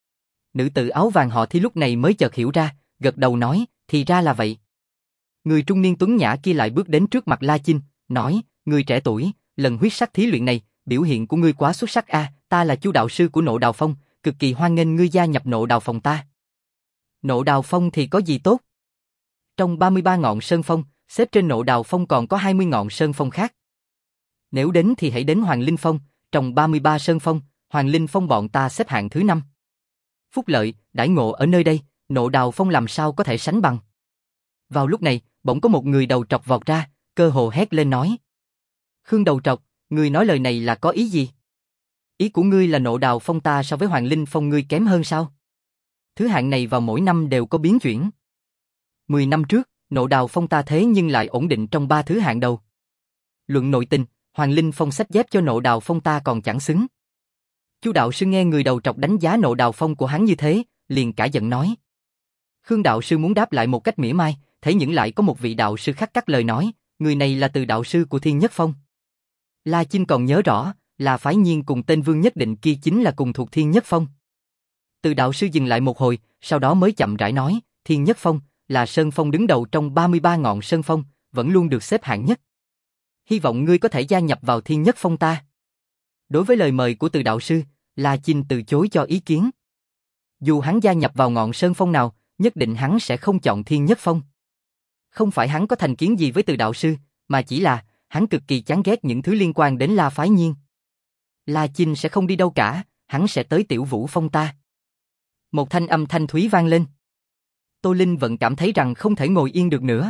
Nữ tử áo vàng họ Thi lúc này mới chợt hiểu ra, gật đầu nói, thì ra là vậy. Người trung niên tuấn nhã kia lại bước đến trước mặt La Chinh, nói, người trẻ tuổi, lần huyết sắc thí luyện này, biểu hiện của ngươi quá xuất sắc a, ta là Chu đạo sư của Nộ Đào Phong, cực kỳ hoan nghênh ngươi gia nhập Nộ Đào Phong ta. Nộ Đào Phong thì có gì tốt? Trong ba mươi ba ngọn sơn phong, xếp trên Nộ Đào Phong còn có hai mươi ngọn sơn phong khác. Nếu đến thì hãy đến Hoàng Linh Phong, trong ba mươi ba sơn phong, Hoàng Linh Phong bọn ta xếp hạng thứ năm. Phúc lợi, đãi ngộ ở nơi đây, Nộ Đào Phong làm sao có thể sánh bằng. Vào lúc này, bỗng có một người đầu trọc vọt ra, cơ hồ hét lên nói. Khương đầu trọc, ngươi nói lời này là có ý gì? Ý của ngươi là Nộ Đào Phong ta so với Hoàng Linh Phong ngươi kém hơn sao? Thứ hạng này vào mỗi năm đều có biến chuyển. Mười năm trước, Nộ Đào Phong ta thế nhưng lại ổn định trong ba thứ hạng đầu. Luận nội tình, Hoàng Linh Phong xách dép cho Nộ Đào Phong ta còn chẳng xứng. Chu đạo sư nghe người đầu trọc đánh giá Nộ Đào Phong của hắn như thế, liền cả giận nói. Khương đạo sư muốn đáp lại một cách mỉa mai, thế nhưng lại có một vị đạo sư khác cắt lời nói, người này là Từ đạo sư của Thiên Nhất Phong. La Chinh còn nhớ rõ, là phái nhiên cùng tên Vương Nhất Định kia chính là cùng thuộc Thiên Nhất Phong. Từ đạo sư dừng lại một hồi, sau đó mới chậm rãi nói, Thiên Nhất Phong là sơn phong đứng đầu trong ba mươi ba ngọn sơn phong, vẫn luôn được xếp hạng nhất. Hy vọng ngươi có thể gia nhập vào Thiên Nhất Phong ta. Đối với lời mời của Từ đạo sư, La Chinh từ chối cho ý kiến. Dù hắn gia nhập vào ngọn sơn phong nào, nhất định hắn sẽ không chọn Thiên Nhất Phong. Không phải hắn có thành kiến gì với Từ đạo sư, mà chỉ là hắn cực kỳ chán ghét những thứ liên quan đến La phái nhiên. La Chinh sẽ không đi đâu cả, hắn sẽ tới Tiểu Vũ Phong ta. Một thanh âm thanh thúy vang lên. Tô Linh vẫn cảm thấy rằng không thể ngồi yên được nữa.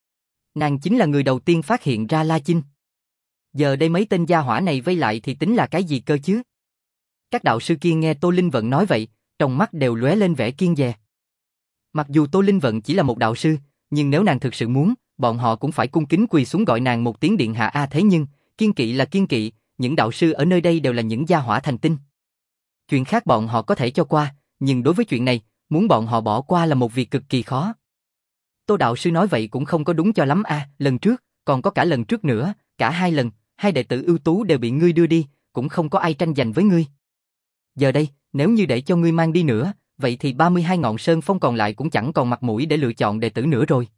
Nàng chính là người đầu tiên phát hiện ra La Chinh. Giờ đây mấy tên gia hỏa này vây lại thì tính là cái gì cơ chứ? Các đạo sư kia nghe Tô Linh vẫn nói vậy, trong mắt đều lóe lên vẻ kiêng dè. Mặc dù Tô Linh Vận chỉ là một đạo sư, nhưng nếu nàng thực sự muốn, bọn họ cũng phải cung kính quỳ xuống gọi nàng một tiếng điện hạ a. Thế nhưng, kiên kỵ là kiên kỵ, những đạo sư ở nơi đây đều là những gia hỏa thành tinh. Chuyện khác bọn họ có thể cho qua, nhưng đối với chuyện này, muốn bọn họ bỏ qua là một việc cực kỳ khó. Tô đạo sư nói vậy cũng không có đúng cho lắm a, lần trước, còn có cả lần trước nữa, cả hai lần, hai đệ tử ưu tú đều bị ngươi đưa đi, cũng không có ai tranh giành với ngươi. Giờ đây, nếu như để cho ngươi mang đi nữa, vậy thì ba mươi hai ngọn sơn phong còn lại cũng chẳng còn mặt mũi để lựa chọn đệ tử nữa rồi.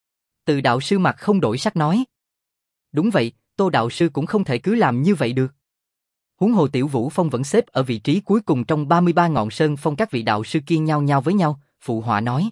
Từ đạo sư mặt không đổi sắc nói. Đúng vậy, Tô đạo sư cũng không thể cứ làm như vậy được. Huống hồ Tiểu Vũ Phong vẫn xếp ở vị trí cuối cùng trong ba mươi ba ngọn sơn phong. Các vị đạo sư kia nhau nhau với nhau, phụ họa nói.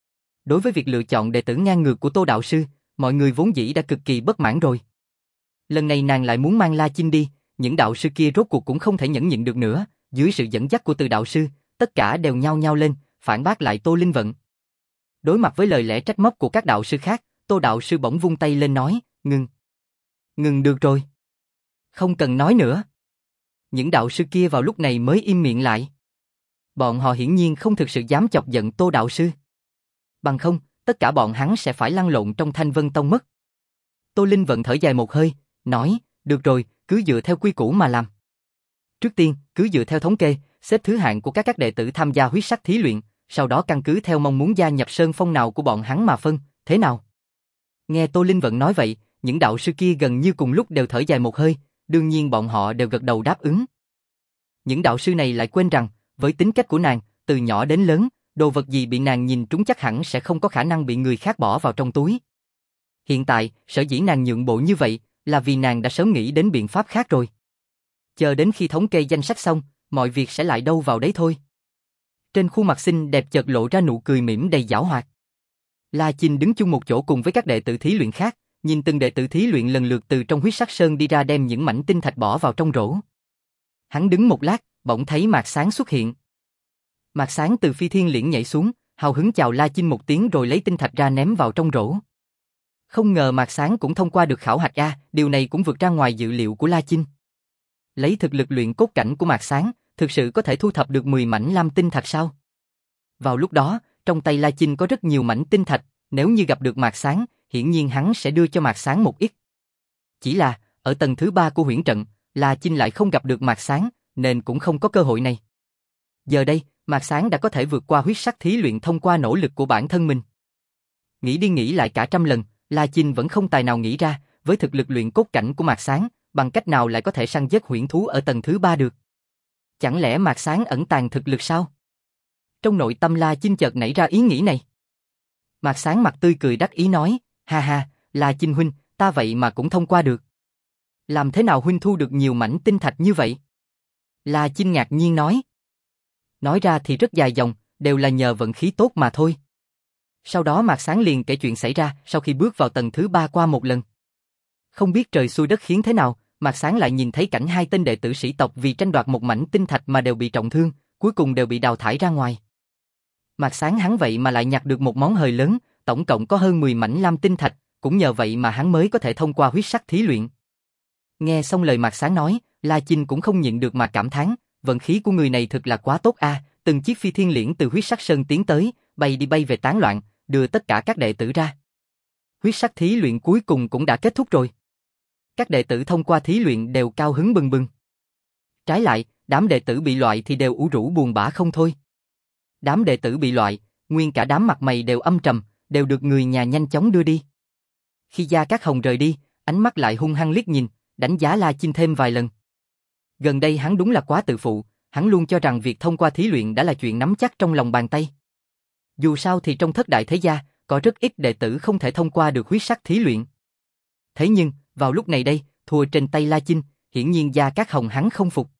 Đối với việc lựa chọn đệ tử ngang ngược của Tô đạo sư, mọi người vốn dĩ đã cực kỳ bất mãn rồi. Lần này nàng lại muốn mang La Chinh đi, những đạo sư kia rốt cuộc cũng không thể nhẫn nhịn được nữa, dưới sự dẫn dắt của Từ đạo sư, tất cả đều nhao nhao lên, phản bác lại Tô Linh Vận. Đối mặt với lời lẽ trách móc của các đạo sư khác, Tô đạo sư bỗng vung tay lên nói, ngừng. Ngừng được rồi. Không cần nói nữa. Những đạo sư kia vào lúc này mới im miệng lại. Bọn họ hiển nhiên không thực sự dám chọc giận Tô đạo sư. Bằng không, tất cả bọn hắn sẽ phải lăn lộn trong Thanh Vân Tông mất. Tô Linh Vận thở dài một hơi, nói, được rồi, cứ dựa theo quy củ mà làm. Trước tiên, cứ dựa theo thống kê, xếp thứ hạng của các các đệ tử tham gia huyết sắc thí luyện, sau đó căn cứ theo mong muốn gia nhập sơn phong nào của bọn hắn mà phân, thế nào? Nghe Tô Linh Vận nói vậy, những đạo sư kia gần như cùng lúc đều thở dài một hơi, đương nhiên bọn họ đều gật đầu đáp ứng. Những đạo sư này lại quên rằng, với tính cách của nàng, từ nhỏ đến lớn, đồ vật gì bị nàng nhìn trúng chắc hẳn sẽ không có khả năng bị người khác bỏ vào trong túi. Hiện tại, sở dĩ nàng nhượng bộ như vậy, là vì nàng đã sớm nghĩ đến biện pháp khác rồi. Chờ đến khi thống kê danh sách xong, mọi việc sẽ lại đâu vào đấy thôi. Trên khuôn mặt xinh đẹp chợt lộ ra nụ cười mỉm đầy giảo hoạt. La Chinh đứng chung một chỗ cùng với các đệ tử thí luyện khác, nhìn từng đệ tử thí luyện lần lượt từ trong huyết sắc sơn đi ra đem những mảnh tinh thạch bỏ vào trong rổ. Hắn đứng một lát, bỗng thấy Mạc Sáng xuất hiện. Mạc Sáng từ phi thiên liễn nhảy xuống, hào hứng chào La Chinh một tiếng rồi lấy tinh thạch ra ném vào trong rổ. Không ngờ Mạc Sáng cũng thông qua được khảo hạch a, điều này cũng vượt ra ngoài dự liệu của La Chinh. Lấy thực lực luyện cốt cảnh của Mạc Sáng, thực sự có thể thu thập được mười mảnh lam tinh thạch sao? Vào lúc đó, trong tay La Chinh có rất nhiều mảnh tinh thạch, nếu như gặp được Mạc Sáng, hiển nhiên hắn sẽ đưa cho Mạc Sáng một ít. Chỉ là, ở tầng thứ ba của huyễn trận, La Chinh lại không gặp được Mạc Sáng, nên cũng không có cơ hội này. Giờ đây, Mạc Sáng đã có thể vượt qua huyết sắc thí luyện thông qua nỗ lực của bản thân mình. Nghĩ đi nghĩ lại cả trăm lần, La Chinh vẫn không tài nào nghĩ ra, với thực lực luyện cốt cảnh của Mạc Sáng, bằng cách nào lại có thể săn giết huyễn thú ở tầng thứ ba được. Chẳng lẽ Mạc Sáng ẩn tàng thực lực sao? Trong nội tâm La Chinh chợt nảy ra ý nghĩ này. Mạc Sáng mặt tươi cười đắc ý nói, ha ha, La Chinh huynh, ta vậy mà cũng thông qua được. Làm thế nào huynh thu được nhiều mảnh tinh thạch như vậy? La Chinh ngạc nhiên nói. Nói ra thì rất dài dòng, đều là nhờ vận khí tốt mà thôi. Sau đó Mạc Sáng liền kể chuyện xảy ra sau khi bước vào tầng thứ ba qua một lần. Không biết trời xui đất khiến thế nào, Mạc Sáng lại nhìn thấy cảnh hai tên đệ tử sĩ tộc vì tranh đoạt một mảnh tinh thạch mà đều bị trọng thương, cuối cùng đều bị đào thải ra ngoài. Mạc Sáng hắn vậy mà lại nhặt được một món hời lớn, tổng cộng có hơn mười mảnh lam tinh thạch, cũng nhờ vậy mà hắn mới có thể thông qua huyết sắc thí luyện. Nghe xong lời Mạc Sáng nói, La Chinh cũng không nhịn được mà cảm thán, vận khí của người này thật là quá tốt a, à, từng chiếc phi thiên liễn từ huyết sắc sơn tiến tới, bay đi bay về tán loạn, đưa tất cả các đệ tử ra. Huyết sắc thí luyện cuối cùng cũng đã kết thúc rồi. Các đệ tử thông qua thí luyện đều cao hứng bừng bừng. Trái lại, đám đệ tử bị loại thì đều ủ rũ buồn bã không thôi. Đám đệ tử bị loại, nguyên cả đám mặt mày đều âm trầm, đều được người nhà nhanh chóng đưa đi. Khi Gia Cát Hồng rời đi, ánh mắt lại hung hăng liếc nhìn, đánh giá La Chinh thêm vài lần. Gần đây hắn đúng là quá tự phụ, hắn luôn cho rằng việc thông qua thí luyện đã là chuyện nắm chắc trong lòng bàn tay. Dù sao thì trong thất đại thế gia, có rất ít đệ tử không thể thông qua được huyết sắc thí luyện. Thế nhưng, vào lúc này đây, thua trên tay La Chinh, hiển nhiên Gia Cát Hồng hắn không phục.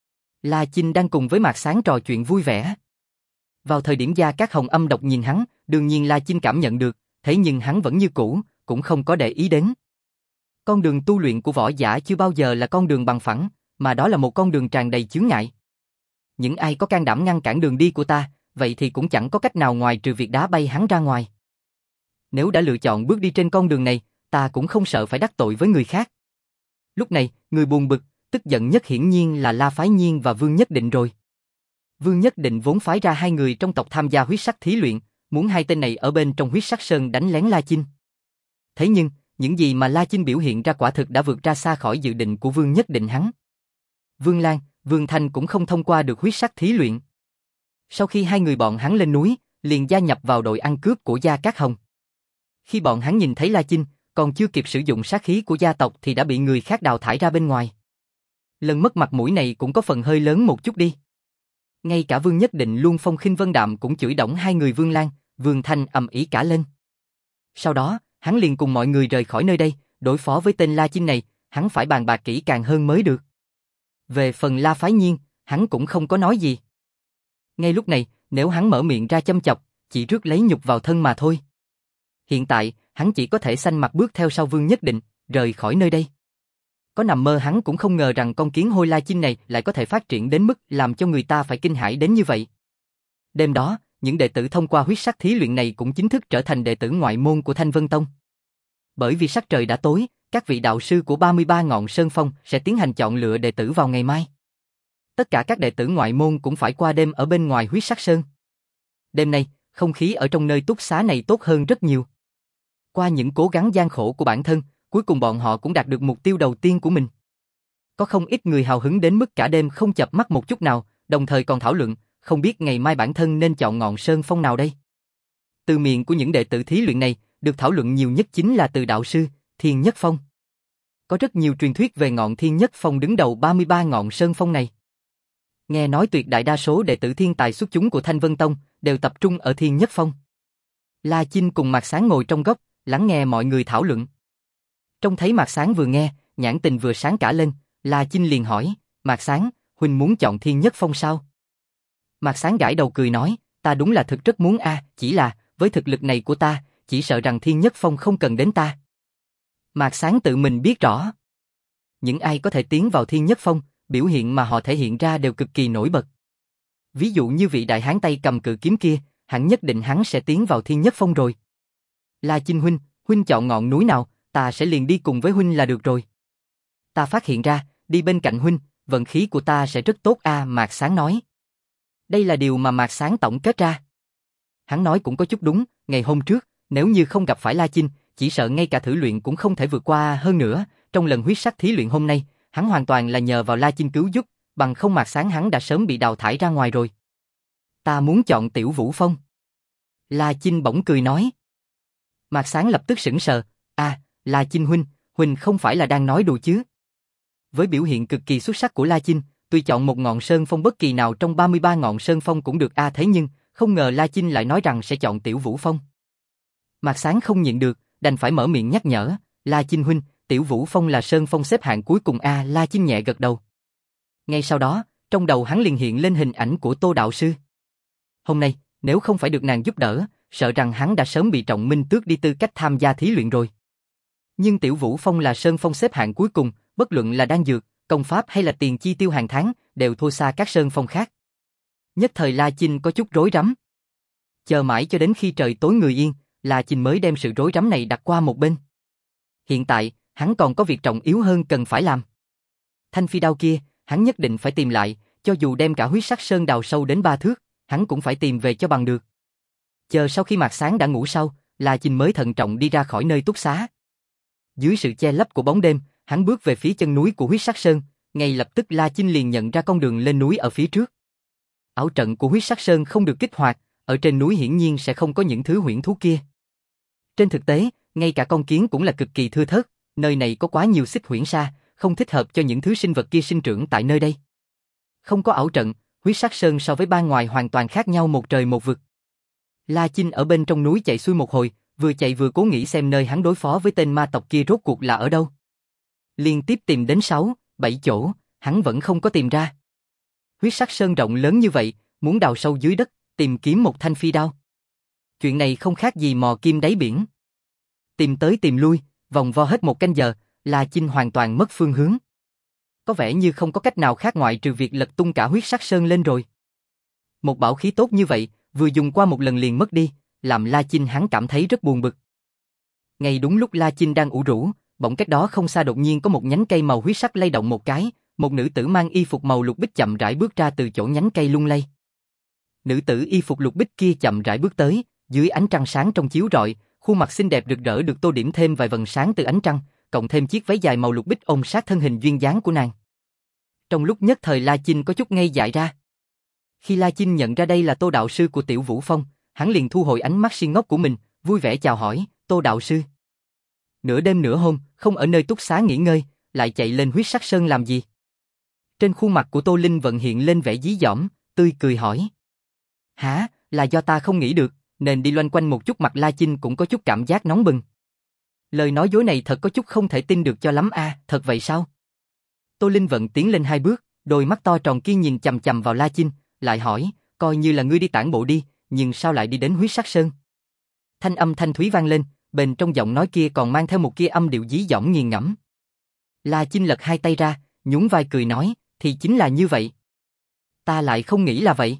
La Chinh đang cùng với Mạc Sáng trò chuyện vui vẻ. Vào thời điểm Gia Cát Hồng âm độc nhìn hắn, đương nhiên La Chinh cảm nhận được, thế nhưng hắn vẫn như cũ, cũng không có để ý đến. Con đường tu luyện của võ giả chưa bao giờ là con đường bằng phẳng, mà đó là một con đường tràn đầy chướng ngại. Những ai có can đảm ngăn cản đường đi của ta, vậy thì cũng chẳng có cách nào ngoài trừ việc đá bay hắn ra ngoài. Nếu đã lựa chọn bước đi trên con đường này, ta cũng không sợ phải đắc tội với người khác. Lúc này, người buồn bực, tức giận nhất hiển nhiên là La Phái Nhiên và Vương Nhất Định rồi. Vương Nhất Định vốn phái ra hai người trong tộc tham gia huyết sắc thí luyện, muốn hai tên này ở bên trong Huyết Sắc Sơn đánh lén La Chinh. Thế nhưng, những gì mà La Chinh biểu hiện ra quả thực đã vượt ra xa khỏi dự định của Vương Nhất Định hắn. Vương Lan, Vương Thanh cũng không thông qua được huyết sắc thí luyện. Sau khi hai người bọn hắn lên núi, liền gia nhập vào đội ăn cướp của Gia Cát Hồng. Khi bọn hắn nhìn thấy La Chinh, còn chưa kịp sử dụng sát khí của gia tộc thì đã bị người khác đào thải ra bên ngoài. Lần mất mặt mũi này cũng có phần hơi lớn một chút đi. Ngay cả Vương Nhất Định luôn phong khinh vân đạm cũng chửi đổng hai người Vương Lan, Vương Thanh ầm ĩ cả lên. Sau đó, hắn liền cùng mọi người rời khỏi nơi đây, đối phó với tên La Chinh này, hắn phải bàn bạc kỹ càng hơn mới được. Về phần La Phái Nhiên, hắn cũng không có nói gì. Ngay lúc này, nếu hắn mở miệng ra châm chọc, chỉ rước lấy nhục vào thân mà thôi. Hiện tại, hắn chỉ có thể xanh mặt bước theo sau Vương Nhất Định, rời khỏi nơi đây. Có nằm mơ hắn cũng không ngờ rằng con kiến hôi La Chinh này lại có thể phát triển đến mức làm cho người ta phải kinh hãi đến như vậy. Đêm đó, những đệ tử thông qua huyết sắc thí luyện này cũng chính thức trở thành đệ tử ngoại môn của Thanh Vân Tông. Bởi vì sắc trời đã tối, các vị đạo sư của ba mươi ba ngọn sơn phong sẽ tiến hành chọn lựa đệ tử vào ngày mai. Tất cả các đệ tử ngoại môn cũng phải qua đêm ở bên ngoài huyết sắc sơn. Đêm nay, không khí ở trong nơi túc xá này tốt hơn rất nhiều. Qua những cố gắng gian khổ của bản thân, cuối cùng bọn họ cũng đạt được mục tiêu đầu tiên của mình. Có không ít người hào hứng đến mức cả đêm không chợp mắt một chút nào, đồng thời còn thảo luận, không biết ngày mai bản thân nên chọn ngọn sơn phong nào đây. Từ miệng của những đệ tử thí luyện này, được thảo luận nhiều nhất chính là từ đạo sư, Thiên Nhất Phong. Có rất nhiều truyền thuyết về ngọn Thiên Nhất Phong đứng đầu ba mươi ba ngọn sơn phong này. Nghe nói tuyệt đại đa số đệ tử thiên tài xuất chúng của Thanh Vân Tông đều tập trung ở Thiên Nhất Phong. La Chinh cùng Mạc Sáng ngồi trong góc, lắng nghe mọi người thảo luận. Trông thấy Mạc Sáng vừa nghe, nhãn tình vừa sáng cả lên, La Chinh liền hỏi, Mạc Sáng, huynh muốn chọn Thiên Nhất Phong sao? Mạc Sáng gãi đầu cười nói, ta đúng là thực rất muốn a, chỉ là, với thực lực này của ta, chỉ sợ rằng Thiên Nhất Phong không cần đến ta. Mạc Sáng tự mình biết rõ. Những ai có thể tiến vào Thiên Nhất Phong, biểu hiện mà họ thể hiện ra đều cực kỳ nổi bật. Ví dụ như vị đại hán tay cầm cự kiếm kia, hẳn nhất định hắn sẽ tiến vào Thiên Nhất Phong rồi. La Chinh huynh, huynh chọn ngọn núi nào, ta sẽ liền đi cùng với huynh là được rồi. Ta phát hiện ra, đi bên cạnh huynh, vận khí của ta sẽ rất tốt a, Mạc Sáng nói. Đây là điều mà Mạc Sáng tổng kết ra. Hắn nói cũng có chút đúng, ngày hôm trước, nếu như không gặp phải La Chinh, chỉ sợ ngay cả thử luyện cũng không thể vượt qua hơn nữa, trong lần huyết sắc thí luyện hôm nay, hắn hoàn toàn là nhờ vào La Chinh cứu giúp, bằng không Mạc Sáng hắn đã sớm bị đào thải ra ngoài rồi. Ta muốn chọn Tiểu Vũ Phong. La Chinh bỗng cười nói. Mạc Sáng lập tức sững sờ, à, La Chinh huynh, huynh không phải là đang nói đùa chứ? Với biểu hiện cực kỳ xuất sắc của La Chinh, tuy chọn một ngọn sơn phong bất kỳ nào trong ba mươi ba ngọn sơn phong cũng được a, thế nhưng, không ngờ La Chinh lại nói rằng sẽ chọn Tiểu Vũ Phong. Mạc Sáng không nhịn được, đành phải mở miệng nhắc nhở, La Chinh huynh, Tiểu Vũ Phong là sơn phong xếp hạng cuối cùng a, La Chinh nhẹ gật đầu. Ngay sau đó, trong đầu hắn liền hiện lên hình ảnh của Tô đạo sư. Hôm nay, nếu không phải được nàng giúp đỡ, sợ rằng hắn đã sớm bị Trọng Minh tước đi tư cách tham gia thí luyện rồi. Nhưng Tiểu Vũ Phong là sơn phong xếp hạng cuối cùng, bất luận là đan dược, công pháp hay là tiền chi tiêu hàng tháng, đều thua xa các sơn phong khác. Nhất thời La Chinh có chút rối rắm. Chờ mãi cho đến khi trời tối người yên, La Chinh mới đem sự rối rắm này đặt qua một bên. Hiện tại, hắn còn có việc trọng yếu hơn cần phải làm. Thanh phi đao kia, hắn nhất định phải tìm lại, cho dù đem cả huyết sắc sơn đào sâu đến ba thước, hắn cũng phải tìm về cho bằng được. Chờ sau khi Mạc Sáng đã ngủ sau, La Chinh mới thận trọng đi ra khỏi nơi túc xá. Dưới sự che lấp của bóng đêm, hắn bước về phía chân núi của huyết sắc sơn, ngay lập tức La Chinh liền nhận ra con đường lên núi ở phía trước. Ảo trận của huyết sắc sơn không được kích hoạt, ở trên núi hiển nhiên sẽ không có những thứ huyễn thú kia. Trên thực tế, ngay cả con kiến cũng là cực kỳ thưa thớt, nơi này có quá nhiều xích huyễn sa, không thích hợp cho những thứ sinh vật kia sinh trưởng tại nơi đây. Không có ảo trận, huyết sắc sơn so với ban ngoài hoàn toàn khác nhau một trời một vực. La Chinh ở bên trong núi chạy xuôi một hồi, vừa chạy vừa cố nghĩ xem nơi hắn đối phó với tên ma tộc kia rốt cuộc là ở đâu. Liên tiếp tìm đến sáu, bảy chỗ, hắn vẫn không có tìm ra. Huyết sắc sơn rộng lớn như vậy, muốn đào sâu dưới đất, tìm kiếm một thanh phi đao. Chuyện này không khác gì mò kim đáy biển. Tìm tới tìm lui, vòng vo hết một canh giờ, La Chinh hoàn toàn mất phương hướng. Có vẻ như không có cách nào khác ngoại trừ việc lật tung cả huyết sắc sơn lên rồi. Một bảo khí tốt như vậy, vừa dùng qua một lần liền mất đi, làm La Chinh hắn cảm thấy rất buồn bực. Ngay đúng lúc La Chinh đang ủ rũ, bỗng cách đó không xa đột nhiên có một nhánh cây màu huyết sắc lay động một cái, một nữ tử mang y phục màu lục bích chậm rãi bước ra từ chỗ nhánh cây lung lay. Nữ tử y phục lục bích kia chậm rãi bước tới, Dưới ánh trăng sáng trong chiếu rọi, khuôn mặt xinh đẹp rực rỡ được tô điểm thêm vài vầng sáng từ ánh trăng, cộng thêm chiếc váy dài màu lục bích ôm sát thân hình duyên dáng của nàng. Trong lúc nhất thời La Chinh có chút ngây dại ra. Khi La Chinh nhận ra đây là Tô đạo sư của Tiểu Vũ Phong, hắn liền thu hồi ánh mắt si ngốc của mình, vui vẻ chào hỏi, Tô đạo sư. Nửa đêm nửa hôm, không ở nơi túc xá nghỉ ngơi, lại chạy lên Huyết Sắc Sơn làm gì? Trên khuôn mặt của Tô Linh Vận hiện lên vẻ dí dỏm, tươi cười hỏi. Hả, là do ta không nghĩ được, nên đi loanh quanh một chút. Mặt La Chinh cũng có chút cảm giác nóng bừng. Lời nói dối này thật có chút không thể tin được cho lắm a, à, thật vậy sao? Tô Linh Vận tiến lên hai bước, đôi mắt to tròn kia nhìn chằm chằm vào La Chinh, lại hỏi, coi như là ngươi đi tản bộ đi, nhưng sao lại đi đến Huyết Sắc Sơn? Thanh âm thanh thúy vang lên, bên trong giọng nói kia còn mang theo một kia âm điệu dí dỏm nghiền ngẫm. La Chinh lật hai tay ra, nhún vai cười nói, thì chính là như vậy. Ta lại không nghĩ là vậy.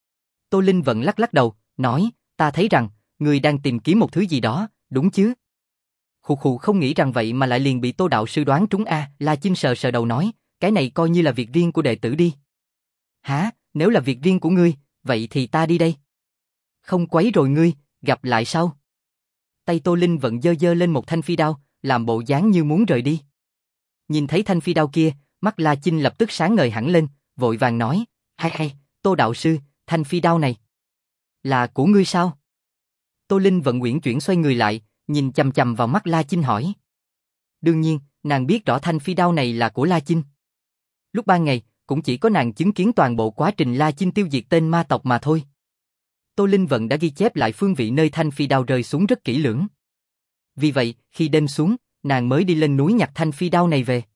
Tô Linh Vận lắc lắc đầu, nói, ta thấy rằng, ngươi đang tìm kiếm một thứ gì đó, đúng chứ? Khụ khụ, không nghĩ rằng vậy mà lại liền bị Tô đạo sư đoán trúng a. À. La Chinh sờ sờ đầu nói, cái này coi như là việc riêng của đệ tử đi. Hả, nếu là việc riêng của ngươi, vậy thì ta đi đây. Không quấy rồi ngươi, gặp lại sau. Tay Tô Linh Vận giơ giơ lên một thanh phi đao, làm bộ dáng như muốn rời đi. Nhìn thấy thanh phi đao kia, mắt La Chinh lập tức sáng ngời hẳn lên, vội vàng nói, hay hay, Tô đạo sư, thanh phi đao này là của ngươi sao? Tô Linh Vận uyển chuyển xoay người lại, nhìn chằm chằm vào mắt La Chinh hỏi. Đương nhiên, nàng biết rõ thanh phi đao này là của La Chinh. Lúc ban ngày, cũng chỉ có nàng chứng kiến toàn bộ quá trình La Chinh tiêu diệt tên ma tộc mà thôi. Tô Linh Vận đã ghi chép lại phương vị nơi thanh phi đao rơi xuống rất kỹ lưỡng. Vì vậy, khi đêm xuống, nàng mới đi lên núi nhặt thanh phi đao này về.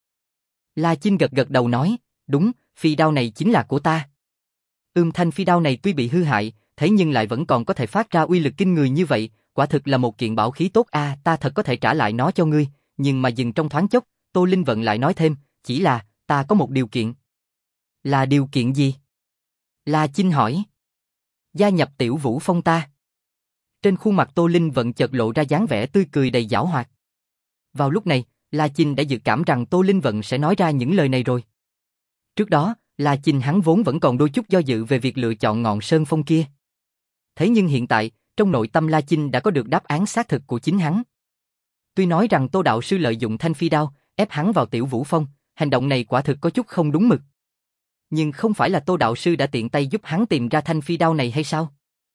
La Chinh gật gật đầu nói, đúng, phi đao này chính là của ta. Ưm, thanh phi đao này tuy bị hư hại, thế nhưng lại vẫn còn có thể phát ra uy lực kinh người như vậy, quả thực là một kiện bảo khí tốt a, à, ta thật có thể trả lại nó cho ngươi, nhưng mà dừng trong thoáng chốc, Tô Linh Vận lại nói thêm, chỉ là, ta có một điều kiện. Là điều kiện gì? La Chinh hỏi. Gia nhập Tiểu Vũ Phong ta. Trên khuôn mặt Tô Linh Vận chợt lộ ra dáng vẻ tươi cười đầy giảo hoạt. Vào lúc này, La Chinh đã dự cảm rằng Tô Linh Vận sẽ nói ra những lời này rồi. Trước đó, La Chinh hắn vốn vẫn còn đôi chút do dự về việc lựa chọn ngọn sơn phong kia. Thế nhưng hiện tại, trong nội tâm La Chinh đã có được đáp án xác thực của chính hắn. Tuy nói rằng Tô đạo sư lợi dụng thanh phi đao, ép hắn vào Tiểu Vũ Phong, hành động này quả thực có chút không đúng mực. Nhưng không phải là Tô đạo sư đã tiện tay giúp hắn tìm ra thanh phi đao này hay sao?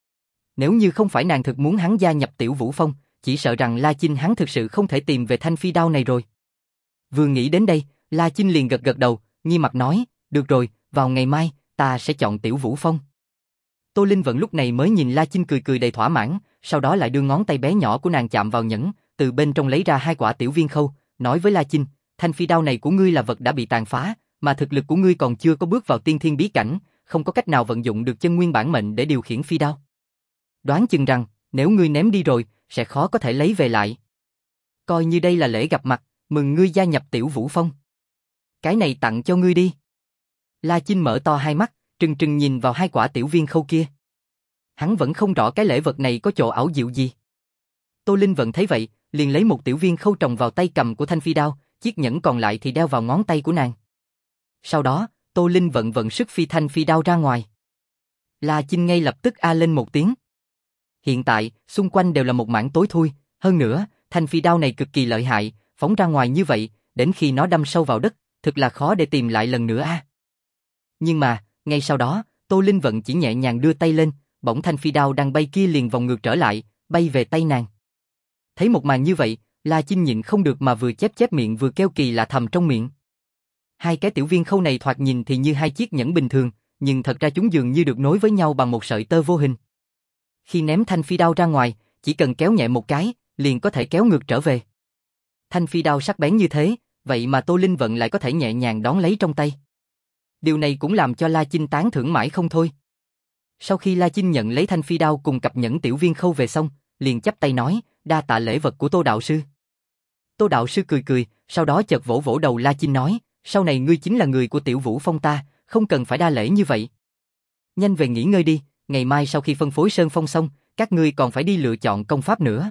Nếu như không phải nàng thực muốn hắn gia nhập Tiểu Vũ Phong, chỉ sợ rằng La Chinh hắn thực sự không thể tìm về thanh phi đao này rồi. Vừa nghĩ đến đây, La Chinh liền gật gật đầu, nghiêm mặt nói, được rồi, vào ngày mai, ta sẽ chọn Tiểu Vũ Phong. Tô Linh Vận lúc này mới nhìn La Chinh cười cười đầy thỏa mãn, sau đó lại đưa ngón tay bé nhỏ của nàng chạm vào nhẫn, từ bên trong lấy ra hai quả tiểu viên khâu, nói với La Chinh, thanh phi đao này của ngươi là vật đã bị tàn phá, mà thực lực của ngươi còn chưa có bước vào tiên thiên bí cảnh, không có cách nào vận dụng được chân nguyên bản mệnh để điều khiển phi đao. Đoán chừng rằng, nếu ngươi ném đi rồi, sẽ khó có thể lấy về lại. Coi như đây là lễ gặp mặt, mừng ngươi gia nhập Tiểu Vũ Phong. Cái này tặng cho ngươi đi. La Chinh mở to hai mắt, trừng trừng nhìn vào hai quả tiểu viên khâu kia. Hắn vẫn không rõ cái lễ vật này có chỗ ảo diệu gì. Tô Linh Vận thấy vậy, liền lấy một tiểu viên khâu trồng vào tay cầm của thanh phi đao, chiếc nhẫn còn lại thì đeo vào ngón tay của nàng. Sau đó, Tô Linh Vận vận sức phi thanh phi đao ra ngoài. La Chinh ngay lập tức a lên một tiếng. Hiện tại, xung quanh đều là một mảng tối thui, hơn nữa, thanh phi đao này cực kỳ lợi hại, phóng ra ngoài như vậy, đến khi nó đâm sâu vào đất, thực là khó để tìm lại lần nữa a. À. Nhưng mà, ngay sau đó, Tô Linh Vận chỉ nhẹ nhàng đưa tay lên, bỗng thanh phi đao đang bay kia liền vòng ngược trở lại, bay về tay nàng. Thấy một màn như vậy, La Chinh nhịn không được mà vừa chép chép miệng vừa kêu kỳ lạ thầm trong miệng. Hai cái tiểu viên khâu này thoạt nhìn thì như hai chiếc nhẫn bình thường, nhưng thật ra chúng dường như được nối với nhau bằng một sợi tơ vô hình. Khi ném thanh phi đao ra ngoài, chỉ cần kéo nhẹ một cái, liền có thể kéo ngược trở về. Thanh phi đao sắc bén như thế, vậy mà Tô Linh Vận lại có thể nhẹ nhàng đón lấy trong tay. Điều này cũng làm cho La Chinh tán thưởng mãi không thôi. Sau khi La Chinh nhận lấy thanh phi đao cùng cặp nhẫn tiểu viên khâu về xong, liền chắp tay nói, đa tạ lễ vật của Tô đạo sư. Tô đạo sư cười cười, sau đó chợt vỗ vỗ đầu La Chinh nói, sau này ngươi chính là người của Tiểu Vũ Phong ta, không cần phải đa lễ như vậy. Nhanh về nghỉ ngơi đi, ngày mai sau khi phân phối sơn phong xong, các ngươi còn phải đi lựa chọn công pháp nữa.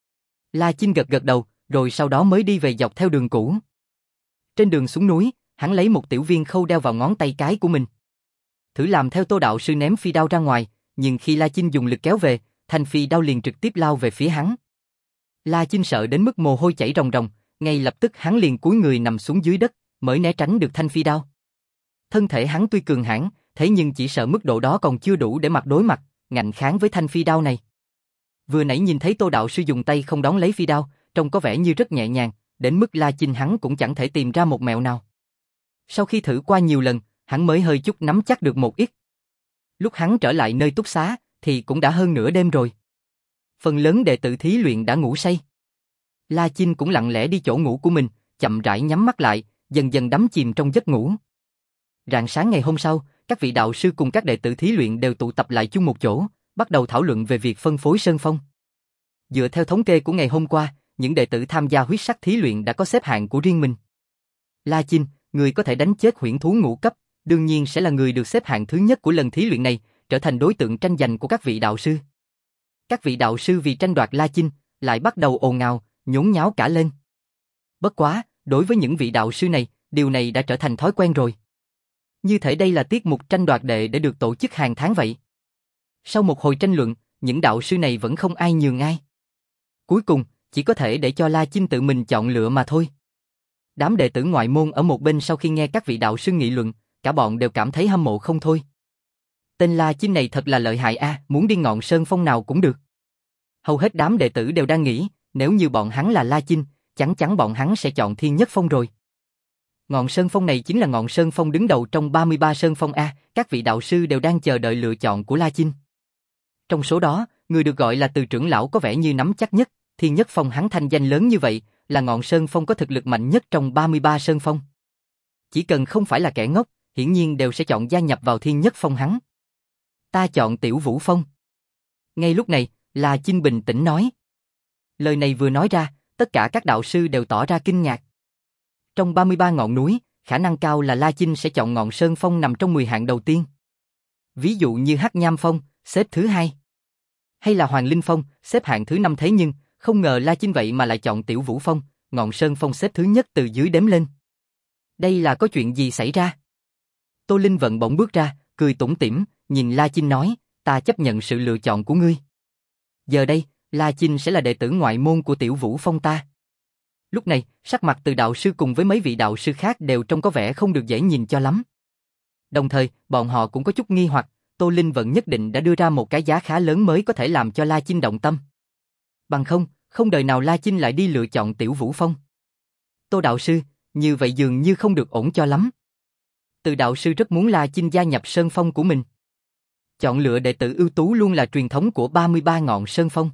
La Chinh gật gật đầu, rồi sau đó mới đi về dọc theo đường cũ. Trên đường xuống núi, hắn lấy một tiểu viên khâu đeo vào ngón tay cái của mình. Thử làm theo Tô đạo sư ném phi đao ra ngoài, nhưng khi La Chinh dùng lực kéo về, thanh phi đao liền trực tiếp lao về phía hắn. La Chinh sợ đến mức mồ hôi chảy ròng ròng, ngay lập tức hắn liền cúi người nằm xuống dưới đất, mới né tránh được thanh phi đao. Thân thể hắn tuy cường hãn, thế nhưng chỉ sợ mức độ đó còn chưa đủ để mặt đối mặt, ngạnh kháng với thanh phi đao này. Vừa nãy nhìn thấy Tô đạo sư dùng tay không đón lấy phi đao, trông có vẻ như rất nhẹ nhàng, đến mức La Chinh hắn cũng chẳng thể tìm ra một mẹo nào. Sau khi thử qua nhiều lần, hắn mới hơi chút nắm chắc được một ít. Lúc hắn trở lại nơi túc xá, thì cũng đã hơn nửa đêm rồi. Phần lớn đệ tử thí luyện đã ngủ say. La Chinh cũng lặng lẽ đi chỗ ngủ của mình, chậm rãi nhắm mắt lại, dần dần đắm chìm trong giấc ngủ. Rạng sáng ngày hôm sau, các vị đạo sư cùng các đệ tử thí luyện đều tụ tập lại chung một chỗ, bắt đầu thảo luận về việc phân phối sơn phong. Dựa theo thống kê của ngày hôm qua, những đệ tử tham gia huyết sắc thí luyện đã có xếp hạng của riêng mình. La Chinh, người có thể đánh chết huyễn thú ngũ cấp, đương nhiên sẽ là người được xếp hạng thứ nhất của lần thí luyện này, trở thành đối tượng tranh giành của các vị đạo sư. Các vị đạo sư vì tranh đoạt La Chinh, lại bắt đầu ồn ào, nhốn nháo cả lên. Bất quá, đối với những vị đạo sư này, điều này đã trở thành thói quen rồi. Như thể đây là tiết mục tranh đoạt đệ để được tổ chức hàng tháng vậy. Sau một hồi tranh luận, những đạo sư này vẫn không ai nhường ai. Cuối cùng, chỉ có thể để cho La Chinh tự mình chọn lựa mà thôi. Đám đệ tử ngoại môn ở một bên sau khi nghe các vị đạo sư nghị luận, cả bọn đều cảm thấy hâm mộ không thôi. Tên La Chinh này thật là lợi hại a, à, muốn đi ngọn sơn phong nào cũng được. Hầu hết đám đệ tử đều đang nghĩ, nếu như bọn hắn là La Chinh, chắc chắn bọn hắn sẽ chọn Thiên Nhất Phong rồi. Ngọn sơn phong này chính là ngọn sơn phong đứng đầu trong ba mươi ba sơn phong a, các vị đạo sư đều đang chờ đợi lựa chọn của La Chinh. Trong số đó, người được gọi là Từ trưởng lão có vẻ như nắm chắc nhất, Thiên Nhất Phong hắn thanh danh lớn như vậy, là ngọn sơn phong có thực lực mạnh nhất trong ba mươi ba sơn phong. Chỉ cần không phải là kẻ ngốc, hiển nhiên đều sẽ chọn gia nhập vào Thiên Nhất Phong hắn. Ta chọn Tiểu Vũ Phong. Ngay lúc này, La Chinh bình tĩnh nói. Lời này vừa nói ra, tất cả các đạo sư đều tỏ ra kinh ngạc. Trong ba mươi ba ngọn núi, khả năng cao là La Chinh sẽ chọn ngọn sơn phong nằm trong mười hạng đầu tiên. Ví dụ như Hắc Nham Phong, xếp thứ hai. Hay là Hoàng Linh Phong, xếp hạng thứ năm, thế nhưng, không ngờ La Chinh vậy mà lại chọn Tiểu Vũ Phong, ngọn sơn phong xếp thứ nhất từ dưới đếm lên. Đây là có chuyện gì xảy ra? Tô Linh Vận bỗng bước ra, cười tủm tỉm, nhìn La Chinh nói, ta chấp nhận sự lựa chọn của ngươi. Giờ đây, La Chinh sẽ là đệ tử ngoại môn của Tiểu Vũ Phong ta. Lúc này, sắc mặt Từ đạo sư cùng với mấy vị đạo sư khác đều trông có vẻ không được dễ nhìn cho lắm. Đồng thời, bọn họ cũng có chút nghi hoặc, Tô Linh Vận nhất định đã đưa ra một cái giá khá lớn mới có thể làm cho La Chinh động tâm. Bằng không, không đời nào La Chinh lại đi lựa chọn Tiểu Vũ Phong. Tô đạo sư, như vậy dường như không được ổn cho lắm. Từ đạo sư rất muốn La Chinh gia nhập sơn phong của mình. Chọn lựa đệ tử ưu tú luôn là truyền thống của ba mươi ba ngọn sơn phong.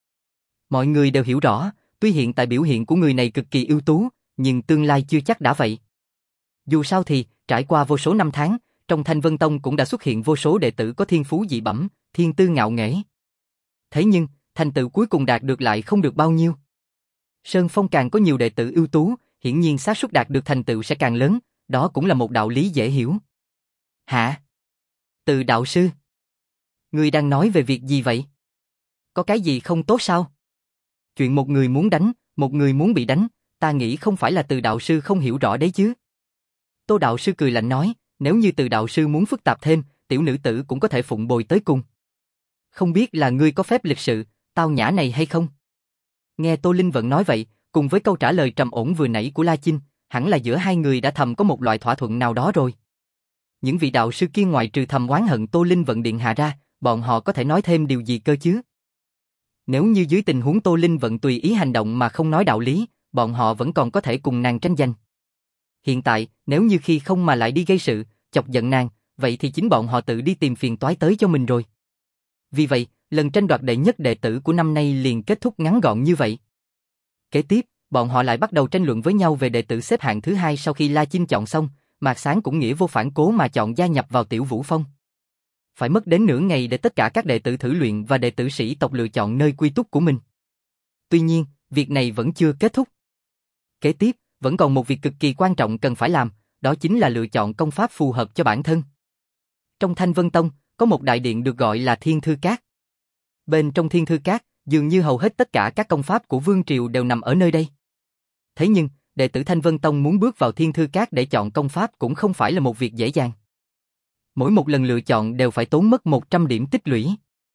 Mọi người đều hiểu rõ, tuy hiện tại biểu hiện của người này cực kỳ ưu tú, nhưng tương lai chưa chắc đã vậy. Dù sao thì, trải qua vô số năm tháng, trong Thanh Vân Tông cũng đã xuất hiện vô số đệ tử có thiên phú dị bẩm, thiên tư ngạo nghễ. Thế nhưng, thành tựu cuối cùng đạt được lại không được bao nhiêu. Sơn phong càng có nhiều đệ tử ưu tú, hiển nhiên xác suất đạt được thành tựu sẽ càng lớn, đó cũng là một đạo lý dễ hiểu. Hả? Từ đạo sư? Ngươi đang nói về việc gì vậy? Có cái gì không tốt sao? Chuyện một người muốn đánh, một người muốn bị đánh, ta nghĩ không phải là Từ đạo sư không hiểu rõ đấy chứ. Tô đạo sư cười lạnh nói, nếu như Từ đạo sư muốn phức tạp thêm, tiểu nữ tử cũng có thể phụng bồi tới cùng. Không biết là ngươi có phép lịch sự, tao nhã này hay không? Nghe Tô Linh Vận nói vậy, cùng với câu trả lời trầm ổn vừa nãy của La Chinh, hẳn là giữa hai người đã thầm có một loại thỏa thuận nào đó rồi. Những vị đạo sư kia ngoài trừ thầm oán hận Tô Linh Vận điện hạ ra, bọn họ có thể nói thêm điều gì cơ chứ? Nếu như dưới tình huống Tô Linh Vận tùy ý hành động mà không nói đạo lý, bọn họ vẫn còn có thể cùng nàng tranh giành. Hiện tại, nếu như khi không mà lại đi gây sự, chọc giận nàng, vậy thì chính bọn họ tự đi tìm phiền toái tới cho mình rồi. Vì vậy, lần tranh đoạt đệ nhất đệ tử của năm nay liền kết thúc ngắn gọn như vậy. Kế tiếp, bọn họ lại bắt đầu tranh luận với nhau về đệ tử xếp hạng thứ hai sau khi La Chinh chọn xong, Mạc Sáng cũng nghĩa vô phản cố mà chọn gia nhập vào Tiểu Vũ Phong. Phải mất đến nửa ngày để tất cả các đệ tử thử luyện và đệ tử sĩ tộc lựa chọn nơi quy túc của mình. Tuy nhiên, việc này vẫn chưa kết thúc. Kế tiếp, vẫn còn một việc cực kỳ quan trọng cần phải làm, đó chính là lựa chọn công pháp phù hợp cho bản thân. Trong Thanh Vân Tông, có một đại điện được gọi là Thiên Thư Các. Bên trong Thiên Thư Các, dường như hầu hết tất cả các công pháp của Vương Triều đều nằm ở nơi đây. Thế nhưng, đệ tử Thanh Vân Tông muốn bước vào Thiên Thư Các để chọn công pháp cũng không phải là một việc dễ dàng. Mỗi một lần lựa chọn đều phải tốn mất một trăm điểm tích lũy.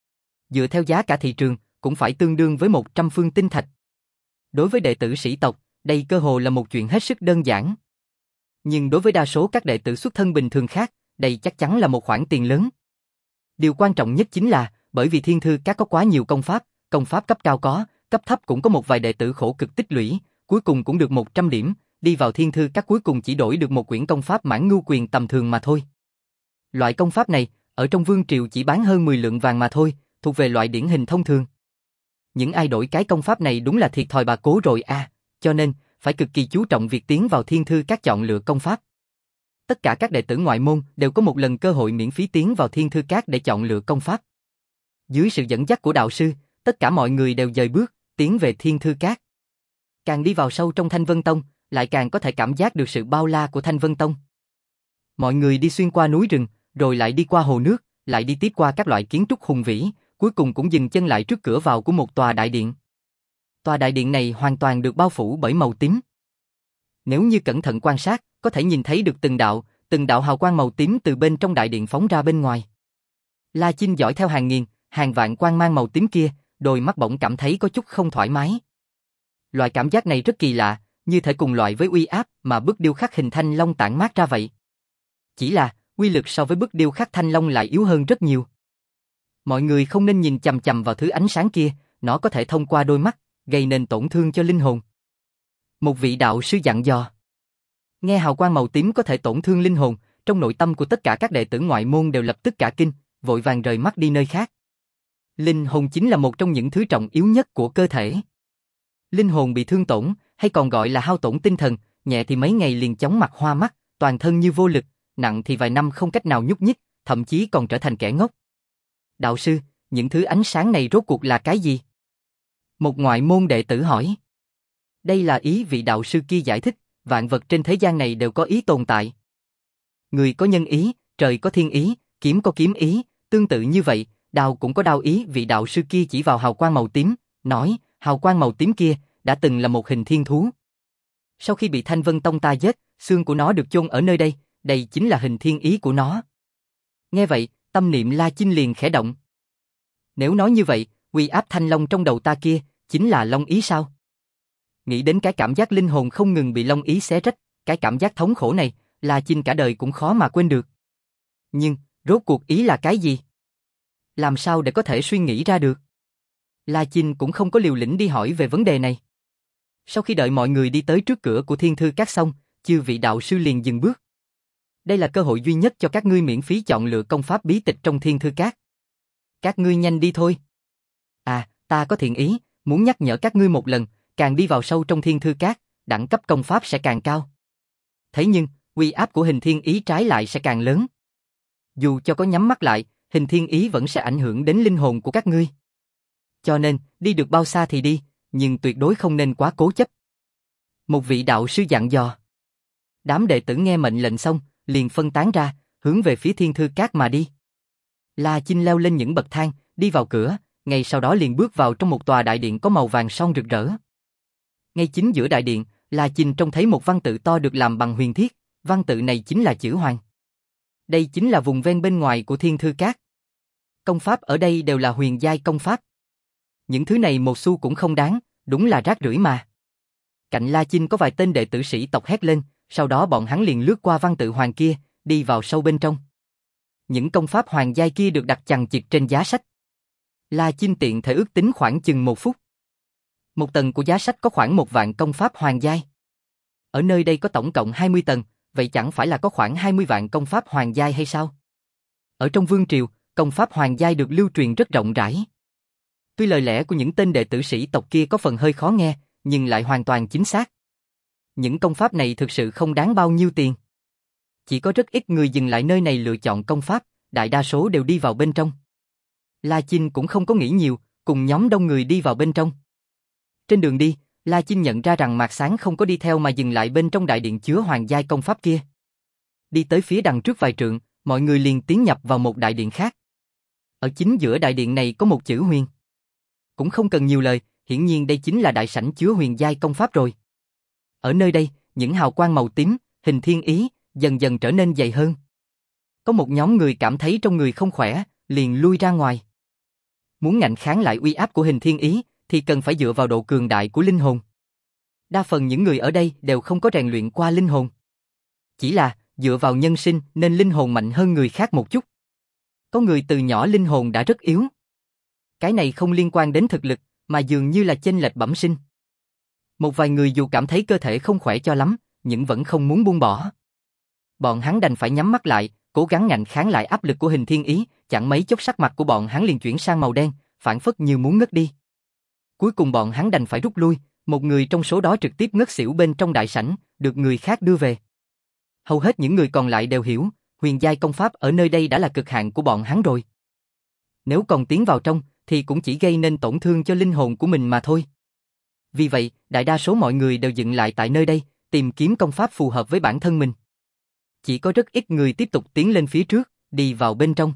Dựa theo giá cả thị trường, cũng phải tương đương với một trăm phương tinh thạch. Đối với đệ tử sĩ tộc, đây cơ hồ là một chuyện hết sức đơn giản. Nhưng đối với đa số các đệ tử xuất thân bình thường khác, đây chắc chắn là một khoản tiền lớn. Điều quan trọng nhất chính là, bởi vì Thiên Thư Các có quá nhiều công pháp, công pháp cấp cao có, cấp thấp cũng có một vài đệ tử khổ cực tích lũy, cuối cùng cũng được một trăm điểm, đi vào Thiên Thư Các cuối cùng chỉ đổi được một quyển công pháp Mãn Ngưu Quyền tầm thường mà thôi. Loại công pháp này, ở trong vương triều chỉ bán hơn mười lượng vàng mà thôi, thuộc về loại điển hình thông thường. Những ai đổi cái công pháp này đúng là thiệt thòi bà cố rồi à, cho nên, phải cực kỳ chú trọng việc tiến vào Thiên Thư Các chọn lựa công pháp. Tất cả các đệ tử ngoại môn đều có một lần cơ hội miễn phí tiến vào Thiên Thư Các để chọn lựa công pháp. Dưới sự dẫn dắt của đạo sư, tất cả mọi người đều dời bước, tiến về Thiên Thư Các. Càng đi vào sâu trong Thanh Vân Tông, lại càng có thể cảm giác được sự bao la của Thanh Vân Tông. Mọi người đi xuyên qua núi rừng, rồi lại đi qua hồ nước, lại đi tiếp qua các loại kiến trúc hùng vĩ, cuối cùng cũng dừng chân lại trước cửa vào của một tòa đại điện. Tòa đại điện này hoàn toàn được bao phủ bởi màu tím. Nếu như cẩn thận quan sát, có thể nhìn thấy được từng đạo, từng đạo hào quang màu tím từ bên trong đại điện phóng ra bên ngoài. La Chinh dõi theo hàng nghìn, hàng vạn quang mang màu tím kia, đôi mắt bỗng cảm thấy có chút không thoải mái. Loại cảm giác này rất kỳ lạ, như thể cùng loại với uy áp mà bức điêu khắc hình thanh long tản mát ra vậy. Chỉ là, uy lực so với bức điêu khắc thanh long lại yếu hơn rất nhiều. Mọi người không nên nhìn chằm chằm vào thứ ánh sáng kia, nó có thể thông qua đôi mắt, gây nên tổn thương cho linh hồn. Một vị đạo sư dặn dò. Nghe hào quang màu tím có thể tổn thương linh hồn, trong nội tâm của tất cả các đệ tử ngoại môn đều lập tức cả kinh, vội vàng rời mắt đi nơi khác. Linh hồn chính là một trong những thứ trọng yếu nhất của cơ thể. Linh hồn bị thương tổn, hay còn gọi là hao tổn tinh thần, nhẹ thì mấy ngày liền chóng mặt hoa mắt, toàn thân như vô lực, nặng thì vài năm không cách nào nhúc nhích, thậm chí còn trở thành kẻ ngốc. Đạo sư, những thứ ánh sáng này rốt cuộc là cái gì? Một ngoại môn đệ tử hỏi. Đây là ý vị đạo sư kia giải thích, vạn vật trên thế gian này đều có ý tồn tại. Người có nhân ý, trời có thiên ý, kiếm có kiếm ý, tương tự như vậy, đao cũng có đao ý. Vị đạo sư kia chỉ vào hào quang màu tím, nói, hào quang màu tím kia đã từng là một hình thiên thú. Sau khi bị Thanh Vân Tông ta giết, xương của nó được chôn ở nơi đây, đây chính là hình thiên ý của nó. Nghe vậy, tâm niệm La Chinh liền khẽ động. Nếu nói như vậy, uy áp thanh long trong đầu ta kia, chính là long ý sao? Nghĩ đến cái cảm giác linh hồn không ngừng bị long ý xé rách, cái cảm giác thống khổ này, La Chinh cả đời cũng khó mà quên được. Nhưng, rốt cuộc ý là cái gì? Làm sao để có thể suy nghĩ ra được? La Chinh cũng không có liều lĩnh đi hỏi về vấn đề này. Sau khi đợi mọi người đi tới trước cửa của Thiên Thư Các xong, chư vị đạo sư liền dừng bước. Đây là cơ hội duy nhất cho các ngươi miễn phí chọn lựa công pháp bí tịch trong Thiên Thư Các. Các ngươi nhanh đi thôi. À, ta có thiện ý, muốn nhắc nhở các ngươi một lần, càng đi vào sâu trong Thiên Thư Các, đẳng cấp công pháp sẽ càng cao. Thế nhưng, uy áp của hình thiên ý trái lại sẽ càng lớn. Dù cho có nhắm mắt lại, hình thiên ý vẫn sẽ ảnh hưởng đến linh hồn của các ngươi. Cho nên, đi được bao xa thì đi, nhưng tuyệt đối không nên quá cố chấp. Một vị đạo sư dặn dò. Đám đệ tử nghe mệnh lệnh xong, liền phân tán ra, hướng về phía Thiên Thư Các mà đi. La Chinh leo lên những bậc thang, đi vào cửa, ngay sau đó liền bước vào trong một tòa đại điện có màu vàng son rực rỡ. Ngay chính giữa đại điện, La Chinh trông thấy một văn tự to được làm bằng huyền thiết, văn tự này chính là chữ Hoàng. Đây chính là vùng ven bên ngoài của Thiên Thư Các. Công pháp ở đây đều là huyền giai công pháp. Những thứ này một xu cũng không đáng, đúng là rác rưởi mà. Cạnh La Chinh có vài tên đệ tử sĩ tộc hét lên, sau đó bọn hắn liền lướt qua văn tự hoàng kia, đi vào sâu bên trong. Những công pháp hoàng giai kia được đặt chằng chịt trên giá sách. La Chinh tiện thể ước tính khoảng chừng một phút. Một tầng của giá sách có khoảng một vạn công pháp hoàng giai. Ở nơi đây có tổng cộng hai mươi tầng, vậy chẳng phải là có khoảng hai mươi vạn công pháp hoàng giai hay sao? Ở trong vương triều, công pháp hoàng giai được lưu truyền rất rộng rãi. Tuy lời lẽ của những tên đệ tử sĩ tộc kia có phần hơi khó nghe, nhưng lại hoàn toàn chính xác. Những công pháp này thực sự không đáng bao nhiêu tiền. Chỉ có rất ít người dừng lại nơi này lựa chọn công pháp, đại đa số đều đi vào bên trong. La Chinh cũng không có nghĩ nhiều, cùng nhóm đông người đi vào bên trong. Trên đường đi, La Chinh nhận ra rằng Mạc Sáng không có đi theo mà dừng lại bên trong đại điện chứa hoàng giai công pháp kia. Đi tới phía đằng trước vài trượng, mọi người liền tiến nhập vào một đại điện khác. Ở chính giữa đại điện này có một chữ huyền. Cũng không cần nhiều lời, hiển nhiên đây chính là đại sảnh chứa huyền giai công pháp rồi. Ở nơi đây, những hào quang màu tím, hình thiên ý, dần dần trở nên dày hơn. Có một nhóm người cảm thấy trong người không khỏe, liền lui ra ngoài. Muốn ngạnh kháng lại uy áp của hình thiên ý, thì cần phải dựa vào độ cường đại của linh hồn. Đa phần những người ở đây đều không có rèn luyện qua linh hồn. Chỉ là, dựa vào nhân sinh nên linh hồn mạnh hơn người khác một chút. Có người từ nhỏ linh hồn đã rất yếu. Cái này không liên quan đến thực lực, mà dường như là chênh lệch bẩm sinh. Một vài người dù cảm thấy cơ thể không khỏe cho lắm, nhưng vẫn không muốn buông bỏ. Bọn hắn đành phải nhắm mắt lại, cố gắng ngạnh kháng lại áp lực của hình thiên ý, chẳng mấy chốc sắc mặt của bọn hắn liền chuyển sang màu đen, phản phất như muốn ngất đi. Cuối cùng bọn hắn đành phải rút lui, một người trong số đó trực tiếp ngất xỉu bên trong đại sảnh, được người khác đưa về. Hầu hết những người còn lại đều hiểu, huyền giai công pháp ở nơi đây đã là cực hạn của bọn hắn rồi. Nếu còn tiến vào trong, thì cũng chỉ gây nên tổn thương cho linh hồn của mình mà thôi. Vì vậy, đại đa số mọi người đều dừng lại tại nơi đây, tìm kiếm công pháp phù hợp với bản thân mình. Chỉ có rất ít người tiếp tục tiến lên phía trước, đi vào bên trong.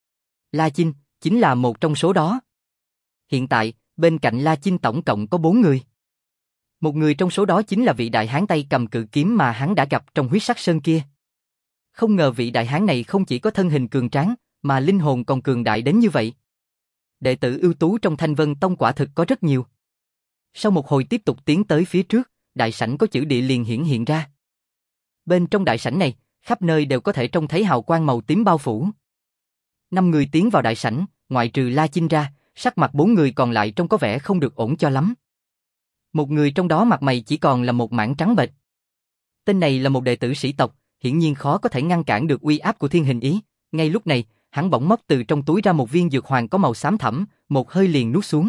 La Chinh chính là một trong số đó. Hiện tại, bên cạnh La Chinh tổng cộng có bốn người. Một người trong số đó chính là vị đại hán tay cầm cự kiếm mà hắn đã gặp trong huyết sắc sơn kia. Không ngờ vị đại hán này không chỉ có thân hình cường tráng, mà linh hồn còn cường đại đến như vậy. Đệ tử ưu tú trong Thanh Vân Tông quả thực có rất nhiều. Sau một hồi tiếp tục tiến tới phía trước, đại sảnh có chữ địa liền hiển hiện ra. Bên trong đại sảnh này, khắp nơi đều có thể trông thấy hào quang màu tím bao phủ. Năm người tiến vào đại sảnh, ngoại trừ La Chinh ra, sắc mặt bốn người còn lại trông có vẻ không được ổn cho lắm. Một người trong đó mặt mày chỉ còn là một mảng trắng bệch. Tên này là một đệ tử sĩ tộc, hiển nhiên khó có thể ngăn cản được uy áp của thiên hình ý. Ngay lúc này, hắn bỗng móc từ trong túi ra một viên dược hoàng có màu xám thẫm, một hơi liền nuốt xuống.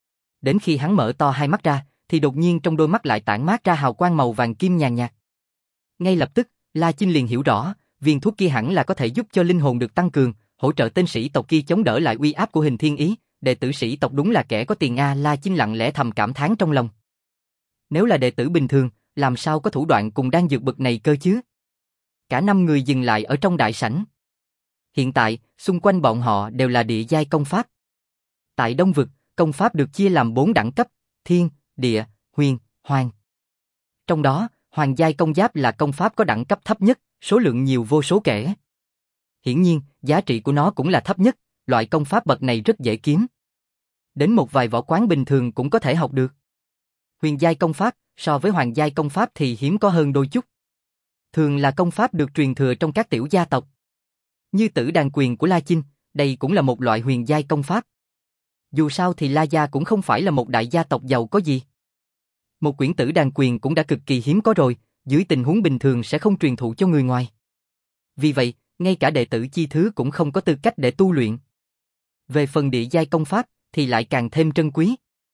Đến khi hắn mở to hai mắt ra, thì đột nhiên trong đôi mắt lại tản mát ra hào quang màu vàng kim nhàn nhạt. Ngay lập tức, La Chinh liền hiểu rõ, viên thuốc kia hẳn là có thể giúp cho linh hồn được tăng cường, hỗ trợ tên sĩ tộc kia chống đỡ lại uy áp của hình thiên ý. Đệ tử sĩ tộc đúng là kẻ có tiền a. La Chinh lặng lẽ thầm cảm thán trong lòng. Nếu là đệ tử bình thường, làm sao có thủ đoạn cùng đan dược bậc này cơ chứ? Cả năm người dừng lại ở trong đại sảnh. Hiện tại, xung quanh bọn họ đều là địa giai công pháp. Tại Đông Vực, công pháp được chia làm bốn đẳng cấp: thiên, địa, huyền, hoàng. Trong đó, hoàng giai công giáp là công pháp có đẳng cấp thấp nhất, số lượng nhiều vô số kể. Hiển nhiên, giá trị của nó cũng là thấp nhất, loại công pháp bậc này rất dễ kiếm. Đến một vài võ quán bình thường cũng có thể học được. Huyền giai công pháp, so với hoàng giai công pháp thì hiếm có hơn đôi chút. Thường là công pháp được truyền thừa trong các tiểu gia tộc. Như Tử Đàn Quyền của La Chinh, đây cũng là một loại huyền giai công pháp. Dù sao thì La Gia cũng không phải là một đại gia tộc giàu có gì. Một quyển Tử Đàn Quyền cũng đã cực kỳ hiếm có rồi, dưới tình huống bình thường sẽ không truyền thụ cho người ngoài. Vì vậy, ngay cả đệ tử chi thứ cũng không có tư cách để tu luyện. Về phần địa giai công pháp thì lại càng thêm trân quý.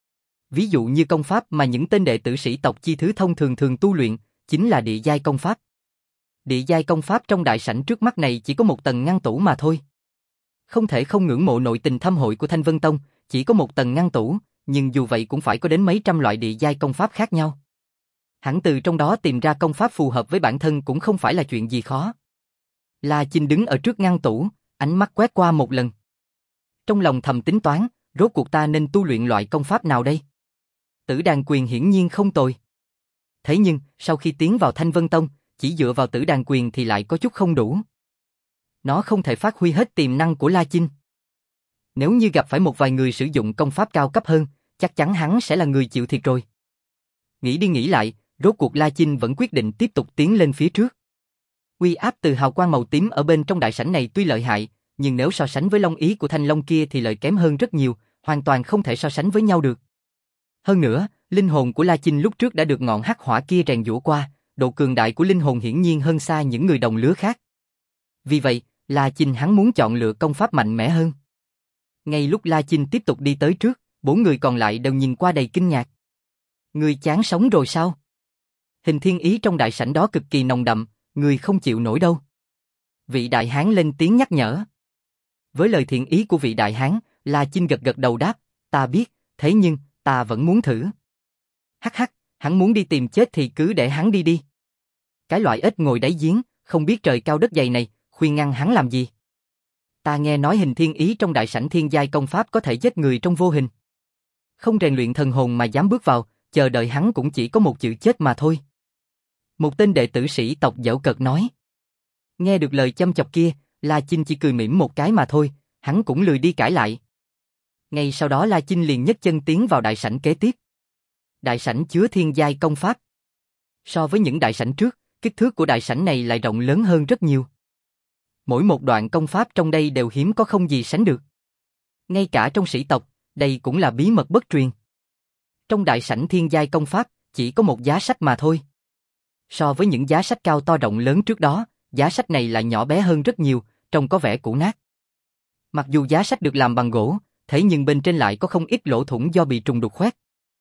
Ví dụ như công pháp mà những tên đệ tử sĩ tộc chi thứ thông thường thường tu luyện, chính là địa giai công pháp. Địa giai công pháp trong đại sảnh trước mắt này chỉ có một tầng ngăn tủ mà thôi. Không thể không ngưỡng mộ nội tình thâm hội của Thanh Vân Tông, chỉ có một tầng ngăn tủ, nhưng dù vậy cũng phải có đến mấy trăm loại địa giai công pháp khác nhau. Hẳn từ trong đó tìm ra công pháp phù hợp với bản thân cũng không phải là chuyện gì khó. La Chinh đứng ở trước ngăn tủ, ánh mắt quét qua một lần. Trong lòng thầm tính toán, rốt cuộc ta nên tu luyện loại công pháp nào đây? Tử Đàn Quyền hiển nhiên không tồi. Thế nhưng, sau khi tiến vào Thanh Vân Tông, chỉ dựa vào Tử Đàn Quyền thì lại có chút không đủ. Nó không thể phát huy hết tiềm năng của La Chinh. Nếu như gặp phải một vài người sử dụng công pháp cao cấp hơn, chắc chắn hắn sẽ là người chịu thiệt rồi. Nghĩ đi nghĩ lại, rốt cuộc La Chinh vẫn quyết định tiếp tục tiến lên phía trước. Uy áp từ hào quang màu tím ở bên trong đại sảnh này tuy lợi hại, nhưng nếu so sánh với long ý của Thanh Long kia thì lợi kém hơn rất nhiều, hoàn toàn không thể so sánh với nhau được. Hơn nữa, linh hồn của La Chinh lúc trước đã được ngọn hắc hỏa kia rèn giũa qua, độ cường đại của linh hồn hiển nhiên hơn xa những người đồng lứa khác. Vì vậy, La Chinh hắn muốn chọn lựa công pháp mạnh mẽ hơn. Ngay lúc La Chinh tiếp tục đi tới trước, bốn người còn lại đều nhìn qua đầy kinh ngạc. Người chán sống rồi sao? Hình thiên ý trong đại sảnh đó cực kỳ nồng đậm, người không chịu nổi đâu. Vị đại hán lên tiếng nhắc nhở. Với lời thiện ý của vị đại hán, La Chinh gật gật đầu đáp, ta biết, thế nhưng, ta vẫn muốn thử. Hắc hắc, hắn muốn đi tìm chết thì cứ để hắn đi đi. Cái loại ếch ngồi đáy giếng, không biết trời cao đất dày này, khuyên ngăn hắn làm gì? Ta nghe nói hình thiên ý trong đại sảnh thiên giai công pháp có thể giết người trong vô hình. Không rèn luyện thần hồn mà dám bước vào, chờ đợi hắn cũng chỉ có một chữ chết mà thôi. Một tên đệ tử sĩ tộc giễu cợt nói. Nghe được lời châm chọc kia, La Chinh chỉ cười mỉm một cái mà thôi, hắn cũng lười đi cãi lại. Ngay sau đó La Chinh liền nhấc chân tiến vào đại sảnh kế tiếp. Đại sảnh chứa thiên giai công pháp. So với những đại sảnh trước, kích thước của đại sảnh này lại rộng lớn hơn rất nhiều. Mỗi một đoạn công pháp trong đây đều hiếm có không gì sánh được. Ngay cả trong sĩ tộc, đây cũng là bí mật bất truyền. Trong đại sảnh thiên giai công pháp, chỉ có một giá sách mà thôi. So với những giá sách cao to rộng lớn trước đó, giá sách này lại nhỏ bé hơn rất nhiều, trông có vẻ cũ nát. Mặc dù giá sách được làm bằng gỗ, thế nhưng bên trên lại có không ít lỗ thủng do bị trùng đục khoét.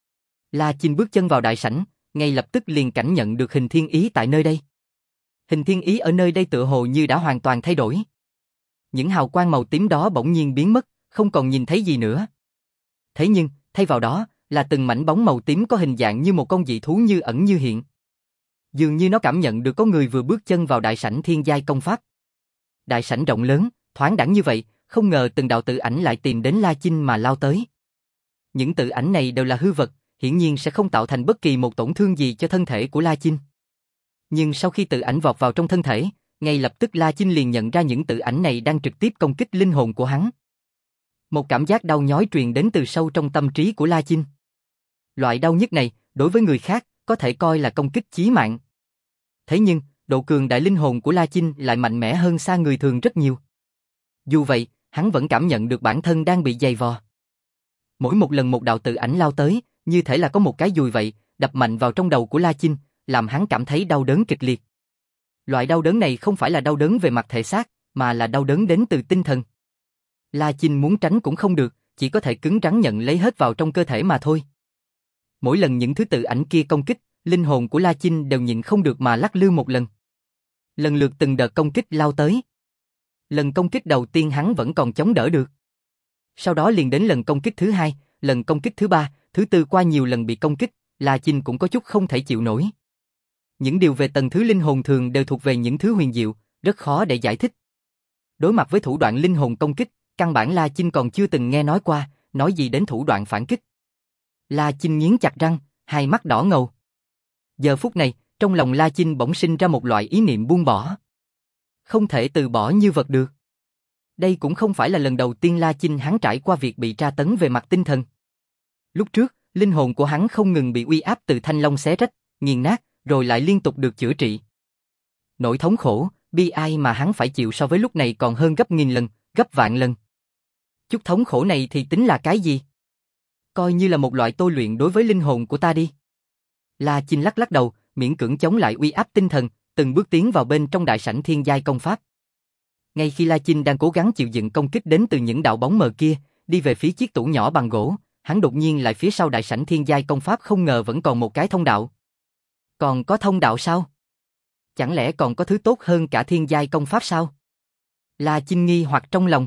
La Chinh bước chân vào đại sảnh, ngay lập tức liền cảm nhận được hình thiên ý tại nơi đây. Hình thiên ý ở nơi đây tựa hồ như đã hoàn toàn thay đổi. Những hào quang màu tím đó bỗng nhiên biến mất, không còn nhìn thấy gì nữa. Thế nhưng, thay vào đó, là từng mảnh bóng màu tím có hình dạng như một con dị thú như ẩn như hiện. Dường như nó cảm nhận được có người vừa bước chân vào đại sảnh thiên giai công pháp. Đại sảnh rộng lớn, thoáng đãng như vậy, không ngờ từng đạo tự ảnh lại tìm đến La Chinh mà lao tới. Những tự ảnh này đều là hư vật, hiển nhiên sẽ không tạo thành bất kỳ một tổn thương gì cho thân thể của La Chinh. Nhưng sau khi tự ảnh vọt vào trong thân thể, ngay lập tức La Chinh liền nhận ra những tự ảnh này đang trực tiếp công kích linh hồn của hắn. Một cảm giác đau nhói truyền đến từ sâu trong tâm trí của La Chinh. Loại đau nhức này, đối với người khác, có thể coi là công kích chí mạng. Thế nhưng, độ cường đại linh hồn của La Chinh lại mạnh mẽ hơn xa người thường rất nhiều. Dù vậy, hắn vẫn cảm nhận được bản thân đang bị dày vò. Mỗi một lần một đạo tự ảnh lao tới, như thể là có một cái dùi vậy, đập mạnh vào trong đầu của La Chinh, làm hắn cảm thấy đau đớn kịch liệt. Loại đau đớn này không phải là đau đớn về mặt thể xác, mà là đau đớn đến từ tinh thần. La Chinh muốn tránh cũng không được, chỉ có thể cứng rắn nhận lấy hết vào trong cơ thể mà thôi. Mỗi lần những thứ tự ảnh kia công kích, linh hồn của La Chinh đều nhịn không được mà lắc lư một lần. Lần lượt từng đợt công kích lao tới. Lần công kích đầu tiên hắn vẫn còn chống đỡ được. Sau đó liền đến lần công kích thứ hai, lần công kích thứ ba, thứ tư, qua nhiều lần bị công kích, La Chinh cũng có chút không thể chịu nổi. Những điều về tầng thứ linh hồn thường đều thuộc về những thứ huyền diệu, rất khó để giải thích. Đối mặt với thủ đoạn linh hồn công kích, căn bản La Chinh còn chưa từng nghe nói qua, nói gì đến thủ đoạn phản kích. La Chinh nghiến chặt răng, hai mắt đỏ ngầu. Giờ phút này, trong lòng La Chinh bỗng sinh ra một loại ý niệm buông bỏ. Không thể từ bỏ như vật được. Đây cũng không phải là lần đầu tiên La Chinh hắn trải qua việc bị tra tấn về mặt tinh thần. Lúc trước, linh hồn của hắn không ngừng bị uy áp từ thanh long xé rách, nghiền nát, rồi lại liên tục được chữa trị. Nỗi thống khổ, bi ai mà hắn phải chịu so với lúc này còn hơn gấp nghìn lần, gấp vạn lần. Chút thống khổ này thì tính là cái gì? Coi như là một loại tôi luyện đối với linh hồn của ta đi. La Chinh lắc lắc đầu, miễn cưỡng chống lại uy áp tinh thần, từng bước tiến vào bên trong đại sảnh thiên giai công pháp. Ngay khi La Chinh đang cố gắng chịu đựng công kích đến từ những đạo bóng mờ kia, đi về phía chiếc tủ nhỏ bằng gỗ, hắn đột nhiên lại phía sau đại sảnh thiên giai công pháp không ngờ vẫn còn một cái thông đạo. Còn có thông đạo sao? Chẳng lẽ còn có thứ tốt hơn cả thiên giai công pháp sao? La Chinh nghi hoặc trong lòng.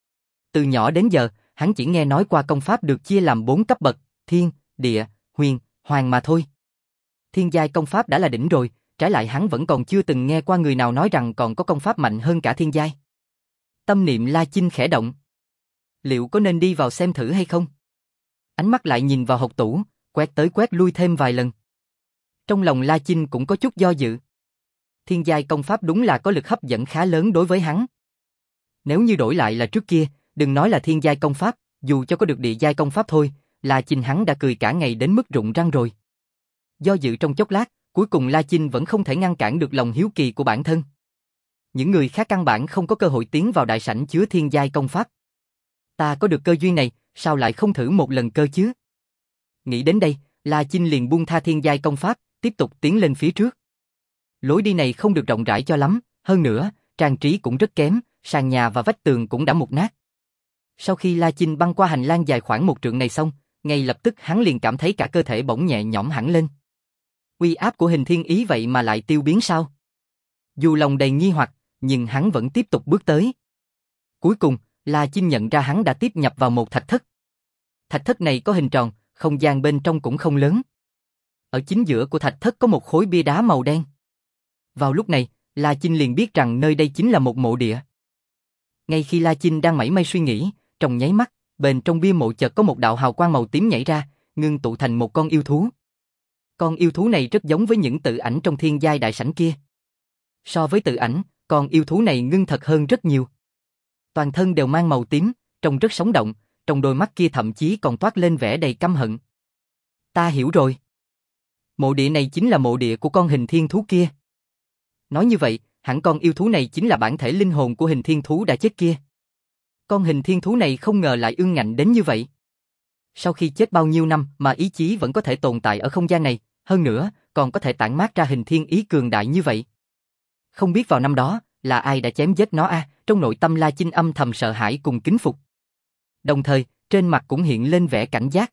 Từ nhỏ đến giờ, hắn chỉ nghe nói qua công pháp được chia làm bốn cấp bậc, thiên, địa, huyền, hoàng mà thôi. Thiên giai công pháp đã là đỉnh rồi, trái lại hắn vẫn còn chưa từng nghe qua người nào nói rằng còn có công pháp mạnh hơn cả thiên giai. Tâm niệm La Chinh khẽ động. Liệu có nên đi vào xem thử hay không? Ánh mắt lại nhìn vào hộc tủ, quét tới quét lui thêm vài lần. Trong lòng La Chinh cũng có chút do dự. Thiên giai công pháp đúng là có lực hấp dẫn khá lớn đối với hắn. Nếu như đổi lại là trước kia, đừng nói là thiên giai công pháp, dù cho có được địa giai công pháp thôi, La Chinh hắn đã cười cả ngày đến mức rụng răng rồi. Do dự trong chốc lát, cuối cùng La Chinh vẫn không thể ngăn cản được lòng hiếu kỳ của bản thân. Những người khác căn bản không có cơ hội tiến vào đại sảnh chứa thiên giai công pháp. Ta có được cơ duyên này, sao lại không thử một lần cơ chứ? Nghĩ đến đây, La Chinh liền buông tha thiên giai công pháp, tiếp tục tiến lên phía trước. Lối đi này không được rộng rãi cho lắm, hơn nữa, trang trí cũng rất kém, sàn nhà và vách tường cũng đã mục nát. Sau khi La Chinh băng qua hành lang dài khoảng một trượng này xong, ngay lập tức hắn liền cảm thấy cả cơ thể bỗng nhẹ nhõm hẳn lên. Uy áp của hình thiên ý vậy mà lại tiêu biến sao? Dù lòng đầy nghi hoặc, nhưng hắn vẫn tiếp tục bước tới. Cuối cùng, La Chinh nhận ra hắn đã tiếp nhập vào một thạch thất. Thạch thất này có hình tròn, không gian bên trong cũng không lớn. Ở chính giữa của thạch thất có một khối bia đá màu đen. Vào lúc này, La Chinh liền biết rằng nơi đây chính là một mộ địa. Ngay khi La Chinh đang mải may suy nghĩ, trong nháy mắt, bên trong bia mộ chợt có một đạo hào quang màu tím nhảy ra, ngưng tụ thành một con yêu thú. Con yêu thú này rất giống với những tự ảnh trong thiên giai đại sảnh kia. So với tự ảnh, con yêu thú này ngưng thật hơn rất nhiều. Toàn thân đều mang màu tím, trông rất sống động, trong đôi mắt kia thậm chí còn toát lên vẻ đầy căm hận. Ta hiểu rồi. Mộ địa này chính là mộ địa của con hình thiên thú kia. Nói như vậy, hẳn con yêu thú này chính là bản thể linh hồn của hình thiên thú đã chết kia. Con hình thiên thú này không ngờ lại ương ngạnh đến như vậy. Sau khi chết bao nhiêu năm mà ý chí vẫn có thể tồn tại ở không gian này, hơn nữa, còn có thể tản mát ra hình thiên ý cường đại như vậy. Không biết vào năm đó, là ai đã chém giết nó a? À, trong nội tâm La Chinh âm thầm sợ hãi cùng kính phục. Đồng thời, trên mặt cũng hiện lên vẻ cảnh giác.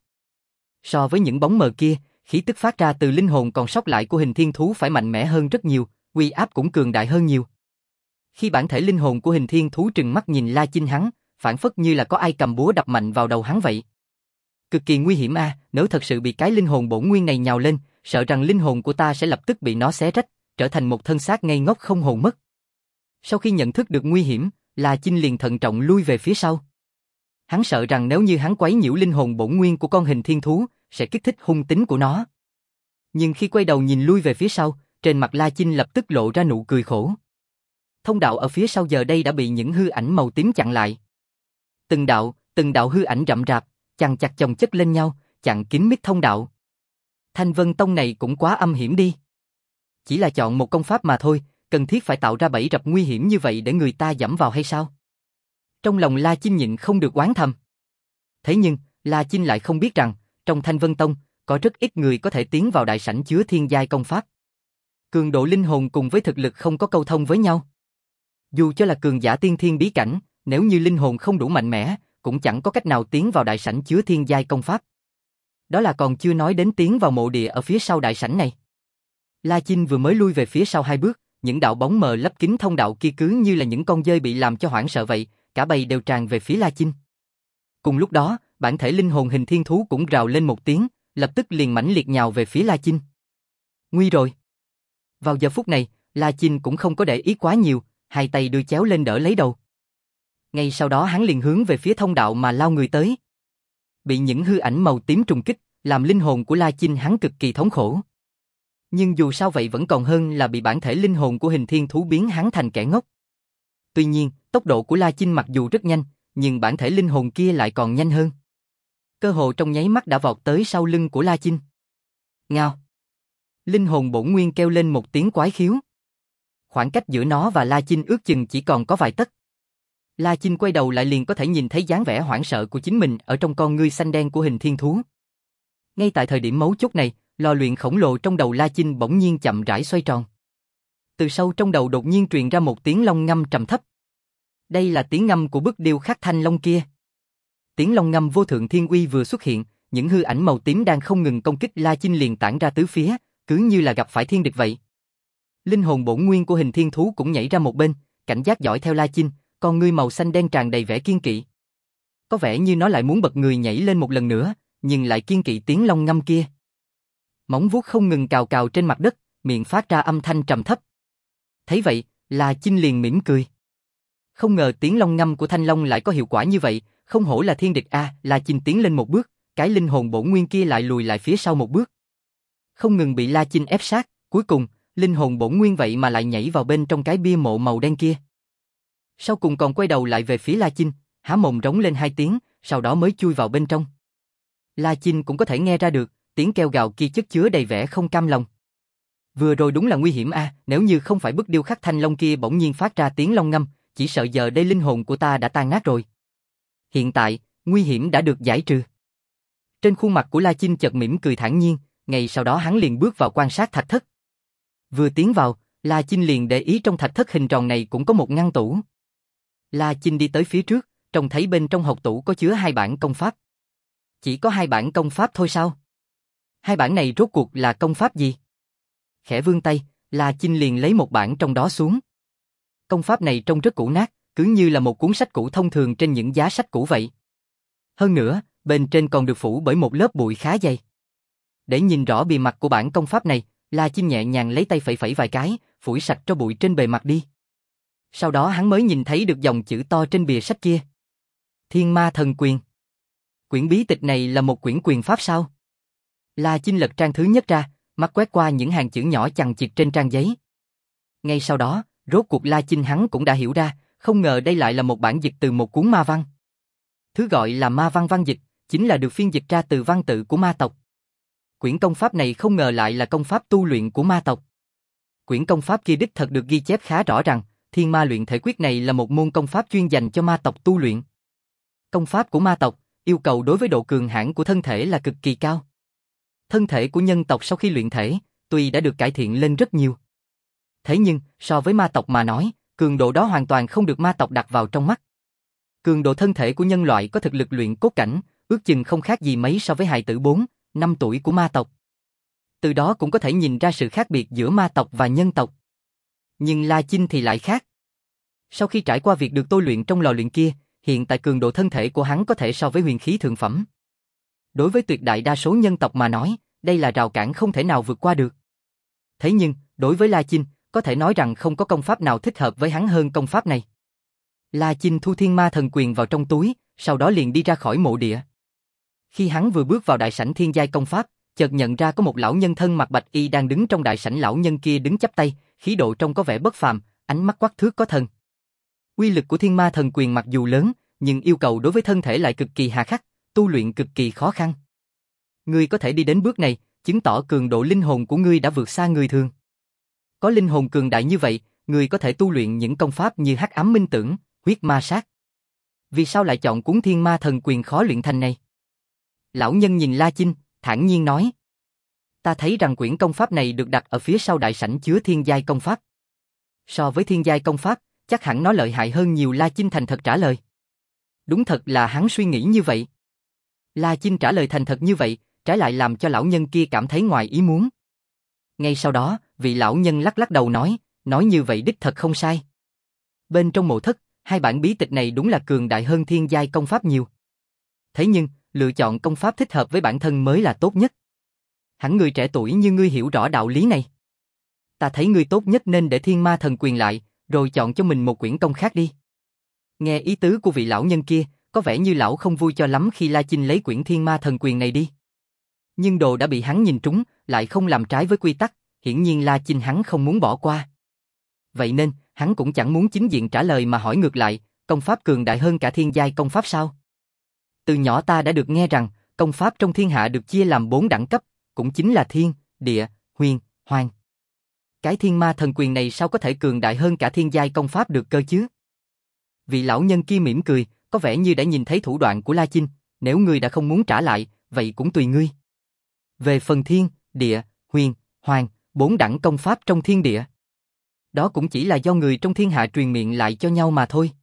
So với những bóng mờ kia, khí tức phát ra từ linh hồn còn sót lại của hình thiên thú phải mạnh mẽ hơn rất nhiều, uy áp cũng cường đại hơn nhiều. Khi bản thể linh hồn của hình thiên thú trừng mắt nhìn La Chinh hắn, phản phất như là có ai cầm búa đập mạnh vào đầu hắn vậy. Cực kỳ nguy hiểm a, à, nếu thật sự bị cái linh hồn bổn nguyên này nhào lên, sợ rằng linh hồn của ta sẽ lập tức bị nó xé rách, trở thành một thân xác ngây ngốc không hồn mất. Sau khi nhận thức được nguy hiểm, La Chinh liền thận trọng lui về phía sau. Hắn sợ rằng nếu như hắn quấy nhiễu linh hồn bổn nguyên của con hình thiên thú, sẽ kích thích hung tính của nó. Nhưng khi quay đầu nhìn lui về phía sau, trên mặt La Chinh lập tức lộ ra nụ cười khổ. Thông đạo ở phía sau giờ đây đã bị những hư ảnh màu tím chặn lại. Từng đạo, từng đạo hư ảnh rậm rạp, chằng chặt chồng chất lên nhau, chặn kín mít thông đạo. Thanh Vân Tông này cũng quá âm hiểm đi. Chỉ là chọn một công pháp mà thôi, cần thiết phải tạo ra bẫy rập nguy hiểm như vậy để người ta dẫm vào hay sao? Trong lòng La Chinh nhịn không được oán thầm. Thế nhưng, La Chinh lại không biết rằng, trong Thanh Vân Tông, có rất ít người có thể tiến vào đại sảnh chứa thiên giai công pháp. Cường độ linh hồn cùng với thực lực không có câu thông với nhau. Dù cho là cường giả tiên thiên bí cảnh, nếu như linh hồn không đủ mạnh mẽ, cũng chẳng có cách nào tiến vào đại sảnh chứa thiên giai công pháp. Đó là còn chưa nói đến tiến vào mộ địa ở phía sau đại sảnh này. La Chinh vừa mới lui về phía sau hai bước, những đạo bóng mờ lấp kín thông đạo kia cứ như là những con dơi bị làm cho hoảng sợ vậy, cả bầy đều tràn về phía La Chinh. Cùng lúc đó, bản thể linh hồn hình thiên thú cũng rào lên một tiếng, lập tức liền mãnh liệt nhào về phía La Chinh. Nguy rồi. Vào giờ phút này, La Chinh cũng không có để ý quá nhiều, hai tay đưa chéo lên đỡ lấy đầu. Ngay sau đó hắn liền hướng về phía thông đạo mà lao người tới. Bị những hư ảnh màu tím trùng kích, làm linh hồn của La Chinh hắn cực kỳ thống khổ. Nhưng dù sao vậy vẫn còn hơn là bị bản thể linh hồn của hình thiên thú biến hắn thành kẻ ngốc. Tuy nhiên, tốc độ của La Chinh mặc dù rất nhanh, nhưng bản thể linh hồn kia lại còn nhanh hơn. Cơ hồ trong nháy mắt đã vọt tới sau lưng của La Chinh. Ngao. Linh hồn bổn nguyên kêu lên một tiếng quái khiếu. Khoảng cách giữa nó và La Chinh ước chừng chỉ còn có vài tấc. La Chinh quay đầu lại liền có thể nhìn thấy dáng vẻ hoảng sợ của chính mình ở trong con ngươi xanh đen của hình thiên thú. Ngay tại thời điểm mấu chốt này, lò luyện khổng lồ trong đầu La Chinh bỗng nhiên chậm rãi xoay tròn. Từ sâu trong đầu đột nhiên truyền ra một tiếng long ngâm trầm thấp. Đây là tiếng ngâm của bức điêu khắc thanh long kia. Tiếng long ngâm vô thượng thiên uy vừa xuất hiện, những hư ảnh màu tím đang không ngừng công kích La Chinh liền tản ra tứ phía, cứ như là gặp phải thiên địch vậy. Linh hồn bổn nguyên của hình thiên thú cũng nhảy ra một bên, cảnh giác dõi theo La Chinh, con ngươi màu xanh đen tràn đầy vẻ kiên kỵ. Có vẻ như nó lại muốn bật người nhảy lên một lần nữa, nhưng lại kiên kỵ tiếng long ngâm kia. Móng vuốt không ngừng cào cào trên mặt đất, miệng phát ra âm thanh trầm thấp. Thấy vậy, La Chinh liền mỉm cười. Không ngờ tiếng long ngâm của thanh long lại có hiệu quả như vậy, không hổ là thiên địch a. À, La Chinh tiến lên một bước, cái linh hồn bổn nguyên kia lại lùi lại phía sau một bước. Không ngừng bị La Chinh ép sát, cuối cùng, linh hồn bổn nguyên vậy mà lại nhảy vào bên trong cái bia mộ màu đen kia. Sau cùng còn quay đầu lại về phía La Chinh, há mồm rống lên hai tiếng, sau đó mới chui vào bên trong. La Chinh cũng có thể nghe ra được, tiếng kêu gào kia chất chứa đầy vẻ không cam lòng. Vừa rồi đúng là nguy hiểm a, à, nếu như không phải bức điêu khắc thanh long kia bỗng nhiên phát ra tiếng long ngâm, chỉ sợ giờ đây linh hồn của ta đã tan nát rồi. Hiện tại, nguy hiểm đã được giải trừ. Trên khuôn mặt của La Chinh chợt mỉm cười thản nhiên, ngay sau đó hắn liền bước vào quan sát thạch thất. Vừa tiến vào, La Chinh liền để ý trong thạch thất hình tròn này cũng có một ngăn tủ. La Chinh đi tới phía trước, trông thấy bên trong hộc tủ có chứa hai bản công pháp. Chỉ có hai bản công pháp thôi sao? Hai bản này rốt cuộc là công pháp gì? Khẽ vươn tay, La Chinh liền lấy một bản trong đó xuống. Công pháp này trông rất cũ nát, cứ như là một cuốn sách cũ thông thường trên những giá sách cũ vậy. Hơn nữa, bên trên còn được phủ bởi một lớp bụi khá dày. Để nhìn rõ bề mặt của bản công pháp này, La Chinh nhẹ nhàng lấy tay phẩy phẩy vài cái, phủi sạch tro bụi trên bề mặt đi. Sau đó hắn mới nhìn thấy được dòng chữ to trên bìa sách kia. Thiên Ma Thần Quyền. Quyển bí tịch này là một quyển quyền pháp sao? La Chinh lật trang thứ nhất ra, mắt quét qua những hàng chữ nhỏ chằng chịt trên trang giấy. Ngay sau đó, rốt cuộc La Chinh hắn cũng đã hiểu ra, không ngờ đây lại là một bản dịch từ một cuốn ma văn. Thứ gọi là ma văn văn dịch, chính là được phiên dịch ra từ văn tự của ma tộc. Quyển công pháp này không ngờ lại là công pháp tu luyện của ma tộc. Quyển công pháp kia đích thật được ghi chép khá rõ rằng, thiên ma luyện thể quyết này là một môn công pháp chuyên dành cho ma tộc tu luyện. Công pháp của ma tộc, yêu cầu đối với độ cường hãn của thân thể là cực kỳ cao. Thân thể của nhân tộc sau khi luyện thể, tuy đã được cải thiện lên rất nhiều. Thế nhưng, so với ma tộc mà nói, cường độ đó hoàn toàn không được ma tộc đặt vào trong mắt. Cường độ thân thể của nhân loại có thực lực luyện cốt cảnh, ước chừng không khác gì mấy so với hài tử bốn, năm tuổi của ma tộc. Từ đó cũng có thể nhìn ra sự khác biệt giữa ma tộc và nhân tộc. Nhưng La Chinh thì lại khác. Sau khi trải qua việc được tôi luyện trong lò luyện kia, hiện tại cường độ thân thể của hắn có thể so với huyền khí thượng phẩm. Đối với tuyệt đại đa số nhân tộc mà nói, đây là rào cản không thể nào vượt qua được. Thế nhưng, đối với La Chinh, có thể nói rằng không có công pháp nào thích hợp với hắn hơn công pháp này. La Chinh thu thiên ma thần quyền vào trong túi, sau đó liền đi ra khỏi mộ địa. Khi hắn vừa bước vào đại sảnh thiên giai công pháp, chợt nhận ra có một lão nhân thân mặc bạch y đang đứng trong đại sảnh. Lão nhân kia đứng chắp tay, khí độ trông có vẻ bất phàm, ánh mắt quắc thước có thần. Uy lực của thiên ma thần quyền mặc dù lớn, nhưng yêu cầu đối với thân thể lại cực kỳ hà khắc, tu luyện cực kỳ khó khăn. Ngươi có thể đi đến bước này, chứng tỏ cường độ linh hồn của ngươi đã vượt xa người thường. Có linh hồn cường đại như vậy, ngươi có thể tu luyện những công pháp như hắc ám minh tưởng, huyết ma sát. Vì sao lại chọn cuốn thiên ma thần quyền khó luyện thành này? Lão nhân nhìn La Chinh, thản nhiên nói. Ta thấy rằng quyển công pháp này được đặt ở phía sau đại sảnh chứa thiên giai công pháp. So với thiên giai công pháp, chắc hẳn nó lợi hại hơn nhiều. La Chinh thành thật trả lời. Đúng thật là hắn suy nghĩ như vậy. La Chinh trả lời thành thật như vậy, trái lại làm cho lão nhân kia cảm thấy ngoài ý muốn. Ngay sau đó, vị lão nhân lắc lắc đầu nói, nói như vậy đích thật không sai. Bên trong mộ thất, hai bản bí tịch này đúng là cường đại hơn thiên giai công pháp nhiều. Thế nhưng, lựa chọn công pháp thích hợp với bản thân mới là tốt nhất. Hẳn người trẻ tuổi như ngươi hiểu rõ đạo lý này. Ta thấy ngươi tốt nhất nên để thiên ma thần quyền lại, rồi chọn cho mình một quyển công khác đi. Nghe ý tứ của vị lão nhân kia, có vẻ như lão không vui cho lắm khi La Chinh lấy quyển thiên ma thần quyền này đi. Nhưng đồ đã bị hắn nhìn trúng, lại không làm trái với quy tắc, hiển nhiên La Chinh hắn không muốn bỏ qua. Vậy nên, hắn cũng chẳng muốn chính diện trả lời mà hỏi ngược lại, công pháp cường đại hơn cả thiên giai công pháp sao? Từ nhỏ ta đã được nghe rằng, công pháp trong thiên hạ được chia làm bốn đẳng cấp, cũng chính là thiên, địa, huyền, hoàng. Cái thiên ma thần quyền này sao có thể cường đại hơn cả thiên giai công pháp được cơ chứ? Vị lão nhân kia mỉm cười, có vẻ như đã nhìn thấy thủ đoạn của La Chinh, nếu ngươi đã không muốn trả lại, vậy cũng tùy ngươi. Về phần thiên, địa, huyền, hoàng, bốn đẳng công pháp trong thiên địa, đó cũng chỉ là do người trong thiên hạ truyền miệng lại cho nhau mà thôi.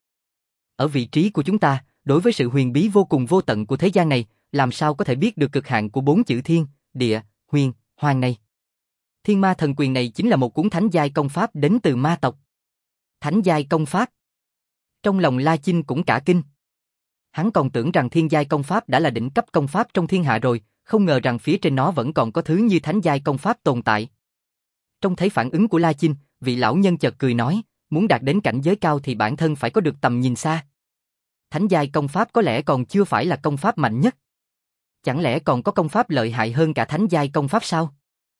Ở vị trí của chúng ta, đối với sự huyền bí vô cùng vô tận của thế gian này, làm sao có thể biết được cực hạn của bốn chữ thiên, địa, huyền, hoàng này? Thiên ma thần quyền này chính là một cuốn thánh giai công pháp đến từ ma tộc. Thánh giai công pháp. Trong lòng La Chinh cũng cả kinh. Hắn còn tưởng rằng thiên giai công pháp đã là đỉnh cấp công pháp trong thiên hạ rồi, không ngờ rằng phía trên nó vẫn còn có thứ như thánh giai công pháp tồn tại. Trông thấy phản ứng của La Chinh, vị lão nhân chợt cười nói, muốn đạt đến cảnh giới cao thì bản thân phải có được tầm nhìn xa. Thánh giai công pháp có lẽ còn chưa phải là công pháp mạnh nhất. Chẳng lẽ còn có công pháp lợi hại hơn cả thánh giai công pháp sao?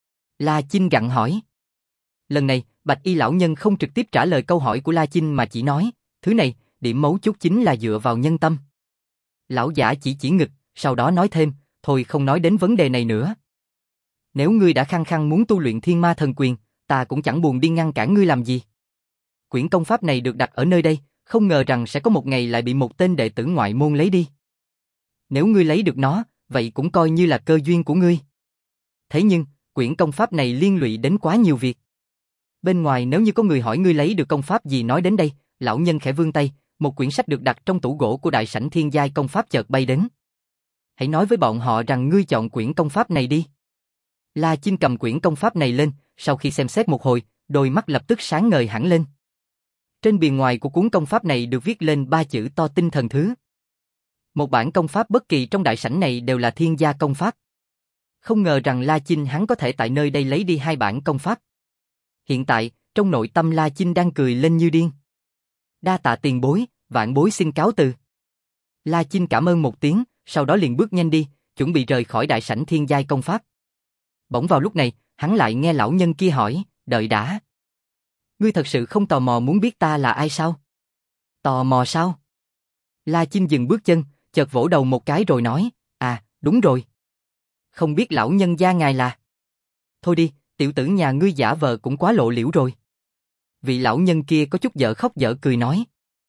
La Chinh gặng hỏi. Lần này, Bạch Y lão nhân không trực tiếp trả lời câu hỏi của La Chinh mà chỉ nói, thứ này, điểm mấu chốt chính là dựa vào nhân tâm. Lão giả chỉ chỉ ngực, sau đó nói thêm, thôi không nói đến vấn đề này nữa. Nếu ngươi đã khăng khăng muốn tu luyện thiên ma thần quyền, ta cũng chẳng buồn đi ngăn cản ngươi làm gì. Quyển công pháp này được đặt ở nơi đây, không ngờ rằng sẽ có một ngày lại bị một tên đệ tử ngoại môn lấy đi. Nếu ngươi lấy được nó, vậy cũng coi như là cơ duyên của ngươi. Thế nhưng, quyển công pháp này liên lụy đến quá nhiều việc. Bên ngoài nếu như có người hỏi ngươi lấy được công pháp gì nói đến đây, lão nhân khẽ vươn tay, một quyển sách được đặt trong tủ gỗ của đại sảnh thiên giai công pháp chợt bay đến. Hãy nói với bọn họ rằng ngươi chọn quyển công pháp này đi. La Chinh cầm quyển công pháp này lên, sau khi xem xét một hồi, đôi mắt lập tức sáng ngời hẳn lên. Trên bìa ngoài của cuốn công pháp này được viết lên ba chữ to tinh thần thứ. Một bản công pháp bất kỳ trong đại sảnh này đều là thiên gia công pháp. Không ngờ rằng La Chinh hắn có thể tại nơi đây lấy đi hai bản công pháp. Hiện tại, trong nội tâm La Chinh đang cười lên như điên. Đa tạ tiền bối, vạn bối xin cáo từ. La Chinh cảm ơn một tiếng, sau đó liền bước nhanh đi, chuẩn bị rời khỏi đại sảnh thiên giai công pháp. Bỗng vào lúc này, hắn lại nghe lão nhân kia hỏi, đợi đã. Ngươi thật sự không tò mò muốn biết ta là ai sao? Tò mò sao? La Chinh dừng bước chân, chợt vỗ đầu một cái rồi nói, à, đúng rồi. Không biết lão nhân gia ngài là... Thôi đi, tiểu tử nhà ngươi giả vờ cũng quá lộ liễu rồi. Vị lão nhân kia có chút dở khóc dở cười nói.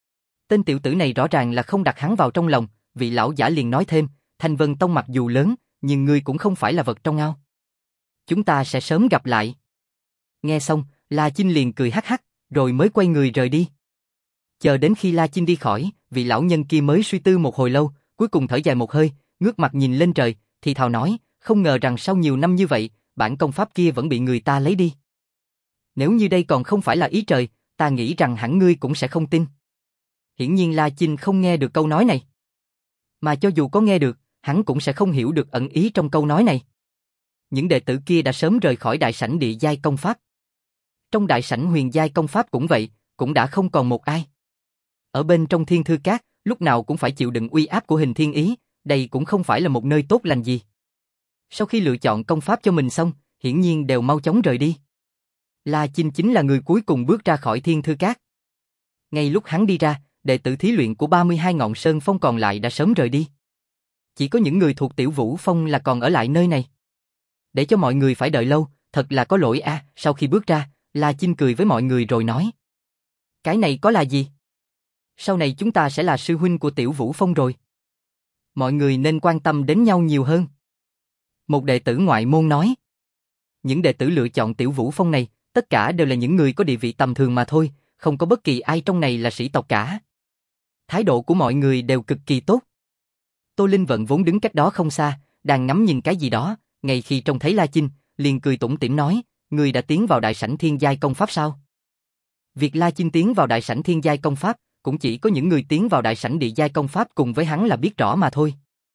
Tên tiểu tử này rõ ràng là không đặt hắn vào trong lòng, vị lão giả liền nói thêm, Thanh Vân Tông mặc dù lớn, nhưng ngươi cũng không phải là vật trong ao. Chúng ta sẽ sớm gặp lại. Nghe xong, La Chinh liền cười hắc hắc, rồi mới quay người rời đi. Chờ đến khi La Chinh đi khỏi, vị lão nhân kia mới suy tư một hồi lâu, cuối cùng thở dài một hơi, ngước mặt nhìn lên trời, thì thào nói, không ngờ rằng sau nhiều năm như vậy, bản công pháp kia vẫn bị người ta lấy đi. Nếu như đây còn không phải là ý trời, ta nghĩ rằng hẳn ngươi cũng sẽ không tin. Hiển nhiên La Chinh không nghe được câu nói này. Mà cho dù có nghe được, hắn cũng sẽ không hiểu được ẩn ý trong câu nói này. Những đệ tử kia đã sớm rời khỏi đại sảnh địa giai công pháp. Trong đại sảnh huyền giai công pháp cũng vậy, cũng đã không còn một ai. Ở bên trong Thiên Thư Các, lúc nào cũng phải chịu đựng uy áp của Hình Thiên Ý, đây cũng không phải là một nơi tốt lành gì. Sau khi lựa chọn công pháp cho mình xong, hiển nhiên đều mau chóng rời đi. La Chinh chính là người cuối cùng bước ra khỏi Thiên Thư Các. Ngay lúc hắn đi ra, đệ tử thí luyện của ba mươi hai ngọn sơn phong còn lại đã sớm rời đi. Chỉ có những người thuộc Tiểu Vũ Phong là còn ở lại nơi này. Để cho mọi người phải đợi lâu, thật là có lỗi a. À. Sau khi bước ra, La Chinh cười với mọi người rồi nói. Cái này có là gì? Sau này chúng ta sẽ là sư huynh của Tiểu Vũ Phong rồi. Mọi người nên quan tâm đến nhau nhiều hơn. Một đệ tử ngoại môn nói. Những đệ tử lựa chọn Tiểu Vũ Phong này, tất cả đều là những người có địa vị tầm thường mà thôi, không có bất kỳ ai trong này là sĩ tộc cả. Thái độ của mọi người đều cực kỳ tốt. Tô Linh Vận vốn đứng cách đó không xa, đang ngắm nhìn cái gì đó, ngay khi trông thấy La Chinh, liền cười tủm tỉm nói, người đã tiến vào đại sảnh thiên giai công pháp sao? Việc La Chinh tiến vào đại sảnh thiên giai công pháp, cũng chỉ có những người tiến vào đại sảnh địa giai công pháp cùng với hắn là biết rõ mà thôi.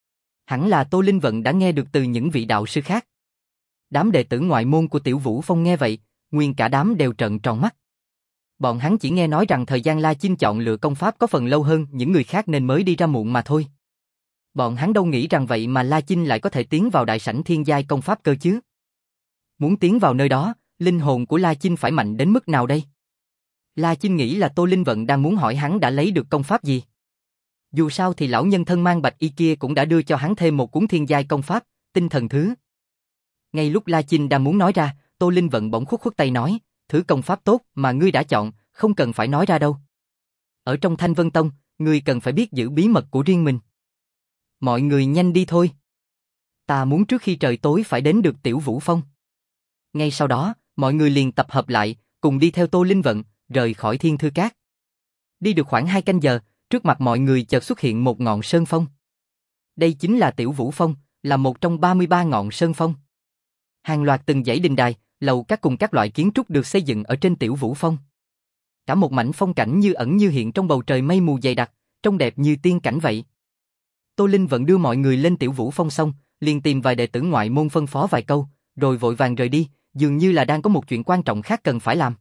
Hẳn là Tô Linh Vận đã nghe được từ những vị đạo sư khác. Đám đệ tử ngoại môn của Tiểu Vũ Phong nghe vậy, nguyên cả đám đều trợn tròn mắt. Bọn hắn chỉ nghe nói rằng thời gian La Chinh chọn lựa công pháp có phần lâu hơn những người khác nên mới đi ra muộn mà thôi. Bọn hắn đâu nghĩ rằng vậy mà La Chinh lại có thể tiến vào đại sảnh thiên giai công pháp cơ chứ. Muốn tiến vào nơi đó, linh hồn của La Chinh phải mạnh đến mức nào đây? La Chinh nghĩ là Tô Linh Vận đang muốn hỏi hắn đã lấy được công pháp gì. Dù sao thì lão nhân thân mang bạch y kia cũng đã đưa cho hắn thêm một cuốn thiên giai công pháp, tinh thần thứ. Ngay lúc La Chinh đang muốn nói ra, Tô Linh Vận bỗng khuất khuất tay nói, thứ công pháp tốt mà ngươi đã chọn, không cần phải nói ra đâu. Ở trong Thanh Vân Tông, ngươi cần phải biết giữ bí mật của riêng mình. Mọi người nhanh đi thôi. Ta muốn trước khi trời tối phải đến được Tiểu Vũ Phong. Ngay sau đó, mọi người liền tập hợp lại, cùng đi theo Tô Linh Vận, rời khỏi Thiên Thư Các. Đi được khoảng hai canh giờ, trước mặt mọi người chợt xuất hiện một ngọn sơn phong. Đây chính là Tiểu Vũ Phong, là một trong ba mươi ba ngọn sơn phong. Hàng loạt từng dãy đình đài, lầu các cùng các loại kiến trúc được xây dựng ở trên Tiểu Vũ Phong. Cả một mảnh phong cảnh như ẩn như hiện trong bầu trời mây mù dày đặc, trông đẹp như tiên cảnh vậy. Tô Linh Vận đưa mọi người lên Tiểu Vũ Phong xong, liền tìm vài đệ tử ngoại môn phân phó vài câu, rồi vội vàng rời đi, dường như là đang có một chuyện quan trọng khác cần phải làm.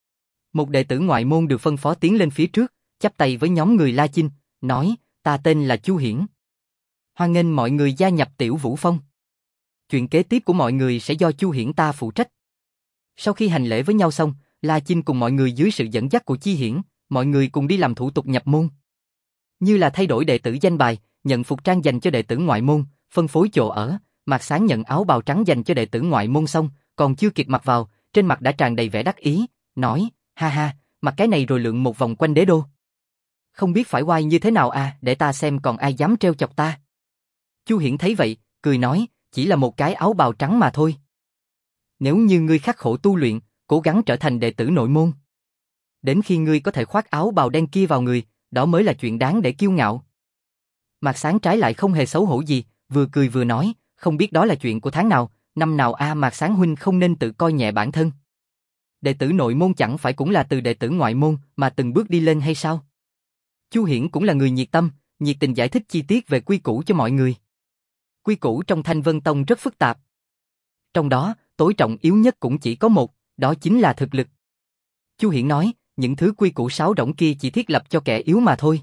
Một đệ tử ngoại môn được phân phó tiến lên phía trước, chắp tay với nhóm người La Chinh, nói, ta tên là Chu Hiển. Hoan nghênh mọi người gia nhập Tiểu Vũ Phong. Chuyện kế tiếp của mọi người sẽ do Chu Hiển ta phụ trách. Sau khi hành lễ với nhau xong, La Chinh cùng mọi người dưới sự dẫn dắt của Chi Hiển, mọi người cùng đi làm thủ tục nhập môn. Như là thay đổi đệ tử danh bài, nhận phục trang dành cho đệ tử ngoại môn, phân phối chỗ ở, Mạc Sáng nhận áo bào trắng dành cho đệ tử ngoại môn xong, còn chưa kịp mặc vào, trên mặt đã tràn đầy vẻ đắc ý, nói, ha ha, mặc cái này rồi lượn một vòng quanh đế đô. Không biết phải oai như thế nào à, để ta xem còn ai dám trêu chọc ta. Chu Hiển thấy vậy, cười nói, chỉ là một cái áo bào trắng mà thôi. Nếu như ngươi khắc khổ tu luyện, cố gắng trở thành đệ tử nội môn, đến khi ngươi có thể khoác áo bào đen kia vào người, đó mới là chuyện đáng để kiêu ngạo. Mạc Sáng trái lại không hề xấu hổ gì, vừa cười vừa nói, không biết đó là chuyện của tháng nào, năm nào a à, Mạc Sáng huynh không nên tự coi nhẹ bản thân. Đệ tử nội môn chẳng phải cũng là từ đệ tử ngoại môn mà từng bước đi lên hay sao? Chu Hiển cũng là người nhiệt tâm, nhiệt tình giải thích chi tiết về quy củ cho mọi người. Quy củ trong Thanh Vân Tông rất phức tạp. Trong đó, tối trọng yếu nhất cũng chỉ có một, đó chính là thực lực. Chu Hiển nói, những thứ quy củ sáo rỗng kia chỉ thiết lập cho kẻ yếu mà thôi.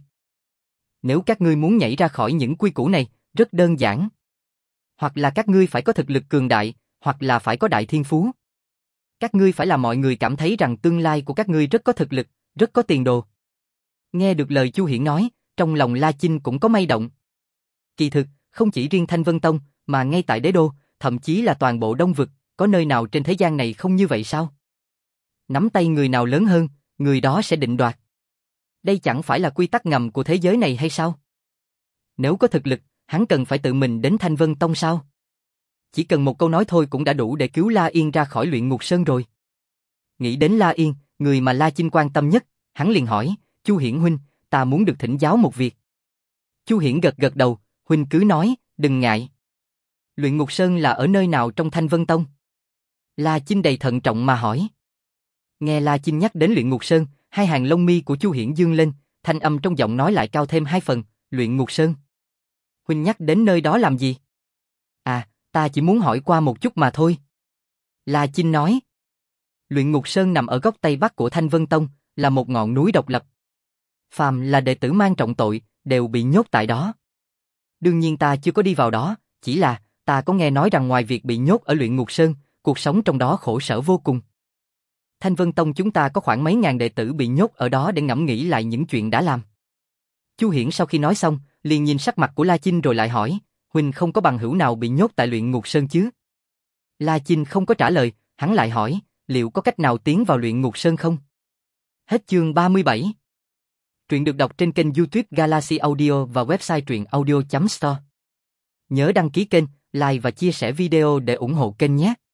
Nếu các ngươi muốn nhảy ra khỏi những quy củ này, rất đơn giản. Hoặc là các ngươi phải có thực lực cường đại, hoặc là phải có đại thiên phú. Các ngươi phải làm mọi người cảm thấy rằng tương lai của các ngươi rất có thực lực, rất có tiền đồ. Nghe được lời Chu Hiển nói, trong lòng La Chinh cũng có may động. Kỳ thực, không chỉ riêng Thanh Vân Tông, mà ngay tại Đế Đô, thậm chí là toàn bộ Đông Vực, có nơi nào trên thế gian này không như vậy sao? Nắm tay người nào lớn hơn, người đó sẽ định đoạt. Đây chẳng phải là quy tắc ngầm của thế giới này hay sao? Nếu có thực lực, hắn cần phải tự mình đến Thanh Vân Tông sao? Chỉ cần một câu nói thôi cũng đã đủ để cứu La Yên ra khỏi Luyện Ngục Sơn rồi. Nghĩ đến La Yên, người mà La Chinh quan tâm nhất, hắn liền hỏi, Chu Hiển huynh, ta muốn được thỉnh giáo một việc. Chu Hiển gật gật đầu, huynh cứ nói, đừng ngại. Luyện Ngục Sơn là ở nơi nào trong Thanh Vân Tông? La Chinh đầy thận trọng mà hỏi. Nghe La Chinh nhắc đến Luyện Ngục Sơn, hai hàng lông mi của Chu Hiển dương lên, thanh âm trong giọng nói lại cao thêm hai phần, Luyện Ngục Sơn. Huynh nhắc đến nơi đó làm gì? À, ta chỉ muốn hỏi qua một chút mà thôi. La Chinh nói. Luyện Ngục Sơn nằm ở góc Tây Bắc của Thanh Vân Tông, là một ngọn núi độc lập. Phàm là đệ tử mang trọng tội, đều bị nhốt tại đó. Đương nhiên ta chưa có đi vào đó, chỉ là, ta có nghe nói rằng ngoài việc bị nhốt ở Luyện Ngục Sơn, cuộc sống trong đó khổ sở vô cùng. Thanh Vân Tông chúng ta có khoảng mấy ngàn đệ tử bị nhốt ở đó để ngẫm nghĩ lại những chuyện đã làm. Chu Hiển sau khi nói xong, liền nhìn sắc mặt của La Chinh rồi lại hỏi, huynh không có bằng hữu nào bị nhốt tại Luyện Ngục Sơn chứ? La Chinh không có trả lời, hắn lại hỏi, liệu có cách nào tiến vào Luyện Ngục Sơn không? Hết chương ba mươi bảy. Truyện được đọc trên kênh YouTube Galaxy Audio và website truyện audio chấm store. Nhớ đăng ký kênh, like và chia sẻ video để ủng hộ kênh nhé.